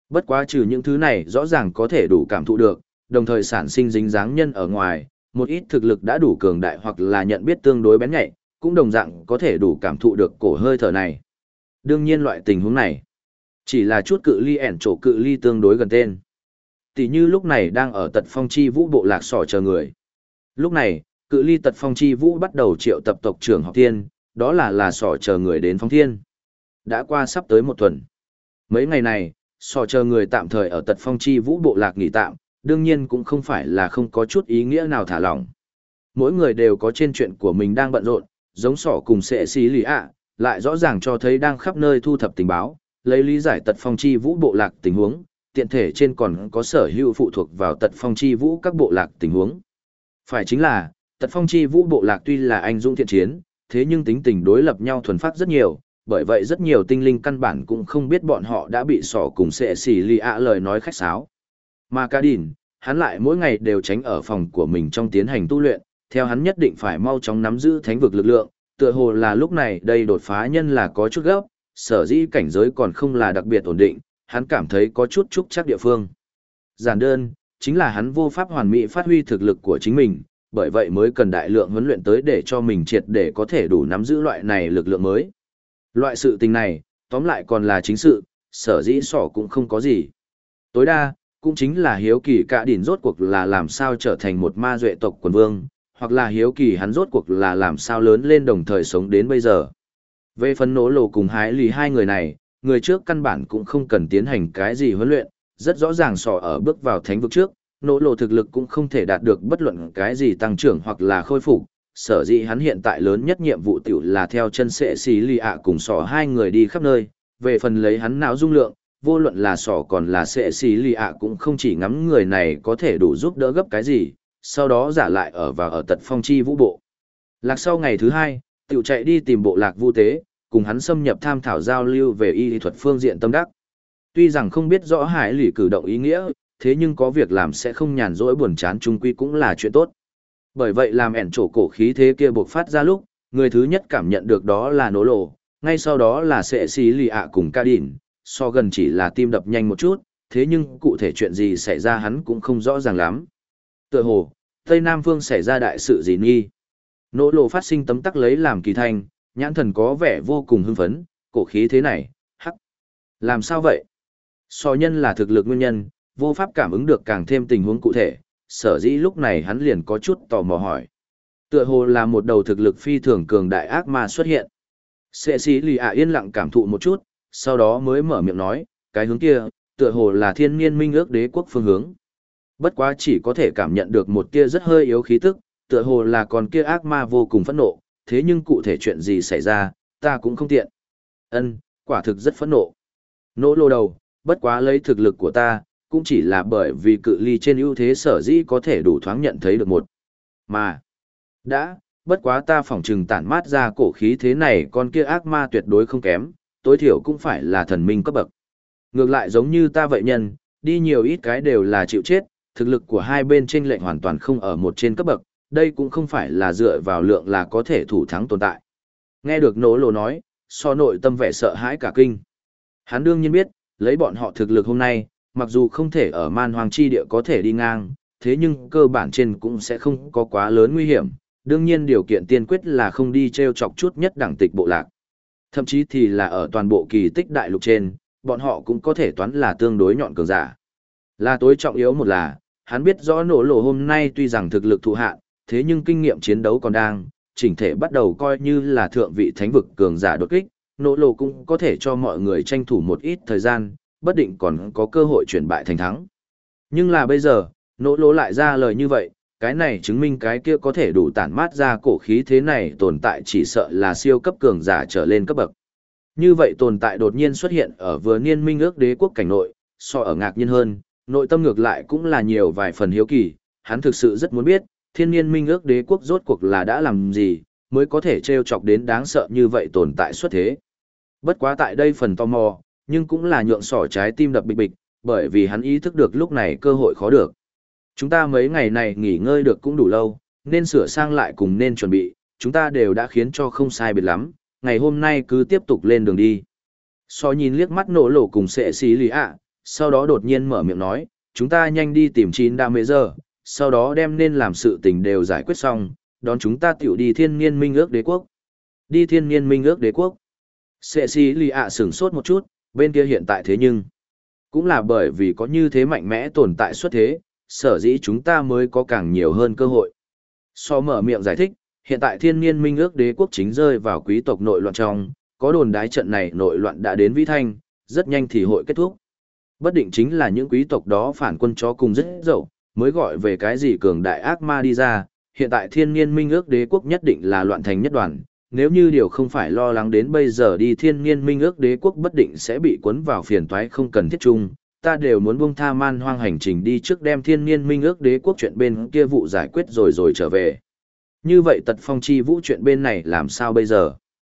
Bất quá trừ những thứ này rõ ràng có thể đủ cảm thụ được, đồng thời sản sinh dính dáng nhân ở ngoài, một ít thực lực đã đủ cường đại hoặc là nhận biết tương đối bén nhạy, cũng đồng dạng có thể đủ cảm thụ được cổ hơi thở này. Đương nhiên loại tình huống này, chỉ là chút cự ly ẻn chỗ cự ly tương đối gần tên. Tỷ như lúc này đang ở tật phong chi vũ bộ lạc sỏ chờ người. Lúc này, cự ly tật phong chi vũ bắt đầu triệu tập tộc trưởng học thiên, đó là sỏ chờ người đến phong thiên. Đã qua sắp tới một tuần. Mấy ngày này, sỏ chờ người tạm thời ở tật phong chi vũ bộ lạc nghỉ tạm, đương nhiên cũng không phải là không có chút ý nghĩa nào thả lỏng. Mỗi người đều có trên chuyện của mình đang bận rộn, giống sỏ cùng sệ xí lì ạ, lại rõ ràng cho thấy đang khắp nơi thu thập tình báo, lấy lý giải tật phong chi vũ bộ lạc tình huống, tiện thể trên còn có sở hữu phụ thuộc vào tật phong chi vũ các bộ lạc tình huống. Phải chính là, tật phong chi vũ bộ lạc tuy là anh dũng thiện chiến, thế nhưng tính tình đối lập nhau thuần phát rất nhiều, bởi vậy rất nhiều tinh linh căn bản cũng không biết bọn họ đã bị sỏ cùng sệ xỉ lì ạ lời nói khách sáo. Mà Cá Đỉn, hắn lại mỗi ngày đều tránh ở phòng của mình trong tiến hành tu luyện, theo hắn nhất định phải mau chóng nắm giữ thánh vực lực lượng, tựa hồ là lúc này đây đột phá nhân là có chút gấp, sở dĩ cảnh giới còn không là đặc biệt ổn định, hắn cảm thấy có chút trúc chắc địa phương. Giản đơn, chính là hắn vô pháp hoàn mỹ phát huy thực lực của chính mình, bởi vậy mới cần đại lượng huấn luyện tới để cho mình triệt để có thể đủ nắm giữ loại này lực lượng mới. Loại sự tình này, tóm lại còn là chính sự, sở dĩ sỏ cũng không có gì. Tối đa, cũng chính là hiếu kỳ Cả Đỉn rốt cuộc là làm sao trở thành một ma duệ tộc quần vương, hoặc là hiếu kỳ hắn rốt cuộc là làm sao lớn lên đồng thời sống đến bây giờ. Về phần nỗ lộ cùng hái lì hai người này, người trước căn bản cũng không cần tiến hành cái gì huấn luyện, rất rõ ràng sỏ ở bước vào thánh vực trước, nỗ lộ thực lực cũng không thể đạt được bất luận cái gì tăng trưởng hoặc là khôi phục, sở dĩ hắn hiện tại lớn nhất nhiệm vụ tiểu là theo chân sệ xì lì ạ cùng sỏ hai người đi khắp nơi, về phần lấy hắn não dung lượng, vô luận là sỏ còn là sệ xì lì ạ cũng không chỉ ngắm người này có thể đủ giúp đỡ gấp cái gì, sau đó giả lại ở tật phong chi vũ bộ. Lạc sau ngày thứ hai, tiểu chạy đi tìm bộ lạc vu tế, cùng hắn xâm nhập tham thảo giao lưu về y thuật phương diện tâm đắc. Tuy rằng không biết rõ hải lì cử động ý nghĩa, thế nhưng có việc làm sẽ không nhàn rỗi buồn chán chung quy cũng là chuyện tốt. Bởi vậy làm ẻn trổ cổ khí thế kia bộc phát ra lúc, người thứ nhất cảm nhận được đó là nỗ lộ, ngay sau đó là sệ xí lì ạ cùng Cả Đỉn, so gần chỉ là tim đập nhanh một chút, thế nhưng cụ thể chuyện gì xảy ra hắn cũng không rõ ràng lắm. Tựa hồ, Tây Nam Phương xảy ra đại sự gì nghi. Nỗ lộ phát sinh tấm tắc lấy làm kỳ thanh, nhãn thần có vẻ vô cùng hưng phấn, cổ khí thế này, hắc. Làm sao vậy? So nhân là thực lực nguyên nhân, vô pháp cảm ứng được càng thêm tình huống cụ thể, sở dĩ lúc này hắn liền có chút tò mò hỏi. Tựa hồ là một đầu thực lực phi thường cường đại ác ma xuất hiện. Sệ sĩ lì ạ yên lặng cảm thụ một chút, sau đó mới mở miệng nói, cái hướng kia, tựa hồ là thiên niên minh ước đế quốc phương hướng. Bất quá chỉ có thể cảm nhận được một tia rất hơi yếu khí tức, tựa hồ là còn kia ác ma vô cùng phẫn nộ, thế nhưng cụ thể chuyện gì xảy ra, ta cũng không tiện. Ân, quả thực rất phẫn nộ. Nỗ lô đầu, bất quá lấy thực lực của ta, cũng chỉ là bởi vì cự ly trên ưu thế sở dĩ có thể đủ thoáng nhận thấy được một. Mà, bất quá ta phỏng trừng tản mát ra cổ khí thế này con kia ác ma tuyệt đối không kém, tối thiểu cũng phải là thần minh cấp bậc. Ngược lại giống như ta vậy nhân, đi nhiều ít cái đều là chịu chết, thực lực của hai bên chênh lệch hoàn toàn không ở một trên cấp bậc, đây cũng không phải là dựa vào lượng là có thể thủ thắng tồn tại. Nghe được nỗ lộ nói, so nội tâm vẻ sợ hãi cả kinh. Hắn đương nhiên biết, lấy bọn họ thực lực hôm nay, mặc dù không thể ở man hoang chi địa có thể đi ngang, thế nhưng cơ bản trên cũng sẽ không có quá lớn nguy hiểm. Đương nhiên điều kiện tiên quyết là không đi treo chọc chút nhất đẳng tịch bộ lạc. Thậm chí thì là ở toàn bộ kỳ tích đại lục trên, bọn họ cũng có thể toán là tương đối nhọn cường giả. Là tối trọng yếu một là, hắn biết rõ nỗ lộ hôm nay tuy rằng thực lực thụ hạn, thế nhưng kinh nghiệm chiến đấu còn đang, chỉnh thể bắt đầu coi như là thượng vị thánh vực cường giả đột kích, nỗ lộ cũng có thể cho mọi người tranh thủ một ít thời gian, bất định còn có cơ hội chuyển bại thành thắng. Nhưng là bây giờ, nỗ lộ lại ra lời như vậy, cái này chứng minh cái kia có thể đủ tản mát ra cổ khí thế này tồn tại chỉ sợ là siêu cấp cường giả trở lên cấp bậc. Như vậy tồn tại đột nhiên xuất hiện ở vừa niên minh ước đế quốc cảnh nội, so ở ngạc nhiên hơn, nội tâm ngược lại cũng là nhiều vài phần hiếu kỳ, hắn thực sự rất muốn biết, thiên niên minh ước đế quốc rốt cuộc là đã làm gì, mới có thể trêu chọc đến đáng sợ như vậy tồn tại xuất thế. Bất quá tại đây phần tò mò, nhưng cũng là nhượng sỏ trái tim đập bịch bịch, bởi vì hắn ý thức được lúc này cơ hội khó được. Chúng ta mấy ngày này nghỉ ngơi được cũng đủ lâu, nên sửa sang lại cùng nên chuẩn bị, chúng ta đều đã khiến cho không sai biệt lắm, ngày hôm nay cứ tiếp tục lên đường đi. So nhìn liếc mắt nổ lộ cùng sệ xí lì ạ, sau đó đột nhiên mở miệng nói, chúng ta nhanh đi tìm chín đa mệ giờ, sau đó đem nên làm sự tình đều giải quyết xong, đón chúng ta tiểu đi thiên niên minh ước đế quốc. Đi thiên niên minh ước đế quốc. Sệ xì lì ạ sửng sốt một chút, bên kia hiện tại thế nhưng, cũng là bởi vì có như thế mạnh mẽ tồn tại xuất thế, sở dĩ chúng ta mới có càng nhiều hơn cơ hội. So mở miệng giải thích, hiện tại thiên niên minh ước đế quốc chính rơi vào quý tộc nội loạn trong, có đồn đái trận này nội loạn đã đến vĩ thanh, rất nhanh thì hội kết thúc. Bất định chính là những quý tộc đó phản quân cho cùng rất dậu, mới gọi về cái gì cường đại ác ma đi ra, hiện tại thiên niên minh ước đế quốc nhất định là loạn thành nhất đoàn, nếu như điều không phải lo lắng đến bây giờ đi thiên niên minh ước đế quốc bất định sẽ bị cuốn vào phiền toái không cần thiết chung, ta đều muốn buông tha man hoang hành trình đi trước đem thiên niên minh ước đế quốc chuyện bên kia vụ giải quyết rồi trở về. Như vậy tật phong chi vũ chuyện bên này làm sao bây giờ?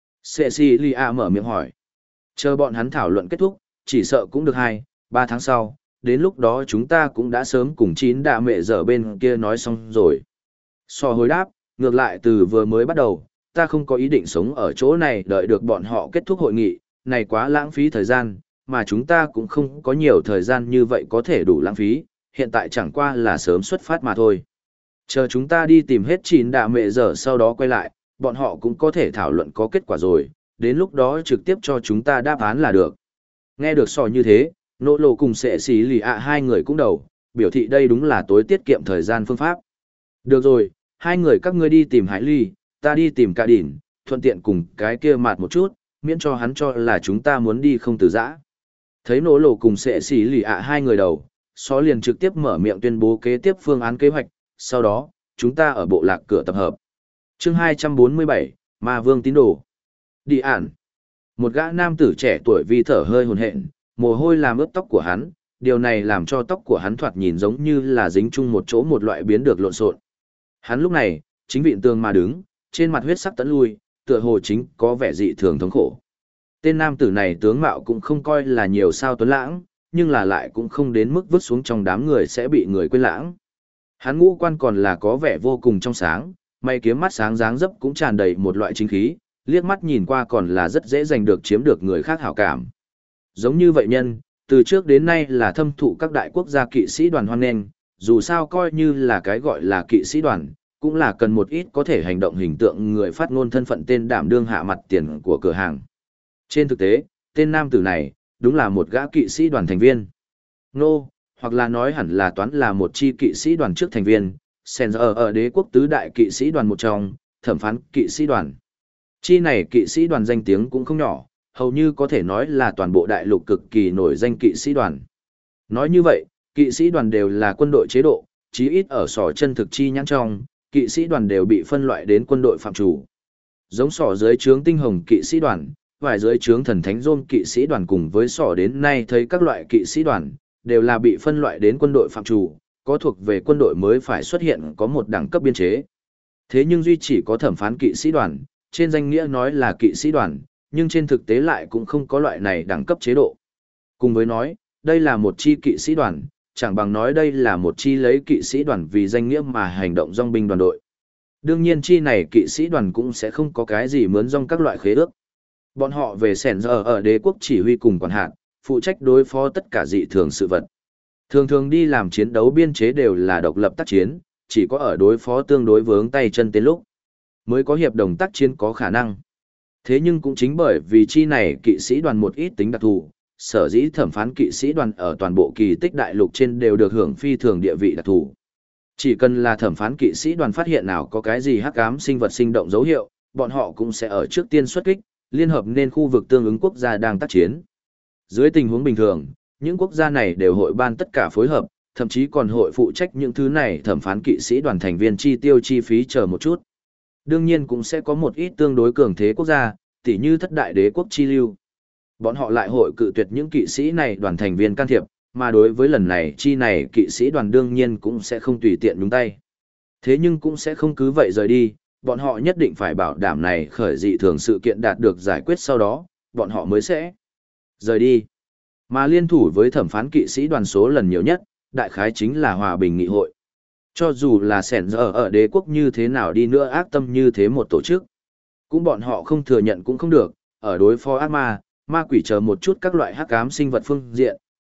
Cecilia mở miệng hỏi. Chờ bọn hắn thảo luận kết thúc, chỉ sợ cũng được 2-3 tháng sau, đến lúc đó chúng ta cũng đã sớm cùng chín đạ mẹ dở bên kia nói xong rồi. So hồi đáp, ngược lại từ vừa mới bắt đầu, ta không có ý định sống ở chỗ này đợi được bọn họ kết thúc hội nghị, này quá lãng phí thời gian, mà chúng ta cũng không có nhiều thời gian như vậy có thể đủ lãng phí, hiện tại chẳng qua là sớm xuất phát mà thôi. Chờ chúng ta đi tìm hết chín đạ mẹ dở sau đó quay lại, bọn họ cũng có thể thảo luận có kết quả rồi, đến lúc đó trực tiếp cho chúng ta đáp án là được. Nghe được so như thế, nỗ lộ cùng sệ xí lì ạ hai người cũng đầu, biểu thị đây đúng là tối tiết kiệm thời gian phương pháp. Được rồi, hai người các ngươi đi tìm Hải Ly, ta đi tìm Cả Đỉn, thuận tiện cùng cái kia mạt một chút, miễn cho hắn cho là chúng ta muốn đi không từ giã. Thấy nỗ lộ cùng sệ xí lì ạ hai người đầu, so liền trực tiếp mở miệng tuyên bố kế tiếp phương án kế hoạch, sau đó, chúng ta ở bộ lạc cửa tập hợp. Chương 247, Ma Vương tín đồ. Đi ản. Một gã nam tử trẻ tuổi vi thở hơi hồn hện, mồ hôi làm ướt tóc của hắn, điều này làm cho tóc của hắn thoạt nhìn giống như là dính chung một chỗ một loại biến được lộn xộn. Hắn lúc này, chính vịn tường mà đứng, trên mặt huyết sắc tẫn lui, tựa hồ chính có vẻ dị thường thống khổ. Tên nam tử này tướng mạo cũng không coi là nhiều sao tuấn lãng, nhưng là lại cũng không đến mức vứt xuống trong đám người sẽ bị người quên lãng. Hắn ngũ quan còn là có vẻ vô cùng trong sáng, mày kiếm mắt sáng dáng dấp cũng tràn đầy một loại chính khí, liếc mắt nhìn qua còn là rất dễ giành được chiếm được người khác hảo cảm. Giống như vậy nhân, từ trước đến nay là thâm thụ các đại quốc gia kỵ sĩ đoàn hoan nghênh, dù sao coi như là cái gọi là kỵ sĩ đoàn, cũng là cần một ít có thể hành động hình tượng người phát ngôn thân phận tên đảm đương hạ mặt tiền của cửa hàng. Trên thực tế, tên nam tử này, đúng là một gã kỵ sĩ đoàn thành viên. Nô, hoặc là nói hẳn là toán là một chi kỵ sĩ đoàn trước thành viên, sen ở đế quốc tứ đại kỵ sĩ đoàn một trong, thẩm phán kỵ sĩ đoàn. Chi này kỵ sĩ đoàn danh tiếng cũng không nhỏ, hầu như có thể nói là toàn bộ đại lục cực kỳ nổi danh kỵ sĩ đoàn. Nói như vậy, kỵ sĩ đoàn đều là quân đội chế độ, chí ít ở sỏ chân thực chi nhãn trong, kỵ sĩ đoàn đều bị phân loại đến quân đội phạm chủ. Giống sỏ dưới trướng tinh hồng kỵ sĩ đoàn, vài dưới trướng thần thánh rôn kỵ sĩ đoàn cùng với sỏ đến nay thấy các loại kỵ sĩ đoàn, đều là bị phân loại đến quân đội phạm chủ, có thuộc về quân đội mới phải xuất hiện có một đẳng cấp biên chế. Thế nhưng duy chỉ có thẩm phán kỵ sĩ đoàn, trên danh nghĩa nói là kỵ sĩ đoàn, nhưng trên thực tế lại cũng không có loại này đẳng cấp chế độ. Cùng với nói, đây là một chi kỵ sĩ đoàn, chẳng bằng nói đây là một chi lấy kỵ sĩ đoàn vì danh nghĩa mà hành động dòng binh đoàn đội. Đương nhiên chi này kỵ sĩ đoàn cũng sẽ không có cái gì mướn dòng các loại khế ước. Bọn họ về sẻn giờ ở đế quốc chỉ huy cùng quản hạt, phụ trách đối phó tất cả dị thường sự vật. Thường thường đi làm chiến đấu biên chế đều là độc lập tác chiến, chỉ có ở đối phó tương đối vướng tay chân tên lúc, mới có hiệp đồng tác chiến có khả năng. Thế nhưng cũng chính bởi vì chi này kỵ sĩ đoàn một ít tính đặc thù, sở dĩ thẩm phán kỵ sĩ đoàn ở toàn bộ kỳ tích đại lục trên đều được hưởng phi thường địa vị đặc thù. Chỉ cần là thẩm phán kỵ sĩ đoàn phát hiện nào có cái gì hắc ám sinh vật sinh động dấu hiệu, bọn họ cũng sẽ ở trước tiên xuất kích, liên hợp nên khu vực tương ứng quốc gia đang tác chiến. Dưới tình huống bình thường, những quốc gia này đều hội ban tất cả phối hợp, thậm chí còn hội phụ trách những thứ này thẩm phán kỵ sĩ đoàn thành viên chi tiêu chi phí chờ một chút. Đương nhiên cũng sẽ có một ít tương đối cường thế quốc gia, tỉ như thất đại đế quốc chi lưu. Bọn họ lại hội cự tuyệt những kỵ sĩ này đoàn thành viên can thiệp, mà đối với lần này chi này kỵ sĩ đoàn đương nhiên cũng sẽ không tùy tiện nhúng tay. Thế nhưng cũng sẽ không cứ vậy rời đi, bọn họ nhất định phải bảo đảm này khởi dị thường sự kiện đạt được giải quyết sau đó, bọn họ mới sẽ rời đi. Mà liên thủ với thẩm phán kỵ sĩ đoàn số lần nhiều nhất, đại khái chính là hòa bình nghị hội. Cho dù là sẻn giờ ở đế quốc như thế nào đi nữa ác tâm như thế một tổ chức, cũng bọn họ không thừa nhận cũng không được, ở đối phó ác ma, ma quỷ chờ một chút các loại hắc ám sinh vật phương diện,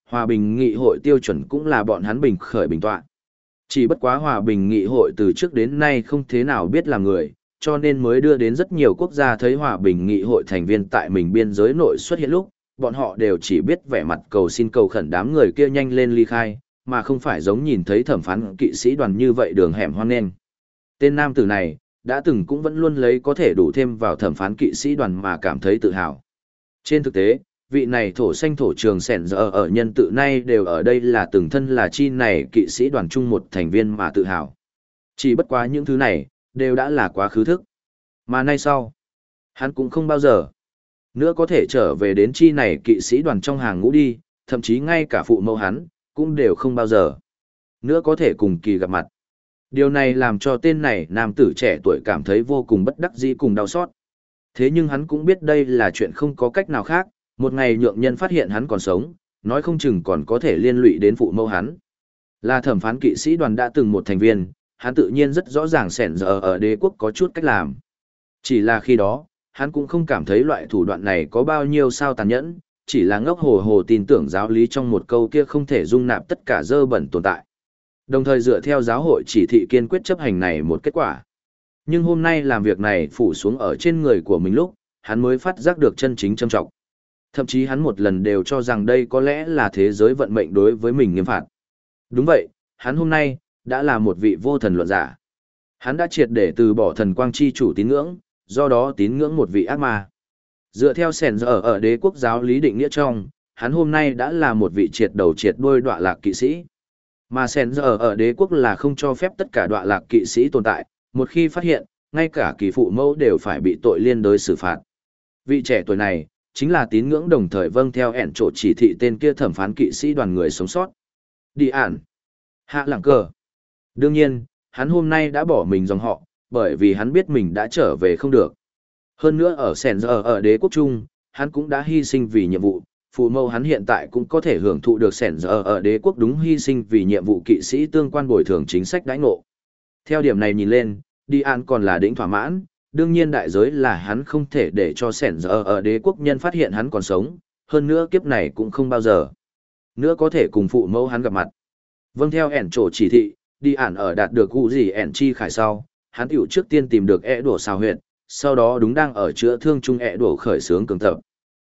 hòa bình nghị hội tiêu chuẩn cũng là bọn hắn bình khởi bình tọa. Chỉ bất quá hòa bình nghị hội từ trước đến nay không thế nào biết làm người, cho nên mới đưa đến rất nhiều quốc gia thấy hòa bình nghị hội thành viên tại mình biên giới nội xuất hiện lúc, bọn họ đều chỉ biết vẻ mặt cầu xin cầu khẩn đám người kia nhanh lên ly khai, mà không phải giống nhìn thấy thẩm phán kỵ sĩ đoàn như vậy đường hẻm hoang nghênh. Tên nam tử này, đã từng cũng vẫn luôn lấy có thể đủ thêm vào thẩm phán kỵ sĩ đoàn mà cảm thấy tự hào. Trên thực tế, vị này thổ xanh thổ trường sẻn giờ ở nhân tự nay đều ở đây là từng thân là chi này kỵ sĩ đoàn chung một thành viên mà tự hào. Chỉ bất quá những thứ này, đều đã là quá khứ thức. Mà nay sau, hắn cũng không bao giờ nữa có thể trở về đến chi này kỵ sĩ đoàn trong hàng ngũ đi, thậm chí ngay cả phụ mẫu hắn, cũng đều không bao giờ nữa có thể cùng kỳ gặp mặt. Điều này làm cho tên này nam tử trẻ tuổi cảm thấy vô cùng bất đắc dĩ cùng đau xót. Thế nhưng hắn cũng biết đây là chuyện không có cách nào khác, một ngày nhượng nhân phát hiện hắn còn sống, nói không chừng còn có thể liên lụy đến phụ mẫu hắn. Là thẩm phán kỵ sĩ đoàn đã từng một thành viên, hắn tự nhiên rất rõ ràng sẻn giờ ở đế quốc có chút cách làm. Chỉ là khi đó, hắn cũng không cảm thấy loại thủ đoạn này có bao nhiêu sao tàn nhẫn, chỉ là ngốc hồ hồ tin tưởng giáo lý trong một câu kia không thể dung nạp tất cả dơ bẩn tồn tại. Đồng thời dựa theo giáo hội chỉ thị kiên quyết chấp hành này một kết quả. Nhưng hôm nay làm việc này phủ xuống ở trên người của mình lúc, hắn mới phát giác được chân chính trầm trọng. Thậm chí hắn một lần đều cho rằng đây có lẽ là thế giới vận mệnh đối với mình nghiêm phạt. Đúng vậy, hắn hôm nay, đã là một vị vô thần luận giả. Hắn đã triệt để từ bỏ thần quang chi chủ tín ngưỡng, do đó tín ngưỡng một vị ác ma. Dựa theo sẻn giờ ở đế quốc giáo lý định nghĩa trong, hắn hôm nay đã là một vị triệt đầu triệt đuôi đọa lạc kỵ sĩ. Mà sẻn giờ ở đế quốc là không cho phép tất cả đọa lạc kỵ sĩ tồn tại, một khi phát hiện, ngay cả kỳ phụ mẫu đều phải bị tội liên đới xử phạt. Vị trẻ tuổi này, chính là tín ngưỡng đồng thời vâng theo ẻn trộ chỉ thị tên kia thẩm phán kỵ sĩ đoàn người sống sót. Đi ản. Hạ lẳng cờ. Đương nhiên, hắn hôm nay đã bỏ mình dòng họ, bởi vì hắn biết mình đã trở về không được. Hơn nữa ở sẻn giờ ở đế quốc trung, hắn cũng đã hy sinh vì nhiệm vụ, phụ mẫu hắn hiện tại cũng có thể hưởng thụ được sẻn giờ ở đế quốc đúng hy sinh vì nhiệm vụ kỵ sĩ tương quan bồi thường chính sách đãi ngộ. Theo điểm này nhìn lên, đi an còn là đỉnh thỏa mãn, đương nhiên đại giới là hắn không thể để cho sẻn giờ ở đế quốc nhân phát hiện hắn còn sống, hơn nữa kiếp này cũng không bao giờ nữa có thể cùng phụ mẫu hắn gặp mặt. Vâng theo ẻn trổ chỉ thị, đi ản ở đạt được cụ gì ẻn chi khải sau, hắn tiểu trước tiên tìm được ẻ đổ xào huyệt, sau đó đúng đang ở chữa thương chung ẻ đổ khởi xướng cường tập.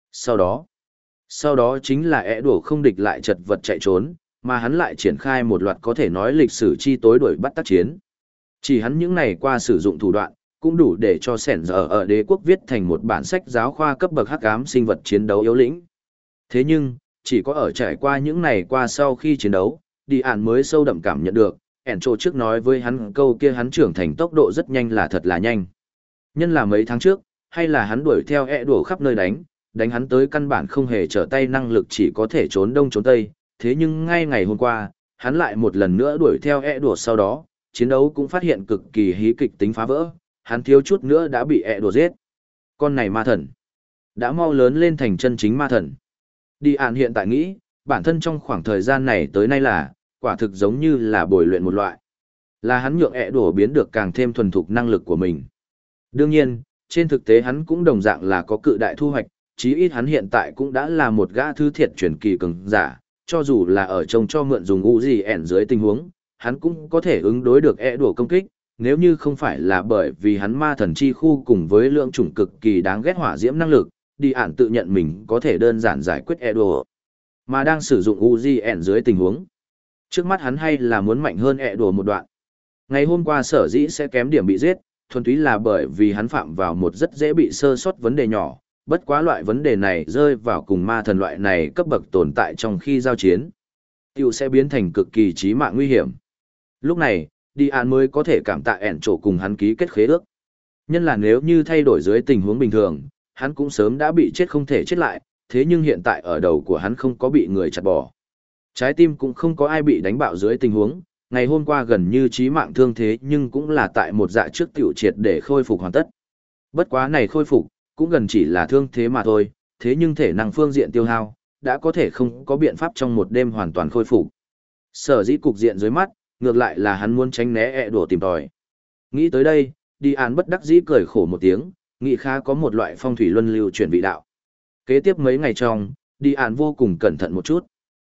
Sau đó chính là ẻ đổ không địch lại chật vật chạy trốn, mà hắn lại triển khai một loạt có thể nói lịch sử chi tối đuổi bắt tác chiến. Chỉ hắn những này qua sử dụng thủ đoạn, cũng đủ để cho sẻn giờ ở đế quốc viết thành một bản sách giáo khoa cấp bậc hắc ám sinh vật chiến đấu yếu lĩnh. Thế nhưng, chỉ có ở trải qua những này qua sau khi chiến đấu, đi ản mới sâu đậm cảm nhận được, ẻn trô trước nói với hắn câu kia hắn trưởng thành tốc độ rất nhanh là thật là nhanh. Nhân là mấy tháng trước, hay là hắn đuổi theo ẹ đổ khắp nơi đánh hắn tới căn bản không hề trở tay năng lực chỉ có thể trốn đông trốn tây, thế nhưng ngay ngày hôm qua, hắn lại một lần nữa đuổi theo ẹ đổ sau đó, chiến đấu cũng phát hiện cực kỳ hí kịch tính phá vỡ, hắn thiếu chút nữa đã bị ẹ đổ giết. Con này ma thần, đã mau lớn lên thành chân chính ma thần. Đi ản hiện tại nghĩ, bản thân trong khoảng thời gian này tới nay là, quả thực giống như là bồi luyện một loại. Là hắn nhượng ẹ đổ biến được càng thêm thuần thục năng lực của mình. Đương nhiên, trên thực tế hắn cũng đồng dạng là có cự đại thu hoạch, chí ít hắn hiện tại cũng đã là một gã thứ thiệt truyền kỳ cường giả, cho dù là ở trông cho mượn dùng Uzi ẻn dưới tình huống, hắn cũng có thể ứng đối được ẹ đổ công kích, nếu như không phải là bởi vì hắn ma thần chi khu cùng với lượng chủng cực kỳ đáng ghét hỏa diễm năng lực, đi ản tự nhận mình có thể đơn giản giải quyết ẹ đổ. Mà đang sử dụng Uzi ẻn dưới tình huống, trước mắt hắn hay là muốn mạnh hơn ẹ đổ một đoạn. Ngày hôm qua sở dĩ sẽ kém điểm bị giết, thuần túy là bởi vì hắn phạm vào một rất dễ bị sơ sót vấn đề nhỏ, bất quá loại vấn đề này rơi vào cùng ma thần loại này cấp bậc tồn tại trong khi giao chiến, tiêu sẽ biến thành cực kỳ chí mạng nguy hiểm. Lúc này, đi án mới có thể cảm tạ ẻn trổ cùng hắn ký kết khế ước. Nhân là nếu như thay đổi dưới tình huống bình thường, hắn cũng sớm đã bị chết không thể chết lại, thế nhưng hiện tại ở đầu của hắn không có bị người chặt bỏ. Trái tim cũng không có ai bị đánh bạo dưới tình huống, ngày hôm qua gần như chí mạng thương thế nhưng cũng là tại một dạ trước tiểu triệt để khôi phục hoàn tất. Bất quá này khôi phục, cũng gần chỉ là thương thế mà thôi, thế nhưng thể năng phương diện tiêu hao, đã có thể không có biện pháp trong một đêm hoàn toàn khôi phục. Sở dĩ cục diện dưới mắt, ngược lại là hắn muốn tránh né ẹ đổ tìm tòi. Nghĩ tới đây, đi án bất đắc dĩ cười khổ một tiếng, nghĩ khá có một loại phong thủy luân lưu chuyển vị đạo. Kế tiếp mấy ngày trong, đi án vô cùng cẩn thận một chút.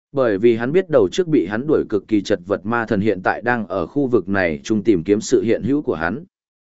Bởi vì hắn biết đầu trước bị hắn đuổi cực kỳ chật vật ma thần hiện tại đang ở khu vực này chung tìm kiếm sự hiện hữu của hắn.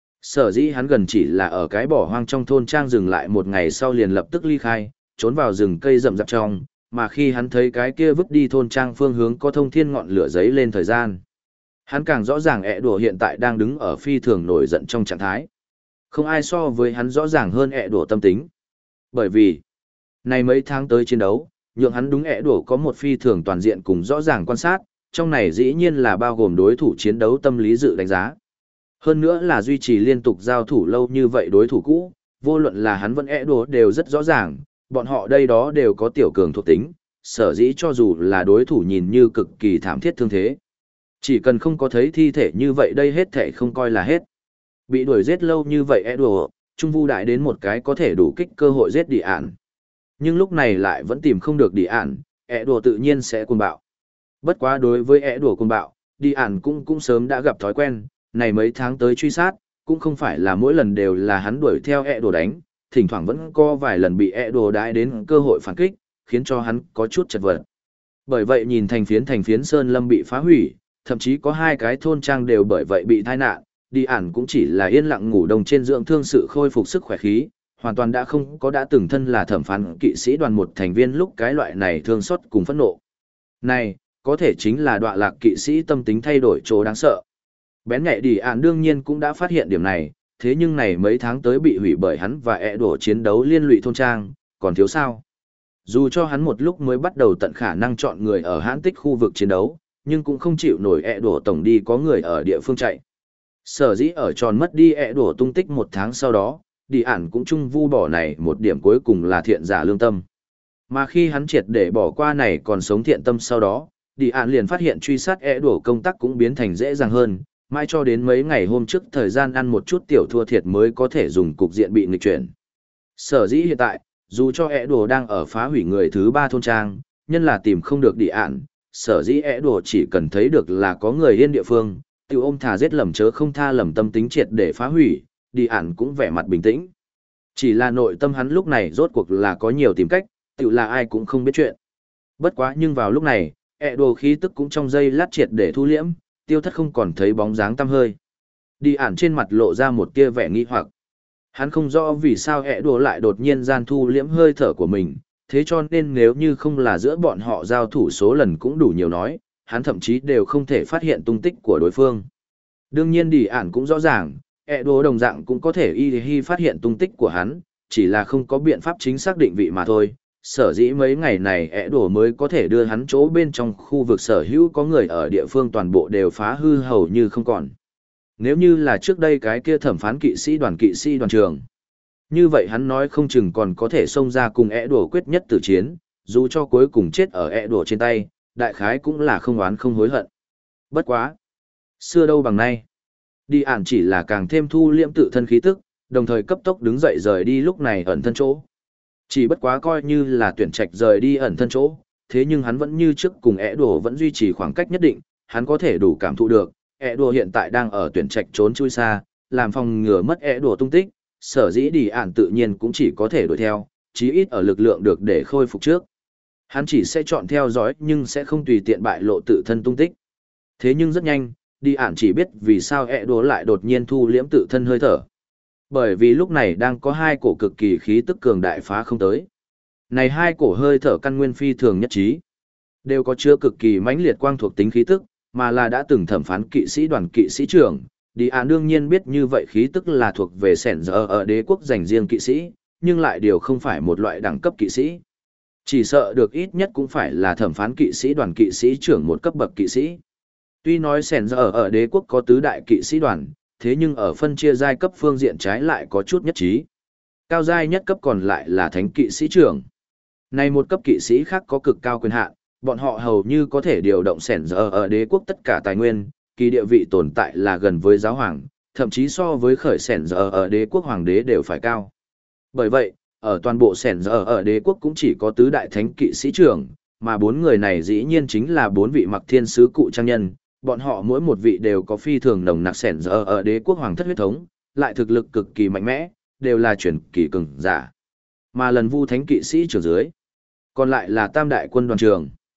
Sở dĩ hắn gần chỉ là ở cái bỏ hoang trong thôn trang dừng lại một ngày sau liền lập tức ly khai, trốn vào rừng cây rậm rạp trong, mà khi hắn thấy cái kia vứt đi thôn trang phương hướng có thông thiên ngọn lửa giấy lên thời gian. Hắn càng rõ ràng ẹ đùa hiện tại đang đứng ở phi thường nổi giận trong trạng thái. Không ai so với hắn rõ ràng hơn ẹ đùa tâm tính. Bởi vì, này mấy tháng tới chiến đấu, nhượng hắn đúng ẹ đùa có một phi thường toàn diện cùng rõ ràng quan sát, trong này dĩ nhiên là bao gồm đối thủ chiến đấu tâm lý dự đánh giá. Hơn nữa là duy trì liên tục giao thủ lâu như vậy đối thủ cũ, vô luận là hắn vẫn ẹ đùa đều rất rõ ràng, bọn họ đây đó đều có tiểu cường thuộc tính, sở dĩ cho dù là đối thủ nhìn như cực kỳ thảm thiết thương thế. Chỉ cần không có thấy thi thể như vậy đây hết thể không coi là hết. Bị đuổi giết lâu như vậy ẹ đùa, Trung Vu đại đến một cái có thể đủ kích cơ hội giết địa ản. Nhưng lúc này lại vẫn tìm không được địa ản, ẹ đùa tự nhiên sẽ cuồng bạo. Bất quá đối với ẹ đùa cuồng bạo, địa ản cũng sớm đã gặp thói quen, này mấy tháng tới truy sát, cũng không phải là mỗi lần đều là hắn đuổi theo ẹ đùa đánh, thỉnh thoảng vẫn có vài lần bị ẹ đùa đãi đến cơ hội phản kích, khiến cho hắn có chút chật vật. Bởi vậy nhìn thành phiến sơn lâm bị phá hủy, thậm chí có hai cái thôn trang đều bởi vậy bị tai nạn, đi ản cũng chỉ là yên lặng ngủ đông trên dưỡng thương sự khôi phục sức khỏe khí, hoàn toàn đã không có đã từng thân là thẩm phán kỵ sĩ đoàn một thành viên lúc cái loại này thương xót cùng phẫn nộ. Này, có thể chính là đọa lạc kỵ sĩ tâm tính thay đổi chỗ đáng sợ. Bén nhạy đi ản đương nhiên cũng đã phát hiện điểm này, thế nhưng này mấy tháng tới bị hủy bởi hắn và ẹ đổ chiến đấu liên lụy thôn trang, còn thiếu sao. Dù cho hắn một lúc mới bắt đầu tận khả năng chọn người ở hãn tích khu vực chiến đấu, nhưng cũng không chịu nổi ẹ đổ tổng đi có người ở địa phương chạy. Sở dĩ ở tròn mất đi ẹ đổ tung tích một tháng sau đó, đi ản cũng chung vu bỏ này một điểm cuối cùng là thiện giả lương tâm. Mà khi hắn triệt để bỏ qua này còn sống thiện tâm sau đó, đi ản liền phát hiện truy sát ẹ đổ công tác cũng biến thành dễ dàng hơn, mãi cho đến mấy ngày hôm trước thời gian ăn một chút tiểu thua thiệt mới có thể dùng cục diện bị nghịch chuyển. Sở dĩ hiện tại, dù cho ẹ đổ đang ở phá hủy người thứ ba thôn trang, nhân là tìm không được đi ản, sở dĩ ẹ đổ chỉ cần thấy được là có người yên địa phương, tiểu ôm thà giết lầm chớ không tha lầm tâm tính triệt để phá hủy, đi ản cũng vẻ mặt bình tĩnh. Chỉ là nội tâm hắn lúc này rốt cuộc là có nhiều tìm cách, tiểu là ai cũng không biết chuyện. Bất quá nhưng vào lúc này, ẹ đổ khí tức cũng trong giây lát triệt để thu liễm, tiêu thất không còn thấy bóng dáng tăm hơi. Đi ản trên mặt lộ ra một tia vẻ nghi hoặc. Hắn không rõ vì sao ẹ đổ lại đột nhiên gian thu liễm hơi thở của mình, thế cho nên nếu như không là giữa bọn họ giao thủ số lần cũng đủ nhiều nói, hắn thậm chí đều không thể phát hiện tung tích của đối phương. Đương nhiên đi ản cũng rõ ràng, ẹ đổ đồng dạng cũng có thể y phát hiện tung tích của hắn, chỉ là không có biện pháp chính xác định vị mà thôi. Sở dĩ mấy ngày này ẹ đổ mới có thể đưa hắn chỗ bên trong khu vực sở hữu có người ở địa phương toàn bộ đều phá hư hầu như không còn. Nếu như là trước đây cái kia thẩm phán kỵ sĩ đoàn trường, như vậy hắn nói không chừng còn có thể xông ra cùng ẹ đổ quyết nhất tử chiến, dù cho cuối cùng chết ở ẹ đổ trên tay, đại khái cũng là không oán không hối hận. Bất quá. Xưa đâu bằng nay. Đi ản chỉ là càng thêm thu liễm tự thân khí tức, đồng thời cấp tốc đứng dậy rời đi lúc này ẩn thân chỗ. Chỉ bất quá coi như là tuyển trạch rời đi ẩn thân chỗ, thế nhưng hắn vẫn như trước cùng ẻ đùa vẫn duy trì khoảng cách nhất định, hắn có thể đủ cảm thụ được, ẻ đùa hiện tại đang ở tuyển trạch trốn chui xa, làm phòng ngừa mất ẻ đùa tung tích, sở dĩ đi ản tự nhiên cũng chỉ có thể đuổi theo, chí ít ở lực lượng được để khôi phục trước. Hắn chỉ sẽ chọn theo dõi nhưng sẽ không tùy tiện bại lộ tự thân tung tích. Thế nhưng rất nhanh, đi ản chỉ biết vì sao ẻ đùa lại đột nhiên thu liễm tự thân hơi thở. Bởi vì lúc này đang có hai cổ cực kỳ khí tức cường đại phá không tới. Này hai cổ hơi thở căn nguyên phi thường nhất trí, đều có chứa cực kỳ mãnh liệt quang thuộc tính khí tức, mà là đã từng thẩm phán kỵ sĩ đoàn kỵ sĩ trưởng. Đi ản đương nhiên biết như vậy khí tức là thuộc về sẻn giờ ở đế quốc dành riêng kỵ sĩ, nhưng lại điều không phải một loại đẳng cấp kỵ sĩ. Chỉ sợ được ít nhất cũng phải là thẩm phán kỵ sĩ đoàn kỵ sĩ trưởng một cấp bậc kỵ sĩ. Tuy nói sẻn giờ ở đế quốc có tứ đại kỵ sĩ đoàn, thế nhưng ở phân chia giai cấp phương diện trái lại có chút nhất trí. Cao giai nhất cấp còn lại là thánh kỵ sĩ trưởng. Này một cấp kỵ sĩ khác có cực cao quyền hạn, bọn họ hầu như có thể điều động sẻn giờ ở đế quốc tất cả tài nguyên, kỳ địa vị tồn tại là gần với giáo hoàng, thậm chí so với khởi sẻn giờ ở đế quốc hoàng đế đều phải cao. Bởi vậy, ở toàn bộ sẻn giờ ở đế quốc cũng chỉ có tứ đại thánh kỵ sĩ trưởng, mà bốn người này dĩ nhiên chính là bốn vị mặc thiên sứ cụ trang nhân. Bọn họ mỗi một vị đều có phi thường nồng nặc sẻn giờ ở đế quốc hoàng thất huyết thống, lại thực lực cực kỳ mạnh mẽ, đều là truyền kỳ cường giả. Mà lần vu thánh kỵ sĩ trưởng dưới, còn lại là tam đại quân đoàn trường.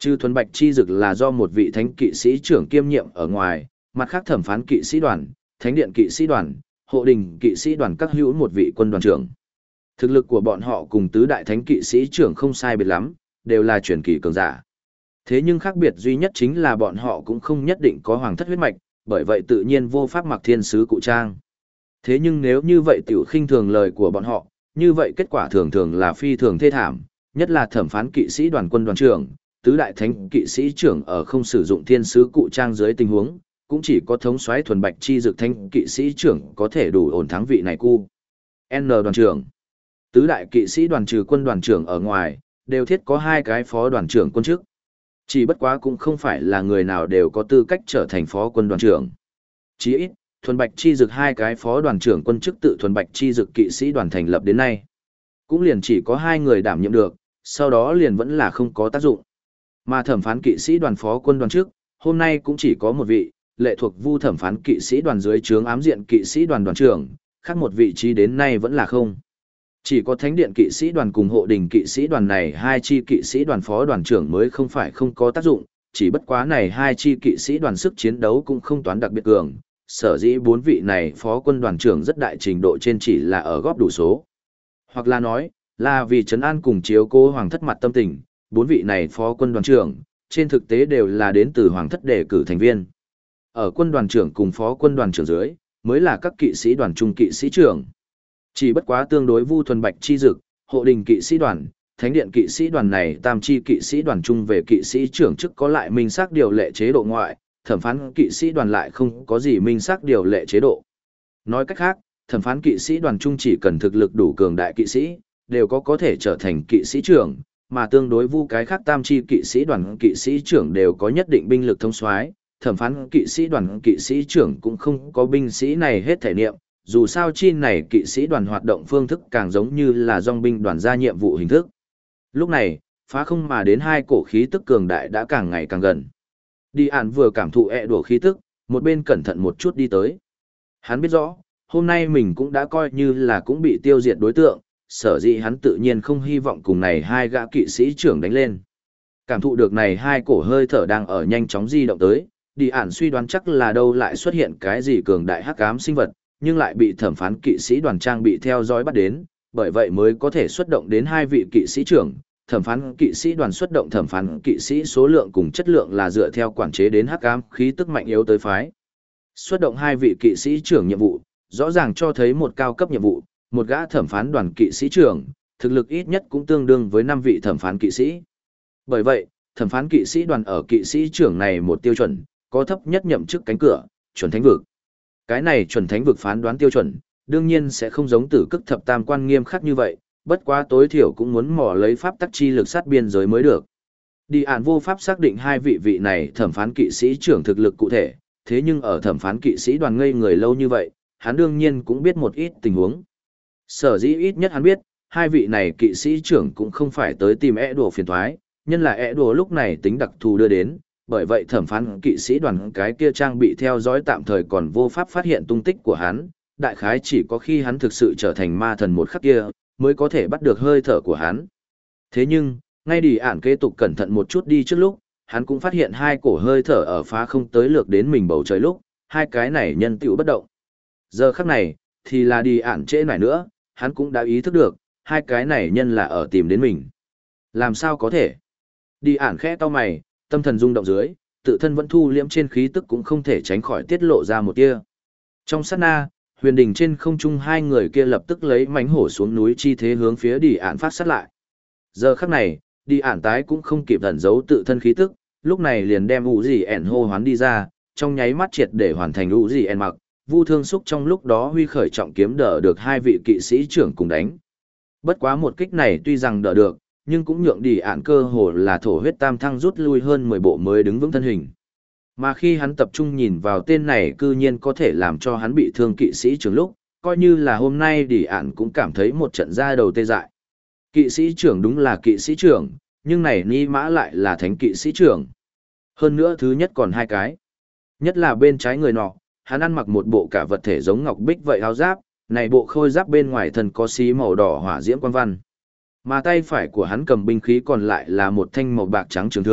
Trừ thuần bạch chi dực là do một vị thánh kỵ sĩ trưởng kiêm nhiệm ở ngoài, mặt khác thẩm phán kỵ sĩ đoàn, thánh điện kỵ sĩ đoàn, hộ đình kỵ sĩ đoàn các hữu một vị quân đoàn trưởng. Thực lực của bọn họ cùng tứ đại thánh kỵ sĩ trưởng không sai biệt lắm, đều là truyền kỳ cường giả. Thế nhưng khác biệt duy nhất chính là bọn họ cũng không nhất định có hoàng thất huyết mạch, bởi vậy tự nhiên vô pháp mặc thiên sứ cụ trang. Thế nhưng nếu như vậy tiểu khinh thường lời của bọn họ, như vậy kết quả thường thường là phi thường thê thảm, nhất là thẩm phán kỵ sĩ đoàn quân đoàn trưởng, tứ đại thánh kỵ sĩ trưởng ở không sử dụng thiên sứ cụ trang dưới tình huống, cũng chỉ có thống soái thuần bạch chi dược thánh kỵ sĩ trưởng có thể đủ ổn thắng vị này cu. N đoàn trưởng. Tứ đại kỵ sĩ đoàn trừ quân đoàn trưởng ở ngoài, đều thiết có 2 cái phó đoàn trưởng quân chức. Chỉ bất quá cũng không phải là người nào đều có tư cách trở thành phó quân đoàn trưởng. Chỉ ít, thuần bạch chi dực 2 cái phó đoàn trưởng quân chức tự thuần bạch chi dực kỵ sĩ đoàn thành lập đến nay. Cũng liền chỉ có 2 người đảm nhiệm được, sau đó liền vẫn là không có tác dụng. Mà thẩm phán kỵ sĩ đoàn phó quân đoàn trước, hôm nay cũng chỉ có một vị, lệ thuộc vu thẩm phán kỵ sĩ đoàn dưới trướng ám diện kỵ sĩ đoàn đoàn trưởng, khác một vị trí đến nay vẫn là không. Chỉ có thánh điện kỵ sĩ đoàn cùng hộ đình kỵ sĩ đoàn này 2 chi kỵ sĩ đoàn phó đoàn trưởng mới không phải không có tác dụng, chỉ bất quá này 2 chi kỵ sĩ đoàn sức chiến đấu cũng không toán đặc biệt cường, sở dĩ 4 vị này phó quân đoàn trưởng rất đại trình độ trên chỉ là ở góp đủ số. Hoặc là nói, là vì trấn an cùng chiếu cố hoàng thất mặt tâm tình, 4 vị này phó quân đoàn trưởng, trên thực tế đều là đến từ hoàng thất đề cử thành viên. Ở quân đoàn trưởng cùng phó quân đoàn trưởng dưới, mới là các kỵ sĩ đoàn trung kỵ sĩ trưởng. Chỉ bất quá tương đối vu thuần bạch chi dực, hộ đình kỵ sĩ đoàn, thánh điện kỵ sĩ đoàn này tam chi kỵ sĩ đoàn chung về kỵ sĩ trưởng chức có lại minh xác điều lệ chế độ ngoại, thẩm phán kỵ sĩ đoàn lại không có gì minh xác điều lệ chế độ. Nói cách khác, thẩm phán kỵ sĩ đoàn chung chỉ cần thực lực đủ cường đại kỵ sĩ, đều có thể trở thành kỵ sĩ trưởng, mà tương đối vu cái khác tam chi kỵ sĩ đoàn kỵ sĩ trưởng đều có nhất định binh lực thông soái, thẩm phán kỵ sĩ đoàn kỵ sĩ trưởng cũng không có binh sĩ này hết thể niệm, dù sao chi này kỵ sĩ đoàn hoạt động phương thức càng giống như là dòng binh đoàn ra nhiệm vụ hình thức. Lúc này, phá không mà đến 2 cổ khí tức cường đại đã càng ngày càng gần. Đi ản vừa cảm thụ đổ khí tức, một bên cẩn thận một chút đi tới. Hắn biết rõ, hôm nay mình cũng đã coi như là cũng bị tiêu diệt đối tượng, sở dĩ hắn tự nhiên không hy vọng cùng này 2 gã kỵ sĩ trưởng đánh lên. Cảm thụ được này 2 cổ hơi thở đang ở nhanh chóng di động tới, đi ản suy đoán chắc là đâu lại xuất hiện cái gì cường đại hắc ám sinh vật, nhưng lại bị thẩm phán kỵ sĩ đoàn trang bị theo dõi bắt đến, bởi vậy mới có thể xuất động đến 2 vị kỵ sĩ trưởng. Thẩm phán kỵ sĩ đoàn xuất động thẩm phán kỵ sĩ số lượng cùng chất lượng là dựa theo quản chế đến hắc ám khí tức mạnh yếu tới phái. Xuất động 2 vị kỵ sĩ trưởng nhiệm vụ, rõ ràng cho thấy một cao cấp nhiệm vụ, một gã thẩm phán đoàn kỵ sĩ trưởng, thực lực ít nhất cũng tương đương với 5 vị thẩm phán kỵ sĩ. Bởi vậy, thẩm phán kỵ sĩ đoàn ở kỵ sĩ trưởng này một tiêu chuẩn, có thấp nhất nhậm chức cánh cửa, chuẩn thánh vực. Cái này chuẩn thánh vực phán đoán tiêu chuẩn, đương nhiên sẽ không giống tử cức thập tam quan nghiêm khắc như vậy, bất quá tối thiểu cũng muốn mò lấy pháp tắc chi lực sát biên giới mới được. Đi ản vô pháp xác định 2 vị này thẩm phán kỵ sĩ trưởng thực lực cụ thể, thế nhưng ở thẩm phán kỵ sĩ đoàn ngây người lâu như vậy, hắn đương nhiên cũng biết một ít tình huống. Sở dĩ ít nhất hắn biết, 2 vị này kỵ sĩ trưởng cũng không phải tới tìm đùa phiền thoái, nhân là đùa lúc này tính đặc thù đưa đến, bởi vậy thẩm phán kỵ sĩ đoàn cái kia trang bị theo dõi tạm thời còn vô pháp phát hiện tung tích của hắn, đại khái chỉ có khi hắn thực sự trở thành ma thần một khắc kia, mới có thể bắt được hơi thở của hắn. Thế nhưng, ngay đi ản kế tục cẩn thận một chút đi trước lúc, hắn cũng phát hiện 2 cổ hơi thở ở phá không tới lược đến mình bầu trời lúc, 2 cái này nhân tựu bất động. Giờ khắc này, thì là đi ản trễ nải nữa, hắn cũng đã ý thức được, 2 cái này nhân là ở tìm đến mình. Làm sao có thể? Đi ản khẽ cau mày, tâm thần rung động dưới, tự thân vẫn thu liễm trên khí tức cũng không thể tránh khỏi tiết lộ ra một tia. Trong sát na, huyền đình trên không trung 2 người kia lập tức lấy mánh hổ xuống núi chi thế hướng phía đi ản phát sát lại. Giờ khắc này, đi ản tái cũng không kịp ẩn giấu tự thân khí tức, lúc này liền đem ủ gì ẻn hô hoán đi ra, trong nháy mắt triệt để hoàn thành ủ gì ẻn mặc, Vu Thương Xúc trong lúc đó huy khởi trọng kiếm đỡ được 2 vị kỵ sĩ trưởng cùng đánh. Bất quá một kích này tuy rằng đỡ được, nhưng cũng nhượng đi ản cơ hồ là thổ huyết tam thăng rút lui hơn 10 bộ mới đứng vững thân hình. Mà khi hắn tập trung nhìn vào tên này cư nhiên có thể làm cho hắn bị thương kỵ sĩ trưởng lúc, coi như là hôm nay đi ản cũng cảm thấy một trận da đầu tê dại. Kỵ sĩ trưởng đúng là kỵ sĩ trưởng, nhưng này ni mã lại là thánh kỵ sĩ trưởng. Hơn nữa thứ nhất còn 2 cái. Nhất là bên trái người nọ, hắn ăn mặc một bộ cả vật thể giống ngọc bích vậy áo giáp, này bộ khôi giáp bên ngoài thân có xí màu đỏ hỏa diễm quan văn. Mà tay phải của hắn cầm binh khí còn lại là một thanh màu bạc trắng trường thương,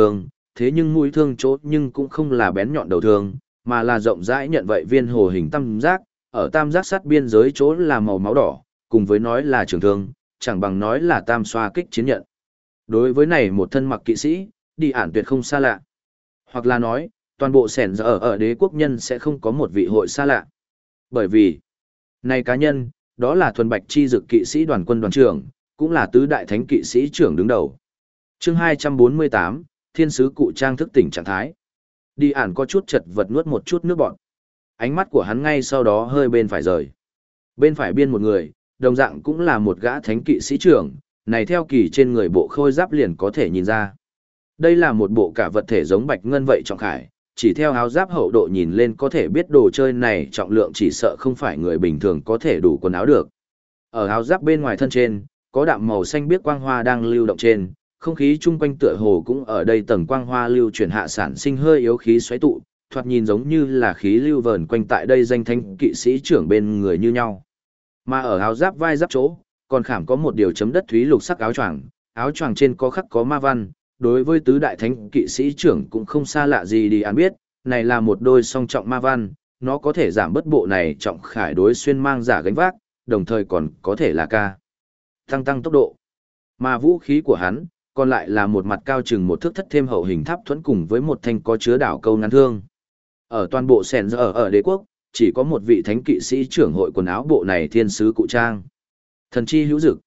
thế nhưng mũi thương chỗ nhưng cũng không là bén nhọn đầu thương, mà là rộng rãi nhận vậy viên hồ hình tam giác, ở tam giác sát biên giới chỗ là màu máu đỏ, cùng với nói là trường thương, chẳng bằng nói là tam xoa kích chiến nhận. Đối với này một thân mặc kỵ sĩ, đi ản tuyệt không xa lạ. Hoặc là nói, toàn bộ sẻn giờ ở đế quốc nhân sẽ không có một vị hội xa lạ. Bởi vì, này cá nhân, đó là thuần bạch chi dực kỵ sĩ đoàn quân đoàn trưởng, cũng là tứ đại thánh kỵ sĩ trưởng đứng đầu. Chương 248, Thiên sứ cụ trang thức tỉnh trạng thái. Đi ản có chút chật vật nuốt một chút nước bọt. Ánh mắt của hắn ngay sau đó hơi bên phải rời. Bên phải biên một người, đồng dạng cũng là một gã thánh kỵ sĩ trưởng, này theo kỳ trên người bộ khôi giáp liền có thể nhìn ra. Đây là một bộ cả vật thể giống bạch ngân vậy trọng khải, chỉ theo áo giáp hậu độ nhìn lên có thể biết đồ chơi này trọng lượng chỉ sợ không phải người bình thường có thể đủ quần áo được. Ở áo giáp bên ngoài thân trên, có đạm màu xanh biếc quang hoa đang lưu động trên, không khí chung quanh tựa hồ cũng ở đây tầng quang hoa lưu chuyển hạ sản sinh hơi yếu khí xoáy tụ, thoạt nhìn giống như là khí lưu vờn quanh tại đây danh thanh kỵ sĩ trưởng bên người như nhau. Mà ở áo giáp vai giáp chỗ, còn khảm có một điều chấm đất thúy lục sắc áo choàng trên có khắc có ma văn, đối với tứ đại thánh kỵ sĩ trưởng cũng không xa lạ gì đi ăn biết, này là một đôi song trọng ma văn, nó có thể giảm bớt bộ này trọng khải đối xuyên mang giả gánh vác, đồng thời còn có thể là tăng tốc độ. Mà vũ khí của hắn, còn lại là một mặt cao chừng một thước thất thêm hậu hình tháp thuẫn cùng với một thanh có chứa đảo câu ngắn thương. Ở toàn bộ sẻn giờ ở đế quốc, chỉ có một vị thánh kỵ sĩ trưởng hội quần áo bộ này thiên sứ cụ trang. Thần chi hữu dực.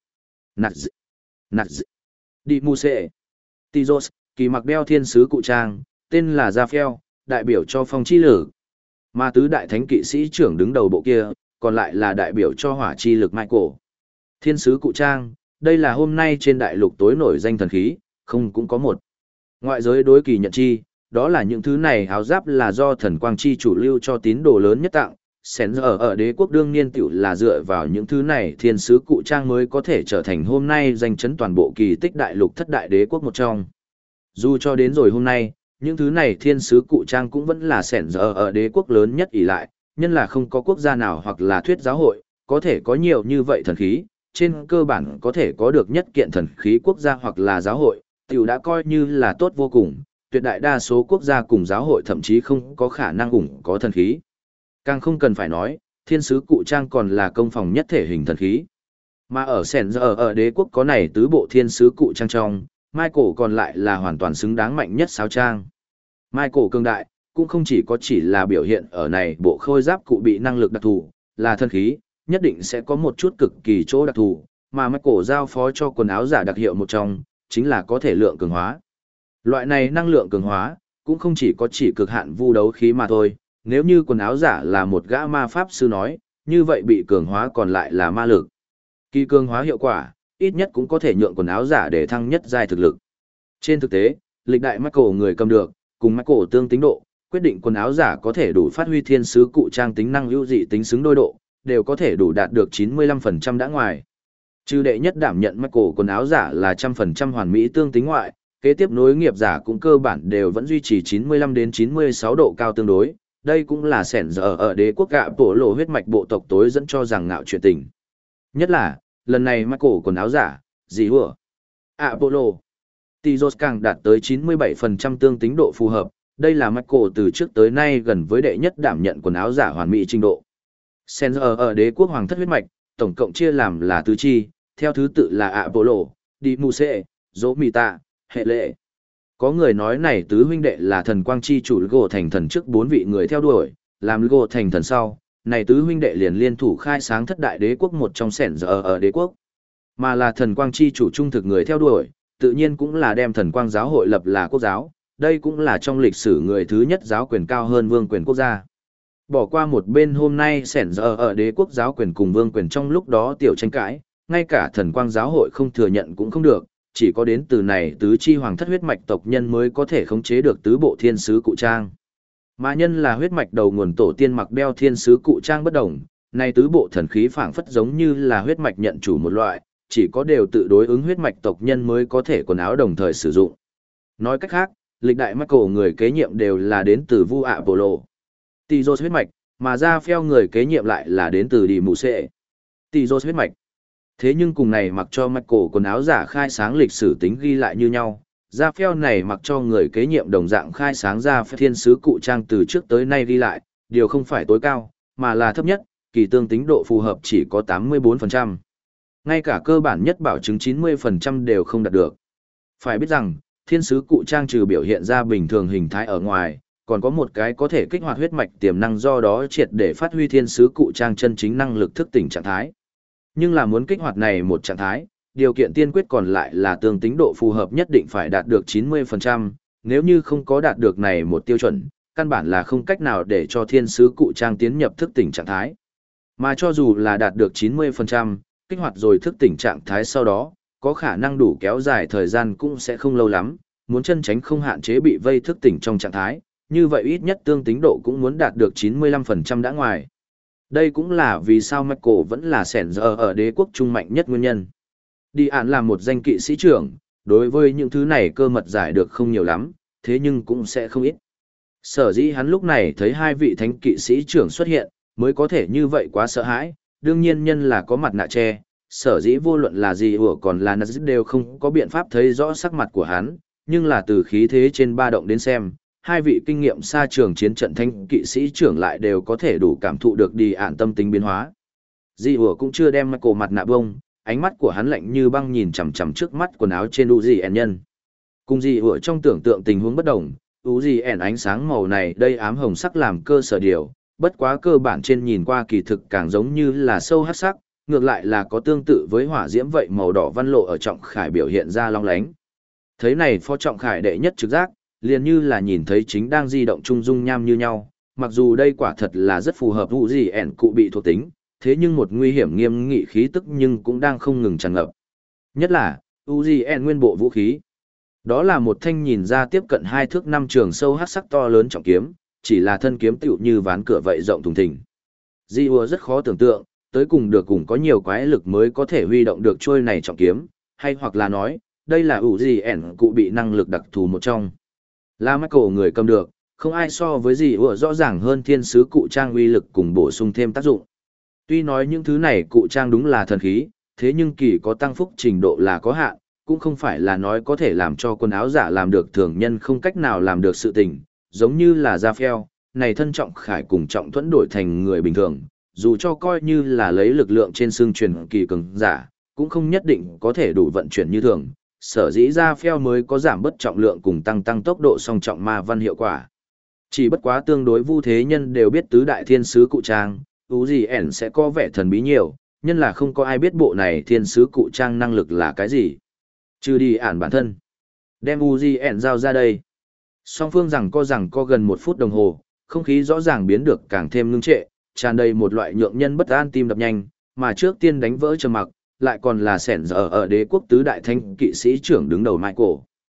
Nạt đi mu sệ. Tizos, kỳ mặc đeo thiên sứ cụ trang, tên là Raphael, đại biểu cho phong chi lử. Mà tứ đại thánh kỵ sĩ trưởng đứng đầu bộ kia, còn lại là đại biểu cho hỏa chi lực Michael. Thiên sứ cụ trang, đây là hôm nay trên đại lục tối nổi danh thần khí, không cũng có một. Ngoại giới đối kỳ nhận chi, đó là những thứ này áo giáp là do thần quang chi chủ lưu cho tín đồ lớn nhất tặng. Sến ở đế quốc đương niên tiểu là dựa vào những thứ này thiên sứ cụ trang mới có thể trở thành hôm nay danh chấn toàn bộ kỳ tích đại lục thất đại đế quốc một trong. Dù cho đến rồi hôm nay, những thứ này thiên sứ cụ trang cũng vẫn là sẻn giờ ở đế quốc lớn nhất ỷ lại, nhân là không có quốc gia nào hoặc là thuyết giáo hội, có thể có nhiều như vậy thần khí, trên cơ bản có thể có được nhất kiện thần khí quốc gia hoặc là giáo hội, tiểu đã coi như là tốt vô cùng, tuyệt đại đa số quốc gia cùng giáo hội thậm chí không có khả năng ủng có thần khí. Càng không cần phải nói, thiên sứ cụ trang còn là công phòng nhất thể hình thần khí. Mà ở sẻn giờ ở đế quốc có này tứ bộ thiên sứ cụ trang trong, Michael còn lại là hoàn toàn xứng đáng mạnh nhất sáo trang. Michael cường đại, cũng không chỉ là biểu hiện ở này bộ khôi giáp cụ bị năng lực đặc thù, là thần khí, nhất định sẽ có một chút cực kỳ chỗ đặc thù, mà Michael giao phó cho quần áo giả đặc hiệu một trong, chính là có thể lượng cường hóa. Loại này năng lượng cường hóa, cũng không chỉ cực hạn vu đấu khí mà thôi, nếu như quần áo giả là một gã ma pháp sư nói, như vậy bị cường hóa còn lại là ma lực. Kỳ cường hóa hiệu quả, ít nhất cũng có thể nhượng quần áo giả để thăng nhất giai thực lực. Trên thực tế, lịch đại Michael người cầm được, cùng Michael tương tính độ, quyết định quần áo giả có thể đủ phát huy thiên sứ cụ trang tính năng ưu dị tính xứng đôi độ, đều có thể đủ đạt được 95% đã ngoài. Trừ đệ nhất đảm nhận Michael quần áo giả là 100% hoàn mỹ tương tính ngoại, kế tiếp nối nghiệp giả cũng cơ bản đều vẫn duy trì 95 đến 96 độ cao tương đối. Đây cũng là sẻn giờ ở đế quốc gạ bổ lộ huyết mạch bộ tộc tối dẫn cho rằng ngạo chuyện tình. Nhất là, lần này Michael quần áo giả, gì hùa? Apollo. Tizos càng đạt tới 97% tương tính độ phù hợp, đây là Michael từ trước tới nay gần với đệ nhất đảm nhận quần áo giả hoàn mỹ trình độ. Sẻn giờ ở đế quốc hoàng thất huyết mạch, tổng cộng chia làm là tứ chi, theo thứ tự là Apollo, Dimuse, Zomita, Hệ Lệ. Có người nói này tứ huynh đệ là thần quang chi chủ gỗ thành thần trước 4 vị người theo đuổi, làm gỗ thành thần sau, này tứ huynh đệ liền liên thủ khai sáng thất đại đế quốc một trong sẻn giờ ở đế quốc. Mà là thần quang chi chủ trung thực người theo đuổi, tự nhiên cũng là đem thần quang giáo hội lập là quốc giáo, đây cũng là trong lịch sử người thứ nhất giáo quyền cao hơn vương quyền quốc gia. Bỏ qua một bên hôm nay sẻn giờ ở đế quốc giáo quyền cùng vương quyền trong lúc đó tiểu tranh cãi, ngay cả thần quang giáo hội không thừa nhận cũng không được, chỉ có đến từ này tứ chi hoàng thất huyết mạch tộc nhân mới có thể khống chế được tứ bộ thiên sứ cụ trang. Mà nhân là huyết mạch đầu nguồn tổ tiên mặc đeo thiên sứ cụ trang bất đồng, này tứ bộ thần khí phảng phất giống như là huyết mạch nhận chủ một loại, chỉ có đều tự đối ứng huyết mạch tộc nhân mới có thể quần áo đồng thời sử dụng. Nói cách khác, lịch đại Michael người kế nhiệm đều là đến từ Vu Apollo. Tizos huyết mạch, mà Raphael người kế nhiệm lại là đến từ Dimuse. Tizos huyết mạch. Thế nhưng cùng này mặc cho Michael quần áo giả khai sáng lịch sử tính ghi lại như nhau, Ra phèo này mặc cho người kế nhiệm đồng dạng khai sáng ra thiên sứ cụ trang từ trước tới nay ghi lại, điều không phải tối cao, mà là thấp nhất, kỳ tương tính độ phù hợp chỉ có 84%. Ngay cả cơ bản nhất bảo chứng 90% đều không đạt được. Phải biết rằng, thiên sứ cụ trang trừ biểu hiện ra bình thường hình thái ở ngoài, còn có một cái có thể kích hoạt huyết mạch tiềm năng, do đó triệt để phát huy thiên sứ cụ trang chân chính năng lực thức tỉnh trạng thái. Nhưng là muốn kích hoạt này một trạng thái, điều kiện tiên quyết còn lại là tương tính độ phù hợp nhất định phải đạt được 90%, nếu như không có đạt được này một tiêu chuẩn, căn bản là không cách nào để cho thiên sứ cụ trang tiến nhập thức tỉnh trạng thái. Mà cho dù là đạt được 90%, kích hoạt rồi thức tỉnh trạng thái sau đó, có khả năng đủ kéo dài thời gian cũng sẽ không lâu lắm, muốn chân tránh không hạn chế bị vây thức tỉnh trong trạng thái, như vậy ít nhất tương tính độ cũng muốn đạt được 95% đã ngoài. Đây cũng là vì sao Michael vẫn là sẻn giờ ở đế quốc trung mạnh nhất nguyên nhân. Đi án là một danh kỵ sĩ trưởng, đối với những thứ này cơ mật giải được không nhiều lắm, thế nhưng cũng sẽ không ít. Sở dĩ hắn lúc này thấy hai vị thánh kỵ sĩ trưởng xuất hiện, mới có thể như vậy quá sợ hãi, đương nhiên nhân là có mặt nạ che, sở dĩ vô luận là gì ủa còn là Nazis đều không có biện pháp thấy rõ sắc mặt của hắn, nhưng là từ khí thế trên ba động đến xem, hai vị kinh nghiệm xa trường chiến trận thánh kỵ sĩ trưởng lại đều có thể đủ cảm thụ được đi ạn tâm tính biến hóa. Dì ủa cũng chưa đem Michael mặt nạ bông, ánh mắt của hắn lạnh như băng nhìn chằm chằm trước mắt quần áo trên Uzi nhân. Cùng dì ủa trong tưởng tượng tình huống bất đồng, Uzi ánh sáng màu này đây ám hồng sắc làm cơ sở điều, bất quá cơ bản trên nhìn qua kỳ thực càng giống như là sâu hắc sắc, ngược lại là có tương tự với hỏa diễm vậy màu đỏ văn lộ ở Trọng Khải biểu hiện ra long lánh. Thấy này Phó Trọng Khải đệ nhất trực giác, liền như là nhìn thấy chính đang di động trung dung nham như nhau, mặc dù đây quả thật là rất phù hợp Uzi cụ bị thuộc tính, thế nhưng một nguy hiểm nghiêm nghị khí tức nhưng cũng đang không ngừng tràn ngập. Nhất là, Uzi nguyên bộ vũ khí. Đó là một thanh nhìn ra tiếp cận 2 thước 5 trường sâu hắc sắc to lớn trọng kiếm, chỉ là thân kiếm tựu như ván cửa vậy rộng thùng thình. Di Ua rất khó tưởng tượng, tới cùng được cùng có nhiều quái lực mới có thể huy động được trôi này trọng kiếm, hay hoặc là nói, đây là Uzi cụ bị năng lực đặc thù một trong. Là Michael người cầm được, không ai so với Di Ua rõ ràng hơn thiên sứ cụ trang uy lực cùng bổ sung thêm tác dụng. Tuy nói những thứ này cụ trang đúng là thần khí, thế nhưng kỳ có tăng phúc trình độ là có hạn, cũng không phải là nói có thể làm cho quần áo giả làm được thường nhân không cách nào làm được sự tình, giống như là Raphael, này thân Trọng Khải cùng Trọng Thuẫn đổi thành người bình thường, dù cho coi như là lấy lực lượng trên xương truyền kỳ cường giả, cũng không nhất định có thể đủ vận chuyển như thường, sở dĩ Raphael mới có giảm bớt trọng lượng cùng tăng tốc độ song trọng ma văn hiệu quả. Chỉ bất quá tương đối vu thế nhân đều biết tứ đại thiên sứ cụ trang, Uzi sẽ có vẻ thần bí nhiều, nhân là không có ai biết bộ này thiên sứ cụ trang năng lực là cái gì. Trừ đi ản bản thân. Đem Uzi giao ra đây. Song phương rằng co gần 1 phút đồng hồ, không khí rõ ràng biến được càng thêm ngưng trệ, tràn đầy một loại nhượng nhân bất an tim đập nhanh, mà trước tiên đánh vỡ trầm mặc, lại còn là sẻn giờ ở đế quốc tứ đại thanh kỵ sĩ trưởng đứng đầu Michael.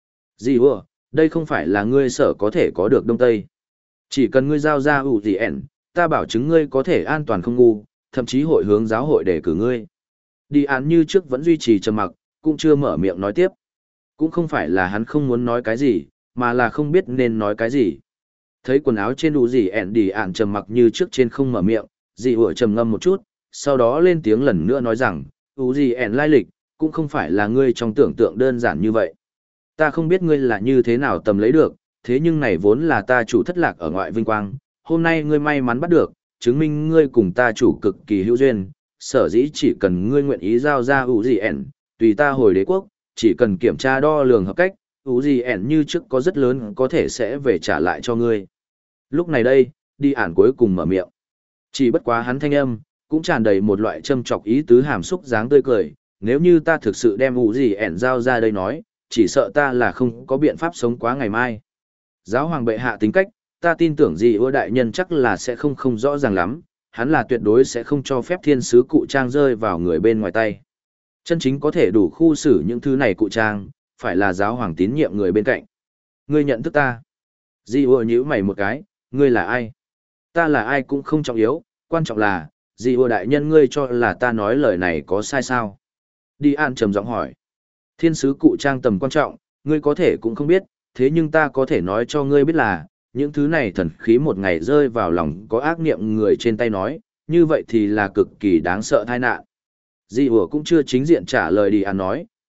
Gì ủa, đây không phải là ngươi sở có thể có được Đông Tây. Chỉ cần ngươi giao ra Uzi, ta bảo chứng ngươi có thể an toàn không ngu, thậm chí hội hướng giáo hội để cử ngươi. Đi án như trước vẫn duy trì trầm mặc, cũng chưa mở miệng nói tiếp. Cũng không phải là hắn không muốn nói cái gì, mà là không biết nên nói cái gì. Thấy quần áo trên Uzi đi án trầm mặc như trước trên không mở miệng, dị hội trầm ngâm một chút, sau đó lên tiếng lần nữa nói rằng, Uzi lai lịch, cũng không phải là ngươi trong tưởng tượng đơn giản như vậy. Ta không biết ngươi là như thế nào tầm lấy được, thế nhưng này vốn là ta chủ thất lạc ở ngoại vinh quang, hôm nay ngươi may mắn bắt được, chứng minh ngươi cùng ta chủ cực kỳ hữu duyên, sở dĩ chỉ cần ngươi nguyện ý giao ra Uzi, tùy ta hồi đế quốc, chỉ cần kiểm tra đo lường hợp cách, Uzi như trước có rất lớn có thể sẽ về trả lại cho ngươi. Lúc này đây, đi ản cuối cùng mở miệng. Chỉ bất quá hắn thanh âm, cũng tràn đầy một loại châm chọc ý tứ hàm xúc dáng tươi cười, nếu như ta thực sự đem Uzi giao ra đây nói, chỉ sợ ta là không có biện pháp sống quá ngày mai. Giáo hoàng bệ hạ tính cách, ta tin tưởng gì ưa đại nhân chắc là sẽ không rõ ràng lắm, hắn là tuyệt đối sẽ không cho phép thiên sứ cụ trang rơi vào người bên ngoài tay. Chân chính có thể đủ khu xử những thứ này cụ trang, phải là giáo hoàng tín nhiệm người bên cạnh. Ngươi nhận thức ta. Di ưa nhíu mày một cái, ngươi là ai? Ta là ai cũng không trọng yếu, quan trọng là, Di ưa đại nhân ngươi cho là ta nói lời này có sai sao? Đi an trầm giọng hỏi. Thiên sứ cụ trang tầm quan trọng, ngươi có thể cũng không biết, thế nhưng ta có thể nói cho ngươi biết là, những thứ này thần khí một ngày rơi vào lòng có ác niệm người trên tay nói, như vậy thì là cực kỳ đáng sợ tai nạn. Di ủa cũng chưa chính diện trả lời đi ăn nói,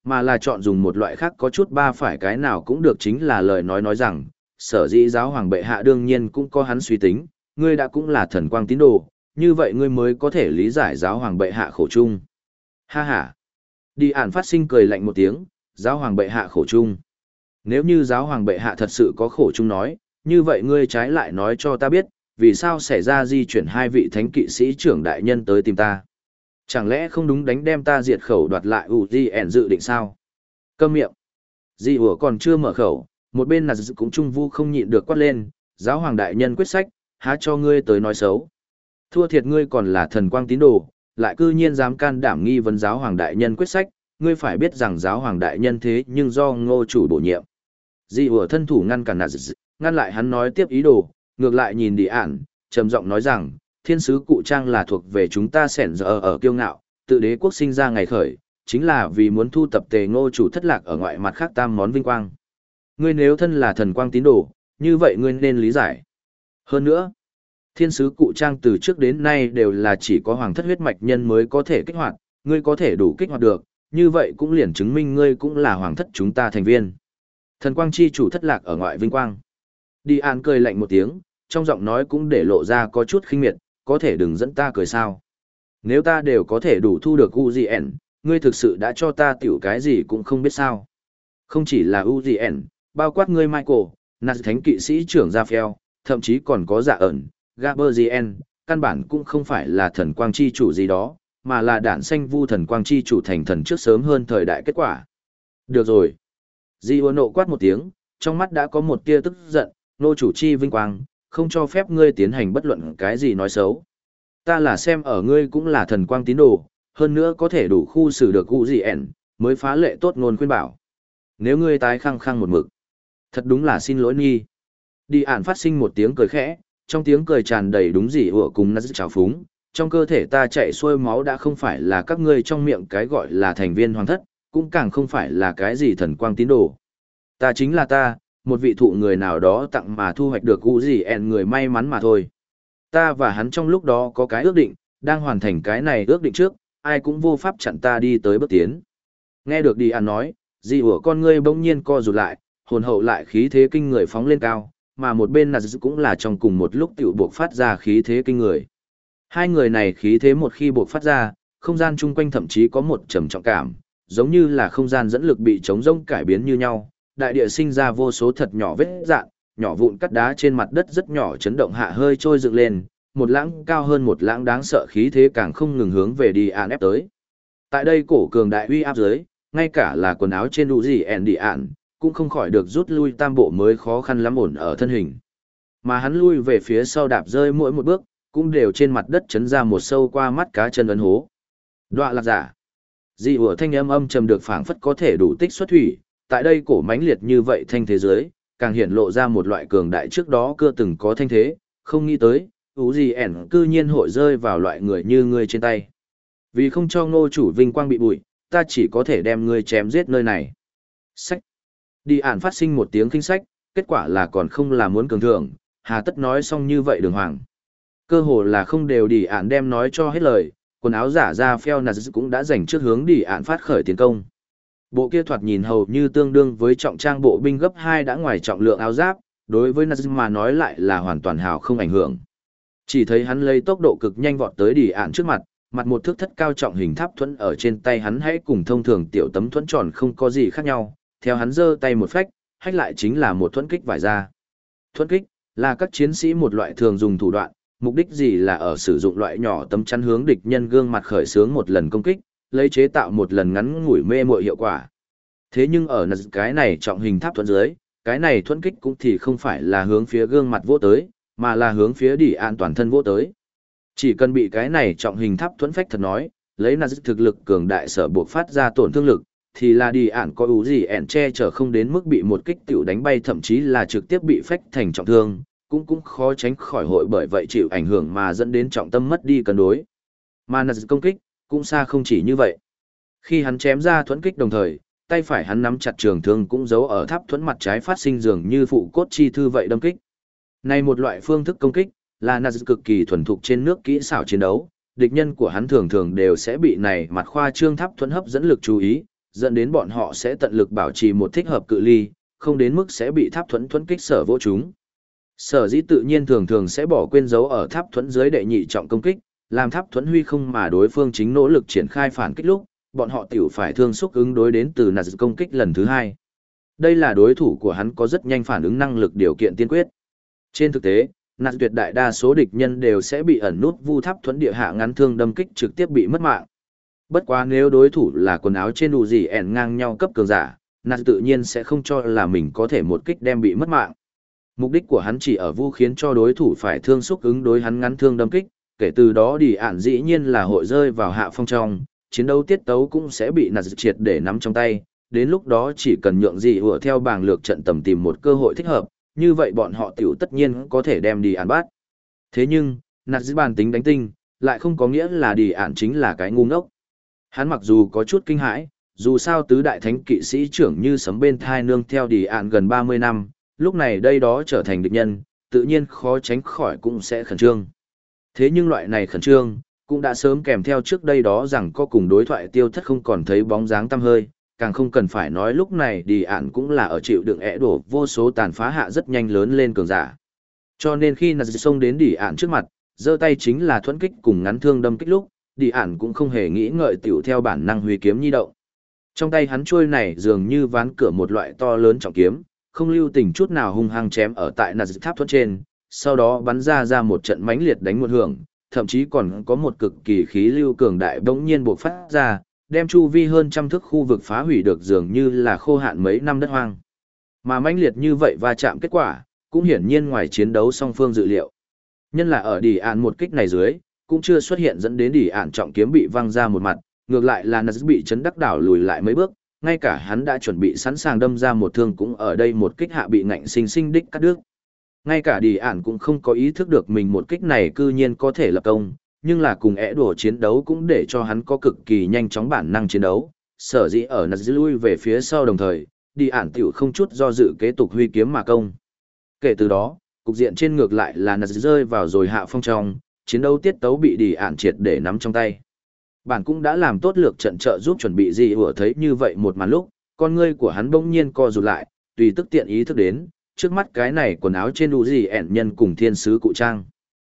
mà là chọn dùng một loại khác có chút ba phải cái nào cũng được chính là lời nói rằng, sở dĩ giáo hoàng bệ hạ đương nhiên cũng có hắn suy tính, ngươi đã cũng là thần quang tín đồ, như vậy ngươi mới có thể lý giải giáo hoàng bệ hạ khổ chung. Ha ha. Đi ản phát sinh cười lạnh một tiếng, giáo hoàng bệ hạ khổ chung. Nếu như giáo hoàng bệ hạ thật sự có khổ chung nói, như vậy ngươi trái lại nói cho ta biết, vì sao xảy ra di chuyển hai vị thánh kỵ sĩ trưởng đại nhân tới tìm ta. Chẳng lẽ không đúng đánh đem ta diệt khẩu đoạt lại UGN dự định sao? Câm miệng. Di ủa còn chưa mở khẩu, một bên là cũng trung vu không nhịn được quát lên, giáo hoàng đại nhân quyết sách, há cho ngươi tới nói xấu. Thua thiệt ngươi còn là thần quang tín đồ, lại cư nhiên dám can đảm nghi vấn giáo hoàng đại nhân quyết sách, ngươi phải biết rằng giáo hoàng đại nhân thế nhưng do ngô chủ bổ nhiệm. Di ủa thân thủ ngăn cản ngăn lại hắn nói tiếp ý đồ, ngược lại nhìn đi ản, trầm giọng nói rằng, thiên sứ cụ trang là thuộc về chúng ta sẻn giờ ở kiêu ngạo, tự đế quốc sinh ra ngày khởi, chính là vì muốn thu tập tề ngô chủ thất lạc ở ngoại mặt khác tam món vinh quang. Ngươi nếu thân là thần quang tín đồ, như vậy ngươi nên lý giải. Hơn nữa, thiên sứ cụ trang từ trước đến nay đều là chỉ có hoàng thất huyết mạch nhân mới có thể kích hoạt, ngươi có thể đủ kích hoạt được, như vậy cũng liền chứng minh ngươi cũng là hoàng thất chúng ta thành viên. Thần quang chi chủ thất lạc ở ngoại vinh quang. Đi an cười lạnh một tiếng, trong giọng nói cũng để lộ ra có chút khinh miệt, có thể đừng dẫn ta cười sao. Nếu ta đều có thể đủ thu được UGN, ngươi thực sự đã cho ta tiểu cái gì cũng không biết sao. Không chỉ là UGN, bao quát ngươi Michael, Naz thánh kỵ sĩ trưởng Raphael, thậm chí còn có dạ ẩn, Gaberzien, căn bản cũng không phải là thần quang chi chủ gì đó, mà là đản xanh vu thần quang chi chủ thành thần trước sớm hơn thời đại kết quả. Được rồi. Di ua nộ quát một tiếng, trong mắt đã có một tia tức giận, nô chủ chi vinh quang, không cho phép ngươi tiến hành bất luận cái gì nói xấu. Ta là xem ở ngươi cũng là thần quang tín đồ, hơn nữa có thể đủ khu xử được cụ gì ẻn, mới phá lệ tốt ngôn khuyên bảo. Nếu ngươi tái khăng khăng một mực, thật đúng là xin lỗi nghi. Đi ản phát sinh một tiếng cười khẽ, trong tiếng cười tràn đầy đúng gì ủa cùng nát trào phúng, trong cơ thể ta chạy xuôi máu đã không phải là các ngươi trong miệng cái gọi là thành viên hoàng thất, cũng càng không phải là cái gì thần quang tín đồ. Ta chính là ta, một vị thụ người nào đó tặng mà thu hoạch được cụ gì ẻn người may mắn mà thôi. Ta và hắn trong lúc đó có cái ước định, đang hoàn thành cái này ước định trước, ai cũng vô pháp chặn ta đi tới bước tiến. Nghe được đi ăn nói, dị ủa con ngươi bỗng nhiên co rụt lại, hồn hậu lại khí thế kinh người phóng lên cao, mà một bên là cũng là trong cùng một lúc tiểu buộc phát ra khí thế kinh người. Hai người này khí thế một khi buộc phát ra, không gian chung quanh thậm chí có một trầm trọng cảm, giống như là không gian dẫn lực bị trống rỗng cải biến như nhau, đại địa sinh ra vô số thật nhỏ vết dạn, nhỏ vụn cắt đá trên mặt đất rất nhỏ chấn động hạ hơi trôi dựng lên, một lãng cao hơn một lãng đáng sợ khí thế càng không ngừng hướng về đi ép tới. Tại đây cổ cường đại uy áp dưới, ngay cả là quần áo trên đủ gì ẻn đi ạn, cũng không khỏi được rút lui tam bộ mới khó khăn lắm ổn ở thân hình. Mà hắn lui về phía sau đạp rơi mỗi một bước, cũng đều trên mặt đất chấn ra một sâu qua mắt cá chân ấn hố. Đoạ lạc giả. Dị ủa thanh âm trầm được phảng phất có thể đủ tích xuất thủy, tại đây cổ mãnh liệt như vậy thanh thế giới, càng hiện lộ ra một loại cường đại trước đó chưa từng có thanh thế, không nghĩ tới, gì ẻn cư nhiên hội rơi vào loại người như ngươi trên tay. Vì không cho ngô chủ vinh quang bị bụi, ta chỉ có thể đem ngươi chém giết nơi này. Sách. Đi ản phát sinh một tiếng kinh sách, kết quả là còn không là muốn cường thượng, hà tất nói xong như vậy đường hoàng. Cơ hồ là không đều đi ản đem nói cho hết lời, quần áo giả ra phèo nà cũng đã dành trước hướng đi ản phát khởi tiến công. Bộ kia thoạt nhìn hầu như tương đương với trọng trang bộ binh gấp 2 đã ngoài trọng lượng áo giáp, đối với Nazim mà nói lại là hoàn toàn hào không ảnh hưởng. Chỉ thấy hắn lấy tốc độ cực nhanh vọt tới đi ạn trước mặt, mặt một thước thất cao trọng hình tháp thuẫn ở trên tay hắn hãy cùng thông thường tiểu tấm thuẫn tròn không có gì khác nhau, theo hắn giơ tay một phách, hách lại chính là một thuẫn kích vải ra. Thuẫn kích là các chiến sĩ một loại thường dùng thủ đoạn, mục đích gì là ở sử dụng loại nhỏ tấm chắn hướng địch nhân gương mặt khởi xướng một lần công kích, lấy chế tạo một lần ngắn ngủi mê muội hiệu quả. Thế nhưng ở cái này trọng hình tháp thuẫn dưới, cái này thuẫn kích cũng thì không phải là hướng phía gương mặt vỗ tới, mà là hướng phía đỉ an toàn thân vỗ tới. Chỉ cần bị cái này trọng hình tháp thuẫn phách thật nói, lấy là thực lực cường đại sở buộc phát ra tổn thương lực, thì là đỉ an có ủ gì ẻn che chở không đến mức bị một kích tiểu đánh bay thậm chí là trực tiếp bị phách thành trọng thương, cũng khó tránh khỏi hội bởi vậy chịu ảnh hưởng mà dẫn đến trọng tâm mất đi cân đối. Mà nạt công kích, cũng xa không chỉ như vậy. Khi hắn chém ra thuẫn kích đồng thời, tay phải hắn nắm chặt trường thương cũng giấu ở tháp thuẫn mặt trái phát sinh dường như phụ cốt chi thư vậy đâm kích. Này một loại phương thức công kích, là Naz cực kỳ thuần thục trên nước kỹ xảo chiến đấu, địch nhân của hắn thường thường đều sẽ bị này mặt khoa trương tháp thuẫn hấp dẫn lực chú ý, dẫn đến bọn họ sẽ tận lực bảo trì một thích hợp cự ly, không đến mức sẽ bị tháp thuẫn thuẫn kích sở vỗ chúng. Sở dĩ tự nhiên thường thường sẽ bỏ quên dấu ở tháp thuẫn dưới đệ nhị trọng công kích, làm tháp thuẫn huy không mà đối phương chính nỗ lực triển khai phản kích lúc, bọn họ tiểu phải thương xúc ứng đối đến từ nạt công kích lần thứ hai. Đây là đối thủ của hắn có rất nhanh phản ứng năng lực điều kiện tiên quyết. Trên thực tế, nạt tuyệt đại đa số địch nhân đều sẽ bị ẩn nút vu tháp thuẫn địa hạ ngắn thương đâm kích trực tiếp bị mất mạng. Bất quá nếu đối thủ là quần áo trên đủ gì ẻn ngang nhau cấp cường giả, nạt tự nhiên sẽ không cho là mình có thể một kích đem bị mất mạng. Mục đích của hắn chỉ ở vu khiến cho đối thủ phải thương xúc ứng đối hắn ngắn thương đâm kích, kể từ đó đi ản dĩ nhiên là hội rơi vào hạ phong trong, chiến đấu tiết tấu cũng sẽ bị nạt triệt để nắm trong tay, đến lúc đó chỉ cần nhượng gì ủa theo bảng lược trận tầm tìm một cơ hội thích hợp, như vậy bọn họ tiểu tất nhiên có thể đem đi ản bắt. Thế nhưng, nạt dĩ bản tính đánh tinh, lại không có nghĩa là đi ản chính là cái ngu ngốc. Hắn mặc dù có chút kinh hãi, dù sao tứ đại thánh kỵ sĩ trưởng như sấm bên thai nương theo đi ản gần 30 năm, lúc này đây đó trở thành địch nhân, tự nhiên khó tránh khỏi cũng sẽ khẩn trương. Thế nhưng loại này khẩn trương, cũng đã sớm kèm theo trước đây đó rằng có cùng đối thoại tiêu thất không còn thấy bóng dáng tăm hơi, càng không cần phải nói lúc này đi ản cũng là ở chịu đựng ẻ đổ vô số tàn phá hạ rất nhanh lớn lên cường giả. Cho nên khi nạt xông đến đi ản trước mặt, giơ tay chính là thuẫn kích cùng ngắn thương đâm kích lúc, đi ản cũng không hề nghĩ ngợi tiểu theo bản năng huy kiếm nhi động. Trong tay hắn chuôi này dường như ván cửa một loại to lớn trọng kiếm, không lưu tình chút nào hung hăng chém ở tại nạt tháp thuẫn trên, sau đó bắn ra một trận mãnh liệt đánh một hưởng, thậm chí còn có một cực kỳ khí lưu cường đại bỗng nhiên bộc phát ra, đem chu vi hơn trăm thước khu vực phá hủy được dường như là khô hạn mấy năm đất hoang. Mà mãnh liệt như vậy va chạm kết quả, cũng hiển nhiên ngoài chiến đấu song phương dự liệu. Nhân là ở đỉ ạn một kích này dưới, cũng chưa xuất hiện dẫn đến đỉ ạn trọng kiếm bị văng ra một mặt, ngược lại là nạt bị chấn đắc đảo lùi lại mấy bước, ngay cả hắn đã chuẩn bị sẵn sàng đâm ra một thương cũng ở đây một kích hạ bị ngạnh sinh sinh đích cắt đứt. Ngay cả đi ản cũng không có ý thức được mình một kích này cư nhiên có thể lập công, nhưng là cùng ẻ đùa chiến đấu cũng để cho hắn có cực kỳ nhanh chóng bản năng chiến đấu. Sở dĩ ở nạt lui về phía sau đồng thời, đi ản tiểu không chút do dự kế tục huy kiếm mà công. Kể từ đó, cục diện trên ngược lại là nạt rơi vào rồi hạ phong trong, chiến đấu tiết tấu bị đi ản triệt để nắm trong tay. Bản cũng đã làm tốt lược trận trợ giúp chuẩn bị gì ủa thấy như vậy một màn lúc, con ngươi của hắn bỗng nhiên co rụt lại, tùy tức tiện ý thức đến, trước mắt cái này quần áo trên Uzi nhân cùng thiên sứ cụ trang.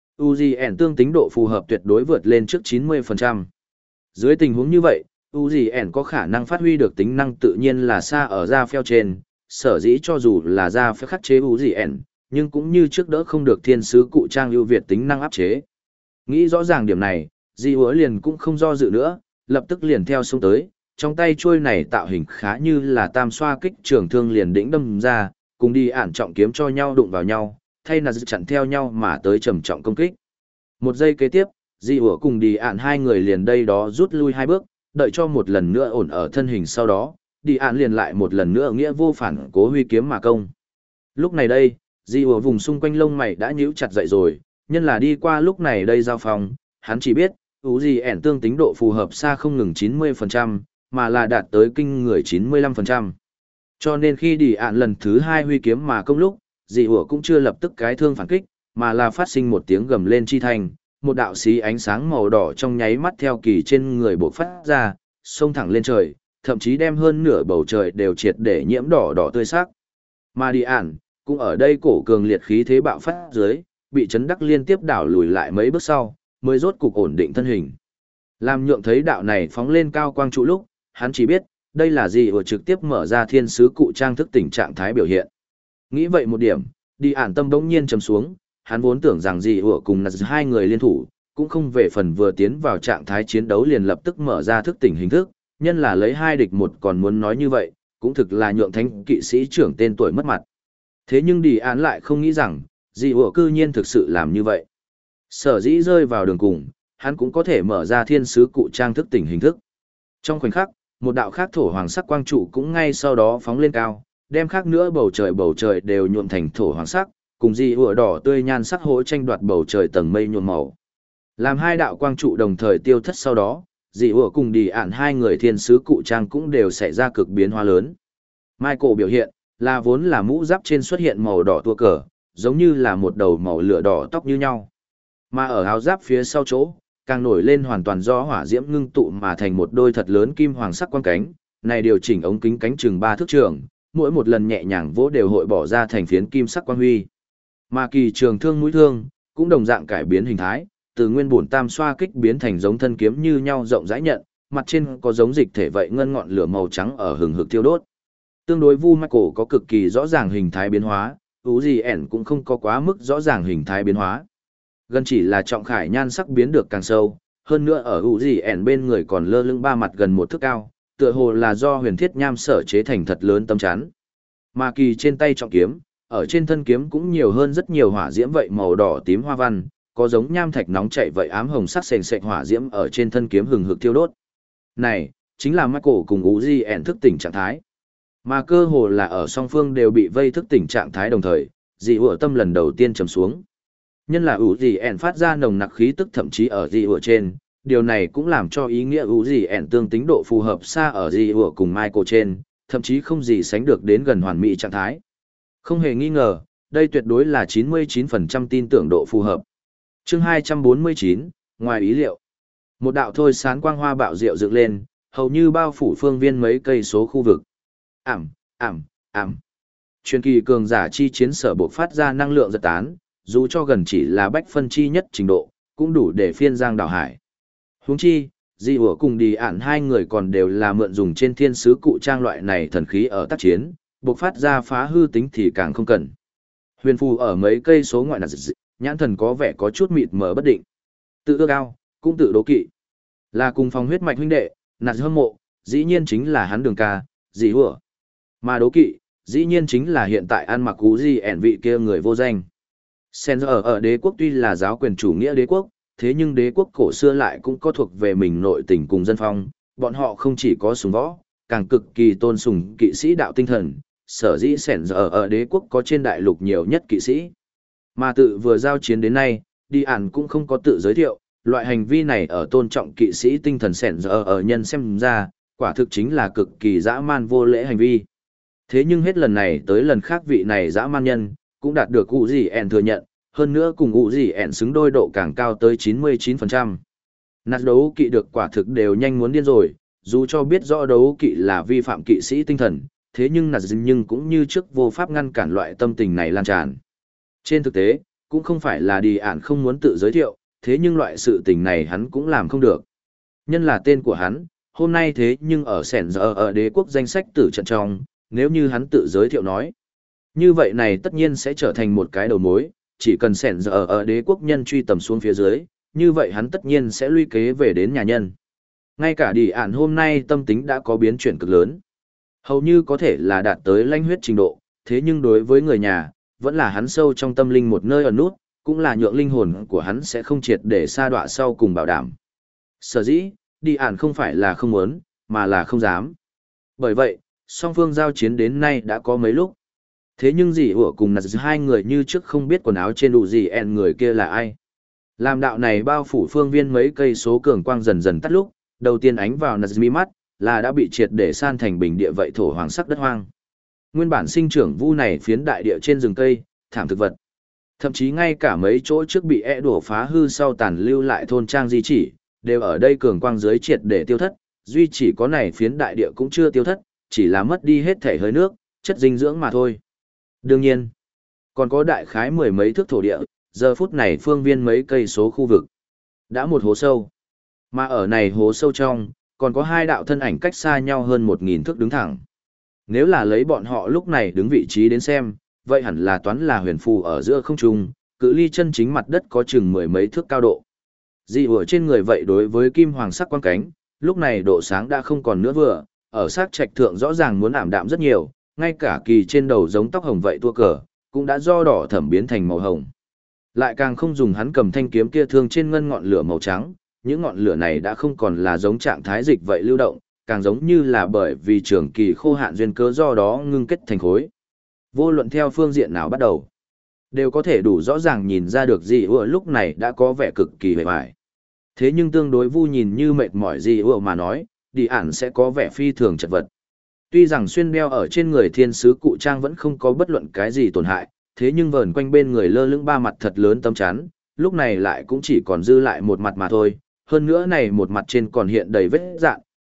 Uzi tương tính độ phù hợp tuyệt đối vượt lên trước 90%. Dưới tình huống như vậy, Uzi có khả năng phát huy được tính năng tự nhiên là xa ở da phèo trên, sở dĩ cho dù là da phèo khắc chế Uzi nhưng cũng như trước đỡ không được thiên sứ cụ trang ưu việt tính năng áp chế. Nghĩ rõ ràng điểm này, Di Hứa liền cũng không do dự nữa, lập tức liền theo xông tới, trong tay chuôi này tạo hình khá như là tam xoa kích trường thương liền đỉnh đâm ra, cùng đi ản trọng kiếm cho nhau đụng vào nhau, thay là chặn theo nhau mà tới trầm trọng công kích. Một giây kế tiếp, Di Hứa cùng đi ản hai người liền đây đó rút lui hai bước, đợi cho một lần nữa ổn ở thân hình sau đó, đi ản liền lại một lần nữa nghĩa vô phản cố huy kiếm mà công. Lúc này đây, Di Hứa vùng xung quanh lông mày đã nhíu chặt dậy rồi, nhân là đi qua lúc này đây giao phòng, hắn chỉ biết, Uzi tương tính độ phù hợp xa không ngừng 90%, mà là đạt tới kinh người 95%. Cho nên khi đi ạn lần thứ hai huy kiếm mà công lúc, dị hủa cũng chưa lập tức cái thương phản kích, mà là phát sinh một tiếng gầm lên chi thành, một đạo xí ánh sáng màu đỏ trong nháy mắt theo kỳ trên người bộc phát ra, xông thẳng lên trời, thậm chí đem hơn nửa bầu trời đều triệt để nhiễm đỏ đỏ tươi sắc. Mà đi ạn, cũng ở đây cổ cường liệt khí thế bạo phát dưới, bị chấn đắc liên tiếp đảo lùi lại mấy bước sau, mới rốt cục ổn định thân hình. Làm nhượng thấy đạo này phóng lên cao quang trụ lúc, hắn chỉ biết, đây là gì ở trực tiếp mở ra thiên sứ cụ trang thức tỉnh trạng thái biểu hiện. Nghĩ vậy một điểm, đi ản tâm bỗng nhiên trầm xuống, hắn vốn tưởng rằng gì ở cùng là hai người liên thủ, cũng không về phần vừa tiến vào trạng thái chiến đấu liền lập tức mở ra thức tỉnh hình thức, nhân là lấy hai địch một còn muốn nói như vậy, cũng thực là nhượng thánh kỵ sĩ trưởng tên tuổi mất mặt. Thế nhưng đi ản lại không nghĩ rằng, gì ở cư nhiên thực sự làm như vậy. Sở dĩ rơi vào đường cùng, hắn cũng có thể mở ra thiên sứ cụ trang thức tỉnh hình thức. Trong khoảnh khắc, một đạo khác thổ hoàng sắc quang trụ cũng ngay sau đó phóng lên cao, đem khác nữa bầu trời đều nhuộm thành thổ hoàng sắc, cùng dị ủa đỏ tươi nhan sắc hỗ tranh đoạt bầu trời tầng mây nhuộm màu. Làm hai đạo quang trụ đồng thời tiêu thất sau đó, dị ủa cùng đi ạn hai người thiên sứ cụ trang cũng đều xảy ra cực biến hóa lớn. Michael biểu hiện, là vốn là mũ giáp trên xuất hiện màu đỏ tua cờ, giống như là một đầu màu lửa đỏ tóc như nhau. Mà ở áo giáp phía sau chỗ, càng nổi lên hoàn toàn do hỏa diễm ngưng tụ mà thành một đôi thật lớn kim hoàng sắc quang cánh, này điều chỉnh ống kính cánh chừng 3 thước trường, mỗi một lần nhẹ nhàng vỗ đều hội bỏ ra thành phiến kim sắc quang huy. Mà kỳ trường thương mũi thương cũng đồng dạng cải biến hình thái, từ nguyên bổn tam xoa kích biến thành giống thân kiếm như nhau rộng rãi nhận, mặt trên có giống dịch thể vậy ngân ngọn lửa màu trắng ở hừng hực thiêu đốt. Tương đối Vu Michael có cực kỳ rõ ràng hình thái biến hóa, Uzi cũng không có quá mức rõ ràng hình thái biến hóa. Gần chỉ là trọng khải nhan sắc biến được càng sâu, hơn nữa ở Uzi bên người còn lơ lửng 3 mặt gần 1 thước cao, tựa hồ là do huyền thiết nham sở chế thành thật lớn tấm chắn. Mà kỳ trên tay trọng kiếm, ở trên thân kiếm cũng nhiều hơn rất nhiều hỏa diễm vậy màu đỏ tím hoa văn, có giống nham thạch nóng chảy vậy ám hồng sắc sền sệt hỏa diễm ở trên thân kiếm hừng hực thiêu đốt. Này, chính là Michael cùng Uzi thức tỉnh trạng thái. Mà cơ hồ là ở song phương đều bị vây thức tỉnh trạng thái đồng thời, dị ủa tâm lần đầu tiên trầm xuống. Nhân là Uzi phát ra nồng nặc khí tức thậm chí ở dị ủa trên, điều này cũng làm cho ý nghĩa Uzi tương tính độ phù hợp xa ở dị ủa cùng Michael trên, thậm chí không gì sánh được đến gần hoàn mỹ trạng thái. Không hề nghi ngờ, đây tuyệt đối là 99% tin tưởng độ phù hợp. Chương 249, ngoài ý liệu. Một đạo thôi sáng quang hoa bạo diệu dựng lên, hầu như bao phủ phương viên mấy cây số khu vực. Ảm. Truyền kỳ cường giả chi chiến sở bộc phát ra năng lượng giật tán, dù cho gần chỉ là bách phân chi nhất trình độ, cũng đủ để phiên giang đảo hải. Huống chi, Di Hủa cùng Đi Ản hai người còn đều là mượn dùng trên thiên sứ cụ trang loại này thần khí ở tác chiến, bộc phát ra phá hư tính thì càng không cần. Huyền phù ở mấy cây số ngoại nạt nhãn thần có vẻ có chút mịt mờ bất định. Tự ước ao, cũng tự đố kỵ. Là cùng phòng huyết mạch huynh đệ, nạt hâm mộ, dĩ nhiên chính là hắn Đường ca, Di Hủa. Mà đố kỵ, dĩ nhiên chính là hiện tại ăn mặc cú gì ẻn vị kia người vô danh. Sen ở đế quốc tuy là giáo quyền chủ nghĩa đế quốc, thế nhưng đế quốc cổ xưa lại cũng có thuộc về mình nội tình cùng dân phong, bọn họ không chỉ có súng võ, càng cực kỳ tôn sùng kỵ sĩ đạo tinh thần, sở dĩ Sen ở đế quốc có trên đại lục nhiều nhất kỵ sĩ. Mà tự vừa giao chiến đến nay, Đi Ản cũng không có tự giới thiệu, loại hành vi này ở tôn trọng kỵ sĩ tinh thần Sen ở nhân xem ra, quả thực chính là cực kỳ dã man vô lễ hành vi. Thế nhưng hết lần này tới lần khác vị này dã man nhân, cũng đạt được Uzi thừa nhận, hơn nữa cùng Uzi xứng đôi độ càng cao tới 99%. Nạt đấu kỵ được quả thực đều nhanh muốn điên rồi, dù cho biết rõ đấu kỵ là vi phạm kỵ sĩ tinh thần, thế nhưng nạt nhưng cũng như trước vô pháp ngăn cản loại tâm tình này lan tràn. Trên thực tế, cũng không phải là Đi Ản không muốn tự giới thiệu, thế nhưng loại sự tình này hắn cũng làm không được. Nhân là tên của hắn, hôm nay thế nhưng ở Sẻn Giờ ở đế quốc danh sách tử trận trong, nếu như hắn tự giới thiệu nói. Như vậy này tất nhiên sẽ trở thành một cái đầu mối, chỉ cần Sẻn Giờ ở đế quốc nhân truy tầm xuống phía dưới, như vậy hắn tất nhiên sẽ luy kế về đến nhà nhân. Ngay cả Đi Ản hôm nay tâm tính đã có biến chuyển cực lớn. Hầu như có thể là đạt tới lãnh huyết trình độ, thế nhưng đối với người nhà, vẫn là hắn sâu trong tâm linh một nơi ẩn nút, cũng là nhượng linh hồn của hắn sẽ không triệt để sa đọa sau cùng bảo đảm. Sở dĩ, Đi Ản không phải là không muốn, mà là không dám. Bởi vậy, song phương giao chiến đến nay đã có mấy lúc. Thế nhưng Dì Hủa cùng Nạt hai người như trước không biết quần áo trên đủ gì en người kia là ai. Làm đạo này bao phủ phương viên mấy cây số cường quang dần dần tắt lúc, đầu tiên ánh vào Nạt mi mắt, là đã bị triệt để san thành bình địa vậy thổ hoàng sắc đất hoang. Nguyên bản sinh trưởng vu này phiến đại địa trên rừng cây, thảm thực vật. Thậm chí ngay cả mấy chỗ trước bị đổ phá hư sau tàn lưu lại thôn trang di chỉ, đều ở đây cường quang dưới triệt để tiêu thất, duy chỉ có này phiến đại địa cũng chưa tiêu thất, chỉ là mất đi hết thể hơi nước, chất dinh dưỡng mà thôi. Đương nhiên, còn có đại khái mười mấy thước thổ địa, giờ phút này phương viên mấy cây số khu vực. Đã một hố sâu. Mà ở này hố sâu trong, còn có hai đạo thân ảnh cách xa nhau hơn 1.000 thước đứng thẳng. Nếu là lấy bọn họ lúc này đứng vị trí đến xem, vậy hẳn là toán là huyền phù ở giữa không trung, cự ly chân chính mặt đất có chừng mười mấy thước cao độ. Dị Hủa trên người vậy đối với kim hoàng sắc quang cánh, lúc này độ sáng đã không còn nữa vừa, ở sắc trạch thượng rõ ràng muốn ảm đạm rất nhiều, ngay cả kỳ trên đầu giống tóc hồng vậy tua cờ, cũng đã do đỏ thẫm biến thành màu hồng. Lại càng không dùng hắn cầm thanh kiếm kia thương trên ngân ngọn lửa màu trắng, những ngọn lửa này đã không còn là giống trạng thái dịch vậy lưu động, càng giống như là bởi vì trường kỳ khô hạn duyên cớ do đó ngưng kết thành khối. Vô luận theo phương diện nào bắt đầu, đều có thể đủ rõ ràng nhìn ra được Dị Hủa lúc này đã có vẻ cực kỳ vẻ vải. Thế nhưng tương đối vu nhìn như mệt mỏi Dị Hủa mà nói, Đi Ản sẽ có vẻ phi thường chật vật. Tuy rằng xuyên đeo ở trên người thiên sứ cụ trang vẫn không có bất luận cái gì tổn hại, thế nhưng vờn quanh bên người lơ lửng ba mặt thật lớn tấm chắn, lúc này lại cũng chỉ còn dư lại một mặt mà thôi, hơn nữa này một mặt trên còn hiện đầy vết dạn,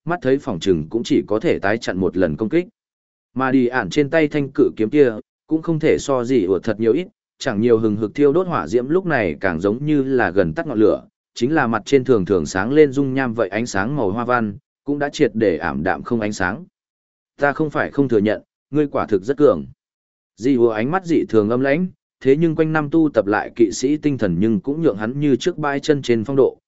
mắt thấy phòng trừng cũng chỉ có thể tái chặn một lần công kích. Mà đi ản trên tay thanh cự kiếm kia, cũng không thể so gì ủa thật nhiều ít, chẳng nhiều hừng hực thiêu đốt hỏa diễm lúc này càng giống như là gần tắt ngọn lửa, chính là mặt trên thường thường sáng lên dung nham vậy ánh sáng màu hoa văn, cũng đã triệt để ảm đạm không ánh sáng. Ta không phải không thừa nhận, ngươi quả thực rất cường. Dị ủa ánh mắt dị thường âm lãnh, thế nhưng quanh năm tu tập lại kỵ sĩ tinh thần nhưng cũng nhượng hắn như trước bãi chân trên phong độ,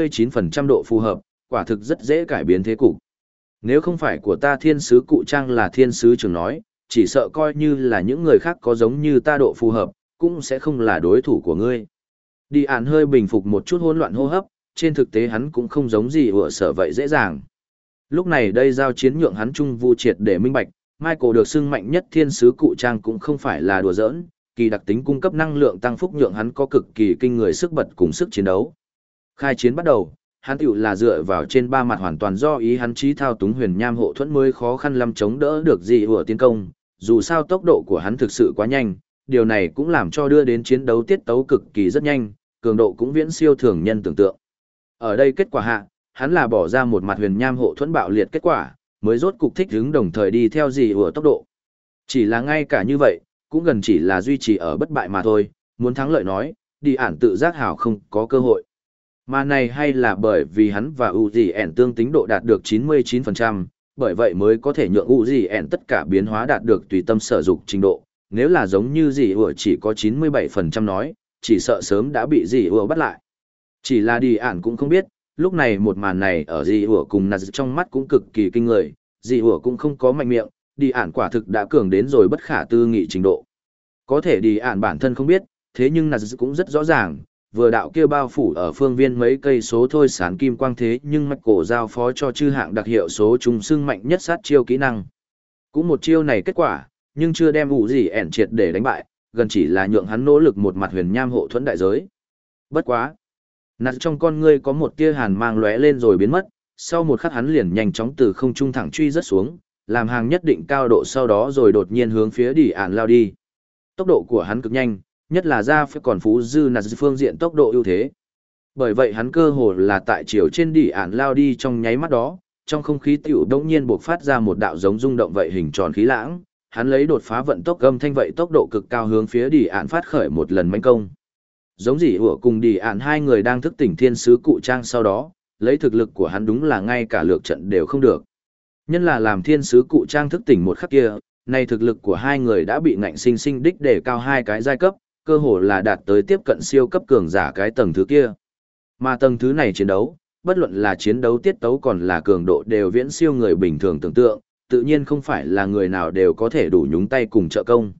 99% độ phù hợp, quả thực rất dễ cải biến thế cục. Nếu không phải của ta thiên sứ cụ trang là thiên sứ trưởng nói, chỉ sợ coi như là những người khác có giống như ta độ phù hợp, cũng sẽ không là đối thủ của ngươi. Đi ản hơi bình phục một chút hỗn loạn hô hấp, trên thực tế hắn cũng không giống gì ủa sợ vậy dễ dàng. Lúc này đây giao chiến nhượng hắn trung vu triệt để minh bạch, Michael được xưng mạnh nhất thiên sứ cụ trang cũng không phải là đùa giỡn, kỳ đặc tính cung cấp năng lượng tăng phúc nhượng hắn có cực kỳ kinh người sức bật cùng sức chiến đấu. Khai chiến bắt đầu, hắn tiểu là dựa vào trên ba mặt hoàn toàn do ý hắn trí thao túng huyền nham hộ thuẫn mới khó khăn lắm chống đỡ được dị ủa tiến công, dù sao tốc độ của hắn thực sự quá nhanh, điều này cũng làm cho đưa đến chiến đấu tiết tấu cực kỳ rất nhanh, cường độ cũng viễn siêu thường nhân tưởng tượng. Ở đây kết quả hạ, hắn là bỏ ra một mặt huyền nham hộ thuẫn bạo liệt kết quả, mới rốt cục thích ứng đồng thời đi theo dị ủa tốc độ. Chỉ là ngay cả như vậy, cũng gần chỉ là duy trì ở bất bại mà thôi, muốn thắng lợi nói, đi ản tự giác hảo không có cơ hội. Mà này hay là bởi vì hắn và UZN tương tính độ đạt được 99%, bởi vậy mới có thể nhượng UZN tất cả biến hóa đạt được tùy tâm sở dục trình độ. Nếu là giống như dị ủa chỉ có 97% nói, chỉ sợ sớm đã bị dị ủa bắt lại. Chỉ là đi ản cũng không biết, lúc này một màn này ở dị ủa cùng Naz trong mắt cũng cực kỳ kinh người, dị ủa cũng không có mạnh miệng, đi ản quả thực đã cường đến rồi bất khả tư nghị trình độ. Có thể đi ản bản thân không biết, thế nhưng Naz cũng rất rõ ràng, vừa đạo kia bao phủ ở phương viên mấy cây số thôi sán kim quang thế nhưng mạch cổ giao phó cho chư hạng đặc hiệu số trùng xưng mạnh nhất sát chiêu kỹ năng. Cũng một chiêu này kết quả, nhưng chưa đem ủ gì ẻn triệt để đánh bại, gần chỉ là nhượng hắn nỗ lực một mặt huyền nham hộ thuẫn đại giới. Bất quá. Nạt trong con ngươi có một tia hàn mang lóe lên rồi biến mất, sau một khắc hắn liền nhanh chóng từ không trung thẳng truy rất xuống, làm hàng nhất định cao độ sau đó rồi đột nhiên hướng phía đỉ ản lao đi. Tốc độ của hắn cực nhanh, nhất là ra phải còn phú dư nạt phương diện tốc độ ưu thế. Bởi vậy hắn cơ hồ là tại chiều trên đỉ ản lao đi trong nháy mắt đó, trong không khí tiểu đống nhiên bộc phát ra một đạo giống rung động vậy hình tròn khí lãng, hắn lấy đột phá vận tốc gầm thanh vậy tốc độ cực cao hướng phía đỉ ản phát khởi một lần mãnh công. Giống dĩ ủa cùng đỉ ản hai người đang thức tỉnh thiên sứ cụ trang sau đó, lấy thực lực của hắn đúng là ngay cả lược trận đều không được. Nhân là làm thiên sứ cụ trang thức tỉnh một khắc kia, nay thực lực của hai người đã bị ngạnh sinh sinh đích để cao hai cái giai cấp, cơ hồ là đạt tới tiếp cận siêu cấp cường giả cái tầng thứ kia. Mà tầng thứ này chiến đấu, bất luận là chiến đấu tiết tấu còn là cường độ đều viễn siêu người bình thường tưởng tượng, tự nhiên không phải là người nào đều có thể đủ nhúng tay cùng trợ công.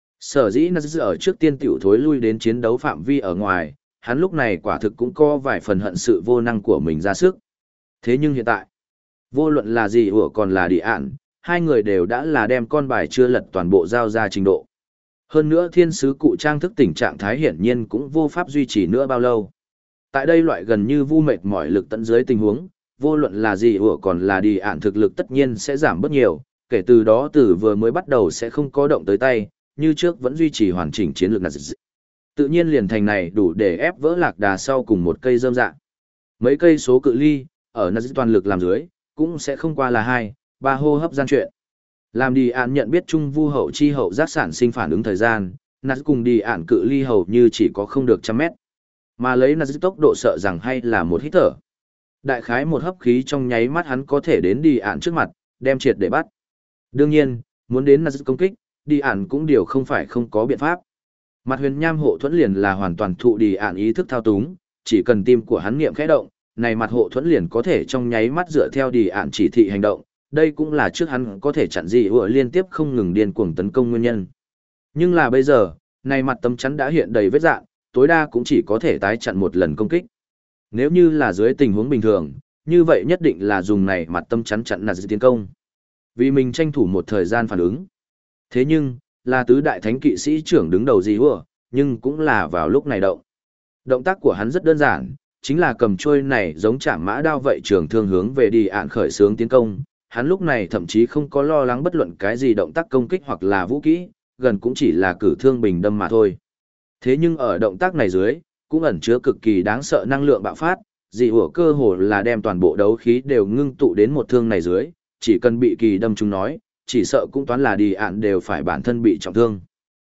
Sở dĩ Naz ở trước tiên tiểu thối lui đến chiến đấu phạm vi ở ngoài, hắn lúc này quả thực cũng có vài phần hận sự vô năng của mình ra sức. Thế nhưng hiện tại, vô luận là gì ủa còn là đi ản, hai người đều đã là đem con bài chưa lật toàn bộ giao ra trình độ. Hơn nữa thiên sứ cụ trang thức tỉnh trạng thái hiển nhiên cũng vô pháp duy trì nữa bao lâu. Tại đây loại gần như vu mệt mỏi lực tận dưới tình huống, vô luận là gì ủa còn là đi ản thực lực tất nhiên sẽ giảm bớt nhiều, kể từ đó từ vừa mới bắt đầu sẽ không có động tới tay, như trước vẫn duy trì hoàn chỉnh chiến lược Naz. Tự nhiên liền thành này đủ để ép vỡ lạc đà sau cùng một cây rơm dạ. Mấy cây số cự ly, ở Naz toàn lực làm dưới, cũng sẽ không qua là 2-3 hô hấp gian chuyện. Làm đi ản nhận biết trung vu hậu chi hậu giác sản sinh phản ứng thời gian, Naz cùng đi ản cự ly hầu như chỉ có không được trăm mét. Mà lấy Naz tốc độ sợ rằng hay là một hít thở. Đại khái một hấp khí trong nháy mắt hắn có thể đến đi ản trước mặt, đem triệt để bắt. Đương nhiên, muốn đến Naz công kích, đi ản cũng điều không phải không có biện pháp. Mặt huyền nham hộ thuẫn liền là hoàn toàn thụ đi ản ý thức thao túng, chỉ cần tim của hắn niệm khẽ động, này mặt hộ thuẫn liền có thể trong nháy mắt dựa theo đi ản chỉ thị hành động, đây cũng là trước hắn có thể chặn gì ủa liên tiếp không ngừng điên cuồng tấn công nguyên nhân. Nhưng là bây giờ, này mặt tấm chắn đã hiện đầy vết rạn, tối đa cũng chỉ có thể tái chặn một lần công kích. Nếu như là dưới tình huống bình thường, như vậy nhất định là dùng này mặt tấm chắn chặn Naz tiến công. Vì mình tranh thủ một thời gian phản ứng. Thế nhưng, là tứ đại thánh kỵ sĩ trưởng đứng đầu gì ủa, nhưng cũng là vào lúc này động. Động tác của hắn rất đơn giản, chính là cầm trôi này giống chạm mã đao vậy trường thương hướng về đi ạn khởi xướng tiến công. Hắn lúc này thậm chí không có lo lắng bất luận cái gì động tác công kích hoặc là vũ kỹ, gần cũng chỉ là cử thương bình đâm mà thôi. Thế nhưng ở động tác này dưới, cũng ẩn chứa cực kỳ đáng sợ năng lượng bạo phát, dị hủa cơ hồ là đem toàn bộ đấu khí đều ngưng tụ đến một thương này dưới, chỉ cần bị kỳ đâm chúng nói, chỉ sợ cũng toán là đi ạn đều phải bản thân bị trọng thương.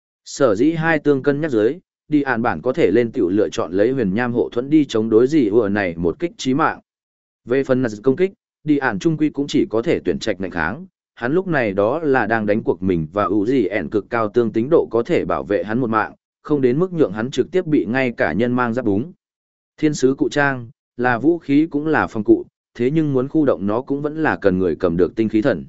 Sở dĩ hai tương cân nhắc dưới, đi ạn bản có thể lên tiểu lựa chọn lấy huyền nham hộ thuẫn đi chống đối dị hủa này một kích chí mạng. Về phần Naz công kích, đi ạn trung quy cũng chỉ có thể tuyển trạch ngạnh kháng, hắn lúc này đó là đang đánh cuộc mình và ủ gì ẻn cực cao tương tính độ có thể bảo vệ hắn một mạng, không đến mức nhượng hắn trực tiếp bị ngay cả nhân mang giáp búng. Thiên sứ cụ trang, là vũ khí cũng là phong cụ, thế nhưng muốn khu động nó cũng vẫn là cần người cầm được tinh khí thần.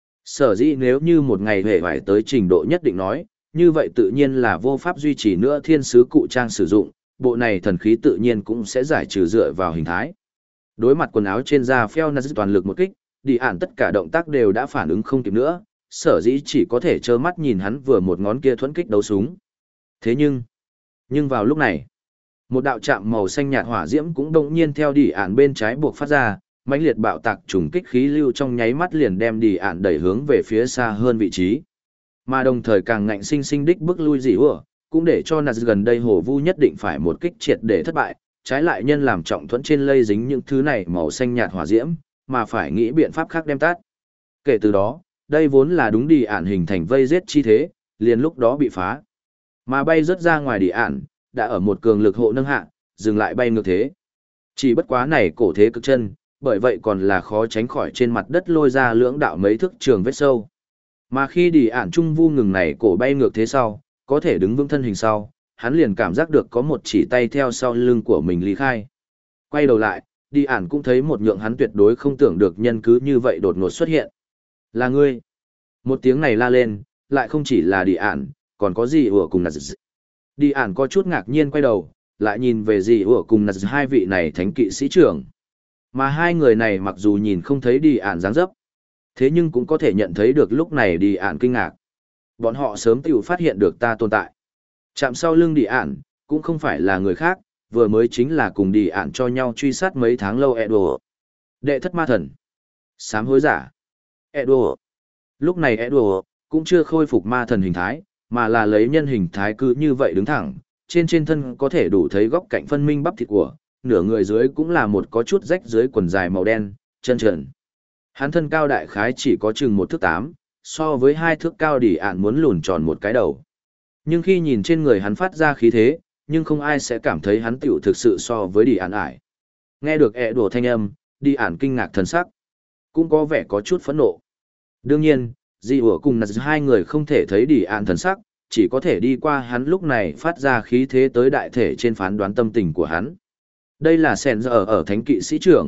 Sở dĩ nếu như một ngày hề phải tới trình độ nhất định nói, như vậy tự nhiên là vô pháp duy trì nữa thiên sứ cụ trang sử dụng, bộ này thần khí tự nhiên cũng sẽ giải trừ dựa vào hình thái. Đối mặt quần áo trên da phèo Naz toàn lực một kích, đi ản tất cả động tác đều đã phản ứng không kịp nữa, sở dĩ chỉ có thể trơ mắt nhìn hắn vừa một ngón kia thuẫn kích đấu súng. Thế nhưng vào lúc này, một đạo chạm màu xanh nhạt hỏa diễm cũng đột nhiên theo đi ản bên trái buộc phát ra, mãnh liệt bạo tạc trùng kích khí lưu trong nháy mắt liền đem đi ản đẩy hướng về phía xa hơn vị trí. Mà đồng thời càng ngạnh sinh sinh đích bước lui dị hủa, cũng để cho Naz gần đây hổ vu nhất định phải một kích triệt để thất bại, trái lại nhân làm trọng thuẫn trên lây dính những thứ này màu xanh nhạt hỏa diễm, mà phải nghĩ biện pháp khác đem tát. Kể từ đó, đây vốn là đúng đi ản hình thành vây giết chi thế, liền lúc đó bị phá. Mà bay rớt ra ngoài đi ản, đã ở một cường lực hộ nâng hạ, dừng lại bay ngược thế. Chỉ bất quá này cổ thế cực chân, bởi vậy còn là khó tránh khỏi trên mặt đất lôi ra lưỡng đạo mấy thước trường vết sâu. Mà khi đi ản trung vu ngừng này cổ bay ngược thế sau, có thể đứng vững thân hình sau, hắn liền cảm giác được có một chỉ tay theo sau lưng của mình ly khai. Quay đầu lại, đi ản cũng thấy một nhượng hắn tuyệt đối không tưởng được nhân cứ như vậy đột ngột xuất hiện. Là ngươi. Một tiếng này la lên, lại không chỉ là đi ản, còn có gì ủa cùng Naz. Đi ản có chút ngạc nhiên quay đầu, lại nhìn về gì ủa cùng Naz hai vị này thánh kỵ sĩ trưởng. Mà hai người này mặc dù nhìn không thấy đi ản dáng dấp, thế nhưng cũng có thể nhận thấy được lúc này đi ản kinh ngạc. Bọn họ sớm tiểu phát hiện được ta tồn tại. Chạm sau lưng đi ản, cũng không phải là người khác, vừa mới chính là cùng đi ản cho nhau truy sát mấy tháng lâu Edward. Đệ thất ma thần. Sám hối giả. Edward. Lúc này Edward cũng chưa khôi phục ma thần hình thái, mà là lấy nhân hình thái cứ như vậy đứng thẳng, trên thân có thể đủ thấy góc cạnh phân minh bắp thịt của, nửa người dưới cũng là một có chút rách dưới quần dài màu đen, chân trần. Hắn thân cao đại khái chỉ có chừng 1 thước 8, so với 2 thước cao đi ản muốn lùn tròn một cái đầu. Nhưng khi nhìn trên người hắn phát ra khí thế, nhưng không ai sẽ cảm thấy hắn tiểu thực sự so với đi ản ải. Nghe được đùa thanh âm, đi ản kinh ngạc thần sắc, cũng có vẻ có chút phẫn nộ. Đương nhiên, Di ủa cùng Naz hai người không thể thấy đi ản thần sắc, chỉ có thể đi qua hắn lúc này phát ra khí thế tới đại thể trên phán đoán tâm tình của hắn. Đây là sèn giờ ở thánh kỵ sĩ trưởng.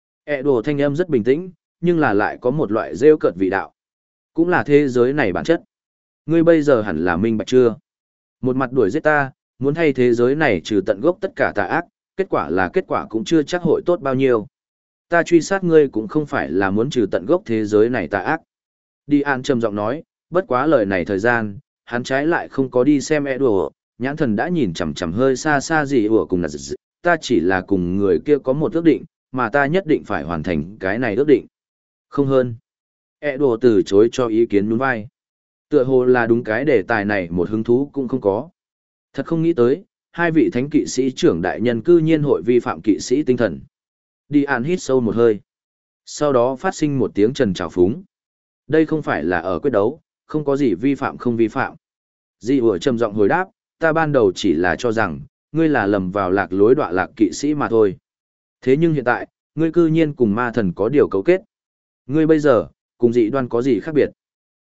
Đùa thanh âm rất bình tĩnh, nhưng là lại có một loại rêu cợt vị đạo. Cũng là thế giới này bản chất. Ngươi bây giờ hẳn là minh bạch chưa? Một mặt đuổi giết ta, muốn thay thế giới này trừ tận gốc tất cả tà ác, kết quả cũng chưa chắc hội tốt bao nhiêu. Ta truy sát ngươi cũng không phải là muốn trừ tận gốc thế giới này tà ác. Đi An trầm giọng nói, bất quá lời này thời gian, hắn trái lại không có đi xem đùa, nhãn thần đã nhìn chằm chằm hơi xa xa gì ủa cùng là ta chỉ là cùng người kia có một ước định, mà ta nhất định phải hoàn thành cái này ước định. Không hơn. Đùa từ chối cho ý kiến nhún vai. Tựa hồ là đúng cái đề tài này một hứng thú cũng không có. Thật không nghĩ tới, hai vị thánh kỵ sĩ trưởng đại nhân cư nhiên hội vi phạm kỵ sĩ tinh thần. Đi An hít sâu một hơi. Sau đó phát sinh một tiếng trần trào phúng. Đây không phải là ở quyết đấu, không có gì vi phạm không vi phạm. Di ủa trầm giọng hồi đáp, ta ban đầu chỉ là cho rằng, ngươi là lầm vào lạc lối đọa lạc kỵ sĩ mà thôi. Thế nhưng hiện tại, ngươi cư nhiên cùng ma thần có điều cấu kết. Ngươi bây giờ, cùng dị đoan có gì khác biệt?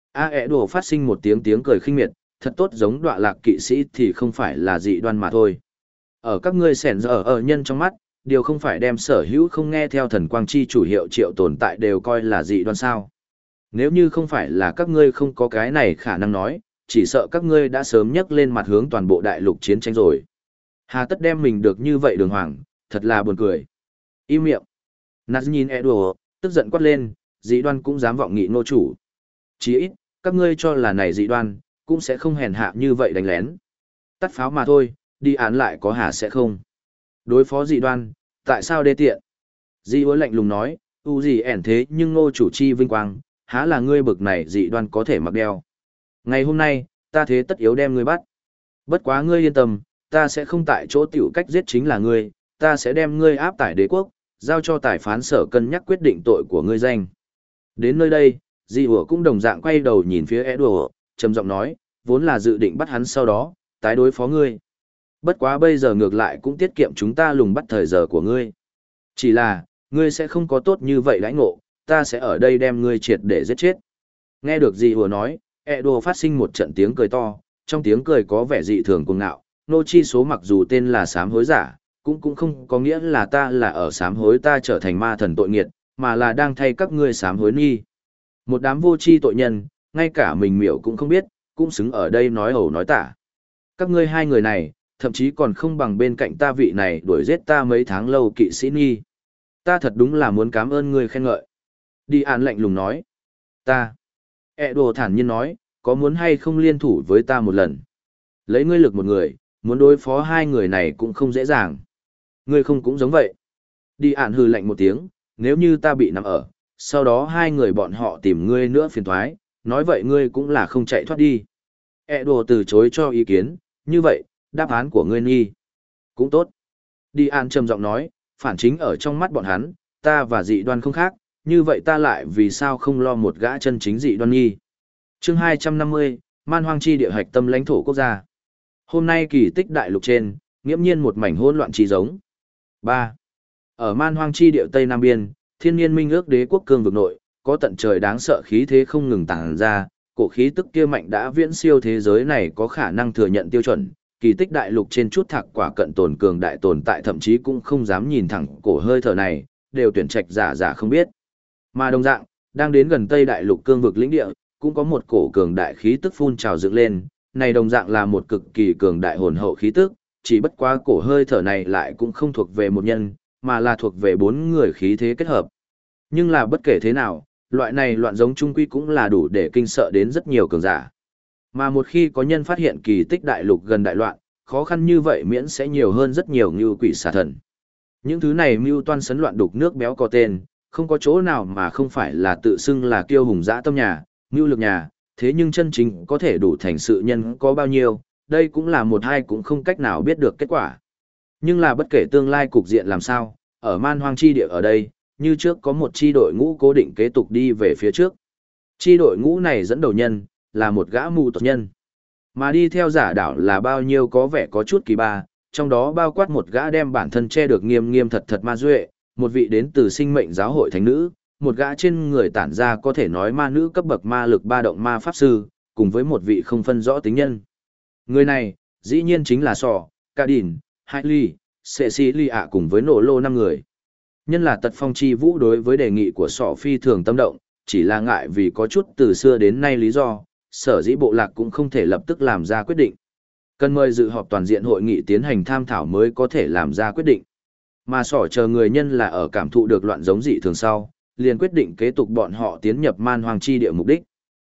Đùa phát sinh một tiếng cười khinh miệt, thật tốt giống đọa lạc kỵ sĩ thì không phải là dị đoan mà thôi. Ở các ngươi sẻn giờ ở nhân trong mắt, điều không phải đem sở hữu không nghe theo thần quang chi chủ hiệu triệu tồn tại đều coi là dị đoan sao. Nếu như không phải là các ngươi không có cái này khả năng nói, chỉ sợ các ngươi đã sớm nhấc lên mặt hướng toàn bộ đại lục chiến tranh rồi. Hà tất đem mình được như vậy đường hoàng, thật là buồn cười. Im miệng. Naz nhìn Edward, tức giận quát lên, dị đoan cũng dám vọng nghị nô chủ. Chỉ ít, các ngươi cho là này dị đoan, cũng sẽ không hèn hạ như vậy đánh lén. Tắt pháo mà thôi, đi án lại có hả sẽ không. Đối phó dị đoan, tại sao đê tiện? Dị hối lạnh lùng nói, u gì ẻn thế nhưng nô chủ chi vinh quang, há là ngươi bực này dị đoan có thể mặc đeo. Ngày hôm nay, ta thế tất yếu đem ngươi bắt. Bất quá ngươi yên tâm, ta sẽ không tại chỗ tiểu cách giết chính là ngươi, ta sẽ đem ngươi áp tải đế quốc, giao cho tài phán sở cân nhắc quyết định tội của ngươi danh. Đến nơi đây, Di Hùa cũng đồng dạng quay đầu nhìn phía Edward, trầm giọng nói, vốn là dự định bắt hắn sau đó, tái đối phó ngươi. Bất quá bây giờ ngược lại cũng tiết kiệm chúng ta lùng bắt thời giờ của ngươi. Chỉ là, ngươi sẽ không có tốt như vậy đãi ngộ, ta sẽ ở đây đem ngươi triệt để giết chết. Nghe được Di Hùa nói, Edward phát sinh một trận tiếng cười to, trong tiếng cười có vẻ dị thường cuồng ngạo, nô chi số mặc dù tên là sám hối giả, cũng không có nghĩa là ta là ở sám hối ta trở thành ma thần tội nghiệt, mà là đang thay các ngươi sám hối nghi. Một đám vô tri tội nhân, ngay cả mình miểu cũng không biết, cũng xứng ở đây nói ẩu nói tả. Các ngươi hai người này, thậm chí còn không bằng bên cạnh ta vị này đuổi giết ta mấy tháng lâu kỵ sĩ nghi. Ta thật đúng là muốn cảm ơn ngươi khen ngợi. Đi An lạnh lùng nói. Ta. Đồ thản nhiên nói, có muốn hay không liên thủ với ta một lần. Lấy ngươi lực một người, muốn đối phó hai người này cũng không dễ dàng. Ngươi không cũng giống vậy. Đi An hừ lạnh một tiếng, nếu như ta bị nằm ở, sau đó hai người bọn họ tìm ngươi nữa phiền thoái, nói vậy ngươi cũng là không chạy thoát đi. Đồ từ chối cho ý kiến, như vậy, đáp án của ngươi nghi. Cũng tốt. Đi An trầm giọng nói, phản chính ở trong mắt bọn hắn, ta và dị đoan không khác, như vậy ta lại vì sao không lo một gã chân chính dị đoan nghi. Chương 250, Man Hoang chi địa hạch tâm lãnh thổ quốc gia. Hôm nay kỳ tích đại lục trên, nghiễm nhiên một mảnh hỗn loạn chi giống. 3. Ở Man Hoang chi địa Tây Nam Biên, thiên nhiên minh ước đế quốc cương vực nội, có tận trời đáng sợ khí thế không ngừng tàng ra, cổ khí tức kia mạnh đã viễn siêu thế giới này có khả năng thừa nhận tiêu chuẩn. Kỳ tích đại lục trên chút thạc quả cận tồn cường đại tồn tại thậm chí cũng không dám nhìn thẳng cổ hơi thở này, đều tuyển trạch giả không biết. Mà đồng dạng, đang đến gần Tây đại lục cương vực lĩnh địa, cũng có một cổ cường đại khí tức phun trào dựng lên, này đồng dạng là một cực kỳ cường đại hồn hậu khí tức, chỉ bất quá cổ hơi thở này lại cũng không thuộc về một nhân, mà là thuộc về bốn người khí thế kết hợp. Nhưng là bất kể thế nào, loại này loạn giống trung quy cũng là đủ để kinh sợ đến rất nhiều cường giả. Mà một khi có nhân phát hiện kỳ tích đại lục gần đại loạn, khó khăn như vậy miễn sẽ nhiều hơn rất nhiều như quỷ xà thần. Những thứ này mưu toan sấn loạn đục nước béo có tên, không có chỗ nào mà không phải là tự xưng là kiêu hùng dã tâm nhà, mưu lực nhà, thế nhưng chân chính có thể đủ thành sự nhân có bao nhiêu, đây cũng là một hai cũng không cách nào biết được kết quả. Nhưng là bất kể tương lai cục diện làm sao, ở Man Hoang chi địa ở đây, như trước có một chi đội ngũ cố định kế tục đi về phía trước. Chi đội ngũ này dẫn đầu nhân, là một gã mù tộc nhân. Mà đi theo giả đảo là bao nhiêu có vẻ có chút kỳ ba, trong đó bao quát một gã đem bản thân che được nghiêm nghiêm thật thật ma duệ, một vị đến từ sinh mệnh giáo hội thánh nữ, một gã trên người tản ra có thể nói ma nữ cấp bậc ma lực ba động ma pháp sư, cùng với một vị không phân rõ tính nhân. Người này, dĩ nhiên chính là Sò, Ca Đìn, Hailey, Cecilia cùng với Nổ Lô 5 người. Nhân là tật phong chi vũ đối với đề nghị của Sò phi thường tâm động, chỉ là ngại vì có chút từ xưa đến nay lý do, sở dĩ bộ lạc cũng không thể lập tức làm ra quyết định. Cần mời dự họp toàn diện hội nghị tiến hành tham thảo mới có thể làm ra quyết định. Mà Sò chờ người nhân là ở cảm thụ được loạn giống dị thường sau, liền quyết định kế tục bọn họ tiến nhập Man Hoang chi địa mục đích.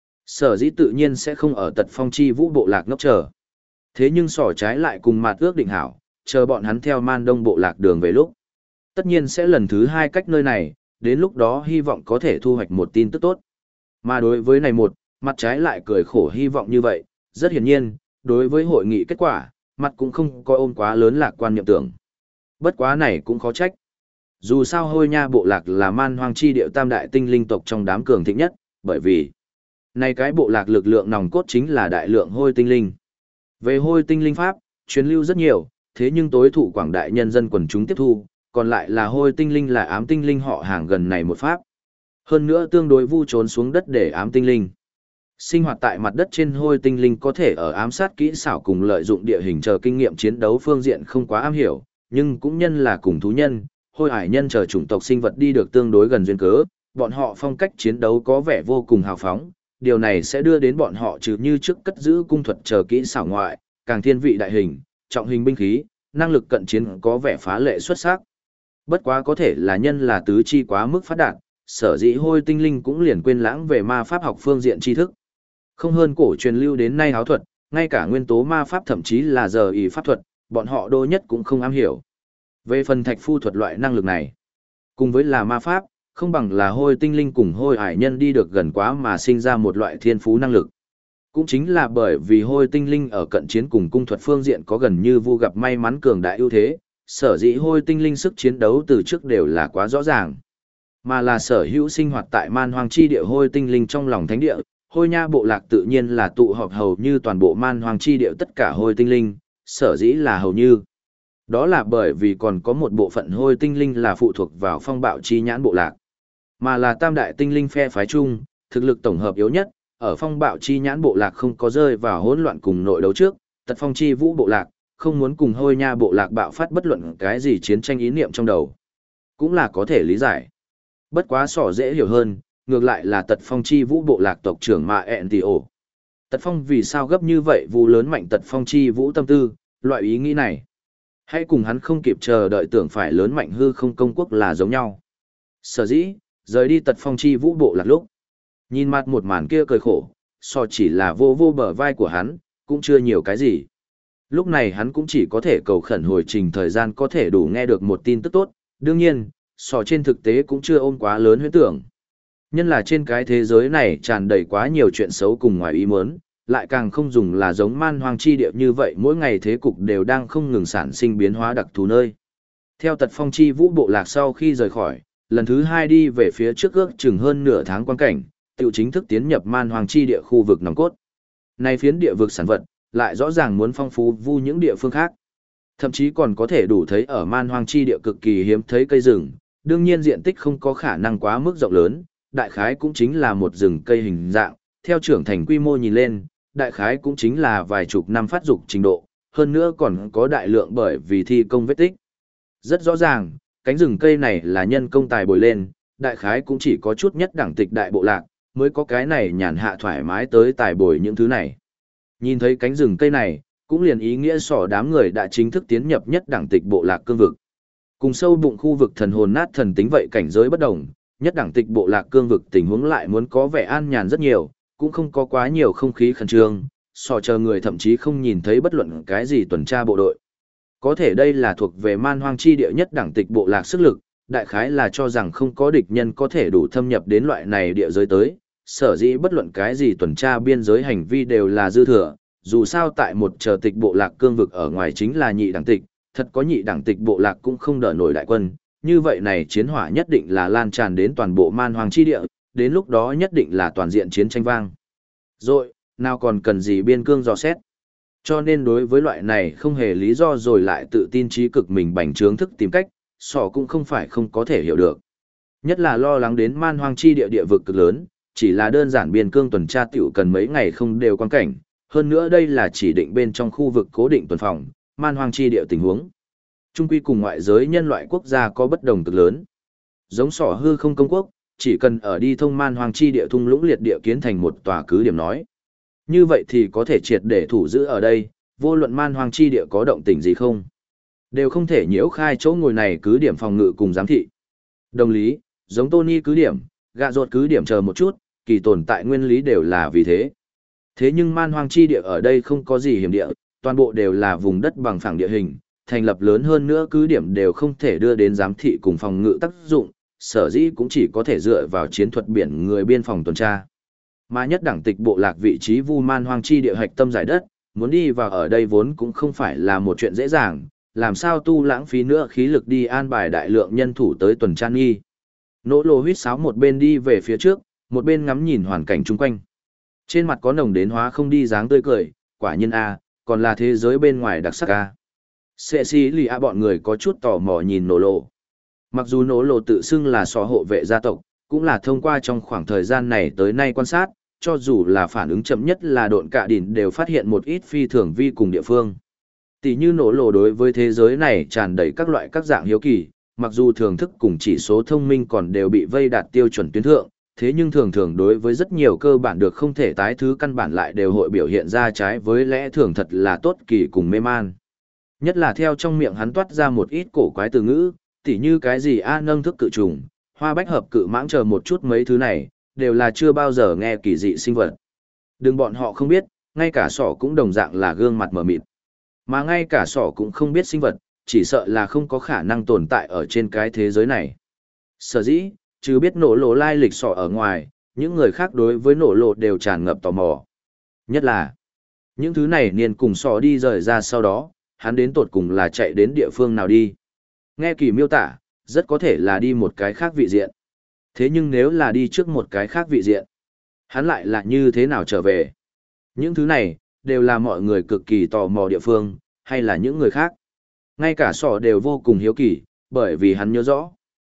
Sở dĩ tự nhiên sẽ không ở tật phong chi vũ bộ lạc ngốc chờ. Thế nhưng Sò trái lại cùng Mạt ước định hảo, chờ bọn hắn theo Man Đông bộ lạc đường về lúc. Tất nhiên sẽ lần thứ 2 cách nơi này, đến lúc đó hy vọng có thể thu hoạch một tin tức tốt. Mà đối với này một, Mặt trái lại cười khổ hy vọng như vậy, rất hiển nhiên, đối với hội nghị kết quả, Mặt cũng không có ôm quá lớn lạc quan niệm tưởng. Bất quá này cũng khó trách. Dù sao Hôi Nha bộ lạc là Man Hoang chi điệu tam đại tinh linh tộc trong đám cường thịnh nhất, bởi vì này cái bộ lạc lực lượng nòng cốt chính là đại lượng hôi tinh linh. Về hôi tinh linh pháp, truyền lưu rất nhiều, thế nhưng tối thụ quảng đại nhân dân quần chúng tiếp thu, còn lại là hôi tinh linh là ám tinh linh họ hàng gần này một pháp. Hơn nữa tương đối vu trốn xuống đất để ám tinh linh. Sinh hoạt tại mặt đất trên hôi tinh linh có thể ở ám sát kỹ xảo cùng lợi dụng địa hình chờ kinh nghiệm chiến đấu phương diện không quá am hiểu, nhưng cũng nhân là cùng thú nhân, hôi hải nhân chờ chủng tộc sinh vật đi được tương đối gần duyên cớ, bọn họ phong cách chiến đấu có vẻ vô cùng hào phóng, điều này sẽ đưa đến bọn họ trừ như trước cất giữ cung thuật chờ kỹ xảo ngoại, càng thiên vị đại hình, trọng hình binh khí, năng lực cận chiến có vẻ phá lệ xuất sắc. Bất quá có thể là nhân là tứ chi quá mức phát đạt, sở dĩ hôi tinh linh cũng liền quên lãng về ma pháp học phương diện tri thức. Không hơn cổ truyền lưu đến nay áo thuật, ngay cả nguyên tố ma pháp thậm chí là giờ y pháp thuật, bọn họ đô nhất cũng không am hiểu. Về phần thạch phu thuật loại năng lực này, cùng với là ma pháp, không bằng là hôi tinh linh cùng hôi ải nhân đi được gần quá mà sinh ra một loại thiên phú năng lực. Cũng chính là bởi vì hôi tinh linh ở cận chiến cùng cung thuật phương diện có gần như vu gặp may mắn cường đại ưu thế, sở dĩ hôi tinh linh sức chiến đấu từ trước đều là quá rõ ràng. Mà là sở hữu sinh hoạt tại man hoang chi địa hôi tinh linh trong lòng thánh địa, hôi nha bộ lạc tự nhiên là tụ họp hầu như toàn bộ man hoang chi địa tất cả hôi tinh linh, sở dĩ là hầu như. Đó là bởi vì còn có một bộ phận hôi tinh linh là phụ thuộc vào phong bạo chi nhãn bộ lạc, mà là tam đại tinh linh phe phái chung, thực lực tổng hợp yếu nhất, ở phong bạo chi nhãn bộ lạc không có rơi vào hỗn loạn cùng nội đấu trước, tật phong chi vũ bộ lạc, không muốn cùng hôi nha bộ lạc bạo phát bất luận cái gì chiến tranh ý niệm trong đầu. Cũng là có thể lý giải. Bất quá sỏ dễ hiểu hơn, ngược lại là tật phong chi vũ bộ lạc tộc trưởng mà ẹn tì ổ. Tật phong vì sao gấp như vậy vụ lớn mạnh tật phong chi vũ tâm tư, loại ý nghĩ này. Hãy cùng hắn không kịp chờ đợi tưởng phải lớn mạnh hư không công quốc là giống nhau. Sở dĩ, rời đi tật phong chi vũ bộ lạc lúc. Nhìn mặt một màn kia cười khổ, so chỉ là vô vô bờ vai của hắn, cũng chưa nhiều cái gì. Lúc này hắn cũng chỉ có thể cầu khẩn hồi trình thời gian có thể đủ nghe được một tin tức tốt, đương nhiên, so trên thực tế cũng chưa ôm quá lớn huyễn tưởng. Nhân là trên cái thế giới này tràn đầy quá nhiều chuyện xấu cùng ngoài ý muốn, lại càng không dùng là giống man hoang chi địa như vậy mỗi ngày thế cục đều đang không ngừng sản sinh biến hóa đặc thù nơi. Theo tật phong chi vũ bộ lạc sau khi rời khỏi, lần thứ 2 đi về phía trước ước chừng hơn nửa tháng quan cảnh, tự chính thức tiến nhập man hoang chi địa khu vực nòng cốt. Này phiến địa vực sản vật, lại rõ ràng muốn phong phú vu những địa phương khác. Thậm chí còn có thể đủ thấy ở man hoang chi địa cực kỳ hiếm thấy cây rừng, đương nhiên diện tích không có khả năng quá mức rộng lớn, đại khái cũng chính là một rừng cây hình dạng, theo trưởng thành quy mô nhìn lên, đại khái cũng chính là vài chục năm phát dục trình độ, hơn nữa còn có đại lượng bởi vì thi công vết tích. Rất rõ ràng, cánh rừng cây này là nhân công tài bồi lên, đại khái cũng chỉ có chút nhất đẳng tịch đại bộ lạc, mới có cái này nhàn hạ thoải mái tới tài bồi những thứ này. Nhìn thấy cánh rừng cây này, cũng liền ý nghĩa sỏ đám người đã chính thức tiến nhập nhất đẳng tịch bộ lạc cương vực. Cùng sâu bụng khu vực thần hồn nát thần tính vậy cảnh giới bất đồng, nhất đẳng tịch bộ lạc cương vực tình huống lại muốn có vẻ an nhàn rất nhiều, cũng không có quá nhiều không khí khẩn trương, sò chờ người thậm chí không nhìn thấy bất luận cái gì tuần tra bộ đội. Có thể đây là thuộc về man hoang chi địa nhất đẳng tịch bộ lạc sức lực, đại khái là cho rằng không có địch nhân có thể đủ thâm nhập đến loại này địa giới tới, sở dĩ bất luận cái gì tuần tra biên giới hành vi đều là dư thừa, dù sao tại một chờ tịch bộ lạc cương vực ở ngoài chính là nhị đẳng tịch, thật có nhị đẳng tịch bộ lạc cũng không đỡ nổi đại quân, như vậy này chiến hỏa nhất định là lan tràn đến toàn bộ man hoang chi địa, đến lúc đó nhất định là toàn diện chiến tranh vang. Rồi, nào còn cần gì biên cương dò xét. Cho nên đối với loại này không hề lý do rồi lại tự tin trí cực mình bành trướng thức tìm cách, sỏ cũng không phải không có thể hiểu được. Nhất là lo lắng đến man hoang chi địa địa vực cực lớn, chỉ là đơn giản biên cương tuần tra tiểu cần mấy ngày không đều quan cảnh, hơn nữa đây là chỉ định bên trong khu vực cố định tuần phòng, man hoang chi địa tình huống. Trung quy cùng ngoại giới nhân loại quốc gia có bất đồng cực lớn. Giống sỏ hư không công quốc, chỉ cần ở đi thông man hoang chi địa thung lũng liệt địa kiến thành một tòa cứ điểm nói. Như vậy thì có thể triệt để thủ giữ ở đây, vô luận man hoang chi địa có động tình gì không. Đều không thể nhiễu khai chỗ ngồi này cứ điểm phòng ngự cùng giám thị. Đồng lý, giống Tony cứ điểm, gạ rột cứ điểm chờ một chút, kỳ tồn tại nguyên lý đều là vì thế. Thế nhưng man hoang chi địa ở đây không có gì hiểm địa, toàn bộ đều là vùng đất bằng phẳng địa hình, thành lập lớn hơn nữa cứ điểm đều không thể đưa đến giám thị cùng phòng ngự tác dụng, sở dĩ cũng chỉ có thể dựa vào chiến thuật biển người biên phòng tuần tra. Mà nhất đẳng tịch bộ lạc vị trí vu man hoang chi địa hạch tâm giải đất, muốn đi vào ở đây vốn cũng không phải là một chuyện dễ dàng, làm sao tu lãng phí nữa khí lực đi an bài đại lượng nhân thủ tới tuần tra nghi. Nỗ lô huýt sáo một bên đi về phía trước, một bên ngắm nhìn hoàn cảnh chung quanh. Trên mặt có nồng đến hóa không đi dáng tươi cười, quả nhiên a, còn là thế giới bên ngoài đặc sắc a. Sệ xì lì a bọn người có chút tò mò nhìn nỗ lộ. Mặc dù nỗ lộ tự xưng là sò hộ vệ gia tộc, cũng là thông qua trong khoảng thời gian này tới nay quan sát, cho dù là phản ứng chậm nhất là độn cả đỉnh đều phát hiện một ít phi thường vi cùng địa phương. Tỷ như nỗ lộ đối với thế giới này tràn đầy các loại các dạng hiếu kỳ, mặc dù thưởng thức cùng chỉ số thông minh còn đều bị vây đạt tiêu chuẩn tuyến thượng, thế nhưng thường thường đối với rất nhiều cơ bản được không thể tái thứ căn bản lại đều hội biểu hiện ra trái với lẽ thường thật là tốt kỳ cùng mê man. Nhất là theo trong miệng hắn toát ra một ít cổ quái từ ngữ, tỉ như cái gì a nâng thức cự trùng, hoa bách hợp cự mãng chờ một chút mấy thứ này, đều là chưa bao giờ nghe kỳ dị sinh vật. Đừng bọn họ không biết, ngay cả sỏ cũng đồng dạng là gương mặt mờ mịt. Mà ngay cả sỏ cũng không biết sinh vật, chỉ sợ là không có khả năng tồn tại ở trên cái thế giới này. Sở dĩ, chứ biết nổ lộ lai lịch sỏ ở ngoài, những người khác đối với nổ lộ đều tràn ngập tò mò. Nhất là, những thứ này niên cùng sỏ đi rời ra sau đó, hắn đến tột cùng là chạy đến địa phương nào đi. Nghe kỳ miêu tả, rất có thể là đi một cái khác vị diện. Thế nhưng nếu là đi trước một cái khác vị diện, hắn lại là như thế nào trở về? Những thứ này, đều là mọi người cực kỳ tò mò địa phương, hay là những người khác. Ngay cả sỏ đều vô cùng hiếu kỳ, bởi vì hắn nhớ rõ.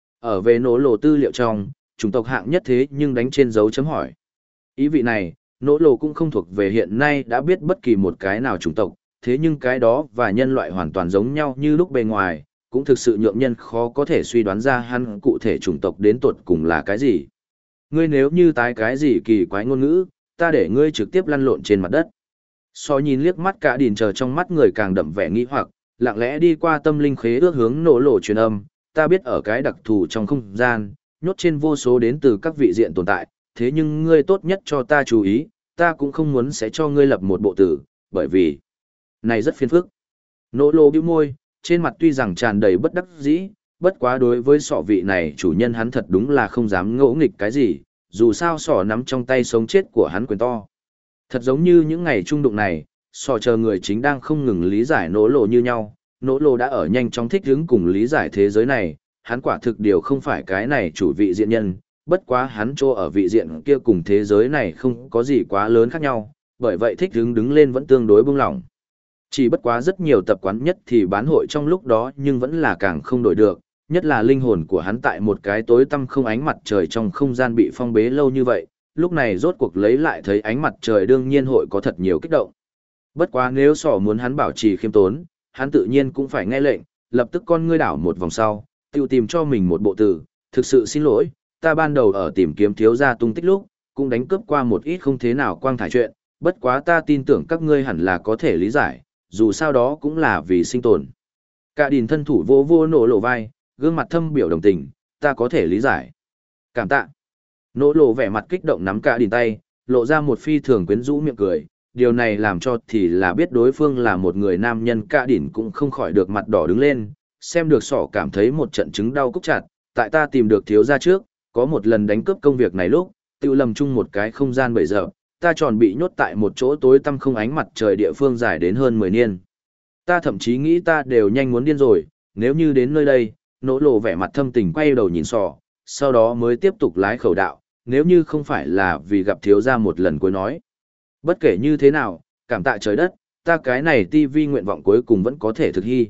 Ở về nỗ lộ tư liệu trong, chủng tộc hạng nhất thế nhưng đánh trên dấu chấm hỏi. Ý vị này, nỗ lộ cũng không thuộc về hiện nay đã biết bất kỳ một cái nào chủng tộc, thế nhưng cái đó và nhân loại hoàn toàn giống nhau như lúc bề ngoài, cũng thực sự nhượng nhân khó có thể suy đoán ra hắn cụ thể chủng tộc đến tuột cùng là cái gì. Ngươi nếu như tái cái gì kỳ quái ngôn ngữ, ta để ngươi trực tiếp lăn lộn trên mặt đất. So nhìn liếc mắt cả đìn chờ trong mắt người càng đậm vẻ nghi hoặc, lặng lẽ đi qua tâm linh khế ước hướng nổ lộ truyền âm, ta biết ở cái đặc thù trong không gian, nhốt trên vô số đến từ các vị diện tồn tại, thế nhưng ngươi tốt nhất cho ta chú ý, ta cũng không muốn sẽ cho ngươi lập một bộ tử, bởi vì này rất phiền phức. Nỗ lộ bĩu môi, trên mặt tuy rằng tràn đầy bất đắc dĩ, bất quá đối với sọ vị này chủ nhân hắn thật đúng là không dám ngỗ nghịch cái gì, dù sao sọ nắm trong tay sống chết của hắn quyền to. Thật giống như những ngày trung đụng này, sọ chờ người chính đang không ngừng lý giải nỗ lộ như nhau, nỗ lộ đã ở nhanh chóng thích ứng cùng lý giải thế giới này, hắn quả thực điều không phải cái này chủ vị diện nhân, bất quá hắn chỗ ở vị diện kia cùng thế giới này không có gì quá lớn khác nhau, bởi vậy thích ứng đứng lên vẫn tương đối buông lỏng. Chỉ bất quá rất nhiều tập quán nhất thì bán hội trong lúc đó nhưng vẫn là càng không đổi được, nhất là linh hồn của hắn tại một cái tối tăm không ánh mặt trời trong không gian bị phong bế lâu như vậy, lúc này rốt cuộc lấy lại thấy ánh mặt trời đương nhiên hội có thật nhiều kích động. Bất quá nếu sỏ muốn hắn bảo trì khiêm tốn, hắn tự nhiên cũng phải nghe lệnh, lập tức con ngươi đảo một vòng sau, tiêu tìm cho mình một bộ từ, thực sự xin lỗi, ta ban đầu ở tìm kiếm thiếu gia tung tích lúc, cũng đánh cướp qua một ít không thế nào quang thải chuyện, bất quá ta tin tưởng các ngươi hẳn là có thể lý giải, dù sao đó cũng là vì sinh tồn. Cả đìn thân thủ vô vô nổ lộ vai, gương mặt thâm biểu đồng tình, ta có thể lý giải. Cảm tạ. Nỗ lộ vẻ mặt kích động nắm cả đìn tay, lộ ra một phi thường quyến rũ miệng cười, điều này làm cho thì là biết đối phương là một người nam nhân. Cả đìn cũng không khỏi được mặt đỏ đứng lên, xem được sỏ cảm thấy một trận chứng đau cúc chặt, tại ta tìm được thiếu gia trước, có một lần đánh cướp công việc này lúc, tự lầm chung một cái không gian bậy giờ, ta tròn bị nhốt tại một chỗ tối tăm không ánh mặt trời địa phương dài đến hơn 10 niên. Ta thậm chí nghĩ ta đều nhanh muốn điên rồi, nếu như đến nơi đây, nỗ lộ vẻ mặt thâm tình quay đầu nhìn sỏ, sau đó mới tiếp tục lái khẩu đạo, nếu như không phải là vì gặp thiếu gia một lần cuối nói. Bất kể như thế nào, cảm tạ trời đất, ta cái này tivi nguyện vọng cuối cùng vẫn có thể thực hy.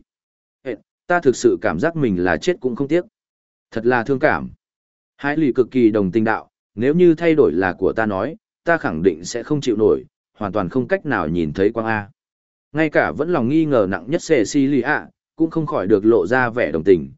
Ta thực sự cảm giác mình là chết cũng không tiếc. Thật là thương cảm. Hải lì cực kỳ đồng tình đạo, nếu như thay đổi là của ta nói, ta khẳng định sẽ không chịu nổi, hoàn toàn không cách nào nhìn thấy quang A. Ngay cả vẫn lòng nghi ngờ nặng nhất Cecilia, cũng không khỏi được lộ ra vẻ đồng tình,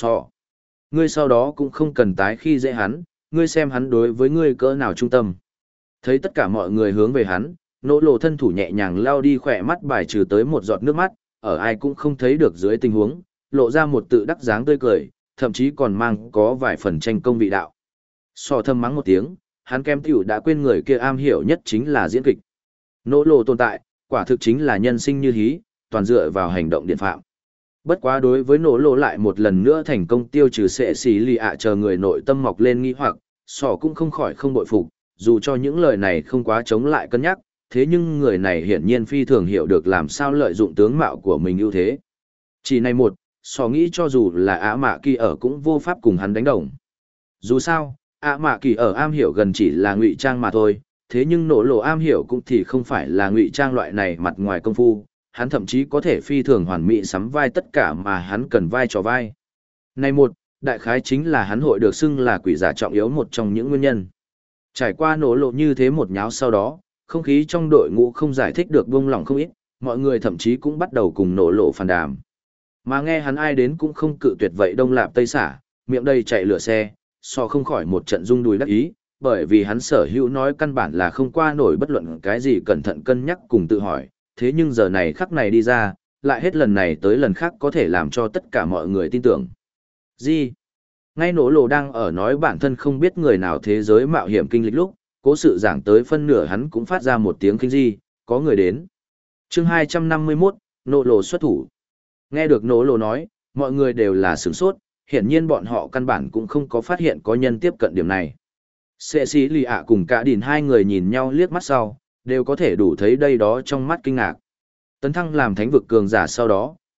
ngươi sau đó cũng không cần tái khi dễ hắn, ngươi xem hắn đối với ngươi cỡ nào trung tâm. Thấy tất cả mọi người hướng về hắn, nỗ lộ thân thủ nhẹ nhàng lao đi khỏe mắt bài trừ tới một giọt nước mắt, ở ai cũng không thấy được dưới tình huống, lộ ra một tự đắc dáng tươi cười, thậm chí còn mang có vài phần tranh công vị đạo. Thâm mắng một tiếng, hắn kem tiểu đã quên người kia am hiểu nhất chính là diễn kịch. Nỗ lộ tồn tại, quả thực chính là nhân sinh như hí, toàn dựa vào hành động điện phạm. Bất quá đối với nỗ lộ lại một lần nữa thành công tiêu trừ sệ xì lì ạ chờ người nội tâm mọc lên nghi hoặc, cũng không khỏi không bội phục, dù cho những lời này không quá chống lại cân nhắc, thế nhưng người này hiển nhiên phi thường hiểu được làm sao lợi dụng tướng mạo của mình ưu thế. Chỉ này một, nghĩ cho dù là Ả Mạ Kỳ ở cũng vô pháp cùng hắn đánh đồng. Dù sao, Ả Mạ Kỳ ở am hiểu gần chỉ là ngụy trang mà thôi, thế nhưng nỗ lộ am hiểu cũng thì không phải là ngụy trang loại này mặt ngoài công phu, hắn thậm chí có thể phi thường hoàn mỹ sắm vai tất cả mà hắn cần vai trò vai. Này một, đại khái chính là hắn hội được xưng là quỷ giả trọng yếu một trong những nguyên nhân. Trải qua nỗ lộ như thế một nháo sau đó, không khí trong đội ngũ không giải thích được buông lỏng không ít, mọi người thậm chí cũng bắt đầu cùng nỗ lộ phàn đàm. Mà nghe hắn ai đến cũng không cự tuyệt vậy đông lạp tây xả, miệng đầy chạy lửa xe, không khỏi một trận rung đùi đắc ý, bởi vì hắn sở hữu nói căn bản là không qua nổi bất luận cái gì cẩn thận cân nhắc cùng tự hỏi, thế nhưng giờ này khắc này đi ra, lại hết lần này tới lần khác có thể làm cho tất cả mọi người tin tưởng. Gì? Ngay nỗ lộ đang ở nói bản thân không biết người nào thế giới mạo hiểm kinh lịch lúc, cố sự giảng tới phân nửa hắn cũng phát ra một tiếng kinh di, có người đến. Chương 251, nỗ lộ xuất thủ. Nghe được nỗ lộ nói, mọi người đều là sửng sốt, hiển nhiên bọn họ căn bản cũng không có phát hiện có nhân tiếp cận điểm này. Cecilia cùng cả đìn hai người nhìn nhau liếc mắt sau, đều có thể đủ thấy đây đó trong mắt kinh ngạc. Tấn thăng làm thánh vực cường giả sau đó,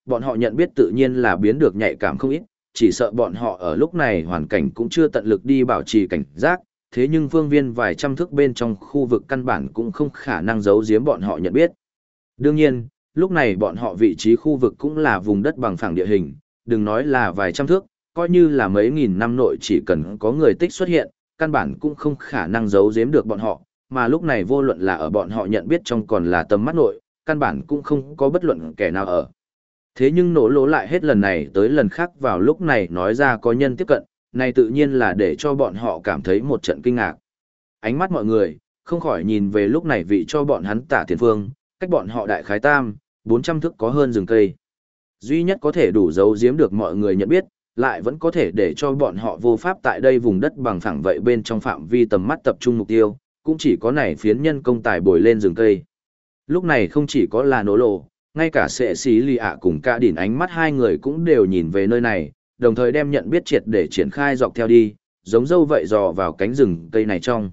bọn họ nhận biết tự nhiên là biến được nhạy cảm không ít, chỉ sợ bọn họ ở lúc này hoàn cảnh cũng chưa tận lực đi bảo trì cảnh giác, thế nhưng phương viên vài trăm thước bên trong khu vực căn bản cũng không khả năng giấu giếm bọn họ nhận biết. Đương nhiên, lúc này bọn họ vị trí khu vực cũng là vùng đất bằng phẳng địa hình, đừng nói là vài trăm thước, coi như là mấy nghìn năm nội chỉ cần có người tích xuất hiện, căn bản cũng không khả năng giấu giếm được bọn họ, mà lúc này vô luận là ở bọn họ nhận biết trong còn là tầm mắt nội, căn bản cũng không có bất luận kẻ nào ở. Thế nhưng nổ lỗ lại hết lần này tới lần khác vào lúc này nói ra có nhân tiếp cận, này tự nhiên là để cho bọn họ cảm thấy một trận kinh ngạc. Ánh mắt mọi người, không khỏi nhìn về lúc này vị cho bọn hắn tả tiền phương, cách bọn họ đại khái 400 thước có hơn rừng cây. Duy nhất có thể đủ giấu giếm được mọi người nhận biết, lại vẫn có thể để cho bọn họ vô pháp tại đây vùng đất bằng phẳng vậy bên trong phạm vi tầm mắt tập trung mục tiêu, cũng chỉ có này phiến nhân công tài bồi lên rừng cây. Lúc này không chỉ có là nổ lộ, ngay cả sệ xí lì ạ cùng cả đỉn ánh mắt hai người cũng đều nhìn về nơi này, đồng thời đem nhận biết triệt để triển khai dọc theo đi, giống dâu vậy dò vào cánh rừng cây này trong.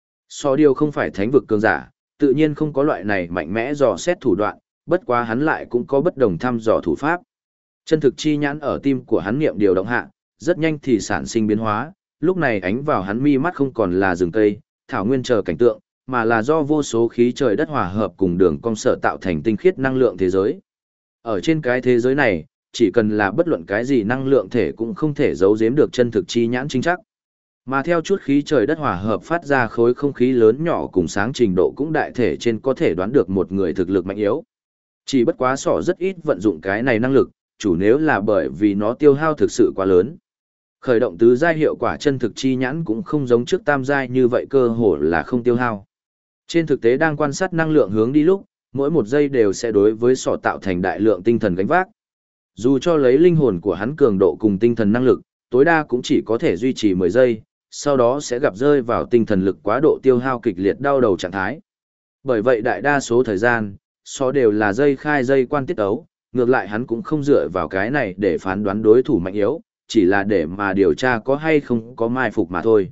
So điều không phải thánh vực cường giả, tự nhiên không có loại này mạnh mẽ dò xét thủ đoạn, bất quá hắn lại cũng có bất đồng thăm dò thủ pháp. Chân thực chi nhãn ở tim của hắn niệm điều động hạ, rất nhanh thì sản sinh biến hóa, lúc này ánh vào hắn mi mắt không còn là rừng cây, thảo nguyên chờ cảnh tượng, mà là do vô số khí trời đất hòa hợp cùng đường cong sở tạo thành tinh khiết năng lượng thế giới. Ở trên cái thế giới này, chỉ cần là bất luận cái gì năng lượng thể cũng không thể giấu giếm được chân thực chi nhãn chính chắc. Mà theo chút khí trời đất hòa hợp phát ra khối không khí lớn nhỏ cùng sáng trình độ cũng đại thể trên có thể đoán được một người thực lực mạnh yếu. Chỉ bất quá sỏ rất ít vận dụng cái này năng lực, chủ nếu là bởi vì nó tiêu hao thực sự quá lớn. Khởi động tứ giai hiệu quả chân thực chi nhãn cũng không giống trước tam giai như vậy, cơ hồ là không tiêu hao. Trên thực tế đang quan sát năng lượng hướng đi lúc, mỗi một giây đều sẽ đối với sỏ tạo thành đại lượng tinh thần gánh vác. Dù cho lấy linh hồn của hắn cường độ cùng tinh thần năng lực, tối đa cũng chỉ có thể duy trì 10 giây, sau đó sẽ gặp rơi vào tinh thần lực quá độ tiêu hao kịch liệt đau đầu trạng thái. Bởi vậy đại đa số thời gian, sỏ đều là dây khai dây quan tiết ấu, ngược lại hắn cũng không dựa vào cái này để phán đoán đối thủ mạnh yếu, chỉ là để mà điều tra có hay không có mai phục mà thôi.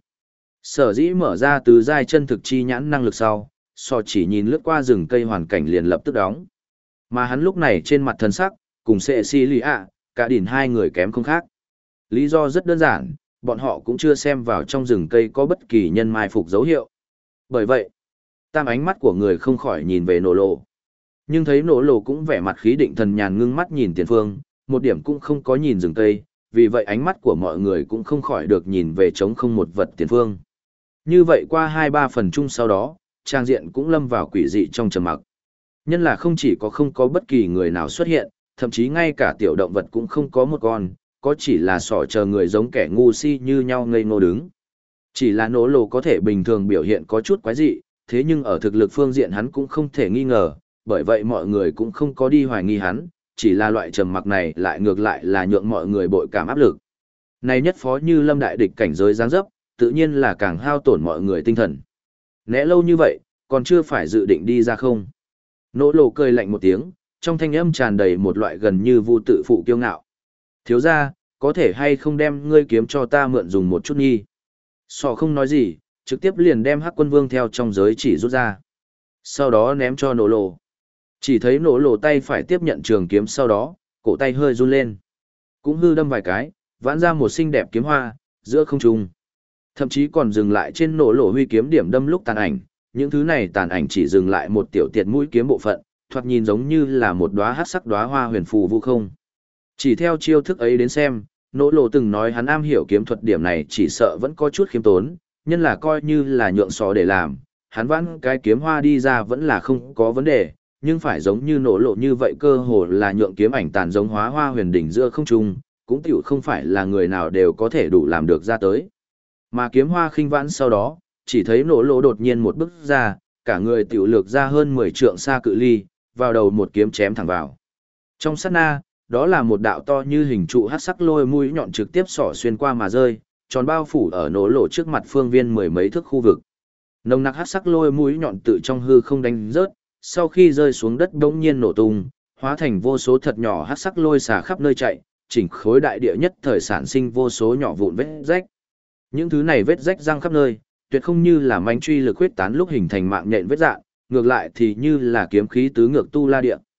Sở dĩ mở ra từ giai chân thực chi nhãn năng lực sau, sò chỉ nhìn lướt qua rừng cây hoàn cảnh liền lập tức đóng. Mà hắn lúc này trên mặt thân sắc, cùng Cecilia, cả đỉn hai người kém không khác. Lý do rất đơn giản, bọn họ cũng chưa xem vào trong rừng cây có bất kỳ nhân mai phục dấu hiệu. Bởi vậy, tam ánh mắt của người không khỏi nhìn về nổ lộ. Nhưng thấy nổ lộ cũng vẻ mặt khí định thần nhàn ngưng mắt nhìn tiền phương, một điểm cũng không có nhìn rừng cây, vì vậy ánh mắt của mọi người cũng không khỏi được nhìn về trống không một vật tiền phương. Như vậy qua 2-3 phần chung sau đó, trang diện cũng lâm vào quỷ dị trong trầm mặc. Nhân là không chỉ có không có bất kỳ người nào xuất hiện, thậm chí ngay cả tiểu động vật cũng không có một con, có chỉ là sỏ chờ người giống kẻ ngu si như nhau ngây ngô đứng. Chỉ là nổ lộ có thể bình thường biểu hiện có chút quái dị, thế nhưng ở thực lực phương diện hắn cũng không thể nghi ngờ, bởi vậy mọi người cũng không có đi hoài nghi hắn, chỉ là loại trầm mặc này lại ngược lại là nhượng mọi người bội cảm áp lực. Này nhất phó như lâm đại địch cảnh giới giáng dấp, tự nhiên là càng hao tổn mọi người tinh thần. Né lâu như vậy, còn chưa phải dự định đi ra không? Nỗ lộ cười lạnh một tiếng, trong thanh âm tràn đầy một loại gần như vô tự phụ kiêu ngạo. Thiếu ra, có thể hay không đem ngươi kiếm cho ta mượn dùng một chút nhi? Sọ không nói gì, trực tiếp liền đem Hắc Quân Vương theo trong giới chỉ rút ra. Sau đó ném cho nỗ lộ. Chỉ thấy nỗ lộ tay phải tiếp nhận trường kiếm, sau đó, cổ tay hơi run lên. Cũng hư đâm vài cái, vãn ra một xinh đẹp kiếm hoa, giữa không trung. Thậm chí còn dừng lại trên nỗ lộ huy kiếm điểm đâm lúc tàn ảnh, những thứ này tàn ảnh chỉ dừng lại một tiểu tiệt mũi kiếm bộ phận, thoạt nhìn giống như là một đóa hắc sắc đóa hoa huyền phù vu không. Chỉ theo chiêu thức ấy đến xem, nỗ lộ từng nói hắn am hiểu kiếm thuật, điểm này chỉ sợ vẫn có chút khiêm tốn, nhân là coi như là nhượng sò để làm, hắn vãn cái kiếm hoa đi ra vẫn là không có vấn đề, nhưng phải giống như nỗ lộ như vậy cơ hồ là nhượng kiếm ảnh tàn giống hóa hoa huyền đỉnh giữa không trung, cũng tiểu không phải là người nào đều có thể đủ làm được ra tới. Mà kiếm hoa khinh vãn sau đó, chỉ thấy nỗ lộ đột nhiên một bước ra, cả người tiểu lược ra hơn 10 trượng xa cự ly, vào đầu một kiếm chém thẳng vào. Trong sát na, đó là một đạo to như hình trụ hắc sắc lôi mũi nhọn trực tiếp xỏ xuyên qua mà rơi, tròn bao phủ ở nỗ lộ trước mặt phương viên 10 mấy thước khu vực. Nồng nặc hắc sắc lôi mũi nhọn tự trong hư không đánh rớt, sau khi rơi xuống đất bỗng nhiên nổ tung, hóa thành vô số thật nhỏ hắc sắc lôi xả khắp nơi chạy, chỉnh khối đại địa nhất thời sản sinh vô số nhỏ vụn vết rách. Những thứ này vết rách răng khắp nơi, tuyệt không như là manh truy lực huyết tán lúc hình thành mạng nhện vết dạng, ngược lại thì như là kiếm khí tứ ngược tu la địa.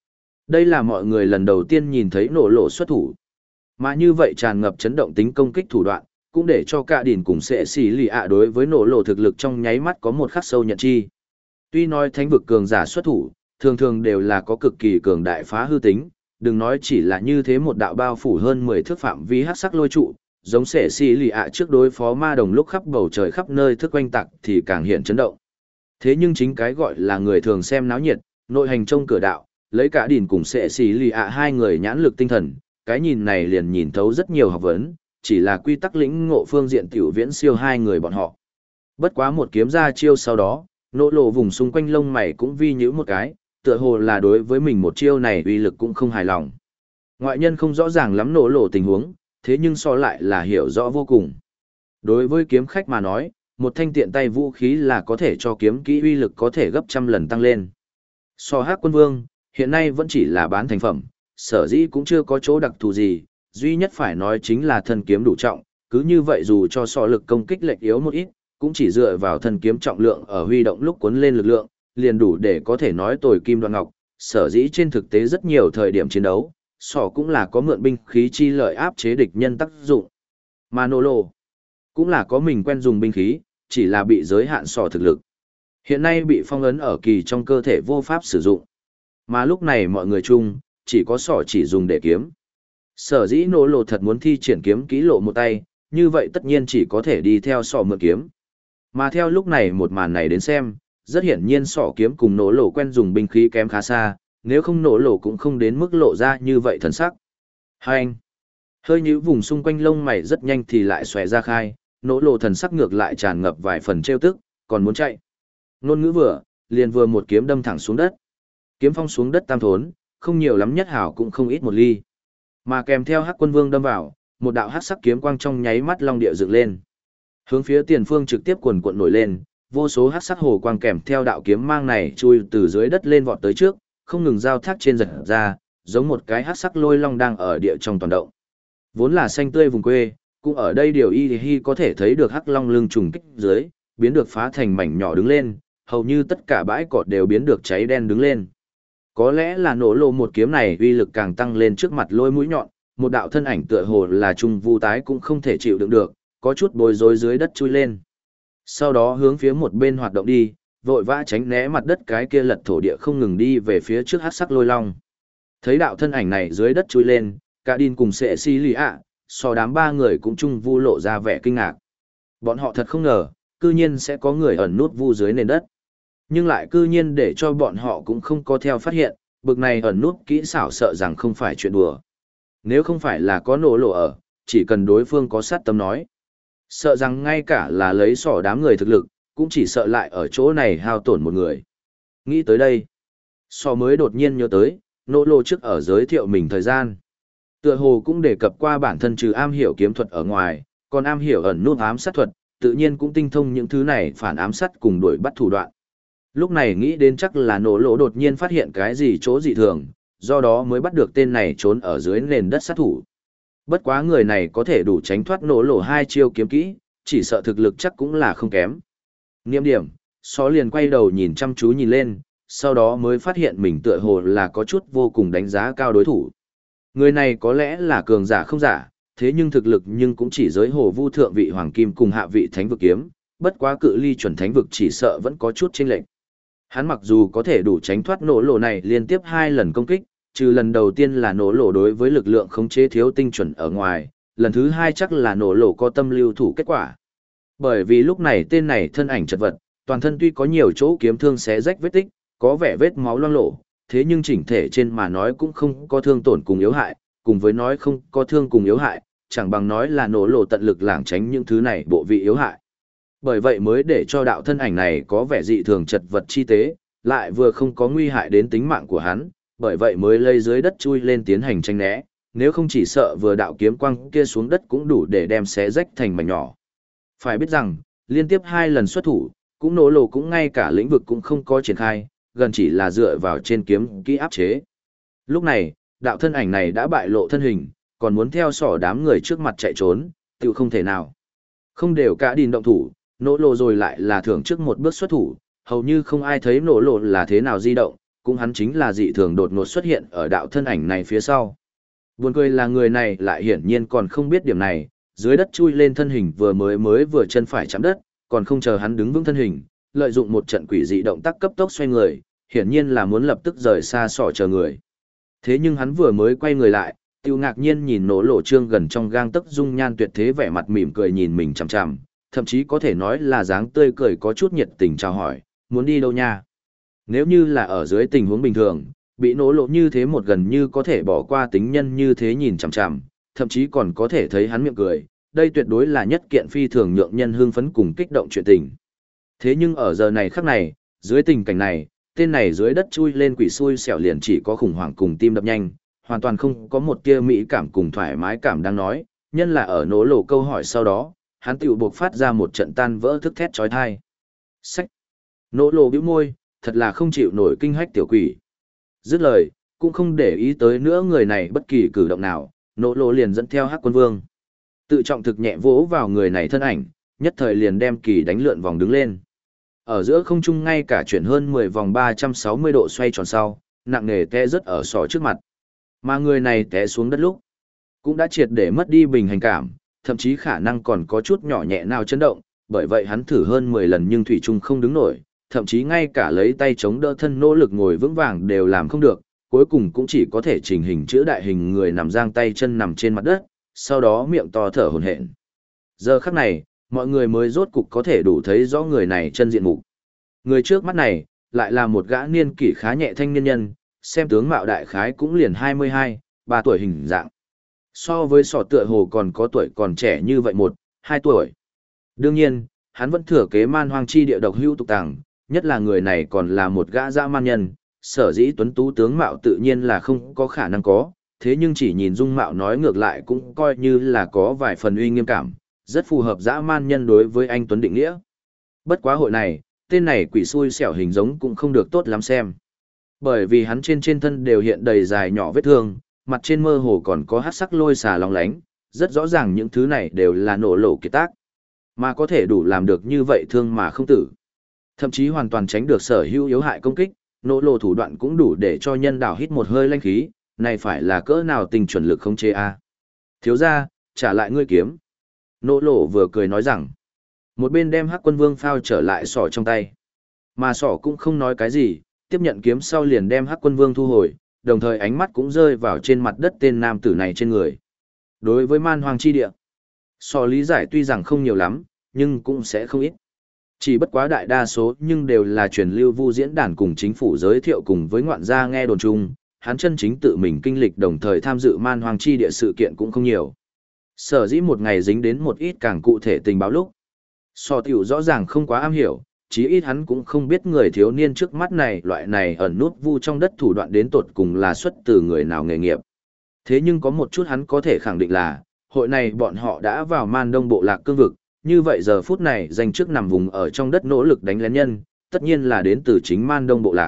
Đây là mọi người lần đầu tiên nhìn thấy nổ lộ xuất thủ. Mà như vậy tràn ngập chấn động tính công kích thủ đoạn, cũng để cho cả đỉn cùng sẽ xì lì ạ đối với nổ lộ thực lực trong nháy mắt có một khắc sâu nhận chi. Tuy nói thánh vực cường giả xuất thủ, thường thường đều là có cực kỳ cường đại phá hư tính, đừng nói chỉ là như thế một đạo bao phủ hơn 10 thước phạm vi hắc sắc lôi trụ, giống sẽ xì lì ạ trước đối phó ma đồng lúc khắp bầu trời khắp nơi thức quanh tạc thì càng hiện chấn động. Thế nhưng chính cái gọi là người thường xem náo nhiệt, nội hành trong cửa đạo, lấy cả đỉn cùng sẽ xì lì ạ hai người nhãn lực tinh thần, cái nhìn này liền nhìn thấu rất nhiều học vấn, chỉ là quy tắc lĩnh ngộ phương diện tiểu viễn siêu hai người bọn họ. Bất quá một kiếm ra chiêu sau đó, nỗ lộ vùng xung quanh lông mày cũng vi nhữ một cái, tựa hồ là đối với mình một chiêu này uy lực cũng không hài lòng. Ngoại nhân không rõ ràng lắm nỗ lộ tình huống, thế nhưng so lại là hiểu rõ vô cùng. Đối với kiếm khách mà nói, một thanh tiện tay vũ khí là có thể cho kiếm kỹ uy lực có thể gấp trăm lần tăng lên. So Hắc Quân Vương, hiện nay vẫn chỉ là bán thành phẩm, sở dĩ cũng chưa có chỗ đặc thù gì, duy nhất phải nói chính là thân kiếm đủ trọng, cứ như vậy dù cho so lực công kích lệch yếu một ít, cũng chỉ dựa vào thân kiếm trọng lượng ở huy động lúc cuốn lên lực lượng, liền đủ để có thể nói tồi kim đoan ngọc, sở dĩ trên thực tế rất nhiều thời điểm chiến đấu, sỏ cũng là có mượn binh khí chi lợi áp chế địch nhân tác dụng. Mà nô lô cũng là có mình quen dùng binh khí, chỉ là bị giới hạn sỏ thực lực. Hiện nay bị phong ấn ở kỳ trong cơ thể vô pháp sử dụng. Mà lúc này mọi người chung, chỉ có sỏ chỉ dùng để kiếm. Sở dĩ nô lô thật muốn thi triển kiếm kỹ lộ một tay, như vậy tất nhiên chỉ có thể đi theo sỏ mượn kiếm. Mà theo lúc này một màn này đến xem, rất hiển nhiên sỏ kiếm cùng nổ lộ quen dùng binh khí kém khá xa, nếu không nổ lộ cũng không đến mức lộ ra như vậy thần sắc. Hai anh, hơi nhíu vùng xung quanh lông mày rất nhanh thì lại xòe ra khai, nổ lộ thần sắc ngược lại tràn ngập vài phần trêu tức, còn muốn chạy. Nôn ngữ liền vừa một kiếm đâm thẳng xuống đất. Kiếm phong xuống đất tam thốn, không nhiều lắm nhất hảo cũng không ít một ly. Mà kèm theo Hắc Quân Vương đâm vào, một đạo hắc sắc kiếm quang trong nháy mắt long địa dựng lên. Hướng phía tiền phương trực tiếp quần cuộn nổi lên, vô số hắc sắc hồ quang kèm theo đạo kiếm mang này chui từ dưới đất lên vọt tới trước, không ngừng giao thác trên giật ra, giống một cái hắc sắc lôi long đang ở địa trong toàn động. Vốn là xanh tươi vùng quê, cũng ở đây điều y có thể thấy được hắc long lưng trùng kích dưới, biến được phá thành mảnh nhỏ đứng lên, hầu như tất cả bãi cỏ đều biến được cháy đen đứng lên. Có lẽ là nổ lộ một kiếm này uy lực càng tăng lên trước mặt lôi mũi nhọn, một đạo thân ảnh tựa hồ là trung vu tái cũng không thể chịu đựng được, có chút bối rối dưới đất chui lên. Sau đó hướng phía một bên hoạt động đi, vội vã tránh né mặt đất cái kia lật thổ địa không ngừng đi về phía trước hắc sắc lôi long. Thấy đạo thân ảnh này dưới đất chui lên, cả Đin cùng Sệ Si Lì ạ, so đám ba người cũng chung vu lộ ra vẻ kinh ngạc. Bọn họ thật không ngờ, cư nhiên sẽ có người ẩn nút vu dưới nền đất. Nhưng lại cư nhiên để cho bọn họ cũng không có theo phát hiện, bực này ẩn nút kỹ xảo sợ rằng không phải chuyện đùa. Nếu không phải là có nổ lộ ở, chỉ cần đối phương có sát tâm nói. Sợ rằng ngay cả là lấy sỏ đám người thực lực, cũng chỉ sợ lại ở chỗ này hao tổn một người. Nghĩ tới đây, sỏ mới đột nhiên nhớ tới, nổ lộ trước ở giới thiệu mình thời gian. Tựa hồ cũng đề cập qua bản thân trừ am hiểu kiếm thuật ở ngoài, còn am hiểu ẩn nút ám sát thuật, tự nhiên cũng tinh thông những thứ này phản ám sát cùng đuổi bắt thủ đoạn. Lúc này nghĩ đến chắc là nổ lộ đột nhiên phát hiện cái gì chỗ dị thường, do đó mới bắt được tên này trốn ở dưới nền đất sát thủ. Bất quá người này có thể đủ tránh thoát nổ lộ hai chiêu kiếm kỹ, chỉ sợ thực lực chắc cũng là không kém. Niệm điểm, xó liền quay đầu nhìn chăm chú nhìn lên, sau đó mới phát hiện mình tựa hồ là có chút vô cùng đánh giá cao đối thủ. Người này có lẽ là cường giả không giả, thế nhưng thực lực nhưng cũng chỉ giới hồ vu thượng vị hoàng kim cùng hạ vị thánh vực kiếm, bất quá cự ly chuẩn thánh vực chỉ sợ vẫn có chút chênh lệch. Hắn mặc dù có thể đủ tránh thoát nổ lộ này liên tiếp 2 lần công kích, trừ lần đầu tiên là nổ lộ đối với lực lượng khống chế thiếu tinh chuẩn ở ngoài, lần thứ 2 chắc là nổ lộ có tâm lưu thủ kết quả. Bởi vì lúc này tên này thân ảnh chật vật, toàn thân tuy có nhiều chỗ kiếm thương xé rách vết tích, có vẻ vết máu loang lổ, thế nhưng chỉnh thể trên mà nói cũng không có thương tổn cùng yếu hại, cùng với nói không có thương cùng yếu hại, chẳng bằng nói là nổ lộ tận lực lảng tránh những thứ này bộ vị yếu hại. Bởi vậy mới để cho đạo thân ảnh này có vẻ dị thường chật vật chi tế, lại vừa không có nguy hại đến tính mạng của hắn, bởi vậy mới lây dưới đất chui lên tiến hành tranh né, nếu không chỉ sợ vừa đạo kiếm quang kia xuống đất cũng đủ để đem xé rách thành mảnh nhỏ. Phải biết rằng, liên tiếp 2 lần xuất thủ, cũng nổ lộ cũng ngay cả lĩnh vực cũng không có triển khai, gần chỉ là dựa vào trên kiếm kỹ áp chế. Lúc này, đạo thân ảnh này đã bại lộ thân hình, còn muốn theo sỏ đám người trước mặt chạy trốn, tự không thể nào. Không đều cả Đin động thủ, nổ lộ rồi lại là thưởng trước một bước xuất thủ, hầu như không ai thấy nổ lộ là thế nào di động, cũng hắn chính là dị thường đột ngột xuất hiện ở đạo thân ảnh này phía sau. Buồn cười là người này lại hiển nhiên còn không biết điểm này, dưới đất chui lên thân hình vừa chân phải chạm đất, còn không chờ hắn đứng vững thân hình, lợi dụng một trận quỷ dị động tác cấp tốc xoay người, hiển nhiên là muốn lập tức rời xa sọ chờ người. Thế nhưng hắn vừa mới quay người lại, tiêu ngạc nhiên nhìn Nỗ Lộ Trương gần trong gang tấc dung nhan tuyệt thế vẻ mặt mỉm cười nhìn mình chằm chằm, thậm chí có thể nói là dáng tươi cười có chút nhiệt tình chào hỏi, muốn đi đâu nha? Nếu như là ở dưới tình huống bình thường, bị Nỗ Lộ như thế một gần như có thể bỏ qua tính nhân như thế nhìn chằm chằm, thậm chí còn có thể thấy hắn miệng cười, đây tuyệt đối là nhất kiện phi thường nhượng nhân hưng phấn cùng kích động chuyện tình. Thế nhưng ở giờ này khắc này, dưới tình cảnh này, tên này dưới đất chui lên quỷ xui xẻo liền chỉ có khủng hoảng cùng tim đập nhanh, hoàn toàn không có một tia mỹ cảm cùng thoải mái cảm đang nói, nhân là ở Nỗ Lộ câu hỏi sau đó, hắn tiểu buộc phát ra một trận tan vỡ thức thét chói tai. Sách! Nỗ Lộ bĩu môi, thật là không chịu nổi kinh hách tiểu quỷ. Dứt lời, cũng không để ý tới nữa người này bất kỳ cử động nào, Nỗ Lộ liền dẫn theo Hắc Quân Vương. Tự trọng thực nhẹ vỗ vào người này thân ảnh, nhất thời liền đem kỳ đánh lượn vòng đứng lên. Ở giữa không trung ngay cả chuyển hơn 10 vòng 360 độ xoay tròn sau, nặng nề té rớt ở sọ trước mặt. Mà người này té xuống đất lúc, cũng đã triệt để mất đi bình hành cảm, thậm chí khả năng còn có chút nhỏ nhẹ nào chấn động, bởi vậy hắn thử hơn 10 lần nhưng thủy chung không đứng nổi, thậm chí ngay cả lấy tay chống đỡ thân nỗ lực ngồi vững vàng đều làm không được, cuối cùng cũng chỉ có thể chỉnh hình chữ đại hình người nằm giang tay chân nằm trên mặt đất, sau đó miệng to thở hổn hển. Giờ khắc này, mọi người mới rốt cục có thể đủ thấy rõ người này chân diện mục. Người trước mắt này, lại là một gã niên kỷ khá nhẹ thanh niên nhân, xem tướng mạo đại khái cũng liền 22, 3 tuổi hình dạng. So với sọ tựa hồ còn có tuổi còn trẻ như vậy 1, 2 tuổi. Đương nhiên, hắn vẫn thừa kế man hoang chi địa độc hữu tục tàng, nhất là người này còn là một gã dã man nhân, sở dĩ tuấn tú tướng mạo tự nhiên là không có khả năng có, thế nhưng chỉ nhìn dung mạo nói ngược lại cũng coi như là có vài phần uy nghiêm cảm, rất phù hợp dã man nhân đối với anh tuấn định nghĩa. Bất quá hội này, tên này quỷ xui xẻo hình giống cũng không được tốt lắm xem. Bởi vì hắn trên thân đều hiện đầy dài nhỏ vết thương, mặt trên mơ hồ còn có hắc sắc lôi xà lóng lánh, rất rõ ràng những thứ này đều là Nỗ Lộ kiệt tác. Mà có thể đủ làm được như vậy thương mà không tử. Thậm chí hoàn toàn tránh được sở hữu yếu hại công kích, Nỗ Lộ thủ đoạn cũng đủ để cho nhân đảo hít một hơi lanh khí, này phải là cỡ nào tình chuẩn lực không chế a. Thiếu gia, trả lại ngươi kiếm. Nỗ Lộ vừa cười nói rằng, một bên đem Hắc Quân Vương phao trở lại sỏ trong tay. Mà sỏ cũng không nói cái gì, tiếp nhận kiếm sau liền đem Hắc Quân Vương thu hồi, đồng thời ánh mắt cũng rơi vào trên mặt đất tên nam tử này trên người. Đối với man hoang chi địa, sỏ lý giải tuy rằng không nhiều lắm, nhưng cũng sẽ không ít. Chỉ bất quá đại đa số nhưng đều là truyền lưu vu diễn đàn cùng chính phủ giới thiệu cùng với ngoạn gia nghe đồn chung, hắn chân chính tự mình kinh lịch đồng thời tham dự man hoang chi địa sự kiện cũng không nhiều. Sở dĩ một ngày dính đến một ít càng cụ thể tình báo lúc. So tiểu rõ ràng không quá am hiểu, chí ít hắn cũng không biết người thiếu niên trước mắt này loại này ẩn nút vu trong đất thủ đoạn đến tột cùng là xuất từ người nào nghề nghiệp. Thế nhưng có một chút hắn có thể khẳng định là, hội này bọn họ đã vào man đông bộ lạc cương vực, như vậy giờ phút này danh trước nằm vùng ở trong đất nỗ lực đánh lén nhân, tất nhiên là đến từ chính man đông bộ lạc.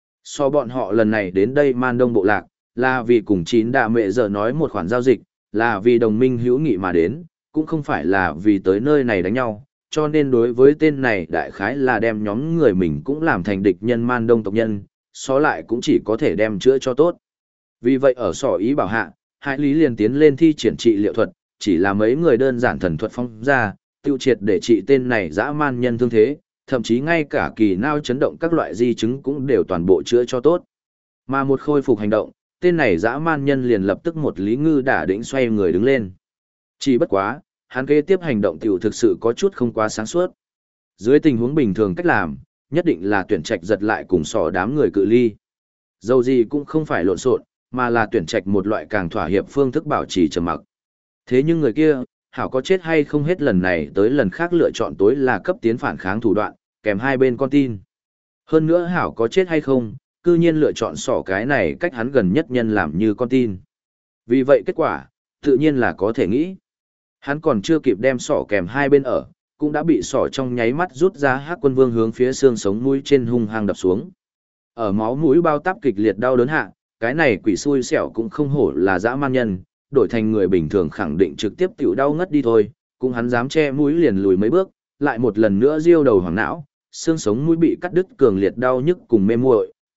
So bọn họ lần này đến đây man đông bộ lạc, là vì cùng chín đạ mẹ giờ nói một khoản giao dịch, là vì đồng minh hữu nghị mà đến, cũng không phải là vì tới nơi này đánh nhau, cho nên đối với tên này đại khái là đem nhóm người mình cũng làm thành địch nhân man đông tộc nhân, so lại cũng chỉ có thể đem chữa cho tốt. Vì vậy ở sỏ ý bảo hạ, Hải Lý liền tiến lên thi triển trị liệu thuật, chỉ là mấy người đơn giản thần thuật phong ra, tiêu triệt để trị tên này dã man nhân thương thế, thậm chí ngay cả kỳ nao chấn động các loại di chứng cũng đều toàn bộ chữa cho tốt. Mà một khôi phục hành động, tên này dã man nhân liền lập tức một lý ngư đả đĩnh xoay người đứng lên. Chỉ bất quá, hắn kế tiếp hành động tiểu thực sự có chút không quá sáng suốt. Dưới tình huống bình thường cách làm, nhất định là tuyển trạch giật lại cùng sỏ đám người cự ly. Dầu gì cũng không phải lộn xộn, mà là tuyển trạch một loại càng thỏa hiệp phương thức bảo trì trầm mặc. Thế nhưng người kia, hảo có chết hay không hết lần này tới lần khác lựa chọn tối là cấp tiến phản kháng thủ đoạn, kèm hai bên con tin. Hơn nữa hảo có chết hay không, cư nhiên lựa chọn sỏ cái này cách hắn gần nhất nhân làm như con tin. Vì vậy kết quả, tự nhiên là có thể nghĩ. Hắn còn chưa kịp đem sỏ kèm hai bên ở, cũng đã bị sỏ trong nháy mắt rút ra Hắc Quân Vương hướng phía xương sống mũi trên hung hăng đập xuống. Ở máu mũi bao táp kịch liệt đau đớn hạ, cái này quỷ xui xẻo cũng không hổ là dã man nhân, đổi thành người bình thường khẳng định trực tiếp tiểu đau ngất đi thôi, cũng hắn dám che mũi liền lùi mấy bước, lại một lần nữa diêu đầu hoàng não, xương sống mũi bị cắt đứt cường liệt đau nhức cùng mê muội,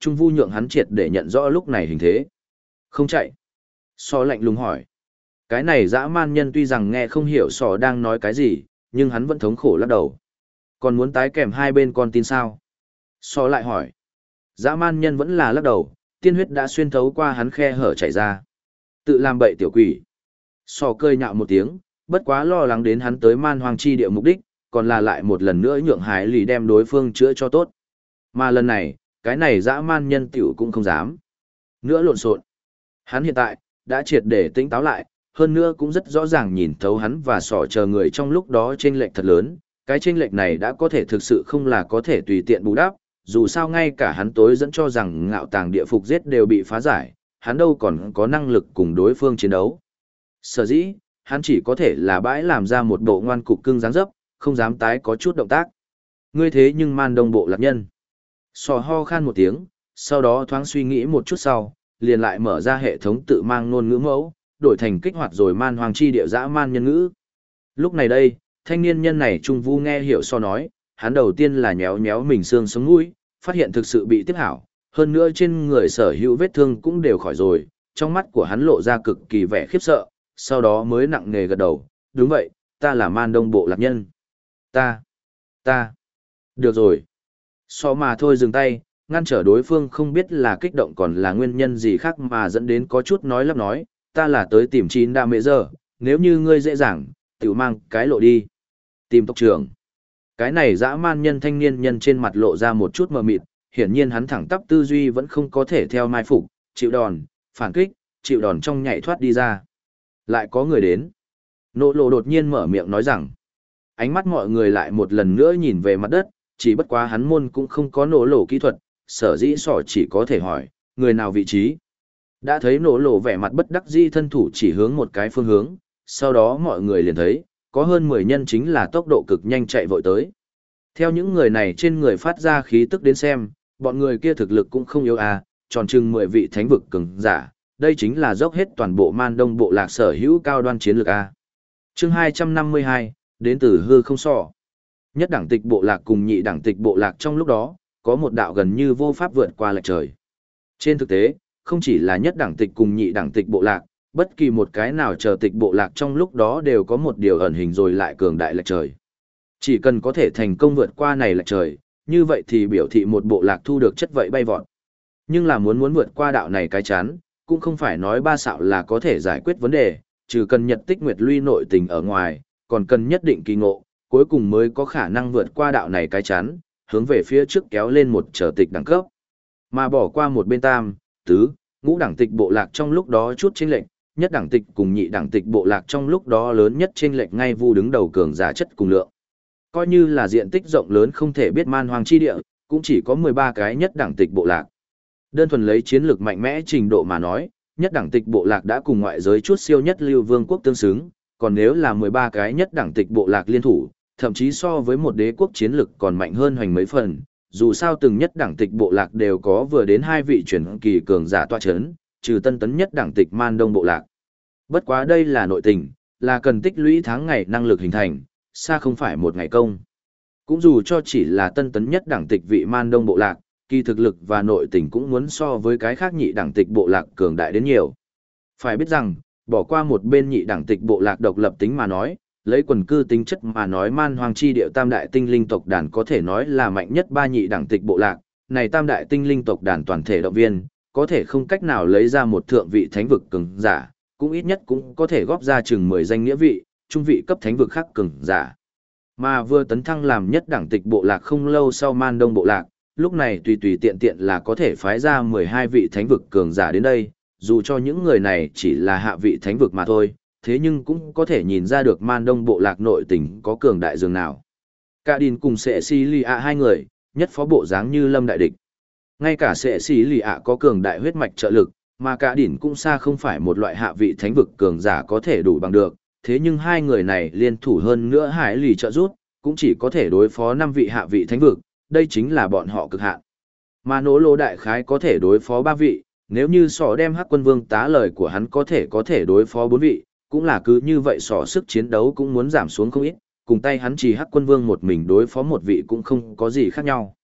Trung Vu nhượng hắn triệt để nhận rõ lúc này hình thế. Không chạy. Sò lạnh lùng hỏi. Cái này dã man nhân tuy rằng nghe không hiểu sò đang nói cái gì, nhưng hắn vẫn thống khổ lắc đầu. Còn muốn tái kèm hai bên con tin sao? Sò lại hỏi. Dã man nhân vẫn là lắc đầu, tiên huyết đã xuyên thấu qua hắn khe hở chảy ra. Tự làm bậy tiểu quỷ. Sò cười nhạo một tiếng, bất quá lo lắng đến hắn tới man hoang chi địa mục đích, còn là lại một lần nữa nhượng Hải lì đem đối phương chữa cho tốt. Mà lần này, cái này dã man nhân tiểu cũng không dám nữa lộn xộn. Hắn hiện tại đã triệt để tỉnh táo lại, hơn nữa cũng rất rõ ràng nhìn thấu hắn và sỏ chờ người trong lúc đó chênh lệch thật lớn. Cái chênh lệch này đã có thể thực sự không là có thể tùy tiện bù đắp, dù sao ngay cả hắn tối dẫn cho rằng ngạo tàng địa phục giết đều bị phá giải, hắn đâu còn có năng lực cùng đối phương chiến đấu. Sở dĩ, hắn chỉ có thể là bãi làm ra một bộ ngoan cục cưng dáng dấp, không dám tái có chút động tác. Ngươi thế nhưng man đông bộ lạc nhân. Sò ho khan một tiếng, sau đó thoáng suy nghĩ một chút sau, liền lại mở ra hệ thống tự mang ngôn ngữ mẫu, đổi thành kích hoạt rồi man hoàng chi địa dã man nhân ngữ. Lúc này đây, thanh niên nhân này Trung Vu nghe hiểu so nói, hắn đầu tiên là nhéo nhéo mình xương sống mũi, phát hiện thực sự bị tiếp hảo, hơn nữa trên người sở hữu vết thương cũng đều khỏi rồi, trong mắt của hắn lộ ra cực kỳ vẻ khiếp sợ, sau đó mới nặng nề gật đầu, đúng vậy, ta là man đông bộ lạc nhân. Ta. Được rồi. So mà thôi dừng tay, ngăn trở đối phương không biết là kích động còn là nguyên nhân gì khác mà dẫn đến có chút nói lắp nói, ta là tới tìm chín đa mẹ giờ, nếu như ngươi dễ dàng, tiểu mang cái lộ đi. Tìm tộc trưởng. Cái này dã man nhân thanh niên nhân trên mặt lộ ra một chút mờ mịt, hiển nhiên hắn thẳng tắp tư duy vẫn không có thể theo mai phục, chịu đòn, phản kích, chịu đòn trong nhảy thoát đi ra. Lại có người đến. Nộ lộ đột nhiên mở miệng nói rằng, ánh mắt mọi người lại một lần nữa nhìn về mặt đất, chỉ bất quá hắn môn cũng không có nổ lộ kỹ thuật, sở dĩ sỏ chỉ có thể hỏi, người nào vị trí. Đã thấy nổ lộ vẻ mặt bất đắc dĩ thân thủ chỉ hướng một cái phương hướng, sau đó mọi người liền thấy, có hơn 10 nhân chính là tốc độ cực nhanh chạy vội tới. Theo những người này trên người phát ra khí tức đến xem, bọn người kia thực lực cũng không yếu à, tròn chừng 10 vị thánh vực cường giả, đây chính là dốc hết toàn bộ man đông bộ lạc sở hữu cao đoan chiến lược a. Chương 252, đến từ hư không sọ. Nhất đẳng tịch bộ lạc cùng nhị đẳng tịch bộ lạc trong lúc đó, có một đạo gần như vô pháp vượt qua lệch trời. Trên thực tế, không chỉ là nhất đẳng tịch cùng nhị đẳng tịch bộ lạc, bất kỳ một cái nào chờ tịch bộ lạc trong lúc đó đều có một điều ẩn hình rồi lại cường đại lệch trời. Chỉ cần có thể thành công vượt qua này lệch trời, như vậy thì biểu thị một bộ lạc thu được chất vậy bay vọt. Nhưng là muốn vượt qua đạo này cái chán, cũng không phải nói ba xạo là có thể giải quyết vấn đề, trừ cần nhật tích nguyệt luy nội tình ở ngoài, còn cần nhất định kỳ ngộ, cuối cùng mới có khả năng vượt qua đạo này cái chán, hướng về phía trước kéo lên một trở tịch đẳng cấp. Mà bỏ qua một bên tam, tứ, ngũ đẳng tịch bộ lạc trong lúc đó chút chênh lệch, nhất đẳng tịch cùng nhị đẳng tịch bộ lạc trong lúc đó lớn nhất chênh lệch ngay vu đứng đầu cường giả chất cùng lượng. Coi như là diện tích rộng lớn không thể biết man hoang chi địa, cũng chỉ có 13 cái nhất đẳng tịch bộ lạc. Đơn thuần lấy chiến lược mạnh mẽ trình độ mà nói, nhất đẳng tịch bộ lạc đã cùng ngoại giới chút siêu nhất lưu vương quốc tương xứng, còn nếu là 13 cái nhất đẳng tịch bộ lạc liên thủ, thậm chí so với một đế quốc chiến lực còn mạnh hơn hoành mấy phần, dù sao từng nhất đẳng tịch bộ lạc đều có vừa đến 2 vị chuyển kỳ cường giả tọa chấn, trừ tân tấn nhất đẳng tịch man đông bộ lạc. Bất quá đây là nội tình, là cần tích lũy tháng ngày năng lực hình thành, xa không phải một ngày công. Cũng dù cho chỉ là tân tấn nhất đẳng tịch vị man đông bộ lạc, kỳ thực lực và nội tình cũng muốn so với cái khác nhị đẳng tịch bộ lạc cường đại đến nhiều. Phải biết rằng, bỏ qua một bên nhị đẳng tịch bộ lạc độc lập tính mà nói, lấy quần cư tính chất mà nói man hoang chi địa tam đại tinh linh tộc đàn có thể nói là mạnh nhất ba nhị đẳng tịch bộ lạc, này tam đại tinh linh tộc đàn toàn thể động viên, có thể không cách nào lấy ra một thượng vị thánh vực cường giả, cũng ít nhất cũng có thể góp ra chừng 10 danh nghĩa vị, trung vị cấp thánh vực khác cường giả. Mà vừa tấn thăng làm nhất đẳng tịch bộ lạc không lâu sau man đông bộ lạc, lúc này tùy tùy tiện tiện là có thể phái ra 12 vị thánh vực cường giả đến đây, dù cho những người này chỉ là hạ vị thánh vực mà thôi, thế nhưng cũng có thể nhìn ra được man đông bộ lạc nội tình có cường đại dường nào. Cả Đìn cùng Sệ Xí Lì ạ hai người, nhất phó bộ dáng như lâm đại địch. Ngay cả Sệ Xí Lì ạ có cường đại huyết mạch trợ lực, mà Cả Đìn cũng xa không phải một loại hạ vị thánh vực cường giả có thể đủ bằng được, thế nhưng hai người này liên thủ hơn nữa Hải Lì trợ rút, cũng chỉ có thể đối phó 5 vị hạ vị thánh vực, đây chính là bọn họ cực hạn. Mà nỗ lô đại khái có thể đối phó 3 vị, nếu như sỏ đem hắc quân vương tá lời của hắn có thể đối phó 4 vị, cũng là cứ như vậy sỏ sức chiến đấu cũng muốn giảm xuống không ít, cùng tay hắn chỉ hắc quân vương một mình đối phó một vị cũng không có gì khác nhau.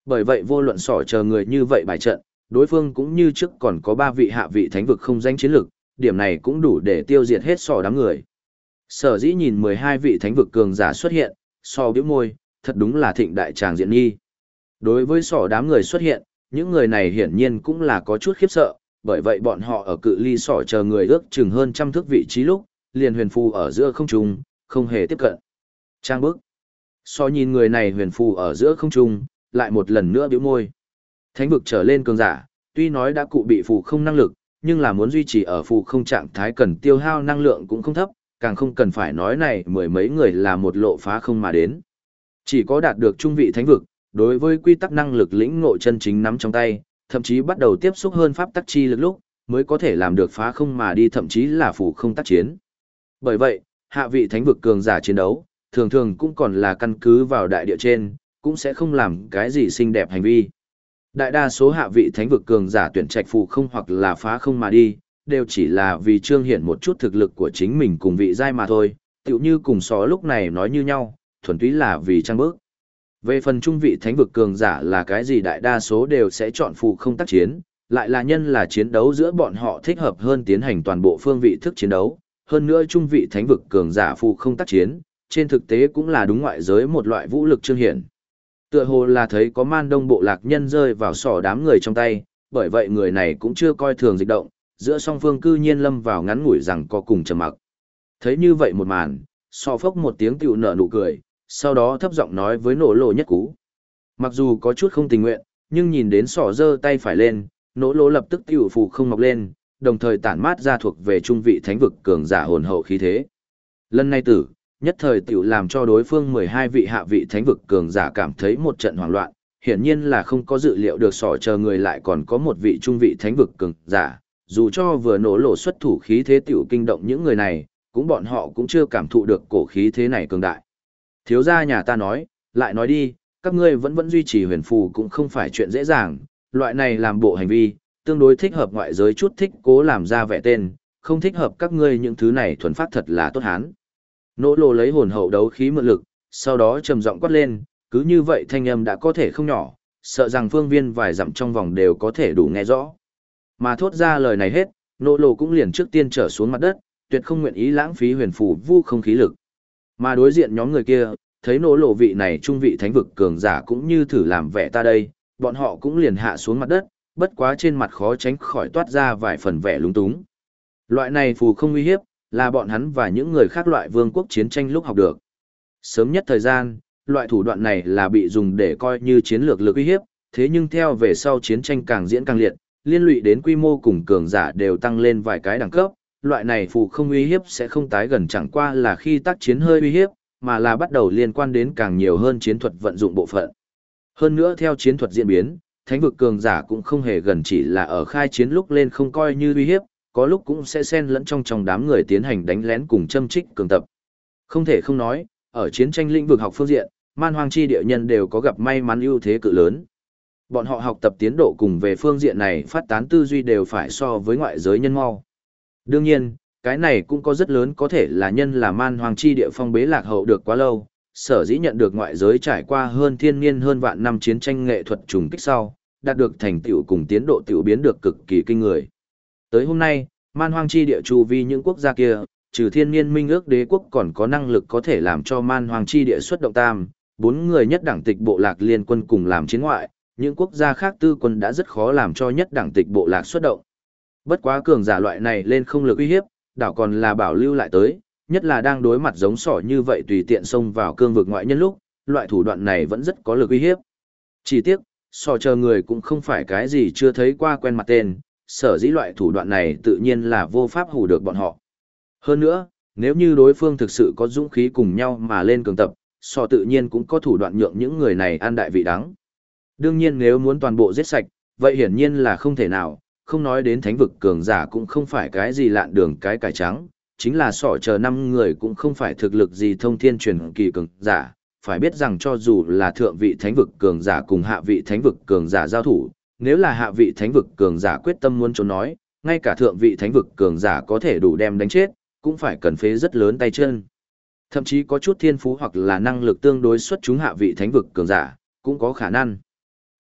Bởi vậy vô luận sỏ chờ người như vậy bài trận, đối phương cũng như trước còn có 3 vị hạ vị thánh vực không danh chiến lực, điểm này cũng đủ để tiêu diệt hết sỏ đám người. Sở dĩ nhìn 12 vị thánh vực cường giả xuất hiện, so bĩu môi, thật đúng là thịnh đại tràng diện nghi. Đối với sỏ đám người xuất hiện, những người này hiển nhiên cũng là có chút khiếp sợ, bởi vậy bọn họ ở cự ly sỏ chờ người ước chừng hơn trăm thước vị trí lúc, liền huyền phù ở giữa không trung, không hề tiếp cận. Trang bức. So nhìn người này huyền phù ở giữa không trung, lại một lần nữa bĩu môi. Thánh vực trở lên cường giả, tuy nói đã cụ bị phù không năng lực, nhưng là muốn duy trì ở phù không trạng thái cần tiêu hao năng lượng cũng không thấp, càng không cần phải nói này mười mấy người là một lộ phá không mà đến. Chỉ có đạt được trung vị thánh vực, đối với quy tắc năng lực lĩnh ngộ chân chính nắm trong tay, thậm chí bắt đầu tiếp xúc hơn pháp tắc chi lực lúc, mới có thể làm được phá không mà đi, thậm chí là phù không tác chiến. Bởi vậy, hạ vị thánh vực cường giả chiến đấu, thường thường cũng còn là căn cứ vào đại địa trên, cũng sẽ không làm cái gì xinh đẹp hành vi. Đại đa số hạ vị thánh vực cường giả tuyển trạch phù không hoặc là phá không mà đi, đều chỉ là vì trương hiển một chút thực lực của chính mình cùng vị giai mà thôi, tựu như cùng xó lúc này nói như nhau, thuần túy là vì trang bước. Về phần trung vị thánh vực cường giả là cái gì, đại đa số đều sẽ chọn phù không tác chiến, lại là nhân là chiến đấu giữa bọn họ thích hợp hơn tiến hành toàn bộ phương vị thức chiến đấu, hơn nữa trung vị thánh vực cường giả phù không tác chiến, trên thực tế cũng là đúng ngoại giới một loại vũ lực trương hiển. Tựa hồ là thấy có man đông bộ lạc nhân rơi vào sỏ đám người trong tay, bởi vậy người này cũng chưa coi thường dịch động, giữa song phương cư nhiên lâm vào ngắn ngủi rằng có cùng trầm mặc. Thấy như vậy một màn, sọ phốc một tiếng tiểu nở nụ cười, sau đó thấp giọng nói với nổ lộ nhất cú. Mặc dù có chút không tình nguyện, nhưng nhìn đến sọ giơ tay phải lên, nổ lộ lập tức tiểu phù không mọc lên, đồng thời tản mát ra thuộc về trung vị thánh vực cường giả hồn hậu khí thế. Lần này tử, nhất thời tiểu làm cho đối phương 12 vị hạ vị thánh vực cường giả cảm thấy một trận hoảng loạn, hiển nhiên là không có dự liệu được sỏ chờ người lại còn có một vị trung vị thánh vực cường giả, dù cho vừa nổ lộ xuất thủ khí thế tiểu kinh động những người này, cũng bọn họ cũng chưa cảm thụ được cổ khí thế này cường đại. Thiếu gia nhà ta nói, lại nói đi, các ngươi vẫn duy trì huyền phù cũng không phải chuyện dễ dàng, loại này làm bộ hành vi, tương đối thích hợp ngoại giới chút thích cố làm ra vẻ tên, không thích hợp các ngươi những thứ này thuần phát thật là tốt hán. Nỗ lộ lấy hồn hậu đấu khí mượn lực, sau đó trầm giọng quát lên, cứ như vậy thanh âm đã có thể không nhỏ, sợ rằng phương viên vài dặm trong vòng đều có thể đủ nghe rõ. Mà thốt ra lời này hết, nỗ lộ cũng liền trước tiên trở xuống mặt đất, tuyệt không nguyện ý lãng phí huyền phù vu không khí lực. Mà đối diện nhóm người kia, thấy nỗ lộ vị này trung vị thánh vực cường giả cũng như thử làm vẻ ta đây, bọn họ cũng liền hạ xuống mặt đất, bất quá trên mặt khó tránh khỏi toát ra vài phần vẻ lúng túng. Loại này phù không uy hiếp, là bọn hắn và những người khác loại vương quốc chiến tranh lúc học được. Sớm nhất thời gian, loại thủ đoạn này là bị dùng để coi như chiến lược lực uy hiếp, thế nhưng theo về sau chiến tranh càng diễn càng liệt, liên lụy đến quy mô cùng cường giả đều tăng lên vài cái đẳng cấp, loại này phù không uy hiếp sẽ không tái gần, chẳng qua là khi tác chiến hơi uy hiếp, mà là bắt đầu liên quan đến càng nhiều hơn chiến thuật vận dụng bộ phận. Hơn nữa theo chiến thuật diễn biến, thánh vực cường giả cũng không hề gần chỉ là ở khai chiến lúc lên không coi như uy hiếp, có lúc cũng sẽ xen lẫn trong đám người tiến hành đánh lén cùng châm trích cường tập. Không thể không nói, ở chiến tranh lĩnh vực học phương diện, man hoang chi địa nhân đều có gặp may mắn ưu thế cự lớn. Bọn họ học tập tiến độ cùng về phương diện này phát tán tư duy đều phải so với ngoại giới nhân mau. Đương nhiên, cái này cũng có rất lớn có thể là nhân là man hoang chi địa phong bế lạc hậu được quá lâu, sở dĩ nhận được ngoại giới trải qua hơn thiên niên hơn vạn năm chiến tranh nghệ thuật trùng kích sau, đạt được thành tựu cùng tiến độ tiểu biến được cực kỳ kinh người. Tới hôm nay, man hoang chi địa chu vi những quốc gia kia, trừ thiên niên minh ước đế quốc còn có năng lực có thể làm cho man hoang chi địa xuất động tam, 4 người nhất đẳng tịch bộ lạc liên quân cùng làm chiến ngoại, những quốc gia khác tư quân đã rất khó làm cho nhất đẳng tịch bộ lạc xuất động. Bất quá cường giả loại này lên không lực uy hiếp, đảo còn là bảo lưu lại tới, nhất là đang đối mặt giống sỏ như vậy tùy tiện xông vào cương vực ngoại nhân lúc, loại thủ đoạn này vẫn rất có lực uy hiếp. Chỉ tiếc, sỏ chờ người cũng không phải cái gì chưa thấy qua quen mặt tên, sở dĩ loại thủ đoạn này tự nhiên là vô pháp hù được bọn họ. Hơn nữa, nếu như đối phương thực sự có dũng khí cùng nhau mà lên cường tập, sỏ tự nhiên cũng có thủ đoạn nhượng những người này ăn đại vị đắng. Đương nhiên nếu muốn toàn bộ giết sạch, vậy hiển nhiên là không thể nào, không nói đến thánh vực cường giả cũng không phải cái gì lạn đường cái cải trắng, chính là sỏ chờ 5 người cũng không phải thực lực gì thông thiên truyền kỳ cường giả, phải biết rằng cho dù là thượng vị thánh vực cường giả cùng hạ vị thánh vực cường giả giao thủ, nếu là hạ vị thánh vực cường giả quyết tâm muốn trốn nói, ngay cả thượng vị thánh vực cường giả có thể đủ đem đánh chết, cũng phải cần phế rất lớn tay chân. Thậm chí có chút thiên phú hoặc là năng lực tương đối xuất chúng hạ vị thánh vực cường giả, cũng có khả năng.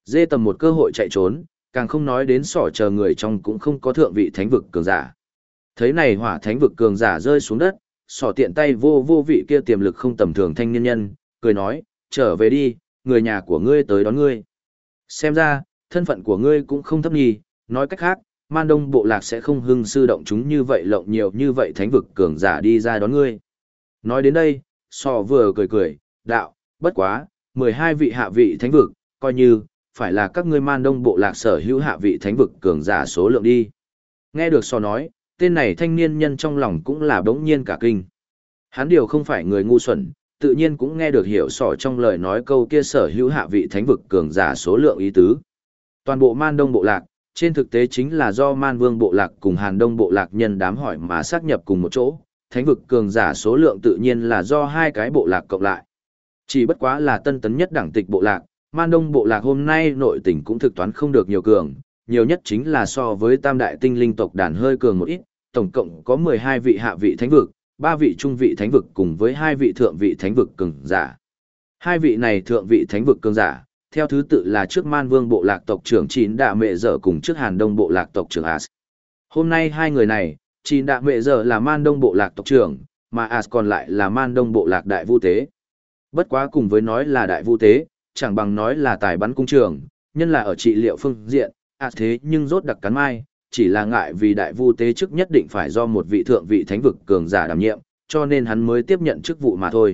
Dê tầm một cơ hội chạy trốn, càng không nói đến sỏ chờ người trong cũng không có thượng vị thánh vực cường giả. Thấy này hỏa thánh vực cường giả rơi xuống đất, sỏ tiện tay vô vô vị kia tiềm lực không tầm thường thanh niên nhân, cười nói, trở về đi, người nhà của ngươi tới đón ngươi. Xem ra, thân phận của ngươi cũng không thấp nhì, nói cách khác, Man Đông bộ lạc sẽ không hưng sư động chúng như vậy lộng nhiều như vậy thánh vực cường giả đi ra đón ngươi. Nói đến đây, sỏ vừa cười cười, đạo, bất quá, 12 vị hạ vị thánh vực, coi như, phải là các ngươi Man Đông bộ lạc sở hữu hạ vị thánh vực cường giả số lượng đi. Nghe được sỏ nói, tên này thanh niên nhân trong lòng cũng là đống nhiên cả kinh. Hắn điều không phải người ngu xuẩn, tự nhiên cũng nghe được hiểu sỏ trong lời nói câu kia sở hữu hạ vị thánh vực cường giả số lượng ý tứ. Toàn bộ Man Đông bộ lạc, trên thực tế chính là do Man Vương bộ lạc cùng Hàn Đông bộ lạc nhân đám hỏi mà xác nhập cùng một chỗ, thánh vực cường giả số lượng tự nhiên là do hai cái bộ lạc cộng lại. Chỉ bất quá là tân tấn nhất đẳng tịch bộ lạc, Man Đông bộ lạc hôm nay nội tình cũng thực toán không được nhiều cường, nhiều nhất chính là so với tam đại tinh linh tộc đàn hơi cường một ít, tổng cộng có 12 vị hạ vị thánh vực, 3 vị trung vị thánh vực cùng với 2 vị thượng vị thánh vực cường giả. Hai vị này thượng vị thánh vực cường giả, theo thứ tự là trước Man Vương bộ lạc tộc trưởng Chín Đạ Mệ Dở cùng trước Hàn Đông bộ lạc tộc trưởng As. Hôm nay hai người này, Chín Đạ Mệ Dở là Man Đông bộ lạc tộc trưởng, mà As còn lại là Man Đông bộ lạc đại vu tế. Bất quá cùng với nói là đại vu tế, chẳng bằng nói là tài bắn cung trường, nhân là ở trị liệu phương diện, As thế nhưng rốt đặc cắn mai, chỉ là ngại vì đại vu tế chức nhất định phải do một vị thượng vị thánh vực cường giả đảm nhiệm, cho nên hắn mới tiếp nhận chức vụ mà thôi.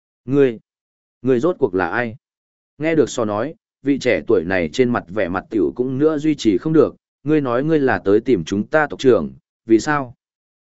Ngươi rốt cuộc là ai? Nghe được so nói, vị trẻ tuổi này trên mặt vẻ mặt tiểu cũng nữa duy trì không được, ngươi nói ngươi là tới tìm chúng ta tộc trưởng, vì sao?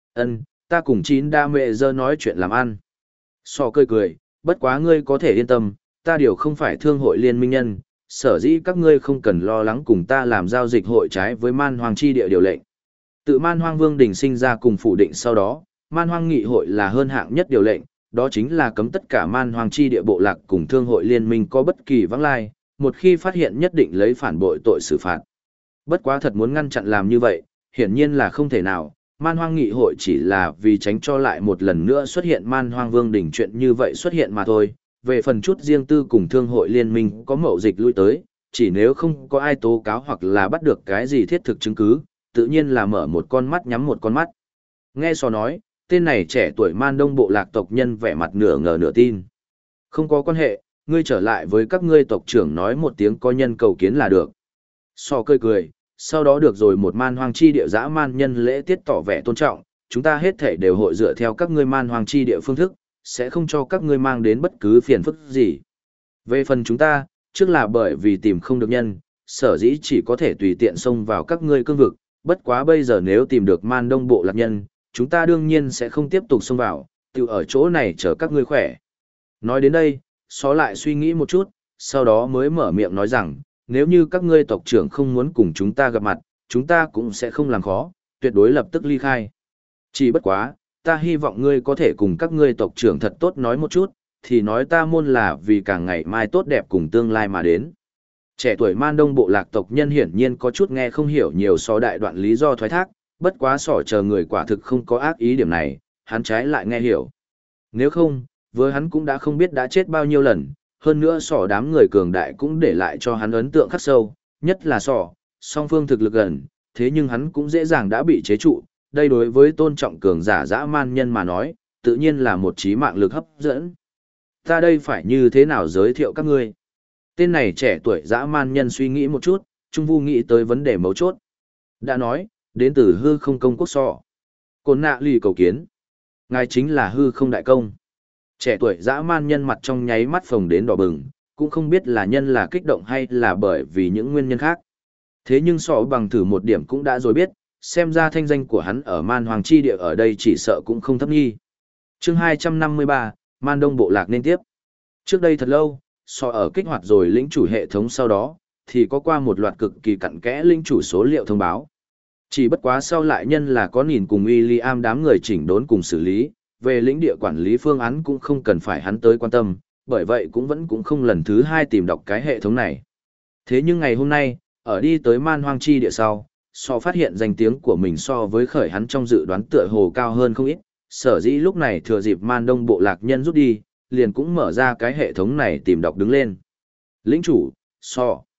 Ta cùng Chín Đa Mệ Dơ nói chuyện làm ăn. So cười cười, bất quá ngươi có thể yên tâm, ta điều không phải thương hội liên minh nhân, sở dĩ các ngươi không cần lo lắng cùng ta làm giao dịch hội trái với Man Hoang chi địa điều lệnh. Tự Man Hoang Vương đình sinh ra cùng phủ định sau đó, Man Hoang nghị hội là hơn hạng nhất điều lệnh, đó chính là cấm tất cả Man Hoang chi địa bộ lạc cùng thương hội liên minh có bất kỳ vắng lai, một khi phát hiện nhất định lấy phản bội tội xử phạt. Bất quá thật muốn ngăn chặn làm như vậy, hiển nhiên là không thể nào, Man Hoang nghị hội chỉ là vì tránh cho lại một lần nữa xuất hiện Man Hoang Vương đỉnh chuyện như vậy xuất hiện mà thôi. Về phần chút riêng tư cùng thương hội liên minh có mậu dịch lui tới, chỉ nếu không có ai tố cáo hoặc là bắt được cái gì thiết thực chứng cứ, tự nhiên là mở một con mắt nhắm một con mắt. Nghe so nói, tên này trẻ tuổi Man Đông bộ lạc tộc nhân vẻ mặt nửa ngờ nửa tin. Không có quan hệ, ngươi trở lại với các ngươi tộc trưởng nói một tiếng có nhân cầu kiến là được. So cười cười, sau đó được rồi một Man Hoang chi địa dã man nhân lễ tiết tỏ vẻ tôn trọng, chúng ta hết thể đều hội dựa theo các ngươi Man Hoang chi địa phương thức, sẽ không cho các ngươi mang đến bất cứ phiền phức gì. Về phần chúng ta, trước là bởi vì tìm không được nhân, sở dĩ chỉ có thể tùy tiện xông vào các ngươi cương vực, bất quá bây giờ nếu tìm được Man Đông bộ lạc nhân, chúng ta đương nhiên sẽ không tiếp tục xông vào, tự ở chỗ này chờ các ngươi khỏe. Nói đến đây, xó lại suy nghĩ một chút, sau đó mới mở miệng nói rằng, nếu như các ngươi tộc trưởng không muốn cùng chúng ta gặp mặt, chúng ta cũng sẽ không làm khó, tuyệt đối lập tức ly khai. Chỉ bất quá, ta hy vọng ngươi có thể cùng các ngươi tộc trưởng thật tốt nói một chút, thì nói ta môn là vì càng ngày mai tốt đẹp cùng tương lai mà đến. Trẻ tuổi Man Đông bộ lạc tộc nhân hiển nhiên có chút nghe không hiểu nhiều so đại đoạn lý do thoái thác, bất quá sỏ chờ người quả thực không có ác ý điểm này, hắn trái lại nghe hiểu. Nếu không, với hắn cũng đã không biết đã chết bao nhiêu lần, hơn nữa sỏ đám người cường đại cũng để lại cho hắn ấn tượng khắc sâu, nhất là song phương thực lực gần, thế nhưng hắn cũng dễ dàng đã bị chế trụ, đây đối với tôn trọng cường giả dã man nhân mà nói, tự nhiên là một trí mạng lực hấp dẫn. Ta đây phải như thế nào giới thiệu các ngươi? Tên này trẻ tuổi dã man nhân suy nghĩ một chút, Trung Vu nghĩ tới vấn đề mấu chốt. Đã nói, đến từ hư không công quốc sọ. Côn nạ lì cầu kiến. Ngài chính là hư không đại công. Trẻ tuổi dã man nhân mặt trong nháy mắt phồng đến đỏ bừng, cũng không biết là nhân là kích động hay là bởi vì những nguyên nhân khác. Thế nhưng sọ bằng thử một điểm cũng đã rồi biết, xem ra thanh danh của hắn ở Man Hoàng chi địa ở đây chỉ sợ cũng không thấp nghi. Chương 253, Man Đông bộ lạc nên tiếp. Trước đây thật lâu, ở kích hoạt rồi lĩnh chủ hệ thống sau đó, thì có qua một loạt cực kỳ cặn kẽ lĩnh chủ số liệu thông báo. Chỉ bất quá sau lại nhân là có nhìn cùng William đám người chỉnh đốn cùng xử lý, về lĩnh địa quản lý phương án cũng không cần phải hắn tới quan tâm, bởi vậy cũng không lần thứ hai tìm đọc cái hệ thống này. Thế nhưng ngày hôm nay, ở đi tới Man Hoang chi địa sau, phát hiện danh tiếng của mình so với khởi hắn trong dự đoán tựa hồ cao hơn không ít, sở dĩ lúc này thừa dịp Man Đông bộ lạc nhân rút đi, liền cũng mở ra cái hệ thống này tìm đọc đứng lên. Lĩnh chủ,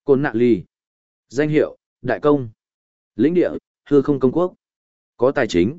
Côn Nạ Ly. Danh hiệu, Đại Công. Lĩnh địa, Hư Không Công Quốc. Có tài chính,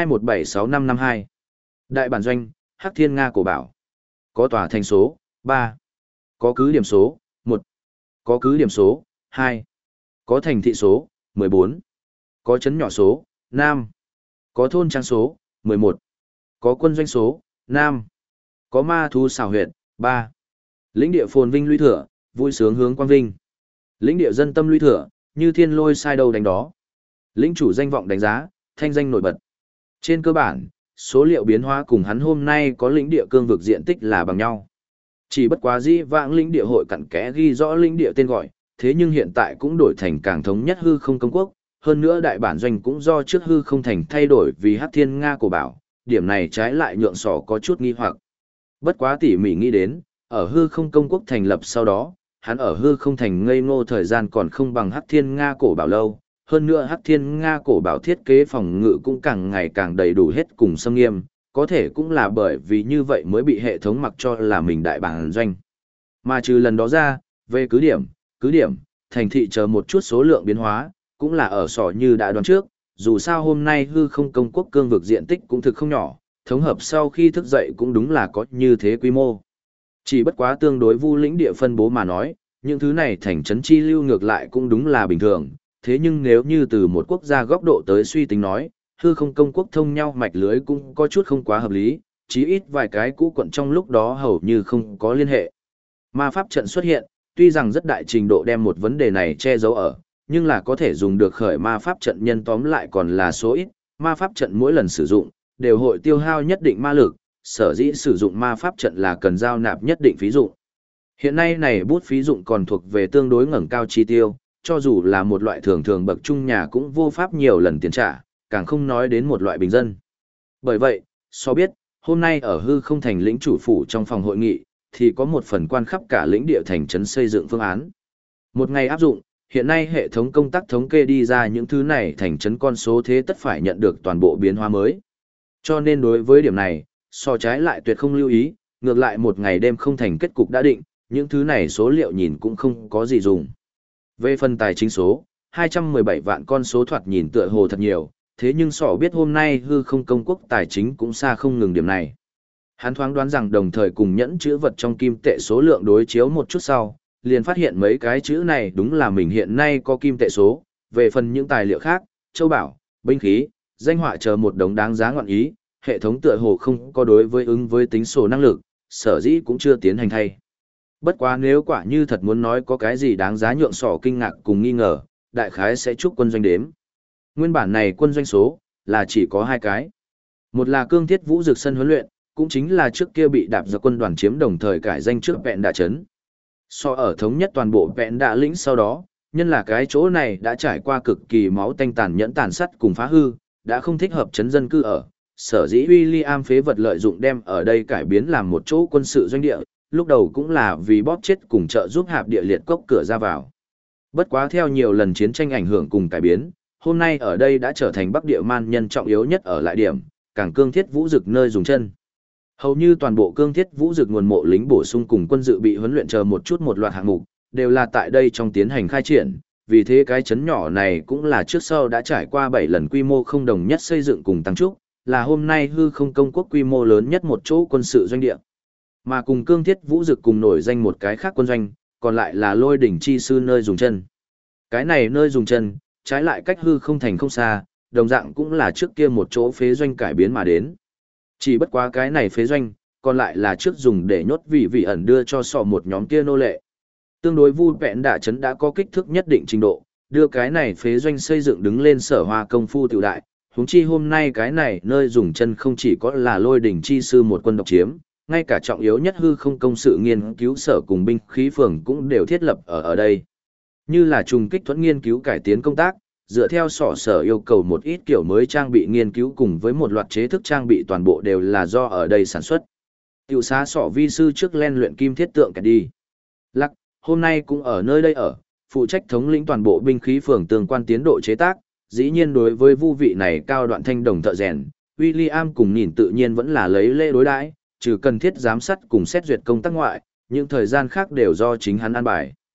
2176552. Đại bản doanh, Hắc Thiên Nga Cổ Bảo. Có tòa thành số, 3. Có cứ điểm số, 1. Có cứ điểm số, 2. Có thành thị số, 14. Có trấn nhỏ số, 5. Có thôn trang số, 11. Có quân doanh số, 5. Có ma thú xảo huyệt, 3. Lĩnh địa phồn vinh lũy thừa, vui sướng hướng quang vinh. Lĩnh địa dân tâm lũy thừa, như thiên lôi sai đầu đánh đó. Lĩnh chủ danh vọng đánh giá, thanh danh nổi bật. Trên cơ bản, số liệu biến hóa cùng hắn hôm nay có lĩnh địa cương vực diện tích là bằng nhau. Chỉ bất quá dĩ vãng lĩnh địa hội cặn kẽ ghi rõ lĩnh địa tên gọi, thế nhưng hiện tại cũng đổi thành càng thống nhất hư không công quốc, hơn nữa đại bản doanh cũng do trước hư không thành thay đổi vì Hắc Thiên Nga Cổ Bảo, điểm này trái lại nhượng sỏ có chút nghi hoặc. Bất quá tỉ mỉ nghĩ đến, ở hư không công quốc thành lập sau đó, hắn ở hư không thành ngây ngô thời gian còn không bằng Hắc Thiên Nga Cổ Bảo lâu, hơn nữa Hắc Thiên Nga Cổ Bảo thiết kế phòng ngự cũng càng ngày càng đầy đủ hết cùng xâm nghiêm, có thể cũng là bởi vì như vậy mới bị hệ thống mặc cho là mình đại bản doanh. Mà trừ lần đó ra, về cứ điểm, thành thị chờ một chút số lượng biến hóa, cũng là ở sỏ như đã đoán trước, dù sao hôm nay hư không công quốc cương vực diện tích cũng thực không nhỏ, thống hợp sau khi thức dậy cũng đúng là có như thế quy mô. Chỉ bất quá tương đối vu lĩnh địa phân bố mà nói, những thứ này thành trấn chi lưu ngược lại cũng đúng là bình thường, thế nhưng nếu như từ một quốc gia góc độ tới suy tính nói, hư không công quốc thông nhau mạch lưới cũng có chút không quá hợp lý, chí ít vài cái cũ quận trong lúc đó hầu như không có liên hệ. Ma pháp trận xuất hiện, tuy rằng rất đại trình độ đem một vấn đề này che giấu ở, nhưng là có thể dùng được khởi ma pháp trận nhân tóm lại còn là số ít, ma pháp trận mỗi lần sử dụng, đều hội tiêu hao nhất định ma lực, sở dĩ sử dụng ma pháp trận là cần giao nạp nhất định phí dụng. Hiện nay này bút phí dụng còn thuộc về tương đối ngẩng cao chi tiêu, cho dù là một loại thường thường bậc trung nhà cũng vô pháp nhiều lần tiền trả, càng không nói đến một loại bình dân. Bởi vậy, so biết, hôm nay ở hư không thành lĩnh chủ phủ trong phòng hội nghị, thì có một phần quan khắp cả lĩnh địa thành trấn xây dựng phương án. Một ngày áp dụng, hiện nay hệ thống công tác thống kê đi ra những thứ này thành trấn con số thế tất phải nhận được toàn bộ biến hóa mới. Cho nên đối với điểm này, so trái lại tuyệt không lưu ý, ngược lại một ngày đêm không thành kết cục đã định, những thứ này số liệu nhìn cũng không có gì dùng. Về phần tài chính số, 217 vạn con số thoạt nhìn tựa hồ thật nhiều, thế nhưng sỏ biết hôm nay hư không công quốc tài chính cũng xa không ngừng điểm này. Hắn thoáng đoán rằng đồng thời cùng nhẫn chữ vật trong kim tệ số lượng đối chiếu một chút sau, liền phát hiện mấy cái chữ này đúng là mình hiện nay có kim tệ số, về phần những tài liệu khác, châu bảo, binh khí, danh họa chờ một đống đáng giá ngọn ý, hệ thống tựa hồ không có đối với ứng với tính sổ năng lực, sở dĩ cũng chưa tiến hành thay. Bất quá nếu quả như thật muốn nói có cái gì đáng giá nhượng sỏ kinh ngạc cùng nghi ngờ, đại khái sẽ chúc quân doanh đếm. Nguyên bản này quân doanh số, là chỉ có 2 cái. Một là cương thiết vũ dược sân huấn luyện, cũng chính là trước kia bị đạp giặc quân đoàn chiếm đồng thời cải danh trước vẹn đạ trấn. So ở thống nhất toàn bộ vẹn đạ lĩnh sau đó, nhân là cái chỗ này đã trải qua cực kỳ máu tanh tàn nhẫn tàn sát cùng phá hư, đã không thích hợp trấn dân cư ở. Sở dĩ William phế vật lợi dụng đem ở đây cải biến làm một chỗ quân sự doanh địa, lúc đầu cũng là vì bóp chết cùng trợ giúp hạp địa liệt cốc cửa ra vào. Bất quá theo nhiều lần chiến tranh ảnh hưởng cùng cải biến, hôm nay ở đây đã trở thành Bắc Địa man nhân trọng yếu nhất ở lại điểm, càng cương thiết vũ dực nơi dùng chân. Hầu như toàn bộ cương thiết vũ dực nguồn mộ lính bổ sung cùng quân dự bị huấn luyện chờ một loạt hạng mục, đều là tại đây trong tiến hành khai triển, vì thế cái chấn nhỏ này cũng là trước sau đã trải qua 7 lần quy mô không đồng nhất xây dựng cùng tăng trúc, là hôm nay hư không công quốc quy mô lớn nhất một chỗ quân sự doanh địa. Mà cùng cương thiết vũ dực cùng nổi danh một cái khác quân doanh, còn lại là lôi đỉnh chi sư nơi dùng chân. Cái này nơi dùng chân, trái lại cách hư không thành không xa, đồng dạng cũng là trước kia một chỗ phế doanh cải biến mà đến. Chỉ bất quá cái này phế doanh, còn lại là trước dùng để nhốt vị ẩn đưa cho sọ một nhóm kia nô lệ. Tương đối vu vẹn đạ trấn đã có kích thước nhất định trình độ, đưa cái này phế doanh xây dựng đứng lên sở hoa công phu tiểu đại, huống chi hôm nay cái này nơi dùng chân không chỉ có là lôi đỉnh chi sư một quân độc chiếm, ngay cả trọng yếu nhất hư không công sự nghiên cứu sở cùng binh khí phường cũng đều thiết lập ở đây. Như là trùng kích thuẫn nghiên cứu cải tiến công tác, dựa theo sở yêu cầu một ít kiểu mới trang bị nghiên cứu cùng với một loạt chế thức trang bị toàn bộ đều là do ở đây sản xuất. Tiểu xá sọ vi sư trước len luyện kim thiết tượng cả đi. Lắc, hôm nay cũng ở nơi đây ở, phụ trách thống lĩnh toàn bộ binh khí phường tương quan tiến độ chế tác, dĩ nhiên đối với vu vị này cao đoạn thanh đồng thợ rèn, William cùng nhìn tự nhiên vẫn là lấy lễ đối đãi, trừ cần thiết giám sát cùng xét duyệt công tác ngoại, những thời gian khác đều do chính hắn an bài.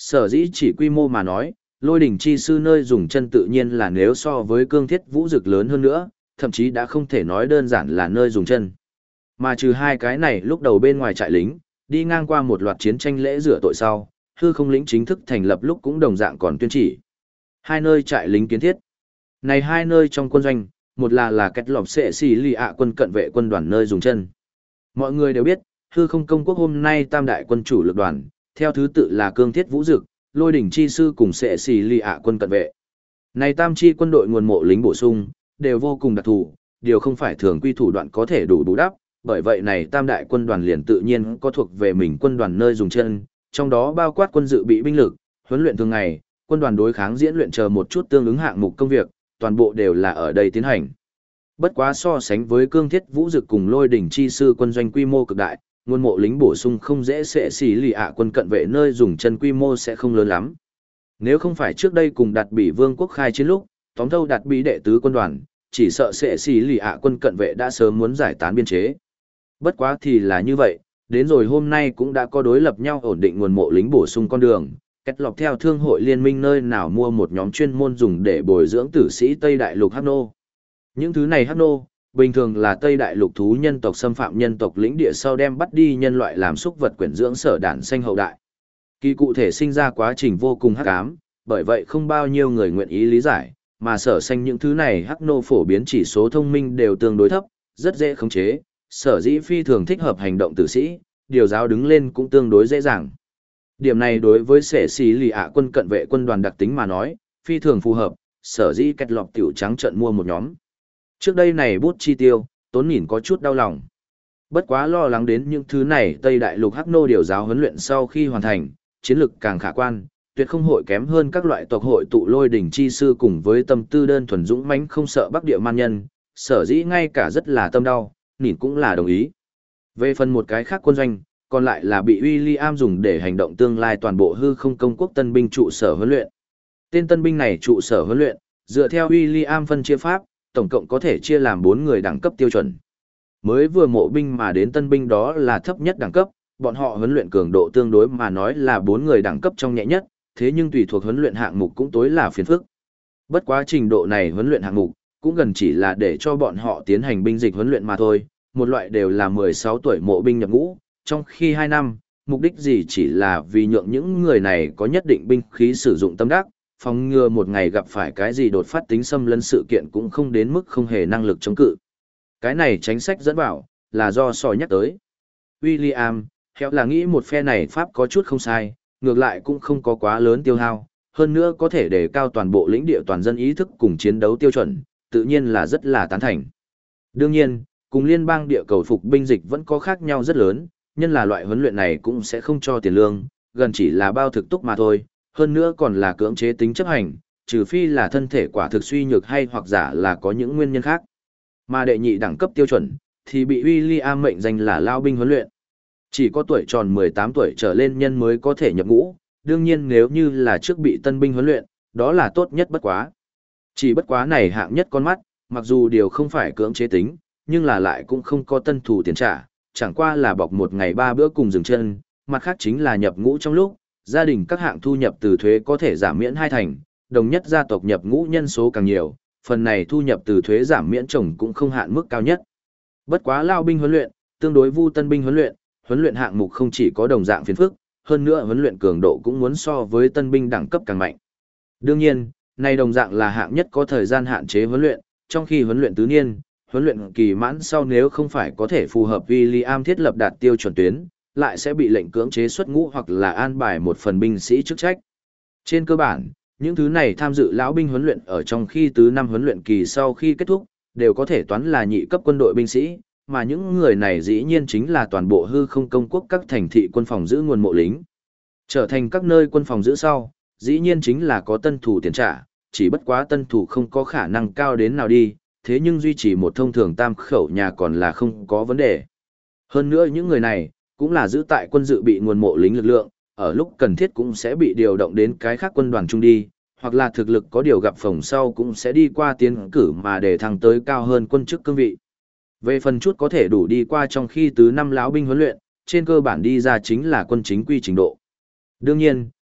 Sở dĩ chỉ quy mô mà nói, lôi đỉnh chi sư nơi dùng chân tự nhiên là nếu so với cương thiết vũ dực lớn hơn nữa, thậm chí đã không thể nói đơn giản là nơi dùng chân. Mà trừ hai cái này lúc đầu bên ngoài trại lính, đi ngang qua một loạt chiến tranh lễ rửa tội sau, hư không lĩnh chính thức thành lập lúc cũng đồng dạng còn tuyên chỉ. Hai nơi trại lính kiến thiết. Này hai nơi trong quân doanh, một là cách lọc sệ xì lì ạ quân cận vệ quân đoàn nơi dùng chân. Mọi người đều biết, hư không công quốc hôm nay tam đại quân chủ lực đoàn, theo thứ tự là cương thiết vũ dực, lôi đỉnh chi sư cùng sệ xì lì ạ quân cận vệ. Này tam chi quân đội nguồn mộ lính bổ sung, đều vô cùng đặc thù, điều không phải thường quy thủ đoạn có thể đủ bù đắp, bởi vậy này tam đại quân đoàn liền tự nhiên có thuộc về mình quân đoàn nơi dùng chân, trong đó bao quát quân dự bị binh lực, huấn luyện thường ngày, quân đoàn đối kháng diễn luyện chờ một chút tương ứng hạng mục công việc, toàn bộ đều là ở đây tiến hành. Bất quá so sánh với cương thiết vũ dực cùng lôi đỉnh chi sư quân doanh quy mô cực đại, nguồn mộ lính bổ sung không dễ sẽ xỉ lì ạ quân cận vệ nơi dùng chân quy mô sẽ không lớn lắm. Nếu không phải trước đây cùng đặt bỉ vương quốc khai chiến lúc, tóm thâu đặt bỉ đệ tứ quân đoàn, chỉ sợ sẽ xỉ lì ạ quân cận vệ đã sớm muốn giải tán biên chế. Bất quá thì là như vậy, đến rồi hôm nay cũng đã có đối lập nhau ổn định nguồn mộ lính bổ sung con đường, kết lọc theo thương hội liên minh nơi nào mua một nhóm chuyên môn dùng để bồi dưỡng tử sĩ Tây Đại Lục Hắc Nô. Những thứ này Hắc Nô, bình thường là Tây Đại Lục thú nhân tộc xâm phạm nhân tộc lĩnh địa sau đem bắt đi nhân loại làm súc vật quyển dưỡng sở đản xanh hậu đại. Kỳ cụ thể sinh ra quá trình vô cùng hắc ám, bởi vậy không bao nhiêu người nguyện ý lý giải, mà sở xanh những thứ này Hắc Nô phổ biến chỉ số thông minh đều tương đối thấp, rất dễ khống chế, sở dĩ phi thường thích hợp hành động tử sĩ, điều giáo đứng lên cũng tương đối dễ dàng. Điểm này đối với sẻ xì lì ạ quân cận vệ quân đoàn đặc tính mà nói, phi thường phù hợp, sở dĩ kết lọc tiểu trắng trận mua một nhóm. Trước đây này bút chi tiêu, tốn nhìn có chút đau lòng. Bất quá lo lắng đến những thứ này Tây Đại Lục Hắc Nô điều giáo huấn luyện sau khi hoàn thành, chiến lực càng khả quan, tuyệt không hội kém hơn các loại tộc hội tụ lôi đỉnh chi sư cùng với tâm tư đơn thuần dũng mãnh không sợ Bắc Địa man nhân, sở dĩ ngay cả rất là tâm đau, nhìn cũng là đồng ý. Về phần một cái khác quân doanh, còn lại là bị William dùng để hành động tương lai toàn bộ hư không công quốc tân binh trụ sở huấn luyện. Tên tân binh này trụ sở huấn luyện, dựa theo William phân chia pháp, tổng cộng có thể chia làm 4 người đẳng cấp tiêu chuẩn. Mới vừa mộ binh mà đến tân binh đó là thấp nhất đẳng cấp, bọn họ huấn luyện cường độ tương đối mà nói là 4 người đẳng cấp trong nhẹ nhất, thế nhưng tùy thuộc huấn luyện hạng mục cũng tối là phiền phức. Bất quá trình độ này huấn luyện hạng mục, cũng gần chỉ là để cho bọn họ tiến hành binh dịch huấn luyện mà thôi, một loại đều là 16 tuổi mộ binh nhập ngũ, trong khi 2 năm, mục đích gì chỉ là vì nhượng những người này có nhất định binh khí sử dụng tâm đắc, phòng ngừa một ngày gặp phải cái gì đột phát tính xâm lấn sự kiện cũng không đến mức không hề năng lực chống cự. Cái này chính sách dẫn bảo, là do sòi nhắc tới. William, khéo là nghĩ một phe này pháp có chút không sai, ngược lại cũng không có quá lớn tiêu hao, hơn nữa có thể đề cao toàn bộ lĩnh địa toàn dân ý thức cùng chiến đấu tiêu chuẩn, tự nhiên là rất là tán thành. Đương nhiên, cùng liên bang địa cầu phục binh dịch vẫn có khác nhau rất lớn, nhân là loại huấn luyện này cũng sẽ không cho tiền lương, gần chỉ là bao thực túc mà thôi, hơn nữa còn là cưỡng chế tính chấp hành, trừ phi là thân thể quả thực suy nhược hay hoặc giả là có những nguyên nhân khác. Mà đệ nhị đẳng cấp tiêu chuẩn, thì bị William mệnh danh là lao binh huấn luyện. Chỉ có tuổi tròn 18 tuổi trở lên nhân mới có thể nhập ngũ, đương nhiên nếu như là trước bị tân binh huấn luyện, đó là tốt nhất bất quá. Chỉ bất quá này hạng nhất con mắt, mặc dù điều không phải cưỡng chế tính, nhưng là lại cũng không có tân thủ tiền trả, chẳng qua là bọc một ngày 3 bữa cùng dừng chân, mặt khác chính là nhập ngũ trong lúc, gia đình các hạng thu nhập từ thuế có thể giảm miễn 2 thành, đồng nhất gia tộc nhập ngũ nhân số càng nhiều, phần này thu nhập từ thuế giảm miễn chồng cũng không hạn mức cao nhất. Bất quá lao binh huấn luyện, tương đối vu tân binh huấn luyện hạng mục không chỉ có đồng dạng phiền phức, hơn nữa huấn luyện cường độ cũng muốn so với tân binh đẳng cấp càng mạnh. Đương nhiên, này đồng dạng là hạng nhất có thời gian hạn chế huấn luyện, trong khi huấn luyện tứ niên, huấn luyện kỳ mãn sau nếu không phải có thể phù hợp William thiết lập đạt tiêu chuẩn tuyến, lại sẽ bị lệnh cưỡng chế xuất ngũ hoặc là an bài một phần binh sĩ chức trách. Trên cơ bản, những thứ này tham dự lão binh huấn luyện ở trong khi tứ năm huấn luyện kỳ sau khi kết thúc, đều có thể toán là nhị cấp quân đội binh sĩ, mà những người này dĩ nhiên chính là toàn bộ hư không công quốc các thành thị quân phòng giữ nguồn mộ lính. Trở thành các nơi quân phòng giữ sau, dĩ nhiên chính là có tân thủ tiền trả, chỉ bất quá tân thủ không có khả năng cao đến nào đi, thế nhưng duy trì một thông thường tam khẩu nhà còn là không có vấn đề. Hơn nữa những người này, cũng là giữ tại quân dự bị nguồn mộ lính lực lượng, ở lúc cần thiết cũng sẽ bị điều động đến cái khác quân đoàn chung đi, hoặc là thực lực có điều gặp phòng sau cũng sẽ đi qua tiến cử mà để thăng tới cao hơn quân chức cương vị. Về phần chút có thể đủ đi qua trong khi tứ năm lão binh huấn luyện, trên cơ bản đi ra chính là quân chính quy trình độ. Đương nhiên,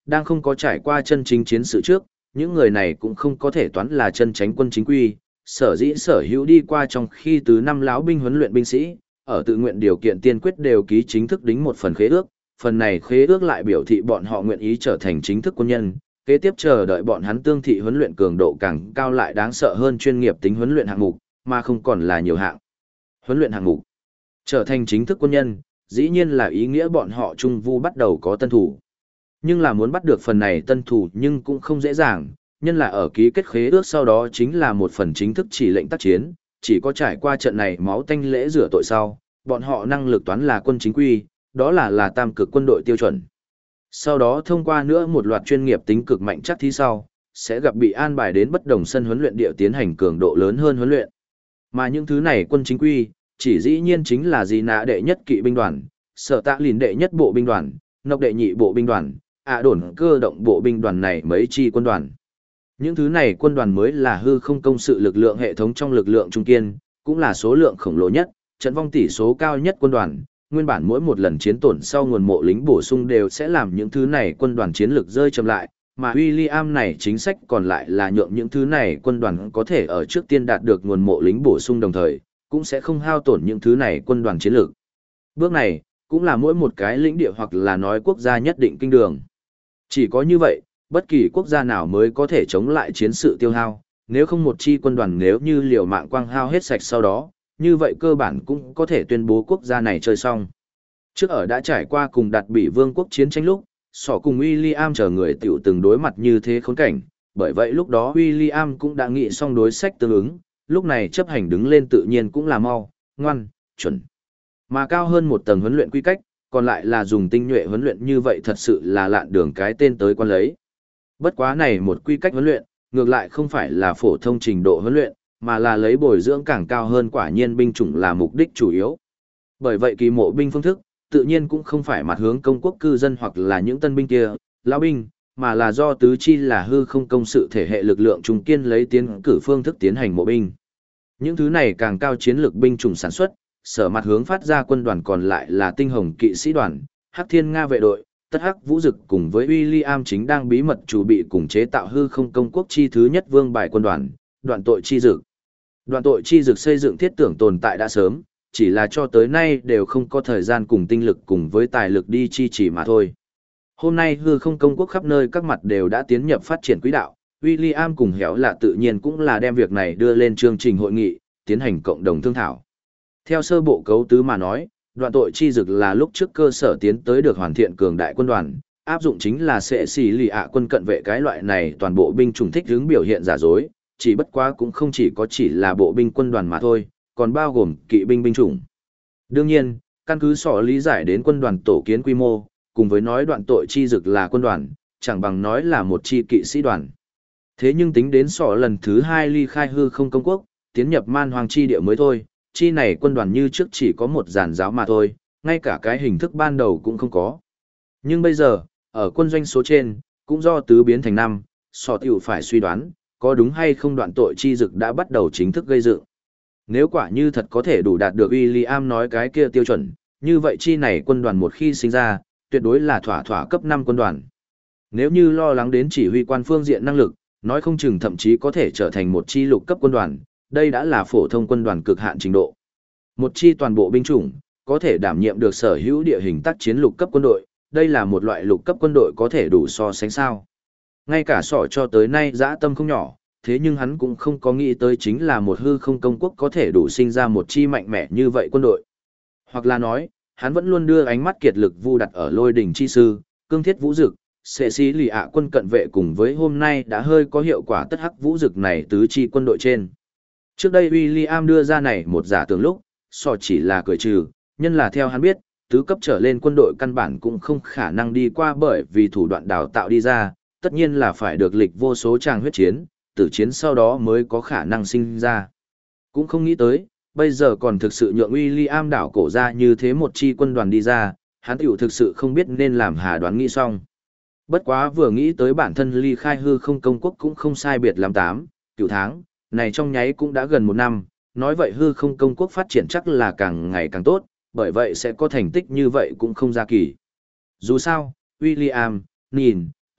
đang không có trải qua chân chính chiến sự trước, những người này cũng không có thể toán là chân chánh quân chính quy, sở dĩ sở hữu đi qua trong khi từ năm lão binh huấn luyện binh sĩ, ở tự nguyện điều kiện tiên quyết đều ký chính thức đính một phần khế ước, phần này khế ước lại biểu thị bọn họ nguyện ý trở thành chính thức quân nhân, kế tiếp chờ đợi bọn hắn tương thị huấn luyện cường độ càng cao lại đáng sợ hơn chuyên nghiệp tính huấn luyện hạng mục, mà không còn là nhiều hạng huấn luyện hạng mục. Trở thành chính thức quân nhân, dĩ nhiên là ý nghĩa bọn họ trung vu bắt đầu có tân thủ. Nhưng là muốn bắt được phần này tân thủ nhưng cũng không dễ dàng, nhân là ở ký kết khế ước sau đó chính là một phần chính thức chỉ lệnh tác chiến, chỉ có trải qua trận này máu tanh lễ rửa tội sau, bọn họ năng lực toán là quân chính quy, đó là tam cực quân đội tiêu chuẩn. Sau đó thông qua nữa một loạt chuyên nghiệp tính cực mạnh chắc thí sau, sẽ gặp bị an bài đến bất đồng sân huấn luyện địa tiến hành cường độ lớn hơn huấn luyện. Mà những thứ này quân chính quy, chỉ dĩ nhiên chính là gì nạ đệ nhất kỵ binh đoàn, sở tạ lìn đệ nhất bộ binh đoàn, nọc đệ nhị bộ binh đoàn, đồn cơ động bộ binh đoàn này mấy chi quân đoàn. Những thứ này quân đoàn mới là hư không công sự lực lượng hệ thống trong lực lượng trung kiên, cũng là số lượng khổng lồ nhất, trận vong tỷ số cao nhất quân đoàn. Nguyên bản mỗi một lần chiến tổn sau nguồn mộ lính bổ sung đều sẽ làm những thứ này quân đoàn chiến lược rơi chậm lại, mà William này chính sách còn lại là nhượng những thứ này quân đoàn có thể ở trước tiên đạt được nguồn mộ lính bổ sung đồng thời, cũng sẽ không hao tổn những thứ này quân đoàn chiến lược. Bước này, cũng là mỗi một cái lĩnh địa hoặc là nói quốc gia nhất định kinh đường. Chỉ có như vậy, bất kỳ quốc gia nào mới có thể chống lại chiến sự tiêu hao, nếu không một chi quân đoàn nếu như liều mạng quang hao hết sạch sau đó, như vậy cơ bản cũng có thể tuyên bố quốc gia này chơi xong. Trước ở đã trải qua cùng Đạt Bỉ Vương quốc chiến tranh lúc, Sỏ cùng William chờ người tiểu từng đối mặt như thế khốn cảnh, bởi vậy lúc đó William cũng đã nghĩ xong đối sách tương ứng, lúc này chấp hành đứng lên tự nhiên cũng là mau, ngoan, chuẩn. Mà cao hơn một tầng huấn luyện quy cách, còn lại là dùng tinh nhuệ huấn luyện như vậy thật sự là lạn đường cái tên tới quan lấy. Bất quá này một quy cách huấn luyện, ngược lại không phải là phổ thông trình độ huấn luyện, mà là lấy bồi dưỡng càng cao hơn quả nhiên binh chủng là mục đích chủ yếu. Bởi vậy kỳ mộ binh phương thức, tự nhiên cũng không phải mặt hướng công quốc cư dân hoặc là những tân binh kia, lão binh, mà là do tứ chi là hư không công sự thể hệ lực lượng trung kiên lấy tiến cử phương thức tiến hành mộ binh. Những thứ này càng cao chiến lược binh chủng sản xuất, sở mặt hướng phát ra quân đoàn còn lại là tinh hồng kỵ sĩ đoàn, Hắc Thiên Nga vệ đội, Tất Hắc Vũ Dực cùng với William chính đang bí mật chuẩn bị cùng chế tạo hư không công quốc chi thứ nhất vương bài quân đoàn, Đoạn tội chi dực. Đoạn tội chi dực xây dựng thiết tưởng tồn tại đã sớm, chỉ là cho tới nay đều không có thời gian cùng tinh lực cùng với tài lực đi chi chỉ mà thôi. Hôm nay hư không công quốc khắp nơi các mặt đều đã tiến nhập phát triển quỹ đạo, William cùng Héo là tự nhiên cũng là đem việc này đưa lên chương trình hội nghị, tiến hành cộng đồng thương thảo. Theo sơ bộ cấu tứ mà nói, đoạn tội chi dực là lúc trước cơ sở tiến tới được hoàn thiện cường đại quân đoàn, áp dụng chính là sẽ xì lì ạ quân cận vệ cái loại này toàn bộ binh chủng thích hướng biểu hiện giả dối, chỉ bất quá cũng không chỉ là bộ binh quân đoàn mà thôi, còn bao gồm kỵ binh binh chủng. Đương nhiên, căn cứ sọ lý giải đến quân đoàn tổ kiến quy mô, cùng với nói đoạn tội chi dực là quân đoàn, chẳng bằng nói là một chi kỵ sĩ đoàn. Thế nhưng tính đến sọ lần thứ 2 ly khai hư không công quốc, tiến nhập man hoàng chi địa mới thôi, chi này quân đoàn như trước chỉ có một giàn giáo mà thôi, ngay cả cái hình thức ban đầu cũng không có. Nhưng bây giờ, ở quân doanh số trên, cũng do tứ biến thành 5, sọ tiểu phải suy đoán, có đúng hay không đoạn tội chi dực đã bắt đầu chính thức gây dựng. Nếu quả như thật có thể đủ đạt được William nói cái kia tiêu chuẩn, như vậy chi này quân đoàn một khi sinh ra, tuyệt đối là thỏa thỏa cấp 5 quân đoàn. Nếu như lo lắng đến chỉ huy quan phương diện năng lực, nói không chừng thậm chí có thể trở thành một chi lục cấp quân đoàn, đây đã là phổ thông quân đoàn cực hạn trình độ. Một chi toàn bộ binh chủng, có thể đảm nhiệm được sở hữu địa hình tác chiến lục cấp quân đội, đây là một loại lục cấp quân đội có thể đủ so sánh sao. Ngay cả sỏ cho tới nay dã tâm không nhỏ, thế nhưng hắn cũng không có nghĩ tới chính là một hư không công quốc có thể đủ sinh ra một chi mạnh mẽ như vậy quân đội. Hoặc là nói, hắn vẫn luôn đưa ánh mắt kiệt lực vu đặt ở lôi đỉnh chi sư, cương thiết vũ dực, sẽ xí lì ạ quân cận vệ cùng với hôm nay đã hơi có hiệu quả tất hắc vũ dực này tứ chi quân đội trên. Trước đây William đưa ra này một giả tưởng lúc, sọ chỉ là cười trừ, nhân là theo hắn biết, tứ cấp trở lên quân đội căn bản cũng không khả năng đi qua bởi vì thủ đoạn đào tạo đi ra, tất nhiên là phải được lịch vô số tràng huyết chiến, tử chiến sau đó mới có khả năng sinh ra. Cũng không nghĩ tới, bây giờ còn thực sự nhượng William đảo cổ ra như thế một chi quân đoàn đi ra, hắn tiểu thực sự không biết nên làm hà đoán nghĩ xong. Bất quá vừa nghĩ tới bản thân ly khai hư không công quốc cũng không sai biệt làm 9 tháng, này trong nháy cũng đã gần 1 năm, nói vậy hư không công quốc phát triển chắc là càng ngày càng tốt, bởi vậy sẽ có thành tích như vậy cũng không ra kỳ. Dù sao, William, nhìn,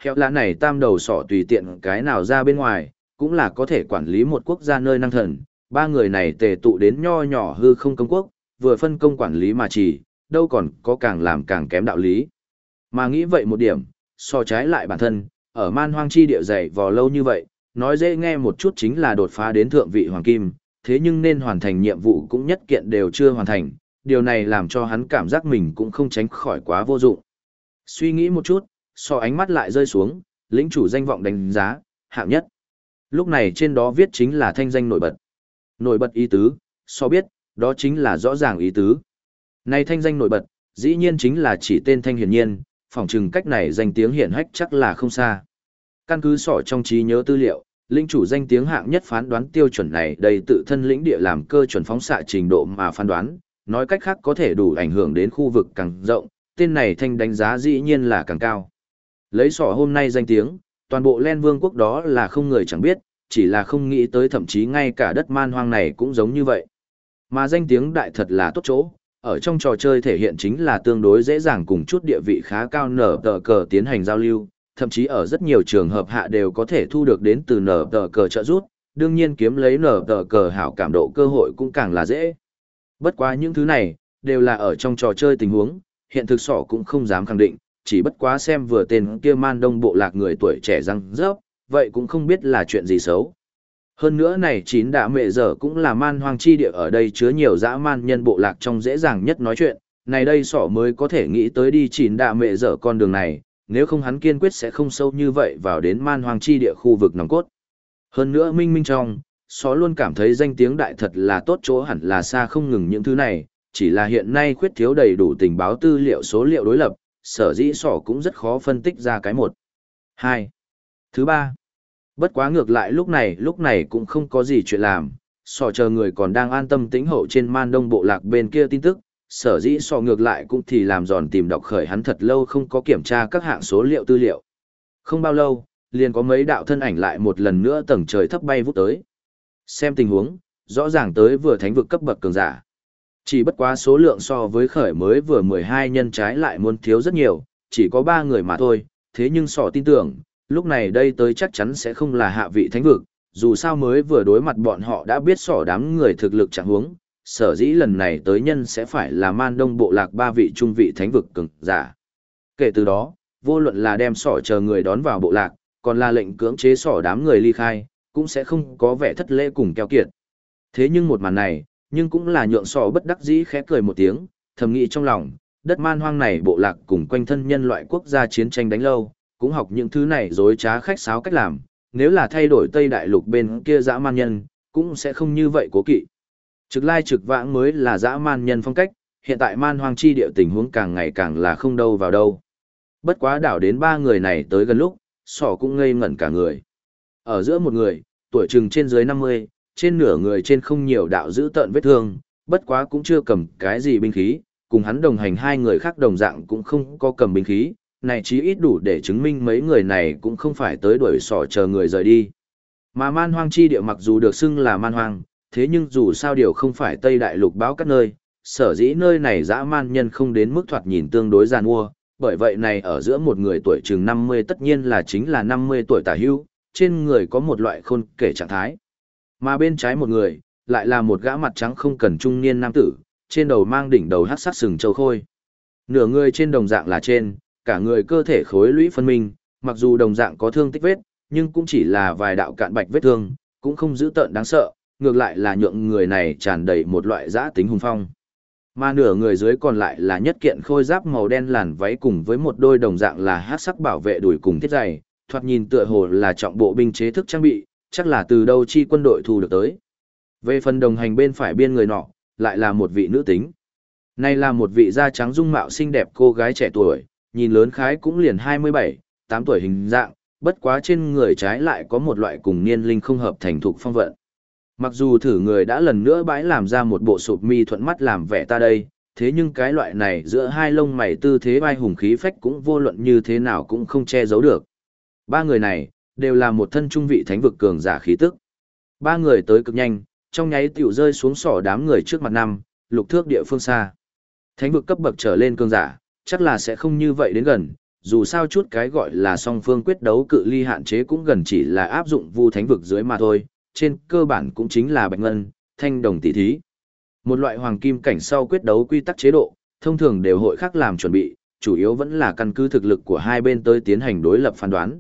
Heo lá này tam đầu sỏ tùy tiện cái nào ra bên ngoài, cũng là có thể quản lý một quốc gia nơi năng thần. Ba người này tề tụ đến nho nhỏ hư không công quốc, vừa phân công quản lý mà chỉ, đâu còn có càng làm càng kém đạo lý. Mà nghĩ vậy một điểm, so trái lại bản thân, ở man hoang chi địa dày vò lâu như vậy, nói dễ nghe một chút chính là đột phá đến thượng vị hoàng kim, thế nhưng nên hoàn thành nhiệm vụ cũng nhất kiện đều chưa hoàn thành, điều này làm cho hắn cảm giác mình cũng không tránh khỏi quá vô dụng. Suy nghĩ một chút, so ánh mắt lại rơi xuống, lĩnh chủ danh vọng đánh giá, hạng nhất. Lúc này trên đó viết chính là thanh danh nổi bật. Nổi bật ý tứ, so biết, đó chính là rõ ràng ý tứ. Này thanh danh nổi bật, dĩ nhiên chính là chỉ tên thanh hiển nhiên, phỏng chừng cách này danh tiếng hiển hách chắc là không xa. Căn cứ sỏ trong trí nhớ tư liệu, lĩnh chủ danh tiếng hạng nhất phán đoán tiêu chuẩn này đầy tự thân lĩnh địa làm cơ chuẩn phóng xạ trình độ mà phán đoán, nói cách khác có thể đủ ảnh hưởng đến khu vực càng rộng, tên này thanh đánh giá dĩ nhiên là càng cao. Lấy sỏ hôm nay danh tiếng, toàn bộ Len Vương quốc đó là không người chẳng biết, chỉ là không nghĩ tới thậm chí ngay cả đất man hoang này cũng giống như vậy. Mà danh tiếng đại thật là tốt chỗ, ở trong trò chơi thể hiện chính là tương đối dễ dàng cùng chút địa vị khá cao nở tờ cờ tiến hành giao lưu, thậm chí ở rất nhiều trường hợp hạ đều có thể thu được đến từ nở tờ cờ trợ giúp, đương nhiên kiếm lấy nở tờ cờ hảo cảm độ cơ hội cũng càng là dễ. Bất quá những thứ này, đều là ở trong trò chơi tình huống, hiện thực sỏ cũng không dám khẳng định, chỉ bất quá xem vừa tên kia man đông bộ lạc người tuổi trẻ răng rớp, vậy cũng không biết là chuyện gì xấu. Hơn nữa này chín đạ mẹ giờ cũng là man hoang chi địa ở đây chứa nhiều dã man nhân bộ lạc trong dễ dàng nhất nói chuyện, này đây sỏ mới có thể nghĩ tới đi chín đạ mẹ giờ con đường này, nếu không hắn kiên quyết sẽ không sâu như vậy vào đến man hoang chi địa khu vực nòng cốt. Hơn nữa minh minh trong, sỏ luôn cảm thấy danh tiếng đại thật là tốt chỗ hẳn là xa không ngừng những thứ này, chỉ là hiện nay khuyết thiếu đầy đủ tình báo tư liệu số liệu đối lập, sở dĩ sỏ cũng rất khó phân tích ra cái một. 2. Thứ ba, bất quá ngược lại lúc này cũng không có gì chuyện làm, sỏ chờ người còn đang an tâm tĩnh hậu trên man đông bộ lạc bên kia tin tức, sở dĩ sỏ ngược lại cũng thì làm giòn tìm đọc khởi hắn thật lâu không có kiểm tra các hạng số liệu tư liệu. Không bao lâu, liền có mấy đạo thân ảnh lại một lần nữa tầng trời thấp bay vút tới. Xem tình huống, rõ ràng tới vừa thánh vực cấp bậc cường giả. Chỉ bất quá số lượng so với khởi mới vừa 12 nhân trái lại muốn thiếu rất nhiều, chỉ có 3 người mà thôi, thế nhưng sỏ tin tưởng, lúc này đây tới chắc chắn sẽ không là hạ vị thánh vực, dù sao mới vừa đối mặt bọn họ đã biết sỏ đám người thực lực chẳng huống, sở dĩ lần này tới nhân sẽ phải là man đông bộ lạc 3 vị trung vị thánh vực cường giả. Kể từ đó, vô luận là đem sỏ chờ người đón vào bộ lạc, còn là lệnh cưỡng chế sỏ đám người ly khai, cũng sẽ không có vẻ thất lễ cùng keo kiệt. Thế nhưng một màn này, nhưng cũng là nhượng sỏ bất đắc dĩ khẽ cười một tiếng, thầm nghĩ trong lòng, đất man hoang này bộ lạc cùng quanh thân nhân loại quốc gia chiến tranh đánh lâu, cũng học những thứ này dối trá khách sáo cách làm, nếu là thay đổi Tây Đại Lục bên kia dã man nhân, cũng sẽ không như vậy cố kỵ. Trực lai trực vãng mới là dã man nhân phong cách, hiện tại man hoang chi địa tình huống càng ngày càng là không đâu vào đâu. Bất quá đảo đến 3 người này tới gần lúc, sỏ cũng ngây ngẩn cả người. Ở giữa một người, tuổi chừng trên dưới 50, trên nửa người trên không nhiều đạo giữ tợn vết thương, bất quá cũng chưa cầm cái gì binh khí, cùng hắn đồng hành 2 người khác đồng dạng cũng không có cầm binh khí, này chí ít đủ để chứng minh mấy người này cũng không phải tới đuổi sỏ chờ người rời đi. Mà man hoang chi địa mặc dù được xưng là man hoang, thế nhưng dù sao điều không phải Tây Đại Lục báo các nơi, sở dĩ nơi này dã man nhân không đến mức thoạt nhìn tương đối giàn mua, bởi vậy này ở giữa một người tuổi chừng 50 tất nhiên là chính là 50 tuổi tả hữu, trên người có một loại khôn kể trạng thái. Mà bên trái một người, lại là một gã mặt trắng không cần trung niên nam tử, trên đầu mang đỉnh đầu hắc sắc sừng châu khôi. Nửa người trên đồng dạng là trên, cả người cơ thể khối lũy phân minh, mặc dù đồng dạng có thương tích vết, nhưng cũng chỉ là vài đạo cạn bạch vết thương, cũng không dữ tợn đáng sợ, ngược lại là nhượng người này tràn đầy một loại dã tính hùng phong. Mà nửa người dưới còn lại là nhất kiện khôi giáp màu đen làn váy cùng với một đôi đồng dạng là hắc sắc bảo vệ đùi cùng thiết giày, thoạt nhìn tựa hồ là trọng bộ binh chế thức trang bị, chắc là từ đâu chi quân đội thu được tới. Về phần đồng hành bên phải biên người nọ, lại là một vị nữ tính. Này là một vị da trắng dung mạo xinh đẹp cô gái trẻ tuổi, nhìn lớn khái cũng liền 27, 8 tuổi hình dạng, bất quá trên người trái lại có một loại cùng niên linh không hợp thành thục phong vận. Mặc dù thử người đã lần nữa bãi làm ra một bộ sụp mi thuận mắt làm vẻ ta đây, thế nhưng cái loại này giữa hai lông mày tư thế vai hùng khí phách cũng vô luận như thế nào cũng không che giấu được. 3 người này, đều là một thân trung vị thánh vực cường giả khí tức. 3 người tới cực nhanh, trong nháy tiểu rơi xuống sỏ đám người trước mặt 5, lục thước địa phương xa. Thánh vực cấp bậc trở lên cường giả, chắc là sẽ không như vậy đến gần, dù sao chút cái gọi là song phương quyết đấu cự ly hạn chế cũng gần chỉ là áp dụng vu thánh vực dưới mà thôi, trên cơ bản cũng chính là bạch ngân, thanh đồng tỷ thí. Một loại hoàng kim cảnh sau quyết đấu quy tắc chế độ, thông thường đều hội khác làm chuẩn bị, chủ yếu vẫn là căn cứ thực lực của hai bên tới tiến hành đối lập phán đoán.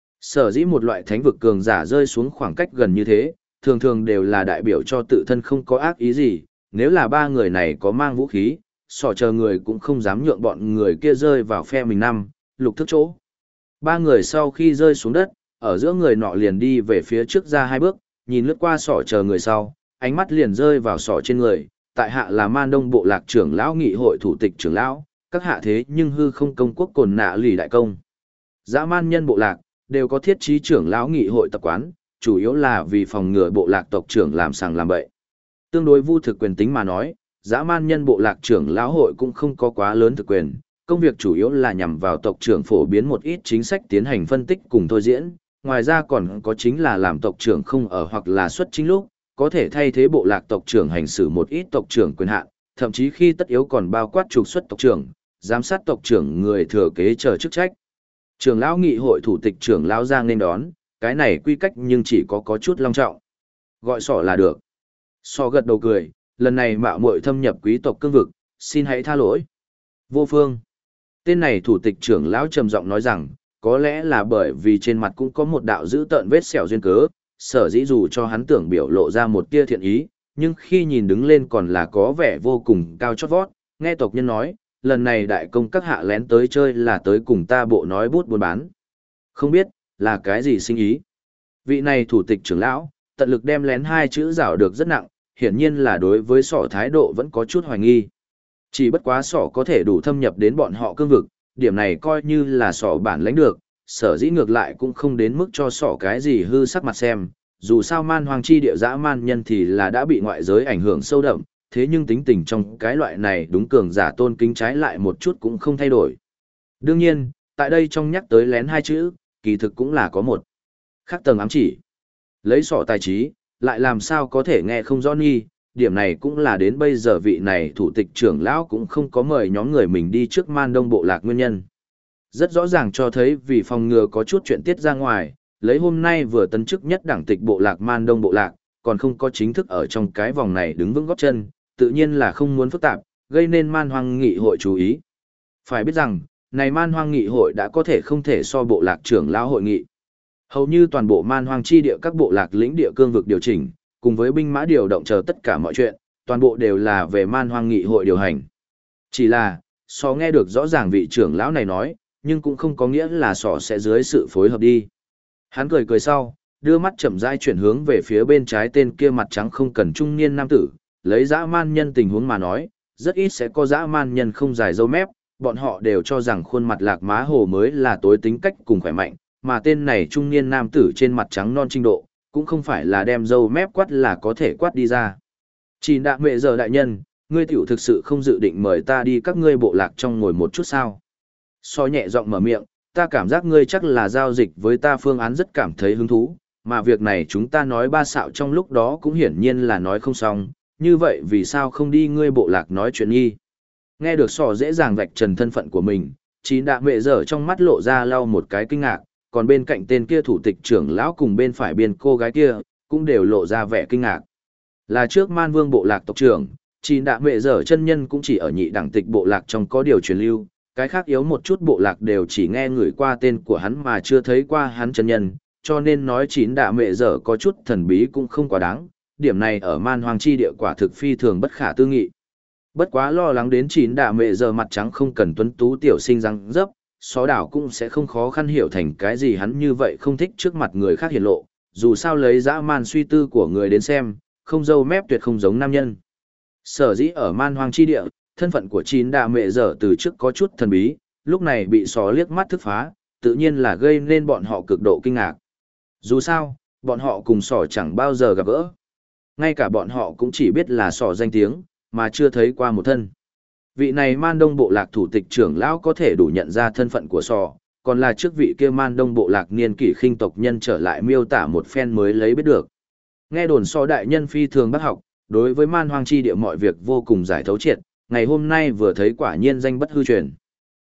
Sở dĩ một loại thánh vực cường giả rơi xuống khoảng cách gần như thế, thường thường đều là đại biểu cho tự thân không có ác ý gì, nếu là ba người này có mang vũ khí, sỏ chờ người cũng không dám nhượng bọn người kia rơi vào phe mình năm, lục thức chỗ. Ba người sau khi rơi xuống đất, ở giữa người nọ liền đi về phía trước ra hai bước, nhìn lướt qua sỏ chờ người sau, ánh mắt liền rơi vào sỏ trên người, tại hạ là Man Đông bộ lạc trưởng lão nghị hội thủ tịch trưởng lão, các hạ thế nhưng hư không công quốc cồn nạ lì đại công. Dã man nhân bộ lạc, đều có thiết trí trưởng lão nghị hội tập quán, chủ yếu là vì phòng ngừa bộ lạc tộc trưởng làm sàng làm bậy. Tương đối vu thực quyền tính mà nói, dã man nhân bộ lạc trưởng lão hội cũng không có quá lớn thực quyền, công việc chủ yếu là nhằm vào tộc trưởng phổ biến một ít chính sách tiến hành phân tích cùng thôi diễn, ngoài ra còn có chính là làm tộc trưởng không ở hoặc là xuất chính lúc, có thể thay thế bộ lạc tộc trưởng hành xử một ít tộc trưởng quyền hạn, thậm chí khi tất yếu còn bao quát trục xuất tộc trưởng, giám sát tộc trưởng người thừa kế chờ chức trách. Trưởng lão nghị hội thủ tịch trưởng lão Giang nên đón, cái này quy cách nhưng chỉ có chút long trọng. Gọi sỏ là được. Sỏ gật đầu cười, lần này mạo muội thâm nhập quý tộc cương vực, xin hãy tha lỗi. Vô phương. Tên này thủ tịch trưởng lão trầm giọng nói rằng, có lẽ là bởi vì trên mặt cũng có một đạo dữ tợn vết sẹo duyên cớ, sở dĩ dù cho hắn tưởng biểu lộ ra một tia thiện ý, nhưng khi nhìn đứng lên còn là có vẻ vô cùng cao chót vót, nghe tộc nhân nói, lần này đại công các hạ lén tới chơi là tới cùng ta bộ nói bút buôn bán. Không biết, là cái gì sinh ý. Vị này thủ tịch trưởng lão, tận lực đem lén hai chữ rảo được rất nặng, hiển nhiên là đối với sỏ thái độ vẫn có chút hoài nghi. Chỉ bất quá sỏ có thể đủ thâm nhập đến bọn họ cương vực, điểm này coi như là sỏ bản lãnh được, sở dĩ ngược lại cũng không đến mức cho sỏ cái gì hư sắc mặt xem, dù sao man hoang chi địa dã man nhân thì là đã bị ngoại giới ảnh hưởng sâu đậm, thế nhưng tính tình trong cái loại này đúng cường giả tôn kính trái lại một chút cũng không thay đổi. Đương nhiên, tại đây trong nhắc tới lén hai chữ, kỳ thực cũng là có một khác tầng ám chỉ. Lấy sỏ tài trí, lại làm sao có thể nghe không rõ nghi, điểm này cũng là đến bây giờ vị này thủ tịch trưởng lão cũng không có mời nhóm người mình đi trước man đông bộ lạc nguyên nhân. Rất rõ ràng cho thấy vì phòng ngừa có chút chuyện tiết ra ngoài, lấy hôm nay vừa tấn chức nhất đảng tịch bộ lạc man đông bộ lạc, còn không có chính thức ở trong cái vòng này đứng vững góp chân, tự nhiên là không muốn phức tạp, gây nên man hoang nghị hội chú ý. Phải biết rằng, này man hoang nghị hội đã có thể không thể so bộ lạc trưởng lão hội nghị. Hầu như toàn bộ man hoang chi địa các bộ lạc lĩnh địa cương vực điều chỉnh, cùng với binh mã điều động chờ tất cả mọi chuyện, toàn bộ đều là về man hoang nghị hội điều hành. Chỉ là, so nghe được rõ ràng vị trưởng lão này nói, nhưng cũng không có nghĩa là sọ sẽ dưới sự phối hợp đi. Hắn cười cười sau, đưa mắt chậm rãi chuyển hướng về phía bên trái tên kia mặt trắng không cần trung niên nam tử, lấy dã man nhân tình huống mà nói, rất ít sẽ có dã man nhân không dài râu mép, bọn họ đều cho rằng khuôn mặt lạc má hồ mới là tối tính cách cùng khỏe mạnh, mà tên này trung niên nam tử trên mặt trắng non trình độ, cũng không phải là đem râu mép quát là có thể quát đi ra. Chỉ đạ mẹ giờ đại nhân, ngươi tiểu thực sự không dự định mời ta đi các ngươi bộ lạc trong ngồi một chút sao? So nhẹ giọng mở miệng, ta cảm giác ngươi chắc là giao dịch với ta phương án rất cảm thấy hứng thú, mà việc này chúng ta nói ba xạo trong lúc đó cũng hiển nhiên là nói không xong, như vậy vì sao không đi ngươi bộ lạc nói chuyện nghi? Nghe được sò dễ dàng vạch trần thân phận của mình, chỉ đạ mẹ giờ trong mắt lộ ra lau một cái kinh ngạc, còn bên cạnh tên kia thủ tịch trưởng lão cùng bên phải biên cô gái kia, cũng đều lộ ra vẻ kinh ngạc. Là trước man vương bộ lạc tộc trưởng, chỉ đạ mẹ giờ chân nhân cũng chỉ ở nhị đẳng tịch bộ lạc trong có điều truyền lưu, cái khác yếu một chút bộ lạc đều chỉ nghe người qua tên của hắn mà chưa thấy qua hắn chân nhân, cho nên nói chín đạ mẹ giờ có chút thần bí cũng không quá đáng, điểm này ở man hoang chi địa quả thực phi thường bất khả tư nghị. Bất quá lo lắng đến chín đạ mẹ giờ mặt trắng không cần tuấn tú tiểu sinh răng dấp, xó đảo cũng sẽ không khó khăn hiểu thành cái gì hắn như vậy không thích trước mặt người khác hiển lộ, dù sao lấy dã man suy tư của người đến xem, không râu mép tuyệt không giống nam nhân. Sở dĩ ở man hoang chi địa, thân phận của chín đạ mẹ giờ từ trước có chút thần bí, lúc này bị xó liếc mắt thức phá, tự nhiên là gây nên bọn họ cực độ kinh ngạc. Dù sao, bọn họ cùng sỏ chẳng bao giờ gặp gỡ. Ngay cả bọn họ cũng chỉ biết là sỏ danh tiếng, mà chưa thấy qua một thân. Vị này man đông bộ lạc thủ tịch trưởng lão có thể đủ nhận ra thân phận của sỏ, còn là trước vị kia man đông bộ lạc niên kỷ khinh tộc nhân trở lại miêu tả một phen mới lấy biết được. Nghe đồn sỏ đại nhân phi thường bác học, đối với man hoang chi địa mọi việc vô cùng giải thấu triệt, ngày hôm nay vừa thấy quả nhiên danh bất hư truyền.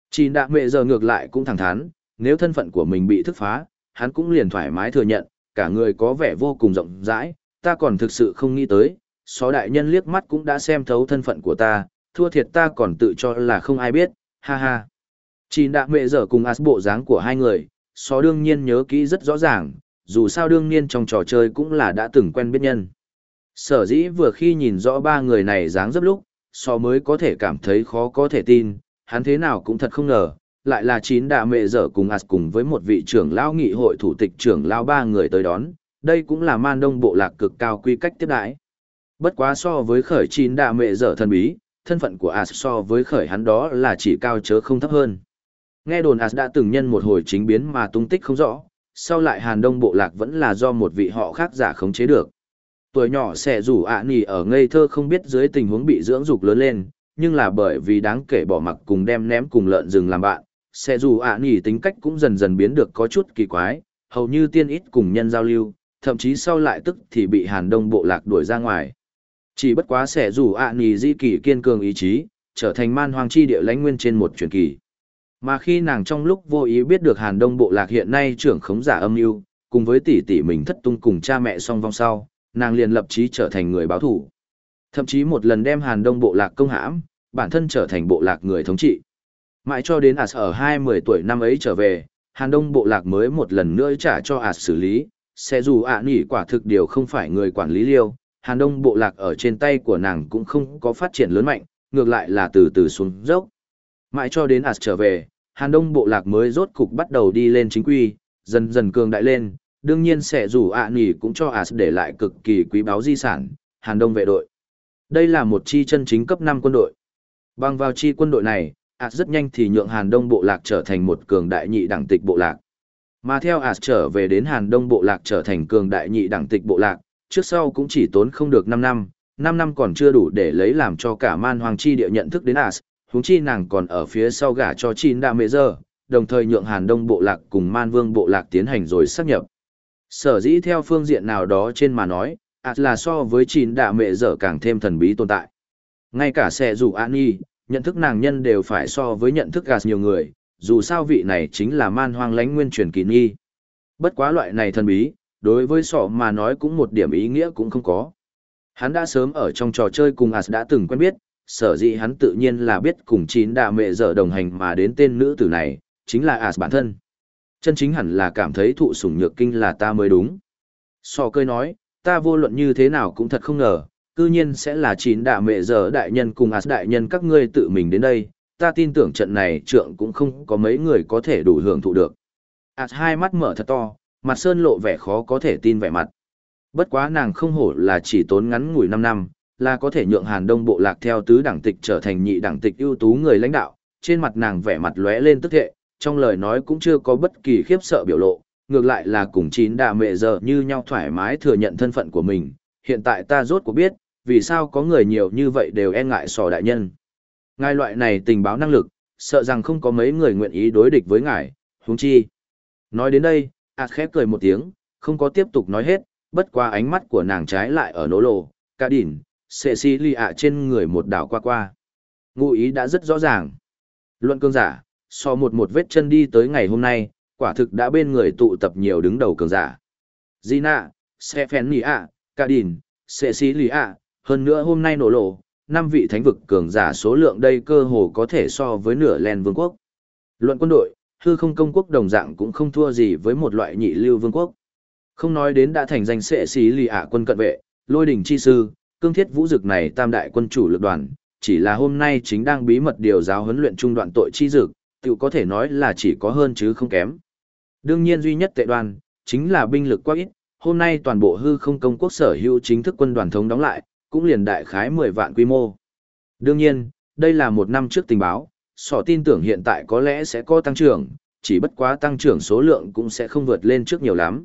Chín đạ mẹ giờ ngược lại cũng thẳng thắn, nếu thân phận của mình bị thức phá, hắn cũng liền thoải mái thừa nhận, cả người có vẻ vô cùng rộng rãi, ta còn thực sự không nghĩ tới, xó đại nhân liếc mắt cũng đã xem thấu thân phận của ta, thua thiệt ta còn tự cho là không ai biết, ha ha. Chín đạ mẹ giờ cùng As bộ dáng của hai người, xó đương nhiên nhớ kỹ rất rõ ràng, dù sao đương nhiên trong trò chơi cũng là đã từng quen biết nhân. Sở dĩ vừa khi nhìn rõ ba người này dáng dấp lúc, xó mới có thể cảm thấy khó có thể tin, hắn thế nào cũng thật không ngờ, lại là chín đạ mẹ dở cùng As cùng với một vị trưởng lão nghị hội thủ tịch trưởng lão ba người tới đón, đây cũng là man đông bộ lạc cực cao quy cách tiếp đãi. Bất quá so với khởi chín đạ mẹ dở thần bí, thân phận của As so với khởi hắn đó là chỉ cao chớ không thấp hơn. Nghe đồn As đã từng nhân một hồi chính biến mà tung tích không rõ, sau lại Hàn Đông bộ lạc vẫn là do một vị họ khác giả khống chế được. Tuổi nhỏ sẽ rủ nỉ ở ngây thơ không biết dưới tình huống bị dưỡng dục lớn lên, nhưng là bởi vì đáng kể bỏ mặc cùng đem ném cùng lợn rừng làm bạn, sẽ dù nỉ tính cách cũng dần dần biến được có chút kỳ quái, hầu như tiên ít cùng nhân giao lưu, thậm chí sau lại tức thì bị Hàn Đông bộ lạc đuổi ra ngoài. Chỉ bất quá sẽ dù nỉ di kỳ kiên cường ý chí, trở thành man hoang chi địa lãnh nguyên trên một truyền kỳ. Mà khi nàng trong lúc vô ý biết được Hàn Đông bộ lạc hiện nay trưởng khống giả âm mưu, cùng với tỷ tỷ mình thất tung cùng cha mẹ song vong sau, nàng liền lập chí trở thành người báo thủ. Thậm chí một lần đem Hàn Đông bộ lạc công hãm, bản thân trở thành bộ lạc người thống trị. Mãi cho đến As ở 20 tuổi năm ấy trở về, Hàn Đông bộ lạc mới một lần nữa trả cho As xử lý, sẽ dù nỉ quả thực điều không phải người quản lý liêu, Hàn Đông bộ lạc ở trên tay của nàng cũng không có phát triển lớn mạnh, ngược lại là từ từ xuống dốc. Mãi cho đến As trở về, Hàn Đông bộ lạc mới rốt cục bắt đầu đi lên chính quy, dần dần cường đại lên, đương nhiên sẽ dù nỉ cũng cho As để lại cực kỳ quý báu di sản, Hàn Đông vệ đội. Đây là một chi chân chính cấp 5 quân đội. Bằng vào chi quân đội này, As rất nhanh thì nhượng Hàn Đông bộ lạc trở thành một cường đại nhị đẳng tịch bộ lạc. Mà theo As trở về đến Hàn Đông bộ lạc trở thành cường đại nhị đẳng tịch bộ lạc, trước sau cũng chỉ tốn không được 5 năm, 5 năm còn chưa đủ để lấy làm cho cả man hoàng chi địa nhận thức đến As, huống chi nàng còn ở phía sau gả cho chín đạ mẹ giờ, đồng thời nhượng Hàn Đông bộ lạc cùng man vương bộ lạc tiến hành rồi xác nhập. Sở dĩ theo phương diện nào đó trên mà nói, As là so với chín đạ mẹ giờ càng thêm thần bí tồn tại. Ngay cả sẽ dù Ani, nhận thức nàng nhân đều phải so với nhận thức As nhiều người, dù sao vị này chính là man hoang lãnh nguyên truyền kỳ nghi. Bất quá loại này thần bí, đối với sọ mà nói cũng một điểm ý nghĩa cũng không có. Hắn đã sớm ở trong trò chơi cùng As đã từng quen biết, sở dĩ hắn tự nhiên là biết cùng chín đạ mẹ giờ đồng hành mà đến tên nữ tử này, chính là As bản thân. Chân chính hẳn là cảm thấy thụ sủng nhược kinh là ta mới đúng. Sọ cười nói, ta vô luận như thế nào cũng thật không ngờ, cư nhiên sẽ là chín đạ mẹ giờ đại nhân cùng As đại nhân các ngươi tự mình đến đây, ta tin tưởng trận này trượng cũng không có mấy người có thể đủ hưởng thụ được. As hai mắt mở thật to, mặt sơn lộ vẻ khó có thể tin vẻ mặt. Bất quá nàng không hổ là chỉ tốn ngắn ngủi 5 năm, là có thể nhượng Hàn Đông bộ lạc theo tứ đẳng tịch trở thành nhị đẳng tịch ưu tú người lãnh đạo, trên mặt nàng vẻ mặt lóe lên tức thệ, trong lời nói cũng chưa có bất kỳ khiếp sợ biểu lộ, ngược lại là cùng chín đạ mẹ giờ như nhau thoải mái thừa nhận thân phận của mình, hiện tại ta rốt cuộc biết, vì sao có người nhiều như vậy đều e ngại sò đại nhân. Ngài loại này tình báo năng lực, sợ rằng không có mấy người nguyện ý đối địch với ngài, huống chi. Nói đến đây, As khép cười một tiếng, không có tiếp tục nói hết, bất qua ánh mắt của nàng trái lại ở nỗ lộ, cả đỉnh, Cecilia trên người một đảo qua qua. Ngụ ý đã rất rõ ràng. Luận cương giả, so một vết chân đi tới ngày hôm nay, quả thực đã bên người tụ tập nhiều đứng đầu cường giả. Gina, Stephania, cả đỉnh, Cecilia, hơn nữa hôm nay nổ lộ, 5 vị thánh vực cường giả số lượng đây cơ hồ có thể so với nửa len vương quốc. Luận quân đội, hư không công quốc đồng dạng cũng không thua gì với một loại nhị lưu vương quốc. Không nói đến đã thành danh sệ xí lì ạ quân cận vệ, lôi đỉnh chi sư, cương thiết vũ dực này tam đại quân chủ lực đoàn, chỉ là hôm nay chính đang bí mật điều giáo huấn luyện trung đoạn tội chi dực, tự có thể nói là chỉ có hơn chứ không kém. Đương nhiên duy nhất tệ đoàn, chính là binh lực quá ít, hôm nay toàn bộ hư không công quốc sở hữu chính thức quân đoàn thống đóng lại, cũng liền đại khái 10 vạn quy mô. Đương nhiên, đây là một năm trước tình báo, sỏ tin tưởng hiện tại có lẽ sẽ có tăng trưởng, chỉ bất quá tăng trưởng số lượng cũng sẽ không vượt lên trước nhiều lắm.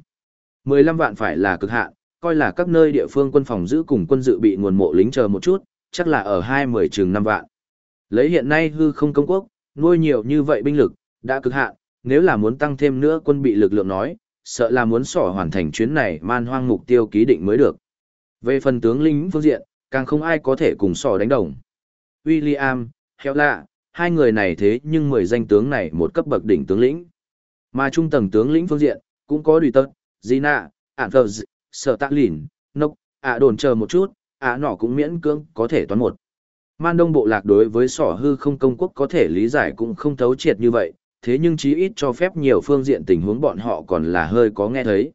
15 vạn phải là cực hạn, coi là các nơi địa phương quân phòng giữ cùng quân dự bị nguồn mộ lính chờ một chút, chắc là ở 20 chừng 5 vạn. Lấy hiện nay hư không công quốc, nuôi nhiều như vậy binh lực, đã cực hạn, nếu là muốn tăng thêm nữa quân bị lực lượng nói, sợ là muốn sỏ hoàn thành chuyến này man hoang mục tiêu ký định mới được. Về phần tướng lính phương diện, càng không ai có thể cùng sỏ đánh đồng. William, Hela, hai người này thế nhưng 10 danh tướng này một cấp bậc đỉnh tướng lĩnh. Mà trung tầng tướng lĩnh phương diện, cũng có Đùi Tật, Gina, Anthers, Sở Tạ Lìn, Nốc, Đồn chờ một chút, nọ cũng miễn cưỡng có thể toán một. Man Đông bộ lạc đối với Sở Hư Không công quốc có thể lý giải cũng không thấu triệt như vậy, thế nhưng chí ít cho phép nhiều phương diện tình huống bọn họ còn là hơi có nghe thấy.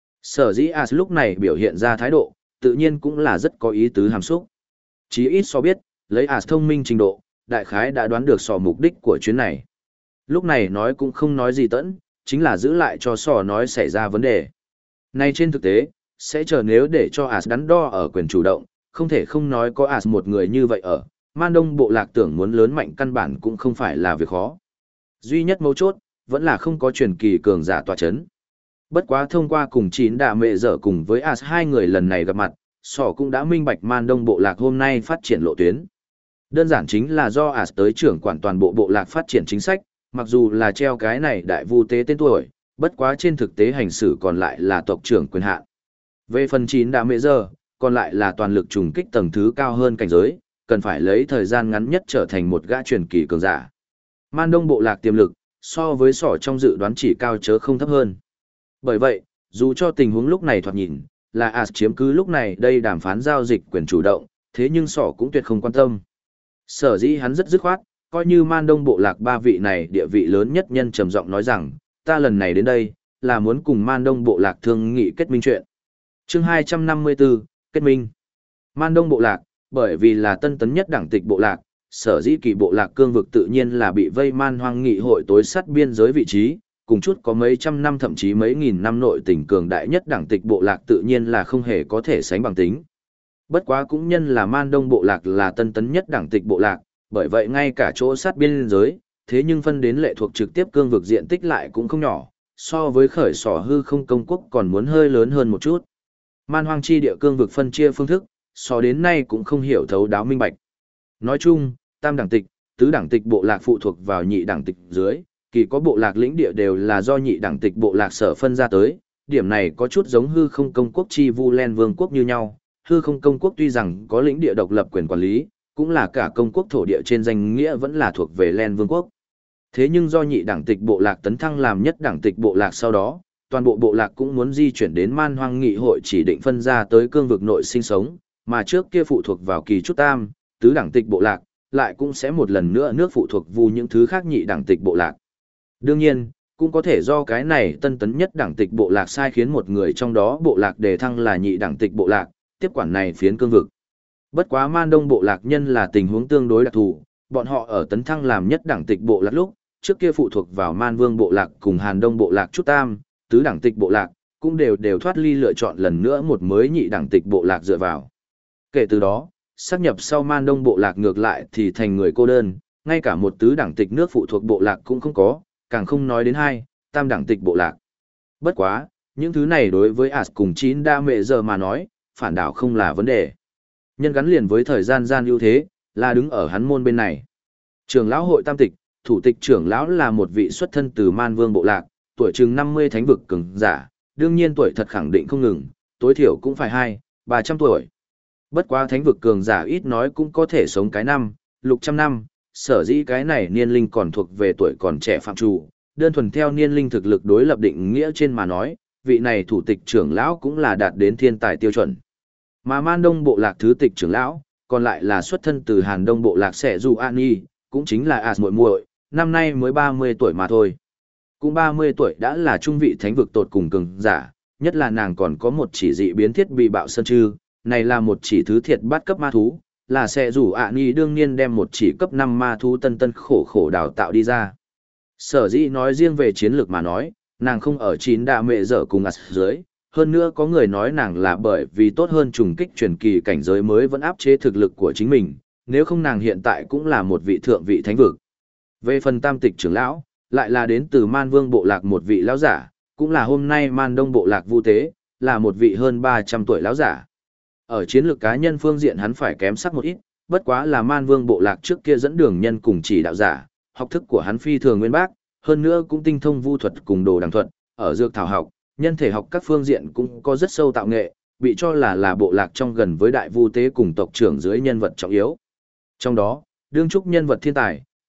Sở dĩ As lúc này biểu hiện ra thái độ, tự nhiên cũng là rất có ý tứ hàm xúc. Chí ít so biết, lấy As thông minh trình độ, đại khái đã đoán được Sở mục đích của chuyến này. Lúc này nói cũng không nói gì tẫn, chính là giữ lại cho Sở nói xảy ra vấn đề. Nay trên thực tế, sẽ chờ nếu để cho As đắn đo ở quyền chủ động, không thể không nói có As một người như vậy ở, Man Đông bộ lạc tưởng muốn lớn mạnh căn bản cũng không phải là việc khó. Duy nhất mấu chốt, vẫn là không có truyền kỳ cường giả tọa chấn. Bất quá thông qua cùng chín đà mẹ dở cùng với As hai người lần này gặp mặt, Sỏ cũng đã minh bạch Man Đông bộ lạc hôm nay phát triển lộ tuyến. Đơn giản chính là do As tới trưởng quản toàn bộ bộ lạc phát triển chính sách, mặc dù là treo cái này đại vu tế tên tuổi, bất quá trên thực tế hành xử còn lại là tộc trưởng quyền hạn. Về phần chín đà mẹ dở, còn lại là toàn lực trùng kích tầng thứ cao hơn cảnh giới, cần phải lấy thời gian ngắn nhất trở thành một gã truyền kỳ cường giả. Man Đông bộ lạc tiềm lực, so với Sỏ trong dự đoán chỉ cao chớ không thấp hơn. Bởi vậy, dù cho tình huống lúc này thoạt nhìn, là As chiếm cứ lúc này đây đàm phán giao dịch quyền chủ động, thế nhưng Sỏ cũng tuyệt không quan tâm. Sở dĩ hắn rất dứt khoát, coi như Man Đông bộ lạc ba vị này địa vị lớn nhất nhân trầm giọng nói rằng, ta lần này đến đây, là muốn cùng Man Đông bộ lạc thương nghị kết minh chuyện. Chương 254, kết minh. Man Đông bộ lạc, bởi vì là tân tấn nhất đẳng tịch bộ lạc, sở dĩ kỳ bộ lạc cương vực tự nhiên là bị vây man hoang nghị hội tối sát biên giới vị trí, cùng chút có mấy trăm năm thậm chí mấy nghìn năm nội tỉnh cường đại nhất đẳng tịch bộ lạc tự nhiên là không hề có thể sánh bằng tính. Bất quá cũng nhân là Man Đông bộ lạc là tân tấn nhất đẳng tịch bộ lạc, bởi vậy ngay cả chỗ sát biên giới, thế nhưng phân đến lệ thuộc trực tiếp cương vực diện tích lại cũng không nhỏ, so với khởi Sở Hư Không công quốc còn muốn hơi lớn hơn một chút. Man hoang chi địa cương vực phân chia phương thức, so đến nay cũng không hiểu thấu đáo minh bạch. Nói chung, tam đẳng tịch, tứ đẳng tịch bộ lạc phụ thuộc vào nhị đẳng tịch dưới, kỳ có bộ lạc lĩnh địa đều là do nhị đẳng tịch bộ lạc sở phân ra tới, điểm này có chút giống Hư Không công quốc chi Vu Len vương quốc như nhau. Hư Không công quốc tuy rằng có lĩnh địa độc lập quyền quản lý, cũng là cả công quốc thổ địa trên danh nghĩa vẫn là thuộc về Len vương quốc. Thế nhưng do nhị đẳng tịch bộ lạc tấn thăng làm nhất đẳng tịch bộ lạc sau đó, toàn bộ bộ lạc cũng muốn di chuyển đến man hoang nghị hội chỉ định phân ra tới cương vực nội sinh sống, mà trước kia phụ thuộc vào kỳ chút tam, tứ đẳng tịch bộ lạc, lại cũng sẽ một lần nữa nước phụ thuộc vu những thứ khác nhị đẳng tịch bộ lạc. Đương nhiên, cũng có thể do cái này tân tấn nhất đẳng tịch bộ lạc sai khiến một người trong đó bộ lạc đề thăng là nhị đẳng tịch bộ lạc, tiếp quản này phiến cương vực. Bất quá Man Đông bộ lạc nhân là tình huống tương đối đặc thù, bọn họ ở tấn thăng làm nhất đẳng tịch bộ lạc lúc, trước kia phụ thuộc vào Man Vương bộ lạc cùng Hàn Đông bộ lạc chút tam, tứ đẳng tịch bộ lạc, cũng đều thoát ly lựa chọn lần nữa một mới nhị đẳng tịch bộ lạc dựa vào. Kể từ đó, sáp nhập sau Man Đông bộ lạc ngược lại thì thành người cô đơn, ngay cả một tứ đẳng tịch nước phụ thuộc bộ lạc cũng không có, càng không nói đến hai, tam đẳng tịch bộ lạc. Bất quá, những thứ này đối với As cùng chín đa mẹ giờ mà nói, phản đảo không là vấn đề. Nhân gắn liền với thời gian gian ưu thế, là đứng ở hắn môn bên này. Trưởng lão hội tam tịch, thủ tịch trưởng lão là một vị xuất thân từ Man Vương bộ lạc, tuổi chừng 50 thánh vực cường giả, đương nhiên tuổi thật khẳng định không ngừng, tối thiểu cũng phải 200-300 tuổi. Bất quá thánh vực cường giả ít nói cũng có thể sống cái năm, lục trăm năm, sở dĩ cái này niên linh còn thuộc về tuổi còn trẻ phạm chủ, đơn thuần theo niên linh thực lực đối lập định nghĩa trên mà nói, vị này thủ tịch trưởng lão cũng là đạt đến thiên tài tiêu chuẩn. Mà Man Đông bộ lạc thứ tịch trưởng lão, còn lại là xuất thân từ Hàn Đông bộ lạc Sẻ Dù An Nhi, cũng chính là As muội muội, năm nay mới 30 tuổi mà thôi. Cũng 30 tuổi đã là trung vị thánh vực tột cùng cường giả, nhất là nàng còn có một chỉ dị biến thiết bị bạo sơn trư, này là một chỉ thứ thiệt bát cấp ma thú, là Sẻ Dù An Nhi đương nhiên đem một chỉ cấp 5 ma thú tân khổ khổ đào tạo đi ra. Sở dĩ nói riêng về chiến lược mà nói, nàng không ở chín đạ mẹ dở cùng As dưới, hơn nữa có người nói nàng là bởi vì tốt hơn trùng kích truyền kỳ cảnh giới mới vẫn áp chế thực lực của chính mình, nếu không nàng hiện tại cũng là một vị thượng vị thánh vực. Về phần tam tịch trưởng lão, lại là đến từ Man Vương bộ lạc một vị lão giả, cũng là hôm nay Man Đông bộ lạc Vu Tế, là một vị hơn 300 tuổi lão giả. Ở chiến lược cá nhân phương diện hắn phải kém sắc một ít, bất quá là Man Vương bộ lạc trước kia dẫn đường nhân cùng chỉ đạo giả, học thức của hắn phi thường nguyên bác, hơn nữa cũng tinh thông vu thuật cùng đồ đằng thuật, ở dược thảo học, nhân thể học các phương diện cũng có rất sâu tạo nghệ, bị cho là bộ lạc trong gần với đại Vu Tế cùng tộc trưởng dưới nhân vật trọng yếu. Trong đó, đương trúc nhân vật thiên tài,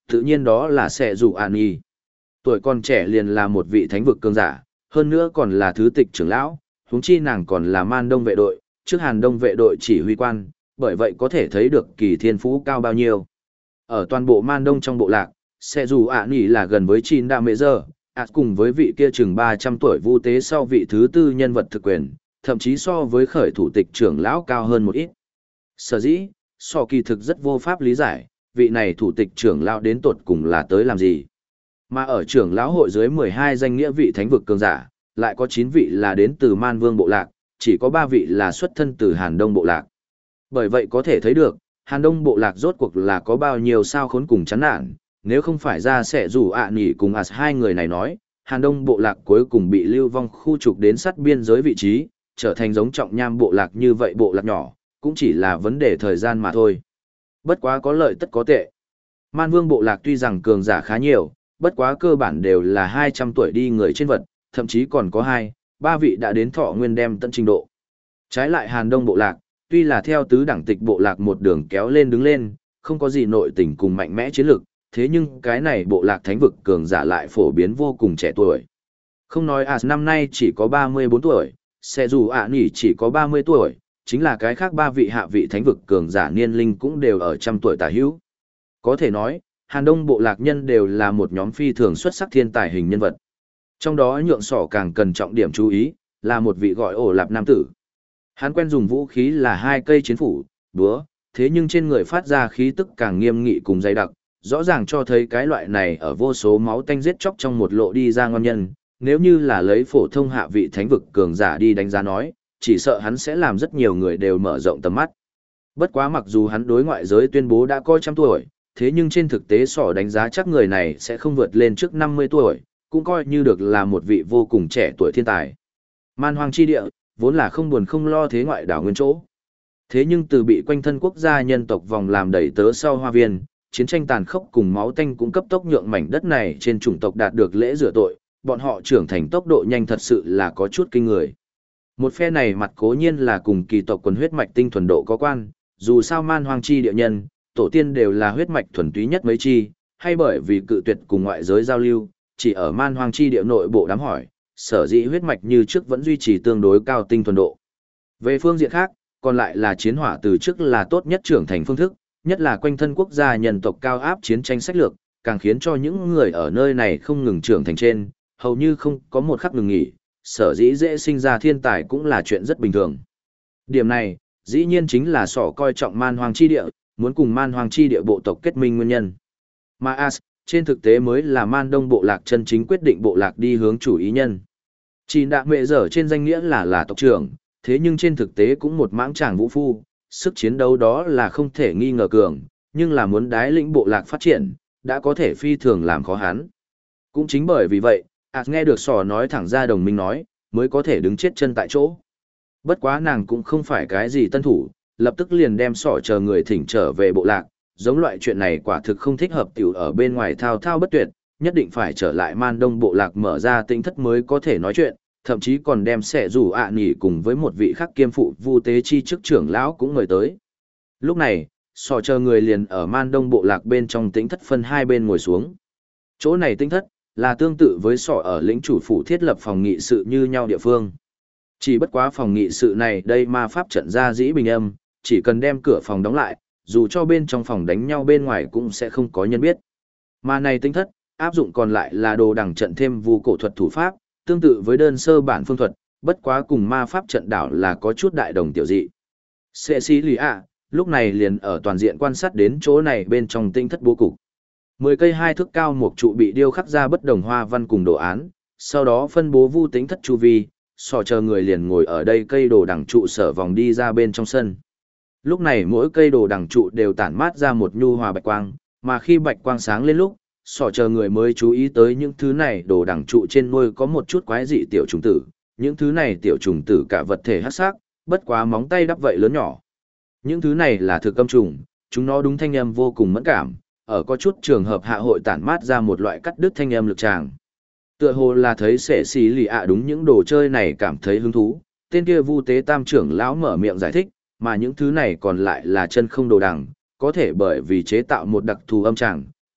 Tự nhiên đó là sẽ dù an y. Tuổi còn trẻ liền là một vị thánh vực cường giả, hơn nữa còn là thứ tịch trưởng lão, huống chi nàng còn là man đông vệ đội, trước Hàn Đông vệ đội chỉ huy quan, bởi vậy có thể thấy được kỳ thiên phú cao bao nhiêu. Ở toàn bộ man đông trong bộ lạc, sẽ dù ạ nỉ là gần với Chin Đa Mệ Giờ, cùng với vị kia chừng 300 tuổi vu tế sau vị thứ tư nhân vật thực quyền, thậm chí so với khởi thủ tịch trưởng lão cao hơn một ít. Sở dĩ, so kỳ thực rất vô pháp lý giải, vị này thủ tịch trưởng lão đến tột cùng là tới làm gì. Mà ở trưởng lão hội dưới 12 danh nghĩa vị thánh vực cường giả, lại có 9 vị là đến từ Man Vương bộ lạc, chỉ có 3 vị là xuất thân từ Hàn Đông bộ lạc. Bởi vậy có thể thấy được, Hàn Đông bộ lạc rốt cuộc là có bao nhiêu sao khốn cùng chán nản, nếu không phải ra sẽ rủ ạ nỉ cùng hai người này nói, Hàn Đông bộ lạc cuối cùng bị lưu vong khu trục đến sát biên giới vị trí, trở thành giống Trọng Nham bộ lạc như vậy bộ lạc nhỏ, cũng chỉ là vấn đề thời gian mà thôi. Bất quá có lợi tất có tệ. Man Vương bộ lạc tuy rằng cường giả khá nhiều, bất quá cơ bản đều là 200 tuổi đi người trên vật, thậm chí còn có 2, 3 vị đã đến thọ nguyên đem tận trình độ. Trái lại Hàn Đông bộ lạc, tuy là theo tứ đẳng tịch bộ lạc một đường kéo lên đứng lên, không có gì nội tình cùng mạnh mẽ chiến lược, thế nhưng cái này bộ lạc thánh vực cường giả lại phổ biến vô cùng trẻ tuổi. Không nói năm nay chỉ có 34 tuổi, sẽ dù nỉ chỉ có 30 tuổi, chính là cái khác 3 vị hạ vị thánh vực cường giả niên linh cũng đều ở trăm tuổi tả hữu. Có thể nói, Hàn Đông bộ lạc nhân đều là một nhóm phi thường xuất sắc thiên tài hình nhân vật. Trong đó nhượng sỏ càng cần trọng điểm chú ý, là một vị gọi Ổ Lạp nam tử. Hắn quen dùng vũ khí là 2 cây chiến phủ, búa, thế nhưng trên người phát ra khí tức càng nghiêm nghị cùng dày đặc, rõ ràng cho thấy cái loại này ở vô số máu tanh giết chóc trong một lộ đi ra ngon nhân, nếu như là lấy phổ thông hạ vị thánh vực cường giả đi đánh giá nói, chỉ sợ hắn sẽ làm rất nhiều người đều mở rộng tầm mắt. Bất quá mặc dù hắn đối ngoại giới tuyên bố đã coi trăm tuổi, thế nhưng trên thực tế sỏ đánh giá chắc người này sẽ không vượt lên trước 50 tuổi, cũng coi như được là một vị vô cùng trẻ tuổi thiên tài. Man hoang chi địa, vốn là không buồn không lo thế ngoại đảo nguyên chỗ. Thế nhưng từ bị quanh thân quốc gia nhân tộc vòng làm đẩy tớ sau hoa viên, chiến tranh tàn khốc cùng máu tanh cũng cấp tốc nhượng mảnh đất này trên chủng tộc đạt được lễ rửa tội, bọn họ trưởng thành tốc độ nhanh thật sự là có chút kinh người. Một phe này mặt cố nhiên là cùng kỳ tộc quần huyết mạch tinh thuần độ có quan, dù sao man hoang chi địa nhân, tổ tiên đều là huyết mạch thuần túy nhất mấy chi, hay bởi vì cự tuyệt cùng ngoại giới giao lưu, chỉ ở man hoang chi địa nội bộ đám hỏi, sở dĩ huyết mạch như trước vẫn duy trì tương đối cao tinh thuần độ. Về phương diện khác, còn lại là chiến hỏa từ trước là tốt nhất trưởng thành phương thức, nhất là quanh thân quốc gia nhân tộc cao áp chiến tranh sách lược, càng khiến cho những người ở nơi này không ngừng trưởng thành trên, hầu như không có một khắc ngừng nghỉ, sở dĩ dễ sinh ra thiên tài cũng là chuyện rất bình thường. Điểm này, dĩ nhiên chính là sỏ coi trọng man hoang chi địa, muốn cùng man hoang chi địa bộ tộc kết minh nguyên nhân. Mà trên thực tế mới là man đông bộ lạc chân chính quyết định bộ lạc đi hướng chủ ý nhân. Chỉ đạ mệ dở trên danh nghĩa là tộc trưởng, thế nhưng trên thực tế cũng một mãng tràng vũ phu, sức chiến đấu đó là không thể nghi ngờ cường, nhưng là muốn đái lĩnh bộ lạc phát triển, đã có thể phi thường làm khó hắn. Cũng chính bởi vì vậy, nghe được sò nói thẳng ra đồng minh nói, mới có thể đứng chết chân tại chỗ. Bất quá nàng cũng không phải cái gì tân thủ, lập tức liền đem sỏ chờ người thỉnh trở về bộ lạc, giống loại chuyện này quả thực không thích hợp tiểu ở bên ngoài thao thao bất tuyệt, nhất định phải trở lại man đông bộ lạc mở ra tĩnh thất mới có thể nói chuyện, thậm chí còn đem xẻ rủ nỉ cùng với một vị khác kiêm phụ vu tế chi chức trưởng lão cũng mời tới. Lúc này, sò chờ người liền ở man đông bộ lạc bên trong tĩnh thất phân hai bên ngồi xuống. Chỗ này tĩnh thất, là tương tự với sọ ở lĩnh chủ phủ thiết lập phòng nghị sự như nhau địa phương. Chỉ bất quá phòng nghị sự này đây ma pháp trận ra dĩ bình âm, chỉ cần đem cửa phòng đóng lại, dù cho bên trong phòng đánh nhau bên ngoài cũng sẽ không có nhân biết. Mà này tinh thất, áp dụng còn lại là đồ đằng trận thêm vu cổ thuật thủ pháp, tương tự với đơn sơ bản phương thuật, bất quá cùng ma pháp trận đảo là có chút đại đồng tiểu dị. Cecilia, lúc này liền ở toàn diện quan sát đến chỗ này bên trong tinh thất bố cục. 10 cây 2 thước cao một trụ bị điêu khắc ra bất đồng hoa văn cùng đồ án, sau đó phân bố vu tính thất chu vi, sò chờ người liền ngồi ở đây cây đồ đằng trụ sở vòng đi ra bên trong sân. Lúc này mỗi cây đồ đằng trụ đều tản mát ra một nhu hòa bạch quang, mà khi bạch quang sáng lên lúc, sò chờ người mới chú ý tới những thứ này đồ đằng trụ trên nuôi có một chút quái dị tiểu trùng tử, những thứ này tiểu trùng tử cả vật thể hắc sắc, bất quá móng tay đắp vậy lớn nhỏ. Những thứ này là thực âm trùng, chúng nó đúng thanh âm vô cùng mẫn cảm, ở có chút trường hợp hạ hội tản mát ra một loại cắt đứt thanh âm lực tràng. Tựa hồ là thấy sẻ xì lì ạ đúng những đồ chơi này cảm thấy hứng thú, tên kia Vu tế tam trưởng lão mở miệng giải thích, mà những thứ này còn lại là chân không đồ đằng, có thể bởi vì chế tạo một đặc thù âm tràng,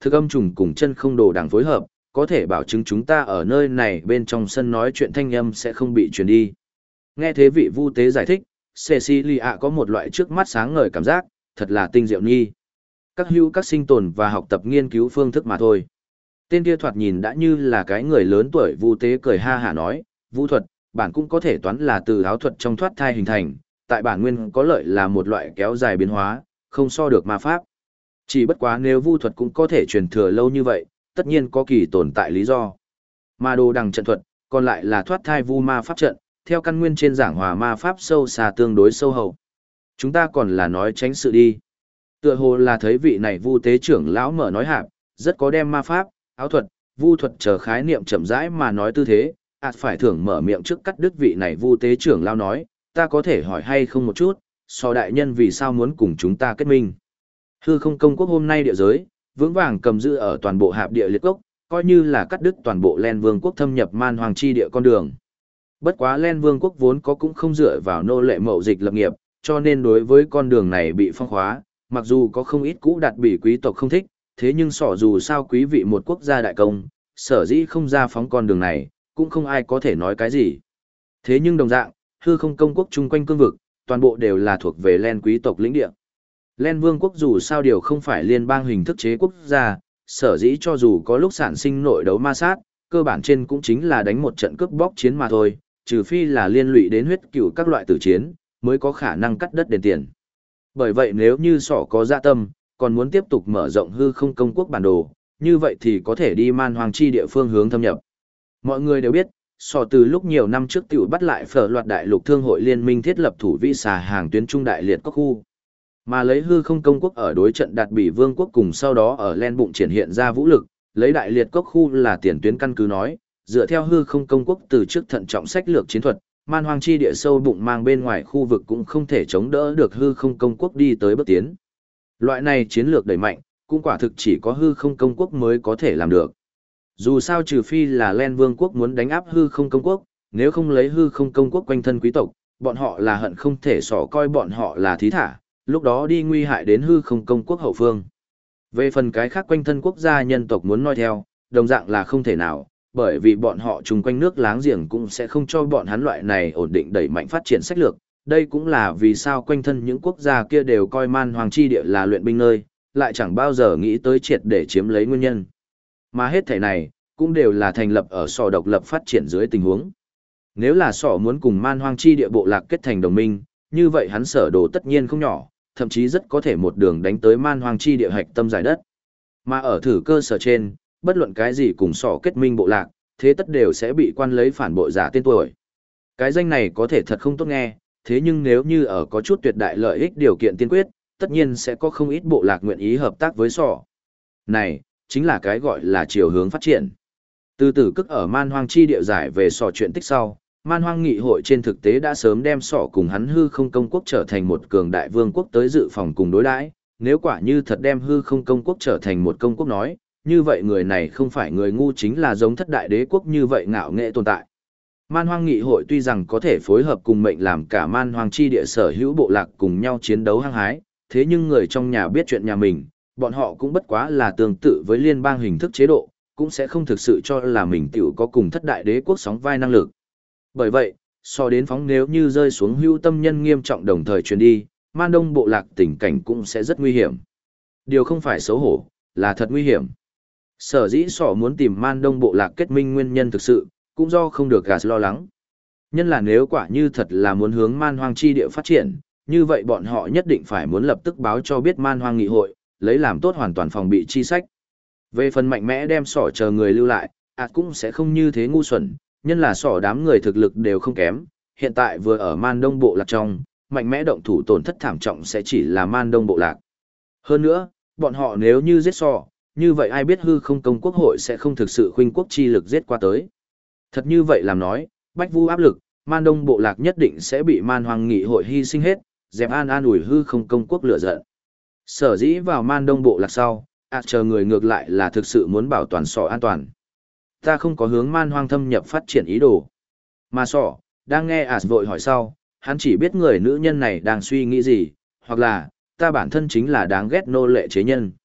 thực âm trùng cùng chân không đồ đằng phối hợp, có thể bảo chứng chúng ta ở nơi này bên trong sân nói chuyện thanh âm sẽ không bị truyền đi. Nghe thế vị vu tế giải thích, Cecilia có một loại trước mắt sáng ngời cảm giác, thật là tinh diệu nhi. Các sinh tồn và học tập nghiên cứu phương thức mà thôi. Tên kia thoạt nhìn đã như là cái người lớn tuổi vu tế cười ha hả nói, vu thuật, bản cũng có thể toán là từ áo thuật trong thoát thai hình thành, tại bản nguyên có lợi là một loại kéo dài biến hóa, không so được ma pháp. Chỉ bất quá nếu vu thuật cũng có thể truyền thừa lâu như vậy, tất nhiên có kỳ tồn tại lý do. Mà đồ đằng trận thuật, còn lại là thoát thai vu ma pháp trận, theo căn nguyên trên giảng hòa ma pháp sâu xa tương đối sâu hậu. Chúng ta còn là nói tránh sự đi. Tựa hồ là thấy vị này vu tế trưởng lão mở nói hạp, rất có đem ma pháp, áo thuật, vu thuật chờ khái niệm chậm rãi mà nói tư thế, phải thưởng mở miệng trước cắt đứt vị này vu tế trưởng lão nói, ta có thể hỏi hay không một chút, so đại nhân vì sao muốn cùng chúng ta kết minh. Hư không công quốc hôm nay địa giới, vững vàng cầm giữ ở toàn bộ hạp địa liệt cốc, coi như là cắt đứt toàn bộ Len Vương quốc thâm nhập man hoàng chi địa con đường. Bất quá Len Vương quốc vốn có cũng không dựa vào nô lệ mậu dịch lập nghiệp, cho nên đối với con đường này bị phong khóa, mặc dù có không ít cũ đạt bị quý tộc không thích, thế nhưng sỏ dù sao quý vị một quốc gia đại công, sở dĩ không ra phóng con đường này, cũng không ai có thể nói cái gì. Thế nhưng đồng dạng, hư không công quốc chung quanh cương vực, toàn bộ đều là thuộc về Len quý tộc lĩnh địa. Len Vương quốc dù sao điều không phải liên bang hình thức chế quốc gia, sở dĩ cho dù có lúc sản sinh nội đấu ma sát, cơ bản trên cũng chính là đánh một trận cướp bóc chiến mà thôi, trừ phi là liên lụy đến huyết cửu các loại tử chiến, mới có khả năng cắt đất đền tiền. Bởi vậy nếu như sỏ có dạ tâm, còn muốn tiếp tục mở rộng hư không công quốc bản đồ, như vậy thì có thể đi man hoàng chi địa phương hướng thâm nhập. Mọi người đều biết, sỏ từ lúc nhiều năm trước tiểu bắt lại phở loạt đại lục thương hội liên minh thiết lập thủ vi xà hàng tuyến trung đại liệt các khu. Mà lấy hư không công quốc ở đối trận đạt bỉ vương quốc cùng sau đó ở Len bụng triển hiện ra vũ lực, lấy đại liệt cốc khu là tiền tuyến căn cứ nói, dựa theo hư không công quốc từ trước thận trọng sách lược chiến thuật, man hoang chi địa sâu bụng mang bên ngoài khu vực cũng không thể chống đỡ được hư không công quốc đi tới bước tiến. Loại này chiến lược đẩy mạnh, cũng quả thực chỉ có hư không công quốc mới có thể làm được. Dù sao trừ phi là Len vương quốc muốn đánh áp hư không công quốc, nếu không lấy hư không công quốc quanh thân quý tộc, bọn họ là hận không thể xỏ coi bọn họ là thí thả, lúc đó đi nguy hại đến hư không công quốc hậu phương. Về phần cái khác quanh thân quốc gia nhân tộc muốn noi theo, đồng dạng là không thể nào, bởi vì bọn họ chung quanh nước láng giềng cũng sẽ không cho bọn hắn loại này ổn định đẩy mạnh phát triển sách lược. Đây cũng là vì sao quanh thân những quốc gia kia đều coi man hoàng chi địa là luyện binh nơi, lại chẳng bao giờ nghĩ tới triệt để chiếm lấy nguyên nhân. Mà hết thể này, cũng đều là thành lập ở sỏ độc lập phát triển dưới tình huống. Nếu là sỏ muốn cùng man hoang chi địa bộ lạc kết thành đồng minh, như vậy hắn sở đồ tất nhiên không nhỏ, thậm chí rất có thể một đường đánh tới man hoang chi địa hạch tâm giải đất. Mà ở thử cơ sở trên, bất luận cái gì cùng sỏ kết minh bộ lạc, thế tất đều sẽ bị quan lấy phản bội giả tên tuổi. Cái danh này có thể thật không tốt nghe, thế nhưng nếu như ở có chút tuyệt đại lợi ích điều kiện tiên quyết, tất nhiên sẽ có không ít bộ lạc nguyện ý hợp tác với sỏ. Này, chính là cái gọi là chiều hướng phát triển. Từ tử cức ở man hoang chi địa giải về sỏ chuyện tích sau, man hoang nghị hội trên thực tế đã sớm đem sỏ cùng hắn hư không công quốc trở thành một cường đại vương quốc tới dự phòng cùng đối đãi. Nếu quả như thật đem hư không công quốc trở thành một công quốc nói, như vậy người này không phải người ngu chính là giống thất đại đế quốc như vậy ngạo nghệ tồn tại. Man hoang nghị hội tuy rằng có thể phối hợp cùng mệnh làm cả man hoang chi địa sở hữu bộ lạc cùng nhau chiến đấu hăng hái, thế nhưng người trong nhà biết chuyện nhà mình, bọn họ cũng bất quá là tương tự với liên bang hình thức chế độ, cũng sẽ không thực sự cho là mình tiểu có cùng thất đại đế quốc sóng vai năng lực. Bởi vậy, so đến phóng nếu như rơi xuống hưu tâm nhân nghiêm trọng đồng thời truyền đi, man đông bộ lạc tình cảnh cũng sẽ rất nguy hiểm. Điều không phải xấu hổ, là thật nguy hiểm. Sở dĩ sỏ muốn tìm man đông bộ lạc kết minh nguyên nhân thực sự, cũng do không được gạt lo lắng. Nhân là nếu quả như thật là muốn hướng man hoang chi địa phát triển, như vậy bọn họ nhất định phải muốn lập tức báo cho biết man hoang nghị hội, lấy làm tốt hoàn toàn phòng bị chi sách. Về phần mạnh mẽ đem sỏ chờ người lưu lại, cũng sẽ không như thế ngu xuẩn, nhân là sỏ đám người thực lực đều không kém, hiện tại vừa ở man đông bộ lạc trong, mạnh mẽ động thủ tổn thất thảm trọng sẽ chỉ là man đông bộ lạc. Hơn nữa, bọn họ nếu như giết sỏ, như vậy ai biết hư không công quốc hội sẽ không thực sự khuynh quốc chi lực giết qua tới. Thật như vậy làm nói, bách vu áp lực, man đông bộ lạc nhất định sẽ bị man hoang nghị hội hy sinh hết, dẹp an ủi hư không công quốc lửa giận. Sở dĩ vào man đông bộ lạc sau, chờ người ngược lại là thực sự muốn bảo toàn sỏ an toàn. Ta không có hướng man hoang thâm nhập phát triển ý đồ. Mà sỏ, đang nghe vội hỏi sau, hắn chỉ biết người nữ nhân này đang suy nghĩ gì, hoặc là, ta bản thân chính là đáng ghét nô lệ chế nhân.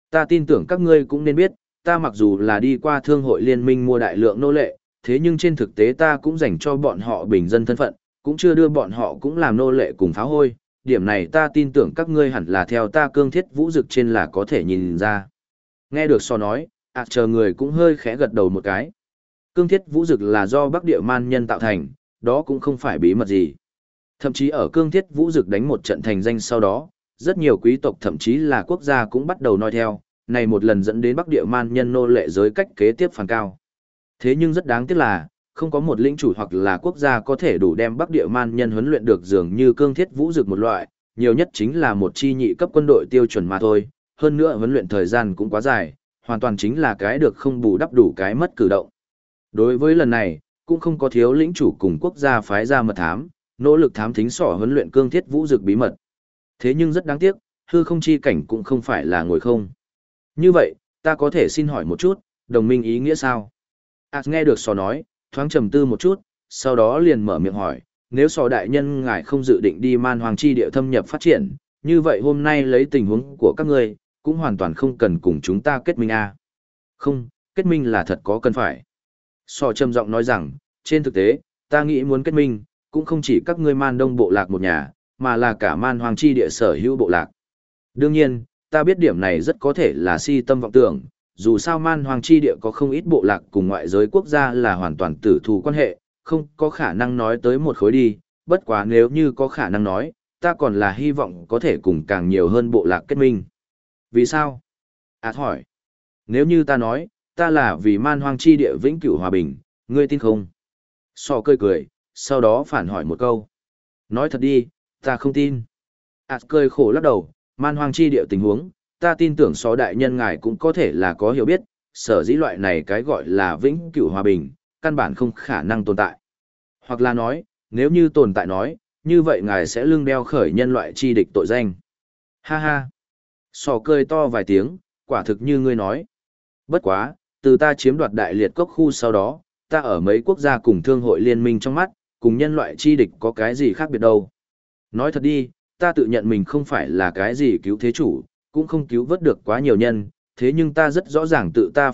Ta tin tưởng các ngươi cũng nên biết, ta mặc dù là đi qua thương hội liên minh mua đại lượng nô lệ, thế nhưng trên thực tế ta cũng dành cho bọn họ bình dân thân phận, cũng chưa đưa bọn họ cũng làm nô lệ cùng pháo hôi, điểm này ta tin tưởng các ngươi hẳn là theo ta cương thiết vũ dực trên là có thể nhìn ra. Nghe được so nói, chờ người cũng hơi khẽ gật đầu một cái. Cương thiết vũ dực là do Bắc Địa Man nhân tạo thành, đó cũng không phải bí mật gì. Thậm chí ở cương thiết vũ dực đánh một trận thành danh sau đó, rất nhiều quý tộc thậm chí là quốc gia cũng bắt đầu noi theo, này một lần dẫn đến Bắc Địa Man nhân nô lệ giới cách kế tiếp phản cao. Thế nhưng rất đáng tiếc là, không có một lĩnh chủ hoặc là quốc gia có thể đủ đem Bắc Địa Man nhân huấn luyện được dường như cương thiết vũ dực một loại, nhiều nhất chính là một chi nhị cấp quân đội tiêu chuẩn mà thôi, hơn nữa huấn luyện thời gian cũng quá dài, hoàn toàn chính là cái được không bù đắp đủ cái mất cử động. Đối với lần này, cũng không có thiếu lĩnh chủ cùng quốc gia phái ra mật thám, nỗ lực thám thính sỏ huấn luyện cương thiết vũ dực bí mật. Thế nhưng rất đáng tiếc, hư không chi cảnh cũng không phải là ngồi không. Như vậy, ta có thể xin hỏi một chút, đồng minh ý nghĩa sao? Nghe được sò nói, thoáng trầm tư một chút, sau đó liền mở miệng hỏi, nếu sò đại nhân ngài không dự định đi man hoàng chi địa thâm nhập phát triển, như vậy hôm nay lấy tình huống của các ngươi, cũng hoàn toàn không cần cùng chúng ta kết minh à? Không, kết minh là thật có cần phải. Sò trầm giọng nói rằng, trên thực tế, ta nghĩ muốn kết minh, cũng không chỉ các ngươi man đông bộ lạc một nhà, mà là cả man hoàng chi địa sở hữu bộ lạc. Đương nhiên, ta biết điểm này rất có thể là si tâm vọng tưởng, dù sao man hoàng chi địa có không ít bộ lạc cùng ngoại giới quốc gia là hoàn toàn tử thù quan hệ, không có khả năng nói tới một khối đi, bất quá nếu như có khả năng nói, ta còn là hy vọng có thể cùng càng nhiều hơn bộ lạc kết minh. Vì sao? Hỏi. Nếu như ta nói, ta là vì man hoàng chi địa vĩnh cửu hòa bình, ngươi tin không? Sò cười cười, sau đó phản hỏi một câu. Nói thật đi, ta không tin. Cười khổ lắc đầu, man hoàng chi địa tình huống, ta tin tưởng Sò đại nhân ngài cũng có thể là có hiểu biết, sở dĩ loại này cái gọi là vĩnh cửu hòa bình, căn bản không khả năng tồn tại. Hoặc là nói, nếu như tồn tại nói, như vậy ngài sẽ lưng đeo khởi nhân loại chi địch tội danh. Ha ha. Sò cười to vài tiếng, quả thực như ngươi nói. Bất quá, từ ta chiếm đoạt đại liệt cốc khu sau đó, ta ở mấy quốc gia cùng thương hội liên minh trong mắt, cùng nhân loại chi địch có cái gì khác biệt đâu. Nói thật đi, ta tự nhận mình không phải là cái gì cứu thế chủ, cũng không cứu vớt được quá nhiều nhân, thế nhưng ta rất rõ ràng tự ta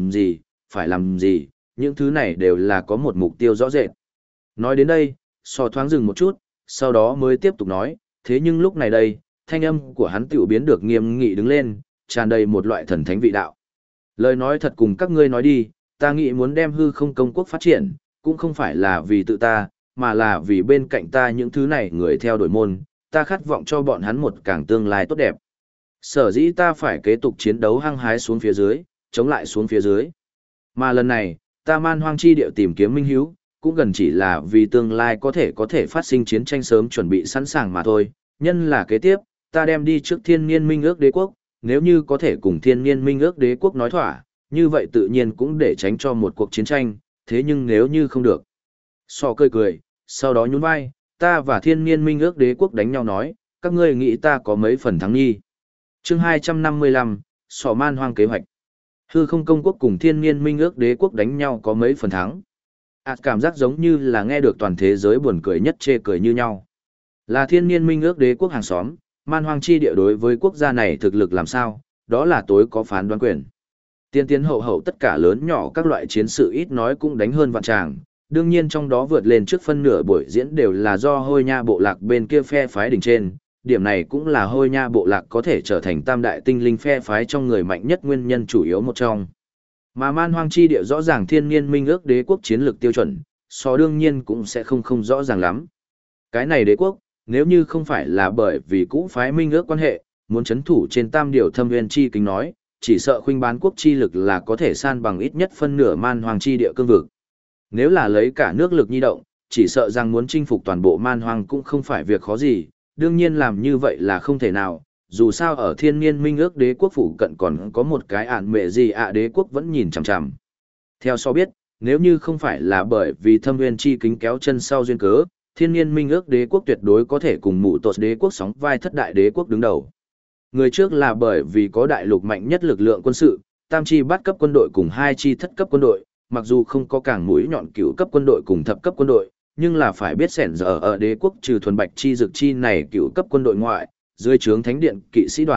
phải làm gì, những thứ này đều là có một mục tiêu rõ rệt. Nói đến đây, Sò thoáng dừng một chút, sau đó mới tiếp tục nói, thế nhưng lúc này đây, thanh âm của hắn tiểu biến được nghiêm nghị đứng lên, tràn đầy một loại thần thánh vị đạo. Lời nói thật cùng các ngươi nói đi, ta nghĩ muốn đem hư không công quốc phát triển, cũng không phải là vì tự ta, mà là vì bên cạnh ta những thứ này người theo đuổi môn, ta khát vọng cho bọn hắn một càng tương lai tốt đẹp. Sở dĩ ta phải kế tục chiến đấu hăng hái xuống phía dưới, chống lại xuống phía dưới. Mà lần này, ta man hoang chi điệu tìm kiếm minh hiếu, cũng gần chỉ là vì tương lai có thể phát sinh chiến tranh sớm chuẩn bị sẵn sàng mà thôi. Nhân là kế tiếp, ta đem đi trước thiên niên minh ước đế quốc, nếu như có thể cùng thiên niên minh ước đế quốc nói thỏa, như vậy tự nhiên cũng để tránh cho một cuộc chiến tranh, thế nhưng nếu như không được. Sò cười cười, sau đó nhún vai, ta và thiên niên minh ước đế quốc đánh nhau nói, các ngươi nghĩ ta có mấy phần thắng nghi. Chương 255, Sò man hoang kế hoạch. Hư không công quốc cùng thiên niên minh ước đế quốc đánh nhau có mấy phần thắng. Cảm giác giống như là nghe được toàn thế giới buồn cười nhất chê cười như nhau. Là thiên niên minh ước đế quốc hàng xóm, man hoang chi địa đối với quốc gia này thực lực làm sao, đó là tối có phán đoán quyền. Tiên tiến hậu hậu tất cả lớn nhỏ các loại chiến sự ít nói cũng đánh hơn vạn tràng, đương nhiên trong đó vượt lên trước phân nửa buổi diễn đều là do hôi nha bộ lạc bên kia phe phái đỉnh trên, điểm này cũng là hôi nha bộ lạc có thể trở thành tam đại tinh linh phe phái trong người mạnh nhất nguyên nhân chủ yếu một trong. Mà man hoang chi địa rõ ràng thiên niên minh ước đế quốc chiến lược tiêu chuẩn, so đương nhiên cũng sẽ không rõ ràng lắm. Cái này đế quốc, nếu như không phải là bởi vì cũ phái minh ước quan hệ, muốn chấn thủ trên tam điều thâm nguyên chi kính nói, chỉ sợ khuynh bán quốc chi lực là có thể san bằng ít nhất phân nửa man hoang chi địa cương vực. Nếu là lấy cả nước lực nhi động, chỉ sợ rằng muốn chinh phục toàn bộ man hoang cũng không phải việc khó gì, đương nhiên làm như vậy là không thể nào, dù sao ở thiên niên minh ước đế quốc phụ cận còn có một cái ản mẹ gì đế quốc vẫn nhìn chằm chằm. Theo so biết, nếu như không phải là bởi vì thâm nguyên chi kính kéo chân sau duyên cớ, thiên niên minh ước đế quốc tuyệt đối có thể cùng mụ tột đế quốc sóng vai thất đại đế quốc đứng đầu. Người trước là bởi vì có đại lục mạnh nhất lực lượng quân sự, tam chi bát cấp quân đội cùng hai chi thất cấp quân đội, mặc dù không có càng mũi nhọn cửu cấp quân đội cùng thập cấp quân đội, nhưng là phải biết sẻn giờ ở đế quốc trừ thuần bạch chi dực chi này cửu cấp quân đội ngoại, dưới trướng thánh điện kỵ sĩ đoàn,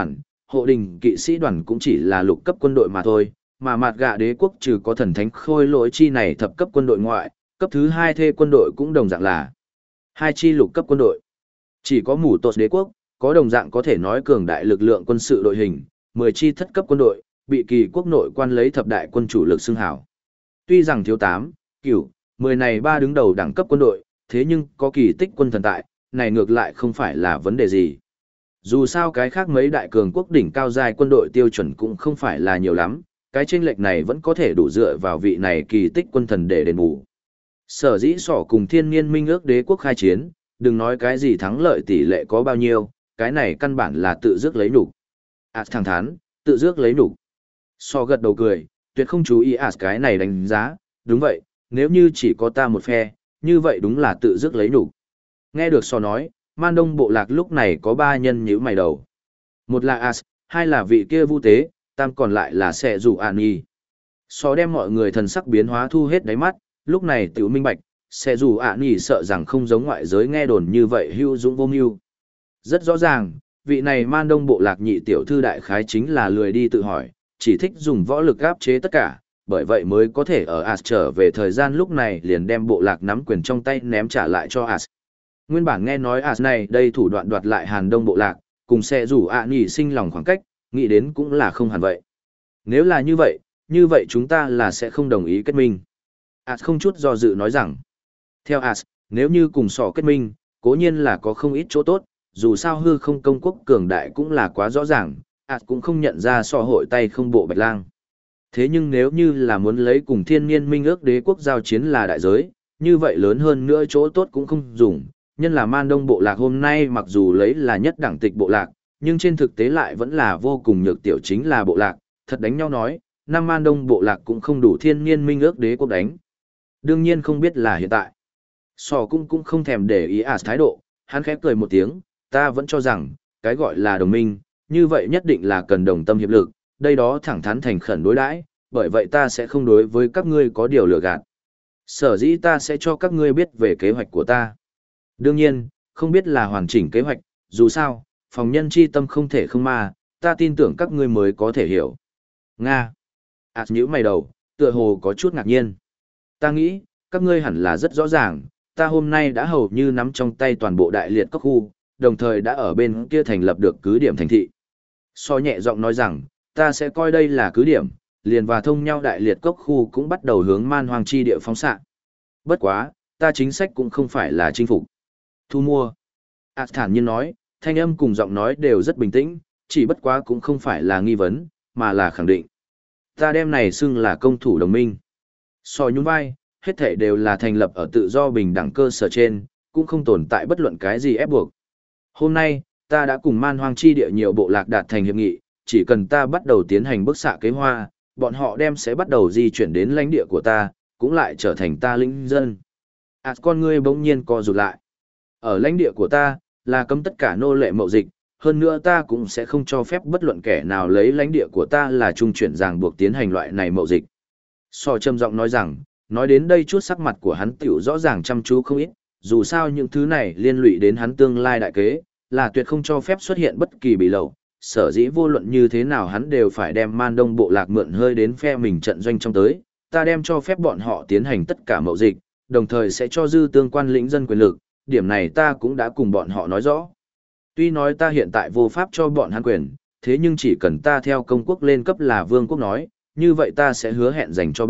hộ đình kỵ sĩ đoàn cũng chỉ là lục cấp quân đội mà thôi, mà mặt gạ đế quốc trừ có thần thánh khôi lỗi chi này thập cấp quân đội ngoại, cấp thứ 2 thê quân đội cũng đồng dạng là 2 chi lục cấp quân đội. Chỉ có mù tột đế quốc, có đồng dạng có thể nói cường đại lực lượng quân sự đội hình, 10 chi thất cấp quân đội, bị kỳ quốc nội quan lấy thập đại quân chủ lực xưng hảo. Tuy rằng thiếu 8, cửu, 10 này ba đứng đầu đẳng cấp quân đội, thế nhưng có kỳ tích quân thần tại, này ngược lại không phải là vấn đề gì. Dù sao cái khác mấy đại cường quốc đỉnh cao giai quân đội tiêu chuẩn cũng không phải là nhiều lắm, cái chênh lệch này vẫn có thể đủ dựa vào vị này kỳ tích quân thần để đền bù. Sở dĩ sỏ cùng thiên niên minh ước đế quốc khai chiến, đừng nói cái gì thắng lợi tỷ lệ có bao nhiêu, cái này căn bản là tự dứt lấy nhục. Thẳng thắn, tự dứt lấy nhục. So gật đầu cười, tuyệt không chú ý cái này đánh giá, đúng vậy, nếu như chỉ có ta một phe, như vậy đúng là tự dứt lấy nhục. Nghe được so nói, Man Đông bộ lạc lúc này có 3 nhân nhíu mày đầu. Một là As, hai là vị kia Vu Tế, tam còn lại là Sẻ Dù An Nhi. So đem mọi người thần sắc biến hóa thu hết đáy mắt, lúc này tiểu minh bạch, Sẻ Dù An Nhi sợ rằng không giống ngoại giới nghe đồn như vậy hưu dũng vô mưu. Rất rõ ràng, vị này Man Đông bộ lạc nhị tiểu thư đại khái chính là lười đi tự hỏi, chỉ thích dùng võ lực áp chế tất cả, bởi vậy mới có thể ở As trở về thời gian lúc này liền đem bộ lạc nắm quyền trong tay ném trả lại cho As. Nguyên bản nghe nói As này đây thủ đoạn đoạt lại Hàn Đông bộ lạc, cùng sẽ rủ nhỉ sinh lòng khoảng cách, nghĩ đến cũng là không hẳn vậy. Nếu là như vậy chúng ta là sẽ không đồng ý kết minh. As không chút do dự nói rằng, theo As, nếu như cùng sỏ kết minh, cố nhiên là có không ít chỗ tốt, dù sao hư không công quốc cường đại cũng là quá rõ ràng, As cũng không nhận ra so hội tay không bộ bạch lang. Thế nhưng nếu như là muốn lấy cùng thiên niên minh ước đế quốc giao chiến là đại giới, như vậy lớn hơn nữa chỗ tốt cũng không dùng, nhân là Man Đông bộ lạc hôm nay mặc dù lấy là nhất đẳng tịch bộ lạc, nhưng trên thực tế lại vẫn là vô cùng nhược tiểu chính là bộ lạc, thật đánh nhau nói, năm Man Đông bộ lạc cũng không đủ thiên niên minh ước đế quốc đánh. Đương nhiên không biết là hiện tại. Sò cũng không thèm để ý thái độ, hắn khẽ cười một tiếng, ta vẫn cho rằng, cái gọi là đồng minh, như vậy nhất định là cần đồng tâm hiệp lực, đây đó thẳng thắn thành khẩn đối đãi, bởi vậy ta sẽ không đối với các ngươi có điều lừa gạt. Sở dĩ ta sẽ cho các ngươi biết về kế hoạch của ta. Đương nhiên, không biết là hoàn chỉnh kế hoạch, dù sao, phòng nhân chi tâm không thể không ma, ta tin tưởng các ngươi mới có thể hiểu. Nga. Nhíu mày đầu, tựa hồ có chút ngạc nhiên. Ta nghĩ, các ngươi hẳn là rất rõ ràng, ta hôm nay đã hầu như nắm trong tay toàn bộ đại liệt các khu, đồng thời đã ở bên kia thành lập được cứ điểm thành thị. So nhẹ giọng nói rằng, ta sẽ coi đây là cứ điểm, liền và thông nhau đại liệt cốc khu cũng bắt đầu hướng man hoang chi địa phóng xạ. Bất quá, ta chính sách cũng không phải là chinh phục. Thu mua. Thản nhiên nói, thanh âm cùng giọng nói đều rất bình tĩnh, chỉ bất quá cũng không phải là nghi vấn, mà là khẳng định. Ta đem này xưng là công thủ đồng minh. So nhún vai, hết thể đều là thành lập ở tự do bình đẳng cơ sở trên, cũng không tồn tại bất luận cái gì ép buộc. Hôm nay, ta đã cùng man hoang chi địa nhiều bộ lạc đạt thành hiệp nghị, chỉ cần ta bắt đầu tiến hành bức xạ kế hoa, bọn họ sẽ bắt đầu di chuyển đến lãnh địa của ta, cũng lại trở thành ta lĩnh dân. Con ngươi bỗng nhiên co rụt lại. Ở lãnh địa của ta, là cấm tất cả nô lệ mậu dịch, hơn nữa ta cũng sẽ không cho phép bất luận kẻ nào lấy lãnh địa của ta là trung chuyển ràng buộc tiến hành loại này mậu dịch. So trầm giọng nói rằng, nói đến đây chút sắc mặt của hắn tiểu rõ ràng chăm chú không ít, dù sao những thứ này liên lụy đến hắn tương lai đại kế, là tuyệt không cho phép xuất hiện bất kỳ bị lậu. Sở dĩ vô luận như thế nào hắn đều phải đem man đông bộ lạc mượn hơi đến phe mình trận doanh trong tới, ta đem cho phép bọn họ tiến hành tất cả mậu dịch, đồng thời sẽ cho dư tương quan lĩnh dân quyền lực, điểm này ta cũng đã cùng bọn họ nói rõ. Tuy nói ta hiện tại vô pháp cho bọn hắn quyền, thế nhưng chỉ cần ta theo công quốc lên cấp là vương quốc nói, như vậy ta sẽ hứa hẹn dành cho B.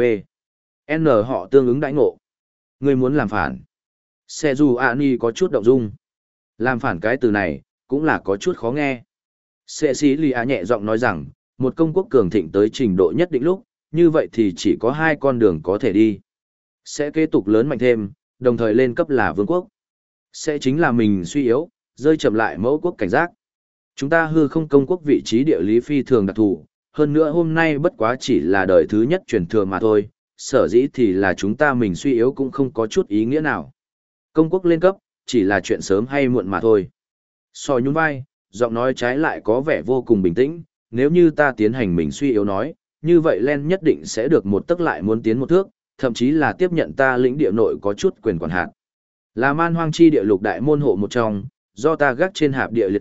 N họ tương ứng đãi ngộ. Ngươi muốn làm phản. Xe dù Ani có chút động dung. Làm phản cái từ này, cũng là có chút khó nghe. Xe xí lì nhẹ giọng nói rằng, một công quốc cường thịnh tới trình độ nhất định lúc, như vậy thì chỉ có 2 con đường có thể đi. Sẽ kế tục lớn mạnh thêm, đồng thời lên cấp là vương quốc. Sẽ chính là mình suy yếu, rơi chậm lại mẫu quốc cảnh giác. Chúng ta hư không công quốc vị trí địa lý phi thường đặc thù, hơn nữa hôm nay bất quá chỉ là đời thứ nhất truyền thừa mà thôi, sở dĩ thì là chúng ta mình suy yếu cũng không có chút ý nghĩa nào. Công quốc lên cấp, chỉ là chuyện sớm hay muộn mà thôi. So nhún vai, giọng nói trái lại có vẻ vô cùng bình tĩnh, nếu như ta tiến hành mình suy yếu nói, như vậy Len nhất định sẽ được một tức lại muốn tiến một thước, thậm chí là tiếp nhận ta lĩnh địa nội có chút quyền quản hạt. Là man hoang chi địa lục đại môn hộ một trong, do ta gác trên hạp địa liệt cốc,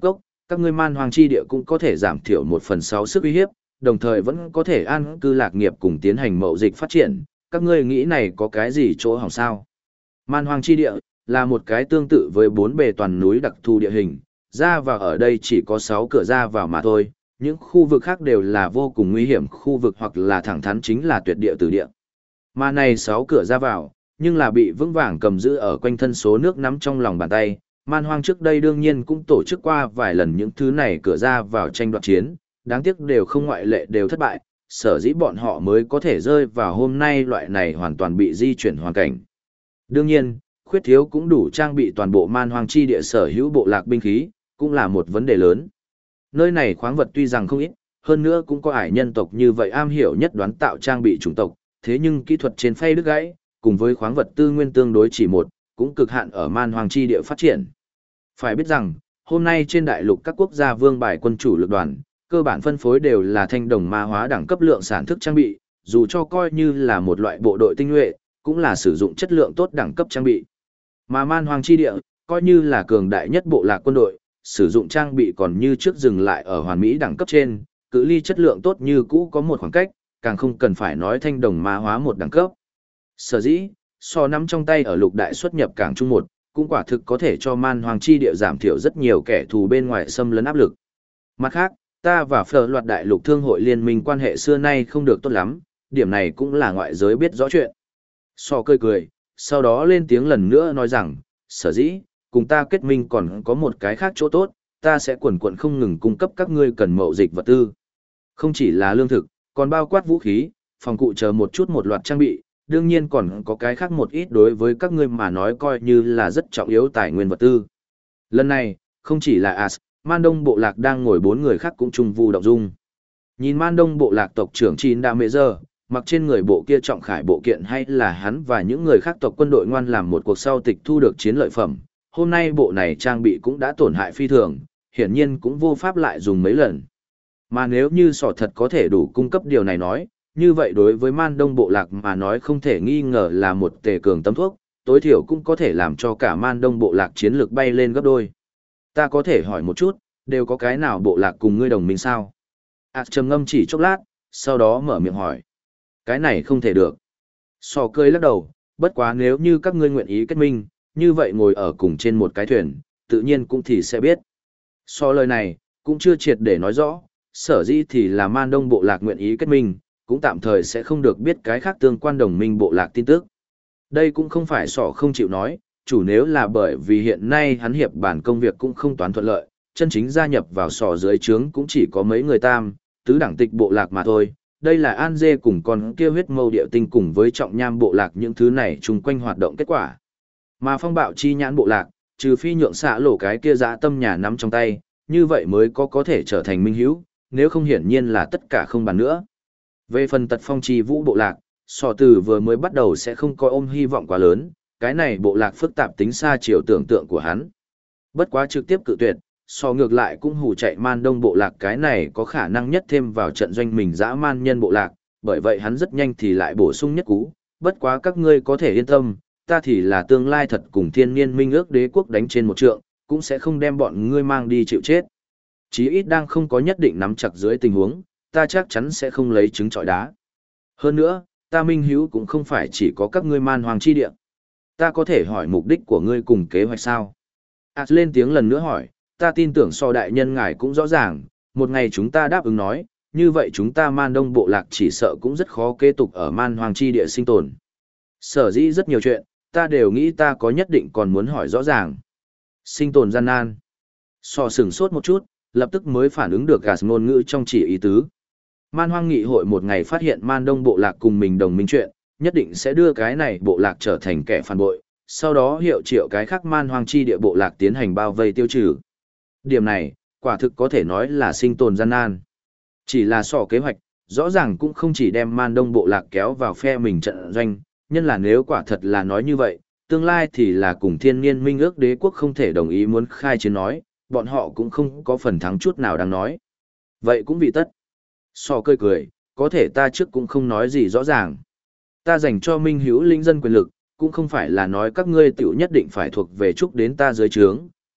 các ngươi man hoang chi địa cũng có thể giảm thiểu 1/6 sức uy hiếp, đồng thời vẫn có thể an cư lạc nghiệp cùng tiến hành mậu dịch phát triển, các ngươi nghĩ này có cái gì chỗ hỏng sao? Man hoang chi địa là một cái tương tự với 4 bề toàn núi đặc thù địa hình, ra vào ở đây chỉ có 6 cửa ra vào mà thôi, những khu vực khác đều là vô cùng nguy hiểm khu vực hoặc là thẳng thắn chính là tuyệt địa tử địa. Mà này 6 cửa ra vào, nhưng là bị vững vàng cầm giữ ở quanh thân số nước nắm trong lòng bàn tay. Man hoang trước đây đương nhiên cũng tổ chức qua vài lần những thứ này cửa ra vào tranh đoạt chiến, đáng tiếc đều không ngoại lệ đều thất bại, sở dĩ bọn họ mới có thể rơi vào hôm nay loại này hoàn toàn bị di chuyển hoàn cảnh. Đương nhiên, khuyết thiếu cũng đủ trang bị toàn bộ man hoang chi địa sở hữu bộ lạc binh khí, cũng là một vấn đề lớn. Nơi này khoáng vật tuy rằng không ít, hơn nữa cũng có ải nhân tộc như vậy am hiểu nhất đoán tạo trang bị chủng tộc, thế nhưng kỹ thuật trên phay đứt gãy, cùng với khoáng vật tư nguyên tương đối chỉ một, cũng cực hạn ở man hoang chi địa phát triển. Phải biết rằng, hôm nay trên đại lục các quốc gia vương bài quân chủ lực đoàn, cơ bản phân phối đều là thanh đồng ma hóa đẳng cấp lượng sản thức trang bị, dù cho coi như là một loại bộ đội tinh nhuệ, cũng là sử dụng chất lượng tốt đẳng cấp trang bị. Mà man hoang chi địa, coi như là cường đại nhất bộ lạc quân đội, sử dụng trang bị còn như trước dừng lại ở hoàn mỹ đẳng cấp trên, cự ly chất lượng tốt như cũ có một khoảng cách, càng không cần phải nói thanh đồng ma hóa một đẳng cấp. Sở dĩ, so nắm trong tay ở lục đại xuất nhập cảng trung một, cũng quả thực có thể cho man hoang chi địa giảm thiểu rất nhiều kẻ thù bên ngoài xâm lấn áp lực. Mặt khác, ta và phở loạt đại lục thương hội liên minh quan hệ xưa nay không được tốt lắm, điểm này cũng là ngoại giới biết rõ chuyện. So cười, sau đó lên tiếng lần nữa nói rằng, sở dĩ, cùng ta kết minh còn có một cái khác chỗ tốt, ta sẽ quần quận không ngừng cung cấp các ngươi cần mậu dịch vật tư. Không chỉ là lương thực, còn bao quát vũ khí, phòng cụ chờ một chút một loạt trang bị, đương nhiên còn có cái khác một ít đối với các ngươi mà nói coi như là rất trọng yếu tài nguyên vật tư. Lần này, không chỉ là As, Man Đông bộ lạc đang ngồi 4 người khác cũng chung vu động dung. Nhìn Man Đông bộ lạc tộc trưởng Chín Đa Mê Giờ, mặc trên người bộ kia trọng khải bộ kiện hay là hắn và những người khác tộc quân đội ngoan làm một cuộc sau tịch thu được chiến lợi phẩm, hôm nay bộ này trang bị cũng đã tổn hại phi thường, hiển nhiên cũng vô pháp lại dùng mấy lần. Mà nếu như sỏ thật có thể đủ cung cấp điều này nói, như vậy đối với Man Đông bộ lạc mà nói không thể nghi ngờ là một tề cường tấm thuốc, tối thiểu cũng có thể làm cho cả Man Đông bộ lạc chiến lược bay lên gấp đôi. Ta có thể hỏi một chút, đều có cái nào bộ lạc cùng ngươi đồng minh sao? Trầm ngâm chỉ chốc lát, sau đó mở miệng hỏi. Cái này không thể được. Sò cười lắc đầu, bất quá nếu như các ngươi nguyện ý kết minh, như vậy ngồi ở cùng trên một cái thuyền, tự nhiên cũng thì sẽ biết. So lời này, cũng chưa triệt để nói rõ, sở dĩ thì là Man Đông bộ lạc nguyện ý kết minh, cũng tạm thời sẽ không được biết cái khác tương quan đồng minh bộ lạc tin tức. Đây cũng không phải sọ không chịu nói, chủ nếu là bởi vì hiện nay hắn hiệp bản công việc cũng không toán thuận lợi, chân chính gia nhập vào sọ dưới trướng cũng chỉ có mấy người tam, tứ đẳng tịch bộ lạc mà thôi. Đây là An Dê cùng con kia huyết mâu điệu tinh cùng với trọng nham bộ lạc những thứ này chung quanh hoạt động kết quả. Mà phong bạo chi nhãn bộ lạc, trừ phi nhượng xạ lỗ cái kia dã tâm nhà nắm trong tay, như vậy mới có thể trở thành minh hữu, nếu không hiển nhiên là tất cả không bàn nữa. Về phần tật phong chi vũ bộ lạc, sò từ vừa mới bắt đầu sẽ không có ôm hy vọng quá lớn, cái này bộ lạc phức tạp tính xa chiều tưởng tượng của hắn. Bất quá trực tiếp cự tuyệt, sò ngược lại cũng hù chạy Man Đông bộ lạc cái này có khả năng nhất thêm vào trận doanh mình dã man nhân bộ lạc, bởi vậy hắn rất nhanh thì lại bổ sung nhất cú, bất quá các ngươi có thể yên tâm, ta thì là tương lai thật cùng thiên niên minh ước đế quốc đánh trên một trượng, cũng sẽ không đem bọn ngươi mang đi chịu chết. Chí ít đang không có nhất định nắm chặt dưới tình huống, ta chắc chắn sẽ không lấy trứng trọi đá. Hơn nữa, ta minh hữu cũng không phải chỉ có các ngươi man hoàng chi địa. Ta có thể hỏi mục đích của ngươi cùng kế hoạch sao? Lên tiếng lần nữa hỏi, ta tin tưởng so đại nhân ngài cũng rõ ràng, một ngày chúng ta đáp ứng nói, như vậy chúng ta man đông bộ lạc chỉ sợ cũng rất khó kế tục ở man hoàng chi địa sinh tồn. Sở dĩ rất nhiều chuyện, ta đều nghĩ ta có nhất định còn muốn hỏi rõ ràng. Sinh tồn gian nan. So sửng sốt một chút, lập tức mới phản ứng được gạt ngôn ngữ trong chỉ ý tứ. Man hoang nghị hội một ngày phát hiện man đông bộ lạc cùng mình đồng minh chuyện, nhất định sẽ đưa cái này bộ lạc trở thành kẻ phản bội, sau đó hiệu triệu cái khác man hoang chi địa bộ lạc tiến hành bao vây tiêu trừ. Điểm này, quả thực có thể nói là sinh tồn gian nan. Chỉ là sỏ kế hoạch, rõ ràng cũng không chỉ đem man đông bộ lạc kéo vào phe mình trận doanh, nhân là nếu quả thật là nói như vậy, tương lai thì là cùng thiên niên minh ước đế quốc không thể đồng ý muốn khai chiến nói, bọn họ cũng không có phần thắng chút nào đáng nói. Vậy cũng bị tất. So cười, có thể ta trước cũng không nói gì rõ ràng. Ta dành cho minh hữu linh dân quyền lực, cũng không phải là nói các ngươi tiểu nhất định phải thuộc về trúc đến ta dưới trướng,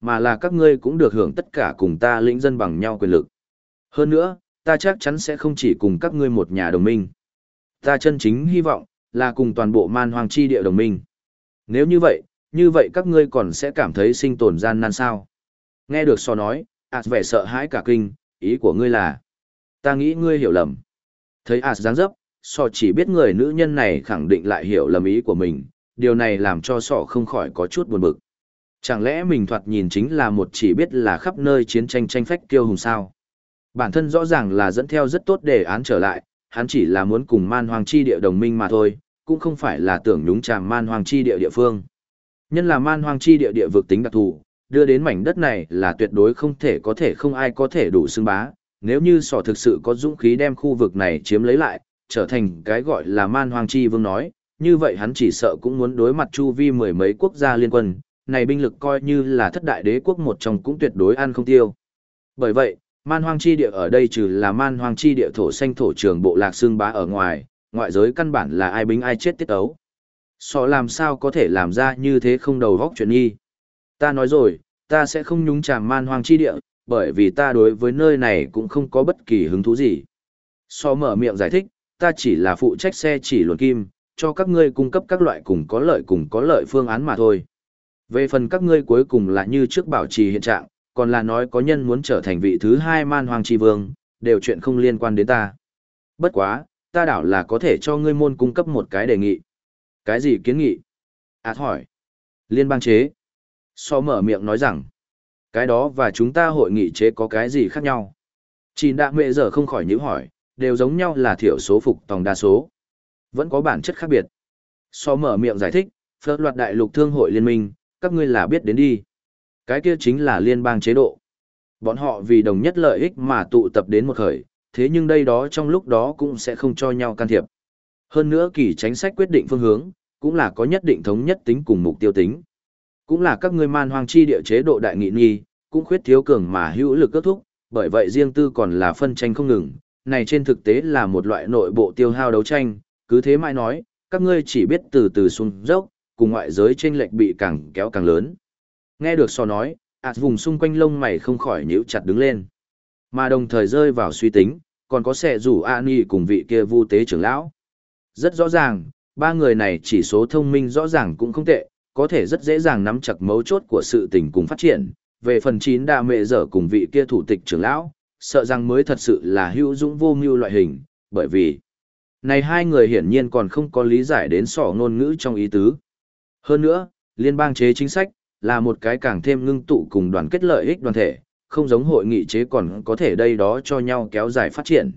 mà là các ngươi cũng được hưởng tất cả cùng ta lĩnh dân bằng nhau quyền lực. Hơn nữa, ta chắc chắn sẽ không chỉ cùng các ngươi một nhà đồng minh. Ta chân chính hy vọng là cùng toàn bộ man hoang chi địa đồng minh. Nếu như vậy các ngươi còn sẽ cảm thấy sinh tồn gian nan sao? Nghe được so nói, vẻ sợ hãi cả kinh, ý của ngươi là, ta nghĩ ngươi hiểu lầm. Thấy dáng dấp, so chỉ biết người nữ nhân này khẳng định lại hiểu lầm ý của mình, điều này làm cho sọ không khỏi có chút buồn bực. Chẳng lẽ mình thoạt nhìn chính là một chỉ biết là khắp nơi chiến tranh tranh phách kiêu hùng sao? Bản thân rõ ràng là dẫn theo rất tốt đề án trở lại, hắn chỉ là muốn cùng man hoang chi địa đồng minh mà thôi, cũng không phải là tưởng nhúng chàm man hoang chi địa địa phương. Nhân là man hoang chi địa địa vực tính đặc thù, đưa đến mảnh đất này là tuyệt đối không thể không ai có thể đủ xưng bá. Nếu như sỏ thực sự có dũng khí đem khu vực này chiếm lấy lại, trở thành cái gọi là man hoang chi vương nói, như vậy hắn chỉ sợ cũng muốn đối mặt chu vi mười mấy quốc gia liên quân, này binh lực coi như là thất đại đế quốc một trong cũng tuyệt đối ăn không tiêu. Bởi vậy, man hoang chi địa ở đây trừ là man hoang chi địa thổ xanh thổ trường bộ lạc xương bá ở ngoài, ngoại giới căn bản là ai bính ai chết tiết ấu. Sọ làm sao có thể làm ra như thế không đầu góc chuyện nghi. Ta nói rồi, ta sẽ không nhúng chàm man hoang chi địa, bởi vì ta đối với nơi này cũng không có bất kỳ hứng thú gì. Sọ mở miệng giải thích, ta chỉ là phụ trách xe chỉ luồn kim, cho các ngươi cung cấp các loại cùng có lợi phương án mà thôi. Về phần các ngươi cuối cùng là như trước bảo trì hiện trạng, còn là nói có nhân muốn trở thành vị thứ hai man hoang chi vương, đều chuyện không liên quan đến ta. Bất quá, ta đảo là có thể cho ngươi môn cung cấp một cái đề nghị. Cái gì kiến nghị? Hỏi. Liên bang chế. So mở miệng nói rằng, cái đó và chúng ta hội nghị chế có cái gì khác nhau? Chỉ đạ mẹ giờ không khỏi nhíu hỏi, đều giống nhau là thiểu số phục tòng đa số. Vẫn có bản chất khác biệt. So mở miệng giải thích, phớt loạt đại lục thương hội liên minh, các ngươi là biết đến đi. Cái kia chính là liên bang chế độ. Bọn họ vì đồng nhất lợi ích mà tụ tập đến một khởi, thế nhưng đây đó trong lúc đó cũng sẽ không cho nhau can thiệp. Hơn nữa kỳ chính sách quyết định phương hướng, cũng là có nhất định thống nhất tính cùng mục tiêu tính. Cũng là các ngươi man hoang chi địa chế độ đại nghị nghi, cũng khuyết thiếu cường mà hữu lực kết thúc, bởi vậy riêng tư còn là phân tranh không ngừng, này trên thực tế là một loại nội bộ tiêu hao đấu tranh, cứ thế mãi nói, các ngươi chỉ biết từ từ xuống dốc, cùng ngoại giới chênh lệch bị càng kéo càng lớn. Nghe được so nói, vùng xung quanh lông mày không khỏi nhíu chặt đứng lên. Mà đồng thời rơi vào suy tính, còn có sẽ rủ Ani cùng vị kia vu tế trưởng lão. Rất rõ ràng, ba người này chỉ số thông minh rõ ràng cũng không tệ, có thể rất dễ dàng nắm chặt mấu chốt của sự tình cùng phát triển. Về phần 9 đa mẹ dở cùng vị kia thủ tịch trưởng lão, sợ rằng mới thật sự là hữu dũng vô mưu loại hình, bởi vì này hai người hiển nhiên còn không có lý giải đến sỏ ngôn ngữ trong ý tứ. Hơn nữa, liên bang chế chính sách là một cái càng thêm ngưng tụ cùng đoàn kết lợi ích đoàn thể, không giống hội nghị chế còn có thể đây đó cho nhau kéo dài phát triển.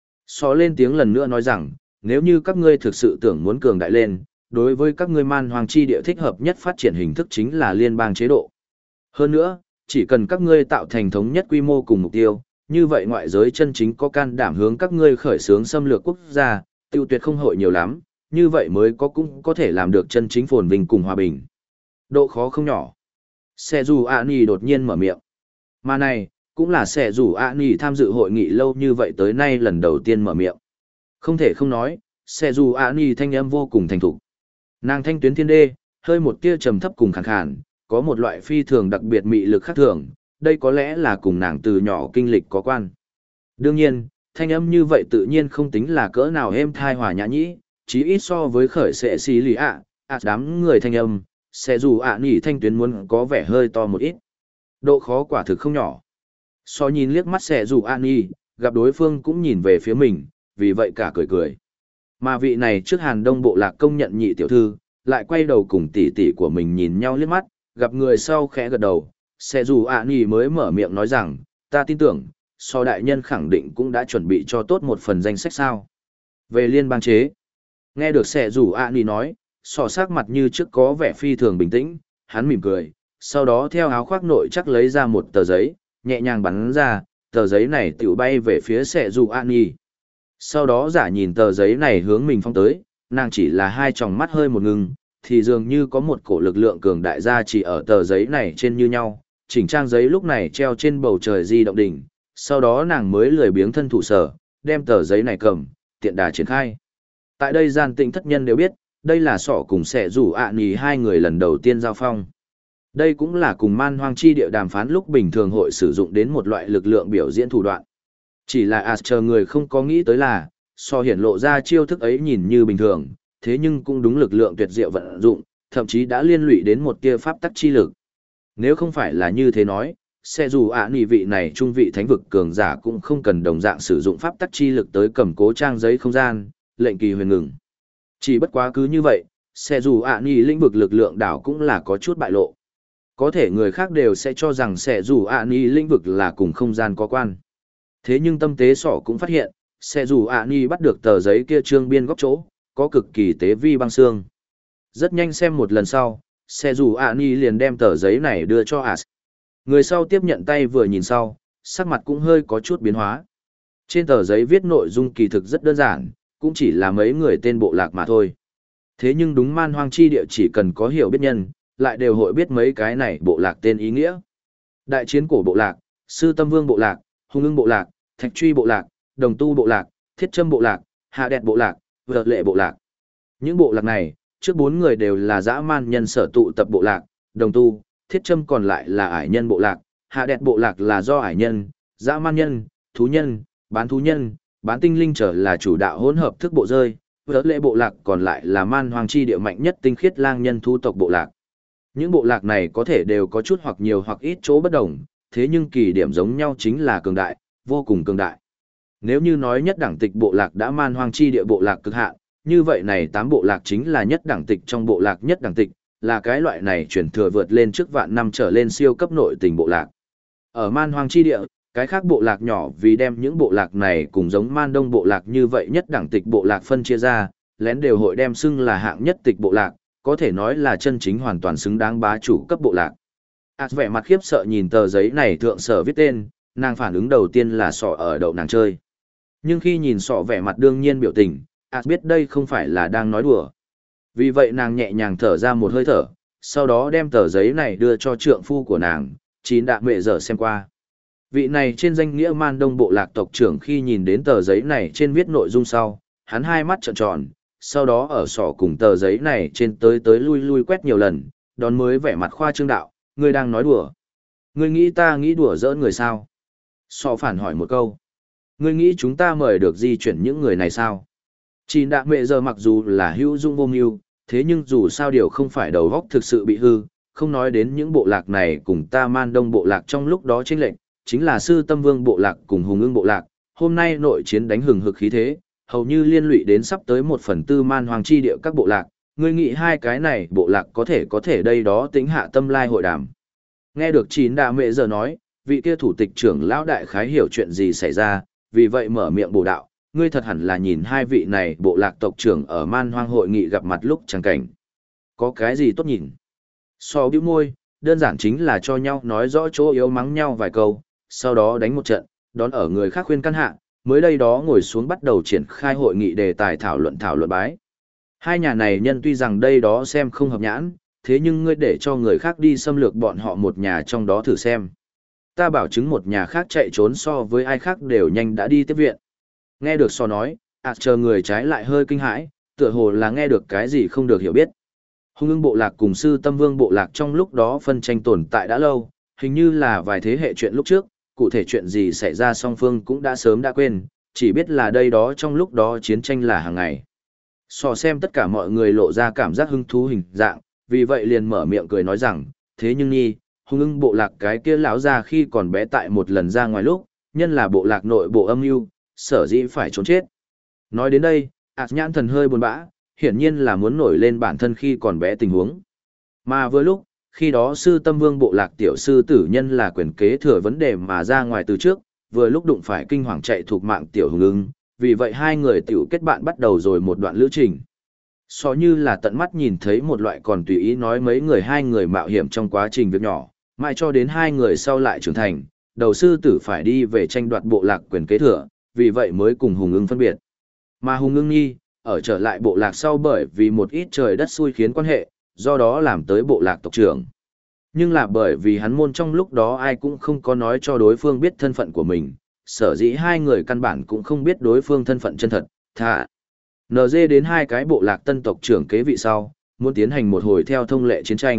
Sọ lên tiếng lần nữa nói rằng, nếu như các ngươi thực sự tưởng muốn cường đại lên, đối với các ngươi man hoang chi địa thích hợp nhất phát triển hình thức chính là liên bang chế độ. Hơn nữa, chỉ cần các ngươi tạo thành thống nhất quy mô cùng mục tiêu, như vậy ngoại giới chân chính có can đảm hướng các ngươi khởi xướng xâm lược quốc gia, tiêu tuyệt không hội nhiều lắm, như vậy mới cũng có thể làm được chân chính phồn vinh cùng hòa bình. Độ khó không nhỏ. Sẽ dù Ani đột nhiên mở miệng. Mà này, cũng là sẽ dù Ani tham dự hội nghị lâu như vậy tới nay lần đầu tiên mở miệng. Không thể không nói, sẽ dù Ani thanh âm vô cùng thành thục. Nàng thanh tuyến thiên đê, hơi một tia trầm thấp cùng khàn khàn, có một loại phi thường đặc biệt mị lực khác thường, đây có lẽ là cùng nàng từ nhỏ kinh lịch có quan. Đương nhiên, thanh âm như vậy tự nhiên không tính là cỡ nào êm thai hòa nhã nhĩ, chí ít so với khởi sẽ xí lì đám người thanh âm, sẽ dù nhỉ thanh tuyến muốn có vẻ hơi to một ít. Độ khó quả thực không nhỏ. So nhìn liếc mắt sẽ dù nhỉ, gặp đối phương cũng nhìn về phía mình, vì vậy cả cười cười. Mà vị này trước Hàn Đông bộ lạc công nhận nhị tiểu thư, lại quay đầu cùng tỷ tỷ của mình nhìn nhau liếc mắt, gặp người sau khẽ gật đầu, sẽ dù nhỉ mới mở miệng nói rằng, ta tin tưởng, so đại nhân khẳng định cũng đã chuẩn bị cho tốt một phần danh sách sao. Về liên bang chế, nghe được sẽ dù nhỉ nói, sọ sắc mặt như trước có vẻ phi thường bình tĩnh, hắn mỉm cười, sau đó theo áo khoác nội chắc lấy ra một tờ giấy, nhẹ nhàng bắn ra, tờ giấy này tiểu bay về phía sẽ dù nhỉ. Sau đó giả nhìn tờ giấy này hướng mình phong tới, nàng chỉ là hai tròng mắt hơi một ngừng, thì dường như có một cổ lực lượng cường đại gia chỉ ở tờ giấy này trên như nhau, chỉnh trang giấy lúc này treo trên bầu trời di động đỉnh, sau đó nàng mới lười biếng thân thủ sở, đem tờ giấy này cầm, tiện đà triển khai. Tại đây gian tịnh thất nhân đều biết, đây là sọ cùng sẽ rủ nhỉ hai người lần đầu tiên giao phong. Đây cũng là cùng man hoang chi địa đàm phán lúc bình thường hội sử dụng đến một loại lực lượng biểu diễn thủ đoạn. Chỉ là Asher người không có nghĩ tới là, so hiển lộ ra chiêu thức ấy nhìn như bình thường, thế nhưng cũng đúng lực lượng tuyệt diệu vận dụng, thậm chí đã liên lụy đến một tia pháp tắc chi lực. Nếu không phải là như thế nói, sẽ dù nị vị này trung vị thánh vực cường giả cũng không cần đồng dạng sử dụng pháp tắc chi lực tới cầm cố trang giấy không gian, lệnh kỳ huyền ngừng. Chỉ bất quá cứ như vậy, sẽ dù nị lĩnh vực lực lượng đảo cũng là có chút bại lộ. Có thể người khác đều sẽ cho rằng sẽ dù nị lĩnh vực là cùng không gian có quan. Thế nhưng tâm tế sỏ cũng phát hiện, sẽ dù nị bắt được tờ giấy kia trương biên góc chỗ, có cực kỳ tế vi băng xương. Rất nhanh xem một lần sau, sẽ dù nị liền đem tờ giấy này đưa cho As. Người sau tiếp nhận tay vừa nhìn sau, sắc mặt cũng hơi có chút biến hóa. Trên tờ giấy viết nội dung kỳ thực rất đơn giản, cũng chỉ là mấy người tên bộ lạc mà thôi. Thế nhưng đúng man hoang chi địa chỉ cần có hiểu biết nhân, lại đều hội biết mấy cái này bộ lạc tên ý nghĩa. Đại chiến cổ bộ lạc, sư tâm vương bộ lạc, hung ưng bộ lạc, thạch truy bộ lạc, đồng tu bộ lạc, thiết châm bộ lạc, hạ đẹp bộ lạc, vợt lệ bộ lạc. Những bộ lạc này, trước 4 người đều là dã man nhân sở tụ tập bộ lạc, đồng tu, thiết châm còn lại là ải nhân bộ lạc, hạ đẹp bộ lạc là do ải nhân, dã man nhân, thú nhân, bán tinh linh trở là chủ đạo hỗn hợp thức bộ rơi, vợt lệ bộ lạc còn lại là man hoang chi địa mạnh nhất tinh khiết lang nhân thu tộc bộ lạc. Những bộ lạc này có thể đều có chút hoặc nhiều hoặc ít chỗ bất đồng, thế nhưng kỳ điểm giống nhau chính là cường đại, vô cùng cường đại. Nếu như nói nhất đẳng tịch bộ lạc đã man hoang chi địa bộ lạc cực hạn, như vậy này 8 bộ lạc chính là nhất đẳng tịch trong bộ lạc nhất đẳng tịch, là cái loại này chuyển thừa vượt lên trước vạn năm trở lên siêu cấp nội tình bộ lạc. Ở man hoang chi địa, cái khác bộ lạc nhỏ vì đem những bộ lạc này cùng giống man đông bộ lạc như vậy nhất đẳng tịch bộ lạc phân chia ra, lén đều hội đem xưng là hạng nhất tịch bộ lạc, có thể nói là chân chính hoàn toàn xứng đáng bá chủ cấp bộ lạc. Vẻ mặt khiếp sợ nhìn tờ giấy này thượng sở viết tên, nàng phản ứng đầu tiên là sọ ở đậu nàng chơi. Nhưng khi nhìn sọ vẻ mặt đương nhiên biểu tình, biết đây không phải là đang nói đùa. Vì vậy nàng nhẹ nhàng thở ra một hơi thở, sau đó đem tờ giấy này đưa cho trượng phu của nàng, chín đạ mẹ giờ xem qua. Vị này trên danh nghĩa man đông bộ lạc tộc trưởng khi nhìn đến tờ giấy này trên viết nội dung sau, hắn hai mắt trợn tròn, sau đó ở sọ cùng tờ giấy này trên tới lui lui quét nhiều lần, đón mới vẻ mặt khoa trương đạo, ngươi đang nói đùa. Ngươi nghĩ ta nghĩ đùa giỡn người sao? Sọ phản hỏi một câu. Ngươi nghĩ chúng ta mời được di chuyển những người này sao? Chỉ đạ mẹ giờ mặc dù là hữu dung vô mưu, thế nhưng dù sao điều không phải đầu góc thực sự bị hư, không nói đến những bộ lạc này cùng ta man đông bộ lạc trong lúc đó chênh lệnh, chính là sư tâm vương bộ lạc cùng hùng ưng bộ lạc, hôm nay nội chiến đánh hừng hực khí thế, hầu như liên lụy đến sắp tới 1/4 man hoàng chi địa các bộ lạc, ngươi nghĩ hai cái này bộ lạc có thể đây đó tính hạ tâm lai hội đàm. Nghe được chín đạ mẹ giờ nói, vị kia thủ tịch trưởng lão đại khái hiểu chuyện gì xảy ra, vì vậy mở miệng bổ đạo, ngươi thật hẳn là nhìn hai vị này bộ lạc tộc trưởng ở man hoang hội nghị gặp mặt lúc chẳng cảnh. Có cái gì tốt nhìn? So bĩu môi, đơn giản chính là cho nhau nói rõ chỗ yếu mắng nhau vài câu, sau đó đánh một trận, đón ở người khác khuyên căn hạ, mới đây đó ngồi xuống bắt đầu triển khai hội nghị đề tài thảo luận bái. Hai nhà này nhân tuy rằng đây đó xem không hợp nhãn, thế nhưng ngươi để cho người khác đi xâm lược bọn họ một nhà trong đó thử xem. Ta bảo chứng một nhà khác chạy trốn so với ai khác đều nhanh đã đi tiếp viện. Nghe được so nói, chờ người trái lại hơi kinh hãi, tựa hồ là nghe được cái gì không được hiểu biết. Hung ưng bộ lạc cùng sư tâm vương bộ lạc trong lúc đó phân tranh tồn tại đã lâu, hình như là vài thế hệ chuyện lúc trước, cụ thể chuyện gì xảy ra song phương cũng đã sớm đã quên, chỉ biết là đây đó trong lúc đó chiến tranh là hàng ngày. So xem tất cả mọi người lộ ra cảm giác hứng thú hình dạng, vì vậy liền mở miệng cười nói rằng, thế nhưng nhi, hung ưng bộ lạc cái kia lão ra khi còn bé tại một lần ra ngoài lúc, nhân là bộ lạc nội bộ âm mưu, sở dĩ phải trốn chết. Nói đến đây, nhãn thần hơi buồn bã, hiển nhiên là muốn nổi lên bản thân khi còn bé tình huống. Mà vừa lúc, khi đó sư tâm vương bộ lạc tiểu sư tử nhân là quyền kế thừa vấn đề mà ra ngoài từ trước, vừa lúc đụng phải kinh hoàng chạy thuộc mạng tiểu hùng ưng, vì vậy hai người tiểu kết bạn bắt đầu rồi một đoạn lữ trình. So như là tận mắt nhìn thấy một loại còn tùy ý nói mấy người hai người mạo hiểm trong quá trình việc nhỏ, mãi cho đến hai người sau lại trưởng thành, đầu sư tử phải đi về tranh đoạt bộ lạc quyền kế thừa, vì vậy mới cùng hùng ưng phân biệt. Mà hùng ưng nhi, ở trở lại bộ lạc sau bởi vì một ít trời đất xui khiến quan hệ, do đó làm tới bộ lạc tộc trưởng. Nhưng là bởi vì hắn môn trong lúc đó ai cũng không có nói cho đối phương biết thân phận của mình, sở dĩ hai người căn bản cũng không biết đối phương thân phận chân thật, NG đến hai cái bộ lạc tân tộc trưởng kế vị sau, muốn tiến hành một hồi theo thông lệ chiến tranh,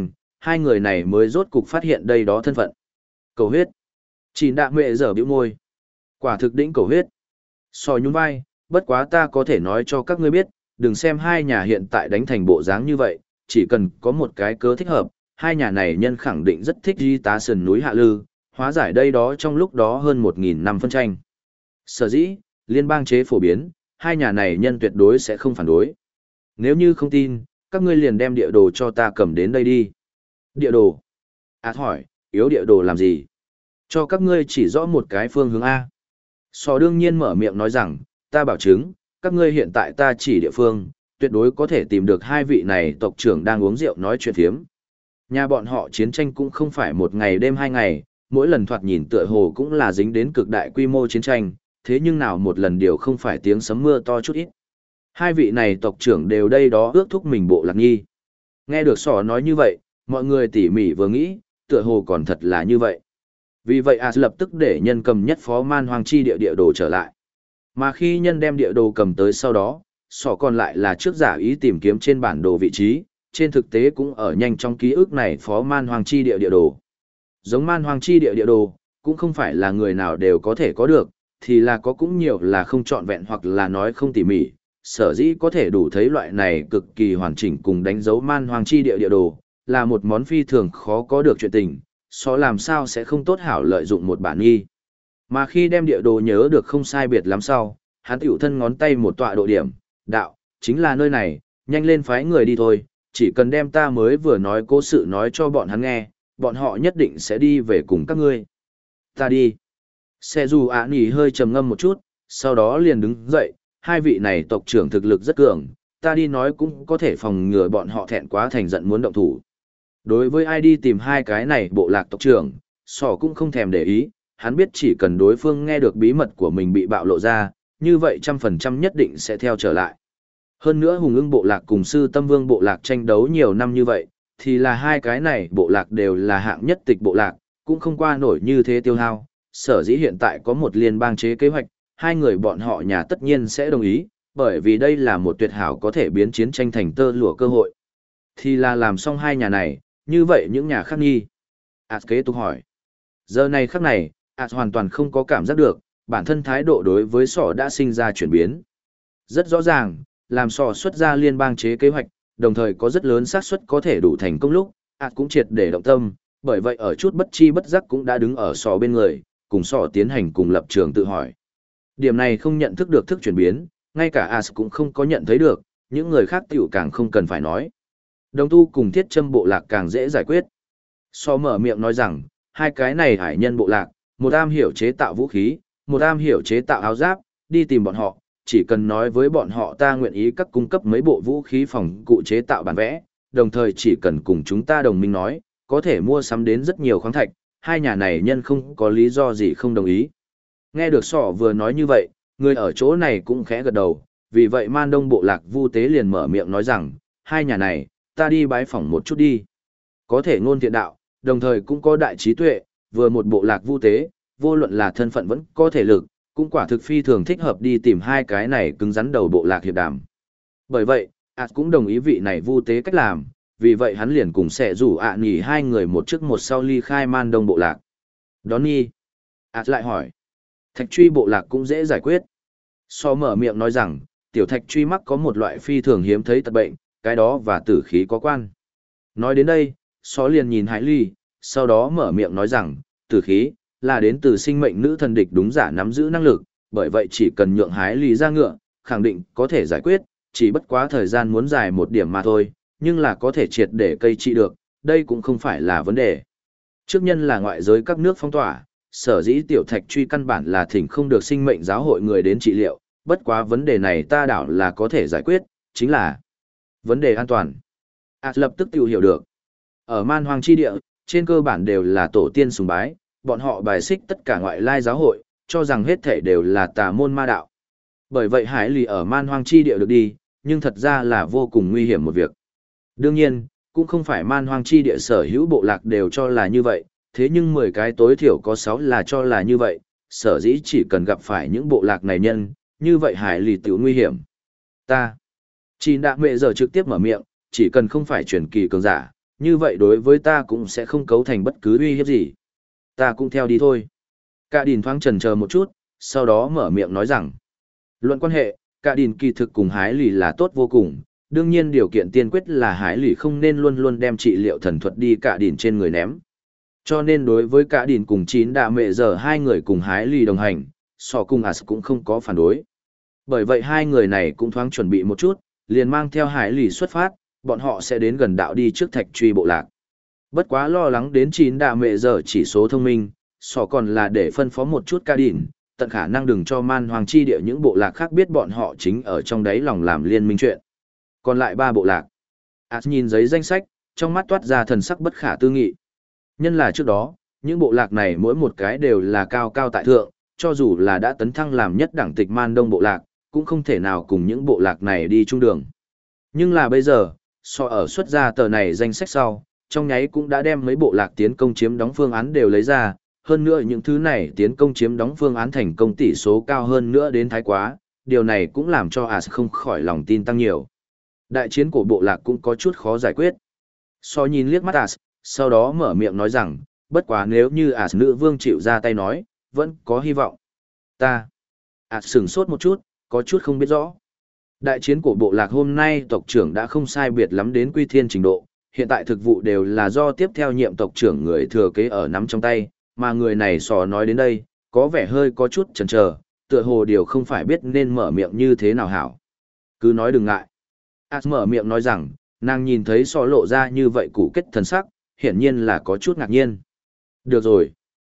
hai người này mới rốt cục phát hiện đây đó thân phận. Cầu huyết. Chín đạ mệ giờ bĩu môi. Quả thực đỉnh cầu huyết. Sò nhún vai, bất quá ta có thể nói cho các ngươi biết, đừng xem hai nhà hiện tại đánh thành bộ dáng như vậy, chỉ cần có một cái cớ thích hợp, hai nhà này nhân khẳng định rất thích đi tá sườn núi Hạ Lư, hóa giải đây đó trong lúc đó hơn 1.000 năm phân tranh. Sở dĩ, liên bang chế phổ biến, hai nhà này nhân tuyệt đối sẽ không phản đối. Nếu như không tin, các ngươi liền đem địa đồ cho ta cầm đến đây đi. Địa đồ? Hỏi, yếu địa đồ làm gì? Cho các ngươi chỉ rõ một cái phương hướng A. Sò đương nhiên mở miệng nói rằng, ta bảo chứng, các ngươi hiện tại ta chỉ địa phương, tuyệt đối có thể tìm được hai vị này tộc trưởng đang uống rượu nói chuyện phiếm. Nhà bọn họ chiến tranh cũng không phải một ngày đêm 2 ngày, mỗi lần thoạt nhìn tựa hồ cũng là dính đến cực đại quy mô chiến tranh, thế nhưng nào một lần điều không phải tiếng sấm mưa to chút ít. Hai vị này tộc trưởng đều đây đó ước thúc mình bộ lạc nhi. Nghe được sỏ nói như vậy, mọi người tỉ mỉ vừa nghĩ, tựa hồ còn thật là như vậy. Vì vậy lập tức để nhân cầm nhất phó man hoang chi địa đồ trở lại. Mà khi nhân đem địa đồ cầm tới sau đó, sỏ còn lại là trước giả ý tìm kiếm trên bản đồ vị trí, trên thực tế cũng ở nhanh trong ký ức này phó man hoang chi địa đồ. Giống man hoang chi địa đồ, cũng không phải là người nào đều có thể có được, thì là có cũng nhiều là không trọn vẹn hoặc là nói không tỉ mỉ, sở dĩ có thể đủ thấy loại này cực kỳ hoàn chỉnh cùng đánh dấu man hoang chi địa đồ, là một món phi thường khó có được chuyện tình, so làm sao sẽ không tốt hảo lợi dụng một bản nghi. Mà khi đem địa đồ nhớ được không sai biệt lắm sau, hắn tiểu thân ngón tay một tọa độ điểm, đạo, chính là nơi này, nhanh lên phái người đi thôi, chỉ cần đem ta mới vừa nói cố sự nói cho bọn hắn nghe, bọn họ nhất định sẽ đi về cùng các ngươi. Ta đi. Xe dù nghỉ hơi trầm ngâm một chút, sau đó liền đứng dậy, hai vị này tộc trưởng thực lực rất cường, ta đi nói cũng có thể phòng ngừa bọn họ thẹn quá thành giận muốn động thủ. Đối với ai đi tìm hai cái này bộ lạc tộc trưởng, sỏ cũng không thèm để ý, hắn biết chỉ cần đối phương nghe được bí mật của mình bị bạo lộ ra, như vậy 100% nhất định sẽ theo trở lại. Hơn nữa Hùng Ưng bộ lạc cùng Sư Tâm Vương bộ lạc tranh đấu nhiều năm như vậy, thì là hai cái này bộ lạc đều là hạng nhất tịch bộ lạc, cũng không qua nổi như thế tiêu hao. Sở dĩ hiện tại có một liên bang chế kế hoạch, hai người bọn họ nhà tất nhiên sẽ đồng ý, bởi vì đây là một tuyệt hảo có thể biến chiến tranh thành tơ lụa cơ hội. Thì là làm xong hai nhà này, như vậy những nhà khác nghi. Kế tục hỏi. Giờ này khắc này, hoàn toàn không có cảm giác được, bản thân thái độ đối với sỏ đã sinh ra chuyển biến. Rất rõ ràng, làm sỏ xuất ra liên bang chế kế hoạch, đồng thời có rất lớn xác suất có thể đủ thành công lúc, cũng triệt để động tâm, bởi vậy ở chút bất chi bất giác cũng đã đứng ở sỏ bên người, cùng sỏ tiến hành cùng lập trường tự hỏi. Điểm này không nhận thức được thức chuyển biến, ngay cả cũng không có nhận thấy được, những người khác tiểu càng không cần phải nói. Đồng tu cùng thiết châm bộ lạc càng dễ giải quyết. So mở miệng nói rằng, hai cái này hải nhân bộ lạc, một am hiểu chế tạo vũ khí, một am hiểu chế tạo áo giáp, đi tìm bọn họ, chỉ cần nói với bọn họ ta nguyện ý các cung cấp mấy bộ vũ khí phòng cụ chế tạo bản vẽ, đồng thời chỉ cần cùng chúng ta đồng minh nói, có thể mua sắm đến rất nhiều khoáng thạch, hai nhà này nhân không có lý do gì không đồng ý. Nghe được sỏ vừa nói như vậy, người ở chỗ này cũng khẽ gật đầu, vì vậy Man Đông bộ lạc Vu Tế liền mở miệng nói rằng, hai nhà này, ta đi bái phỏng một chút đi. Có thể ngôn thiện đạo, đồng thời cũng có đại trí tuệ, vừa một bộ lạc Vu Tế, vô luận là thân phận vẫn có thể lực, cũng quả thực phi thường thích hợp đi tìm hai cái này cứng rắn đầu bộ lạc hiệp đàm. Bởi vậy, cũng đồng ý vị này Vu Tế cách làm, vì vậy hắn liền cùng sẽ rủ nghỉ hai người một trước một sau ly khai Man Đông bộ lạc. Đón nhi. Lại hỏi. Thạch truy bộ lạc cũng dễ giải quyết. So mở miệng nói rằng, tiểu thạch truy mắc có một loại phi thường hiếm thấy tật bệnh, cái đó và tử khí có quan. Nói đến đây, So liền nhìn Hải Ly, sau đó mở miệng nói rằng, tử khí, là đến từ sinh mệnh nữ thần địch đúng giả nắm giữ năng lực, bởi vậy chỉ cần nhượng Hải Ly ra ngựa, khẳng định có thể giải quyết, chỉ bất quá thời gian muốn dài một điểm mà thôi, nhưng là có thể triệt để cây trị được, đây cũng không phải là vấn đề. Trước nhân là ngoại giới các nước phong tỏa, sở dĩ tiểu thạch truy căn bản là thỉnh không được sinh mệnh giáo hội người đến trị liệu, bất quá vấn đề này ta đảo là có thể giải quyết, chính là vấn đề an toàn. Lập tức tự hiểu được. Ở man hoang chi địa, trên cơ bản đều là tổ tiên sùng bái, bọn họ bài xích tất cả ngoại lai giáo hội, cho rằng hết thể đều là tà môn ma đạo. Bởi vậy Hải Lì ở man hoang chi địa được đi, nhưng thật ra là vô cùng nguy hiểm một việc. Đương nhiên, cũng không phải man hoang chi địa sở hữu bộ lạc đều cho là như vậy, thế nhưng 10 cái tối thiểu có 6 là cho là như vậy, sở dĩ chỉ cần gặp phải những bộ lạc này nhân, như vậy Hải Lì tiểu nguy hiểm. Ta. Chỉ đạ mẹ giờ trực tiếp mở miệng, chỉ cần không phải truyền kỳ cường giả, như vậy đối với ta cũng sẽ không cấu thành bất cứ uy hiếp gì. Ta cũng theo đi thôi. Cả đìn thoáng chần chờ một chút, sau đó mở miệng nói rằng, luận quan hệ, cả đìn kỳ thực cùng hái lì là tốt vô cùng, đương nhiên điều kiện tiên quyết là hái lì không nên luôn luôn đem trị liệu thần thuật đi cả đìn trên người ném. Cho nên đối với cả đìn cùng chín đạ mẹ giờ hai người cùng hái lì đồng hành, so cùng As cũng không có phản đối. Bởi vậy hai người này cũng thoáng chuẩn bị một chút, liền mang theo hái lì xuất phát, bọn họ sẽ đến gần đạo đi trước thạch truy bộ lạc. Bất quá lo lắng đến chín đạ mẹ giờ chỉ số thông minh, so còn là để phân phó một chút cả đìn, tận khả năng đừng cho man hoàng chi địa những bộ lạc khác biết bọn họ chính ở trong đấy lòng làm liên minh chuyện. Còn lại 3 bộ lạc. As nhìn giấy danh sách, trong mắt toát ra thần sắc bất khả tư nghị. Nhân là trước đó, những bộ lạc này mỗi một cái đều là cao cao tại thượng, cho dù là đã tấn thăng làm nhất đẳng tịch man đông bộ lạc, cũng không thể nào cùng những bộ lạc này đi chung đường. Nhưng là bây giờ, so ở xuất ra tờ này danh sách sau, trong nháy cũng đã đem mấy bộ lạc tiến công chiếm đóng phương án đều lấy ra, hơn nữa những thứ này tiến công chiếm đóng phương án thành công tỷ số cao hơn nữa đến thái quá, điều này cũng làm cho As không khỏi lòng tin tăng nhiều. Đại chiến của bộ lạc cũng có chút khó giải quyết. So nhìn liếc mắt As, sau đó mở miệng nói rằng, bất quá nếu như As nữ vương chịu ra tay nói, vẫn có hy vọng. Ta. As sửng sốt một chút, có chút không biết rõ. Đại chiến của bộ lạc hôm nay tộc trưởng đã không sai biệt lắm đến quy thiên trình độ, hiện tại thực vụ đều là do tiếp theo nhiệm tộc trưởng người thừa kế ở nắm trong tay, mà người này sò nói đến đây, có vẻ hơi có chút chần chờ, tựa hồ điều không phải biết nên mở miệng như thế nào hảo. Cứ nói đừng ngại. As mở miệng nói rằng, nàng nhìn thấy sò lộ ra như vậy củ kết thần sắc, hiển nhiên là có chút ngạc nhiên. Được rồi.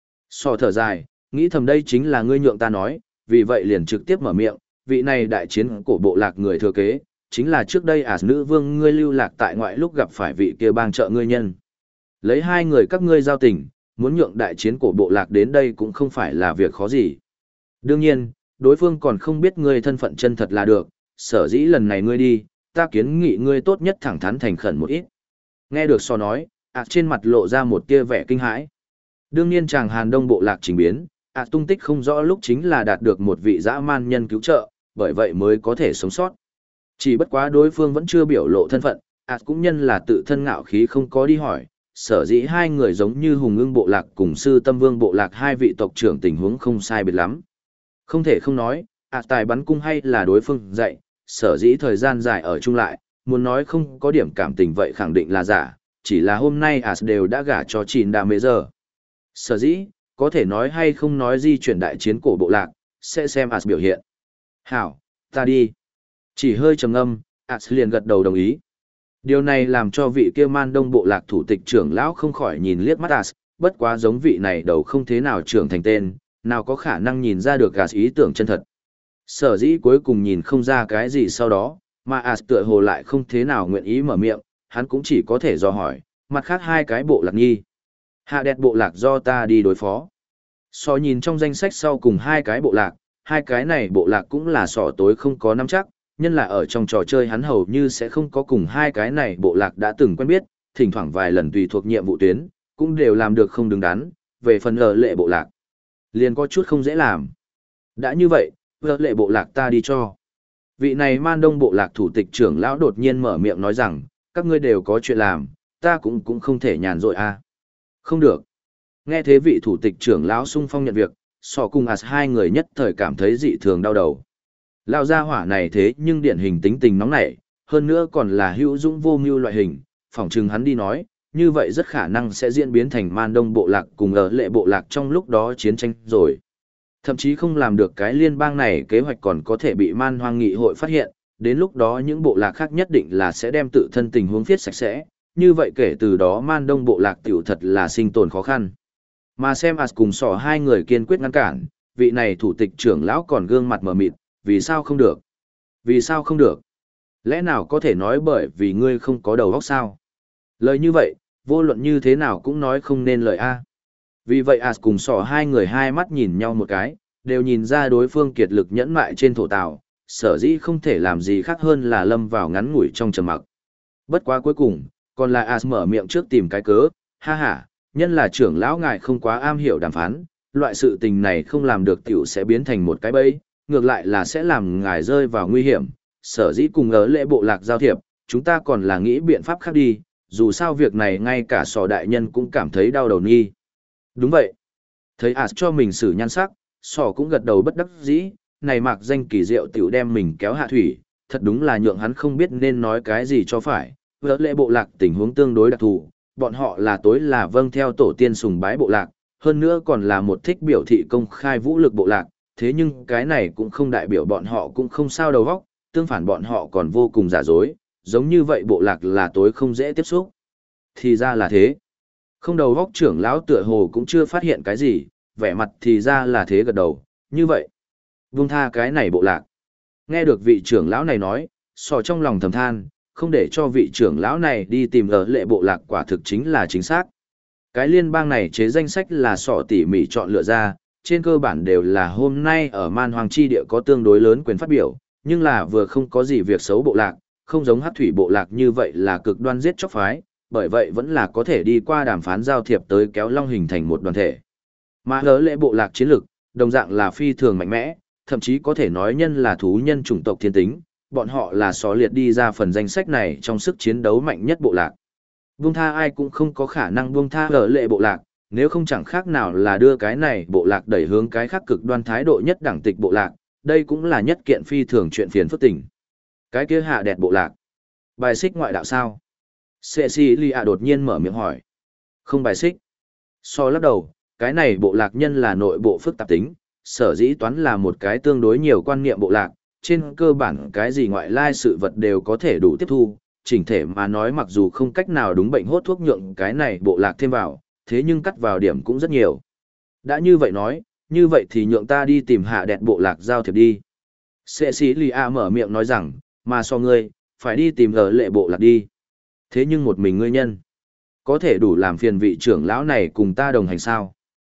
Sò thở dài, nghĩ thầm đây chính là ngươi nhượng ta nói, vì vậy liền trực tiếp mở miệng, vị này đại chiến của bộ lạc người thừa kế, chính là trước đây As nữ vương ngươi lưu lạc tại ngoại lúc gặp phải vị kia bang trợ ngươi nhân. Lấy hai người các ngươi giao tình, muốn nhượng đại chiến của bộ lạc đến đây cũng không phải là việc khó gì. Đương nhiên, đối phương còn không biết ngươi thân phận chân thật là được, sở dĩ lần này ngươi đi, ta kiến nghị ngươi tốt nhất thẳng thắn thành khẩn một ít. Nghe được so nói, trên mặt lộ ra một tia vẻ kinh hãi. Đương nhiên chàng Hàn Đông bộ lạc trình biến, tung tích không rõ lúc chính là đạt được một vị dã man nhân cứu trợ, bởi vậy mới có thể sống sót. Chỉ bất quá đối phương vẫn chưa biểu lộ thân phận, cũng nhân là tự thân ngạo khí không có đi hỏi, sở dĩ hai người giống như Hùng Ưng bộ lạc cùng Sư Tâm Vương bộ lạc hai vị tộc trưởng tình huống không sai biệt lắm. Không thể không nói, tài bắn cung hay là đối phương dạy, sở dĩ thời gian dài ở chung lại, muốn nói không có điểm cảm tình vậy khẳng định là giả, chỉ là hôm nay đều đã gả cho Chín Đà Mê Giờ. Sở dĩ, có thể nói hay không nói di chuyển đại chiến cổ bộ lạc, sẽ xem biểu hiện. Hảo, ta đi. Chỉ hơi trầm ngâm, liền gật đầu đồng ý. Điều này làm cho vị kia man đông bộ lạc thủ tịch trưởng lão không khỏi nhìn liếc mắt bất quá giống vị này đầu không thế nào trưởng thành tên, nào có khả năng nhìn ra được ý tưởng chân thật. Sở dĩ cuối cùng nhìn không ra cái gì sau đó, mà tựa hồ lại không thế nào nguyện ý mở miệng, hắn cũng chỉ có thể dò hỏi, mặt khác hai cái bộ lạc nghi. Hạ đẹp bộ lạc do ta đi đối phó. So nhìn trong danh sách sau cùng hai cái bộ lạc, hai cái này bộ lạc cũng là sỏ tối không có nắm chắc, nhân là ở trong trò chơi hắn hầu như sẽ không có cùng hai cái này bộ lạc đã từng quen biết, thỉnh thoảng vài lần tùy thuộc nhiệm vụ tuyến, cũng đều làm được không đứng đắn, về phần ở lệ bộ lạc. Liền có chút không dễ làm. Đã như vậy, ở lệ bộ lạc ta đi cho. Vị này man đông bộ lạc thủ tịch trưởng lão đột nhiên mở miệng nói rằng, các ngươi đều có chuyện làm, ta cũng không thể nhàn rỗi à. Không được. Nghe thế vị thủ tịch trưởng lão sung phong nhận việc, so cùng hai người nhất thời cảm thấy dị thường đau đầu. Lão gia hỏa này thế nhưng điển hình tính tình nóng nảy, hơn nữa còn là hữu dũng vô mưu loại hình, phỏng chừng hắn đi nói, như vậy rất khả năng sẽ diễn biến thành man đông bộ lạc cùng ở lệ bộ lạc trong lúc đó chiến tranh rồi. Thậm chí không làm được cái liên bang này kế hoạch còn có thể bị man hoang nghị hội phát hiện, đến lúc đó những bộ lạc khác nhất định là sẽ đem tự thân tình huống viết sạch sẽ, như vậy kể từ đó man đông bộ lạc tiểu thật là sinh tồn khó khăn. Mà xem cùng sỏ hai người kiên quyết ngăn cản, vị này thủ tịch trưởng lão còn gương mặt mờ mịt, vì sao không được? Vì sao không được? Lẽ nào có thể nói bởi vì ngươi không có đầu óc sao? Lời như vậy, vô luận như thế nào cũng nói không nên lời A. Vì vậy cùng sỏ hai người hai mắt nhìn nhau một cái, đều nhìn ra đối phương kiệt lực nhẫn mại trên thổ tàu, sở dĩ không thể làm gì khác hơn là lâm vào ngắn ngủi trong trầm mặc. Bất quá cuối cùng, còn là mở miệng trước tìm cái cớ, ha ha, nhân là trưởng lão ngài không quá am hiểu đàm phán, loại sự tình này không làm được tiểu sẽ biến thành một cái bẫy, ngược lại là sẽ làm ngài rơi vào nguy hiểm, sở dĩ cùng ở lễ bộ lạc giao thiệp, chúng ta còn là nghĩ biện pháp khác đi, dù sao việc này ngay cả sò đại nhân cũng cảm thấy đau đầu nghi. Đúng vậy. Thấy As cho mình xử nhan sắc, sò cũng gật đầu bất đắc dĩ, này mạc danh kỳ diệu tiểu đem mình kéo hạ thủy, thật đúng là nhượng hắn không biết nên nói cái gì cho phải. Vỡ lệ bộ lạc tình huống tương đối đặc thù, bọn họ là tối là vâng theo tổ tiên sùng bái bộ lạc, hơn nữa còn là một thích biểu thị công khai vũ lực bộ lạc, thế nhưng cái này cũng không đại biểu bọn họ cũng không sao đầu óc, tương phản bọn họ còn vô cùng giả dối, giống như vậy bộ lạc là tối không dễ tiếp xúc. Thì ra là thế. Không đầu óc trưởng lão tựa hồ cũng chưa phát hiện cái gì, vẻ mặt thì ra là thế gật đầu, như vậy. Buông tha cái này bộ lạc. Nghe được vị trưởng lão này nói, sò trong lòng thầm than, không để cho vị trưởng lão này đi tìm ở lệ bộ lạc quả thực chính là chính xác. Cái liên bang này chế danh sách là sọ tỉ mỉ chọn lựa ra, trên cơ bản đều là hôm nay ở man hoàng chi địa có tương đối lớn quyền phát biểu, nhưng là vừa không có gì việc xấu bộ lạc, không giống hắc thủy bộ lạc như vậy là cực đoan giết chóc phái, bởi vậy vẫn là có thể đi qua đàm phán giao thiệp tới kéo long hình thành một đoàn thể. Mà hớ lệ bộ lạc chiến lực, đồng dạng là phi thường mạnh mẽ, thậm chí có thể nói nhân là thú nhân chủng tộc thiên tính, bọn họ là xó liệt đi ra phần danh sách này trong sức chiến đấu mạnh nhất bộ lạc. Buông tha ai cũng không có khả năng buông tha hớ lệ bộ lạc, nếu không chẳng khác nào là đưa cái này bộ lạc đẩy hướng cái khác cực đoan thái độ nhất đẳng tịch bộ lạc, đây cũng là nhất kiện phi thường chuyện phiền phức tình. Cái kia hạ đẹp bộ lạc. Bài xích ngoại đạo sao? Cecilia đột nhiên mở miệng hỏi. Không bài xích. So lắc đầu, cái này bộ lạc nhân là nội bộ phức tạp tính, sở dĩ toán là một cái tương đối nhiều quan niệm bộ lạc, trên cơ bản cái gì ngoại lai sự vật đều có thể đủ tiếp thu, chỉnh thể mà nói mặc dù không cách nào đúng bệnh hốt thuốc nhượng cái này bộ lạc thêm vào, thế nhưng cắt vào điểm cũng rất nhiều. Đã như vậy nói, như vậy thì nhượng ta đi tìm hạ đẹp bộ lạc giao thiệp đi. Cecilia mở miệng nói rằng, mà so ngươi, phải đi tìm ở lệ bộ lạc đi. Thế nhưng một mình ngươi nhân, có thể đủ làm phiền vị trưởng lão này cùng ta đồng hành sao?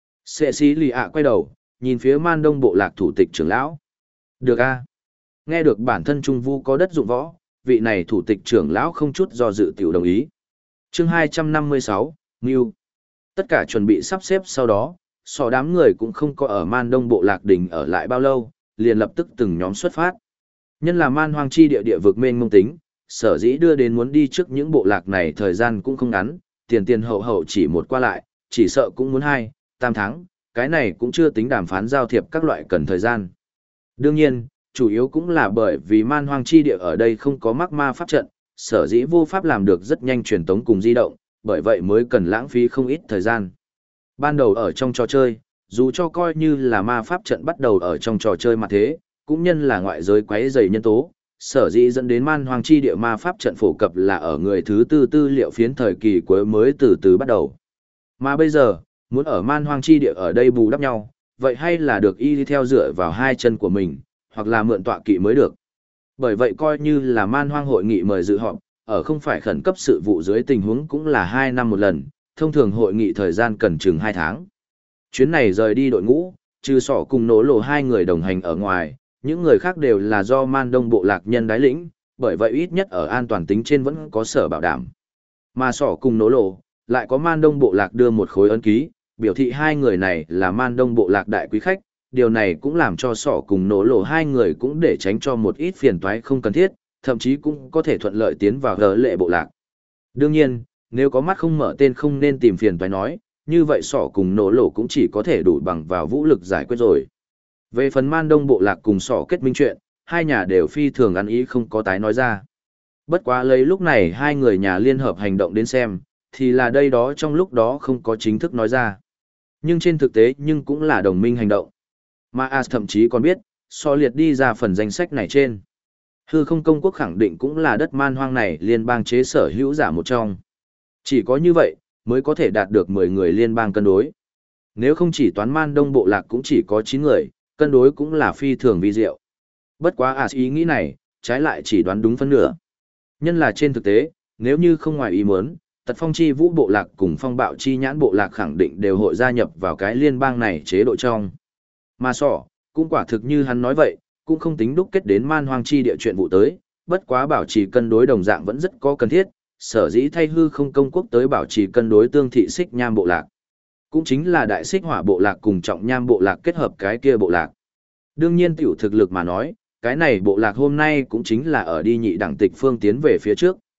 Cecilia quay đầu, nhìn phía man đông bộ lạc thủ tịch trưởng lão. Được a. Nghe được bản thân Trung Vu có đất dụng võ, vị này thủ tịch trưởng lão không chút do dự tiểu đồng ý. Chương 256, Ngưu. Tất cả chuẩn bị sắp xếp sau đó, sò đám người cũng không có ở man đông bộ lạc đỉnh ở lại bao lâu, liền lập tức từng nhóm xuất phát. Nhân là man hoang chi địa vực mênh mông tính, sở dĩ đưa đến muốn đi trước những bộ lạc này thời gian cũng không ngắn, tiền hậu chỉ một qua lại, chỉ sợ cũng muốn 2-3 tháng, cái này cũng chưa tính đàm phán giao thiệp các loại cần thời gian. Đương nhiên, chủ yếu cũng là bởi vì man hoang chi địa ở đây không có mắc ma pháp trận, sở dĩ vô pháp làm được rất nhanh truyền tống cùng di động, bởi vậy mới cần lãng phí không ít thời gian. Ban đầu ở trong trò chơi, dù cho coi như là ma pháp trận bắt đầu ở trong trò chơi mà thế, cũng nhân là ngoại giới quấy rầy nhân tố, sở dĩ dẫn đến man hoang chi địa ma pháp trận phổ cập là ở người thứ tư tư liệu phiến thời kỳ cuối mới từ từ bắt đầu. Mà bây giờ, muốn ở man hoang chi địa ở đây bù đắp nhau, vậy hay là được y theo dựa vào hai chân của mình, hoặc là mượn tọa kỵ mới được. Bởi vậy coi như là man hoang hội nghị mời dự họp, ở không phải khẩn cấp sự vụ dưới tình huống cũng là 2 năm một lần, thông thường hội nghị thời gian cần chừng 2 tháng. Chuyến này rời đi đội ngũ, trừ sỏ cùng nổ lộ 2 người đồng hành ở ngoài, những người khác đều là do man đông bộ lạc nhân đái lĩnh, bởi vậy ít nhất ở an toàn tính trên vẫn có sở bảo đảm. Mà sỏ cùng nổ lộ, lại có man đông bộ lạc đưa một khối ấn ký, biểu thị 2 người này là man đông bộ lạc đại quý khách, điều này cũng làm cho sỏ cùng nổ lộ 2 người cũng để tránh cho một ít phiền toái không cần thiết, thậm chí cũng có thể thuận lợi tiến vào gỡ lệ bộ lạc. Đương nhiên, nếu có mắt không mở tên không nên tìm phiền toái nói, như vậy sỏ cùng nổ lộ cũng chỉ có thể đủ bằng vào vũ lực giải quyết rồi. Về phần man đông bộ lạc cùng sỏ kết minh chuyện, hai nhà đều phi thường ăn ý không có tái nói ra. Bất quá lấy lúc này hai người nhà liên hợp hành động đến xem, thì là đây đó trong lúc đó không có chính thức nói ra. Nhưng trên thực tế nhưng cũng là đồng minh hành động. Mà As thậm chí còn biết, so liệt đi ra phần danh sách này trên. Hư không công quốc khẳng định cũng là đất man hoang này liên bang chế sở hữu giả một trong. Chỉ có như vậy, mới có thể đạt được 10 người liên bang cân đối. Nếu không chỉ toán man đông bộ lạc cũng chỉ có 9 người, cân đối cũng là phi thường vi diệu. Bất quá As ý nghĩ này, trái lại chỉ đoán đúng phân nửa. Nhân là trên thực tế, nếu như không ngoài ý muốn, tật phong chi vũ bộ lạc cùng phong bạo chi nhãn bộ lạc khẳng định đều hội gia nhập vào cái liên bang này chế độ trong. Mà sỏ, cũng quả thực như hắn nói vậy, cũng không tính đúc kết đến man hoang chi địa chuyện vụ tới, bất quá bảo trì cân đối đồng dạng vẫn rất có cần thiết, sở dĩ thay hư không công quốc tới bảo trì cân đối tương thị xích nham bộ lạc. Cũng chính là đại xích hỏa bộ lạc cùng trọng nham bộ lạc kết hợp cái kia bộ lạc. Đương nhiên tiểu thực lực mà nói, cái này bộ lạc hôm nay cũng chính là ở đi nhị đẳng tịch phương tiến về phía trước.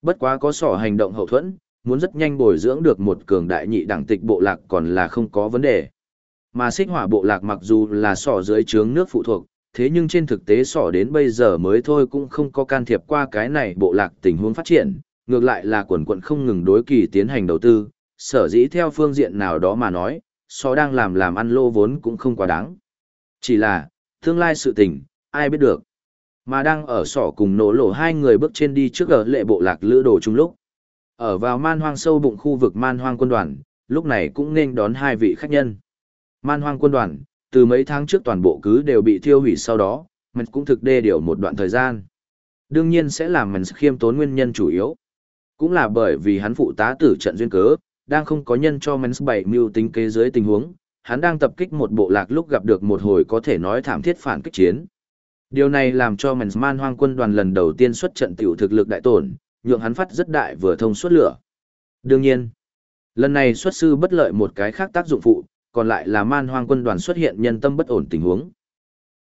Bất quá có sỏ hành động hậu thuẫn, muốn rất nhanh bồi dưỡng được một cường đại nhị đẳng tịch bộ lạc còn là không có vấn đề. Mà xích hỏa bộ lạc mặc dù là sỏ dưới trướng nước phụ thuộc, thế nhưng trên thực tế sỏ đến bây giờ mới thôi cũng không có can thiệp qua cái này bộ lạc tình huống phát triển, ngược lại là quần quận không ngừng đối kỳ tiến hành đầu tư, sở dĩ theo phương diện nào đó mà nói, sỏ đang làm ăn lô vốn cũng không quá đáng. Chỉ là, tương lai sự tình, ai biết được. Mà đang ở sỏ cùng nổ lộ hai người bước trên đi trước ở lệ bộ lạc lữ đồ chung lúc. Ở vào man hoang sâu bụng khu vực man hoang quân đoàn, lúc này cũng nên đón hai vị khách nhân. Man hoang quân đoàn, từ mấy tháng trước toàn bộ cứ đều bị thiêu hủy sau đó, mình cũng thực đê điều một đoạn thời gian. Đương nhiên sẽ làm mình khiêm tốn nguyên nhân chủ yếu. Cũng là bởi vì hắn phụ tá tử trận duyên cớ, đang không có nhân cho mình bảy mưu tính kế dưới tình huống, hắn đang tập kích một bộ lạc lúc gặp được một hồi có thể nói thảm thiết phản kích chiến. Điều này làm cho mình man hoang quân đoàn lần đầu tiên xuất trận tiểu thực lực đại tổn, nhượng hắn phát rất đại vừa thông suốt lửa. Đương nhiên, lần này xuất sư bất lợi một cái khác tác dụng phụ, còn lại là man hoang quân đoàn xuất hiện nhân tâm bất ổn tình huống.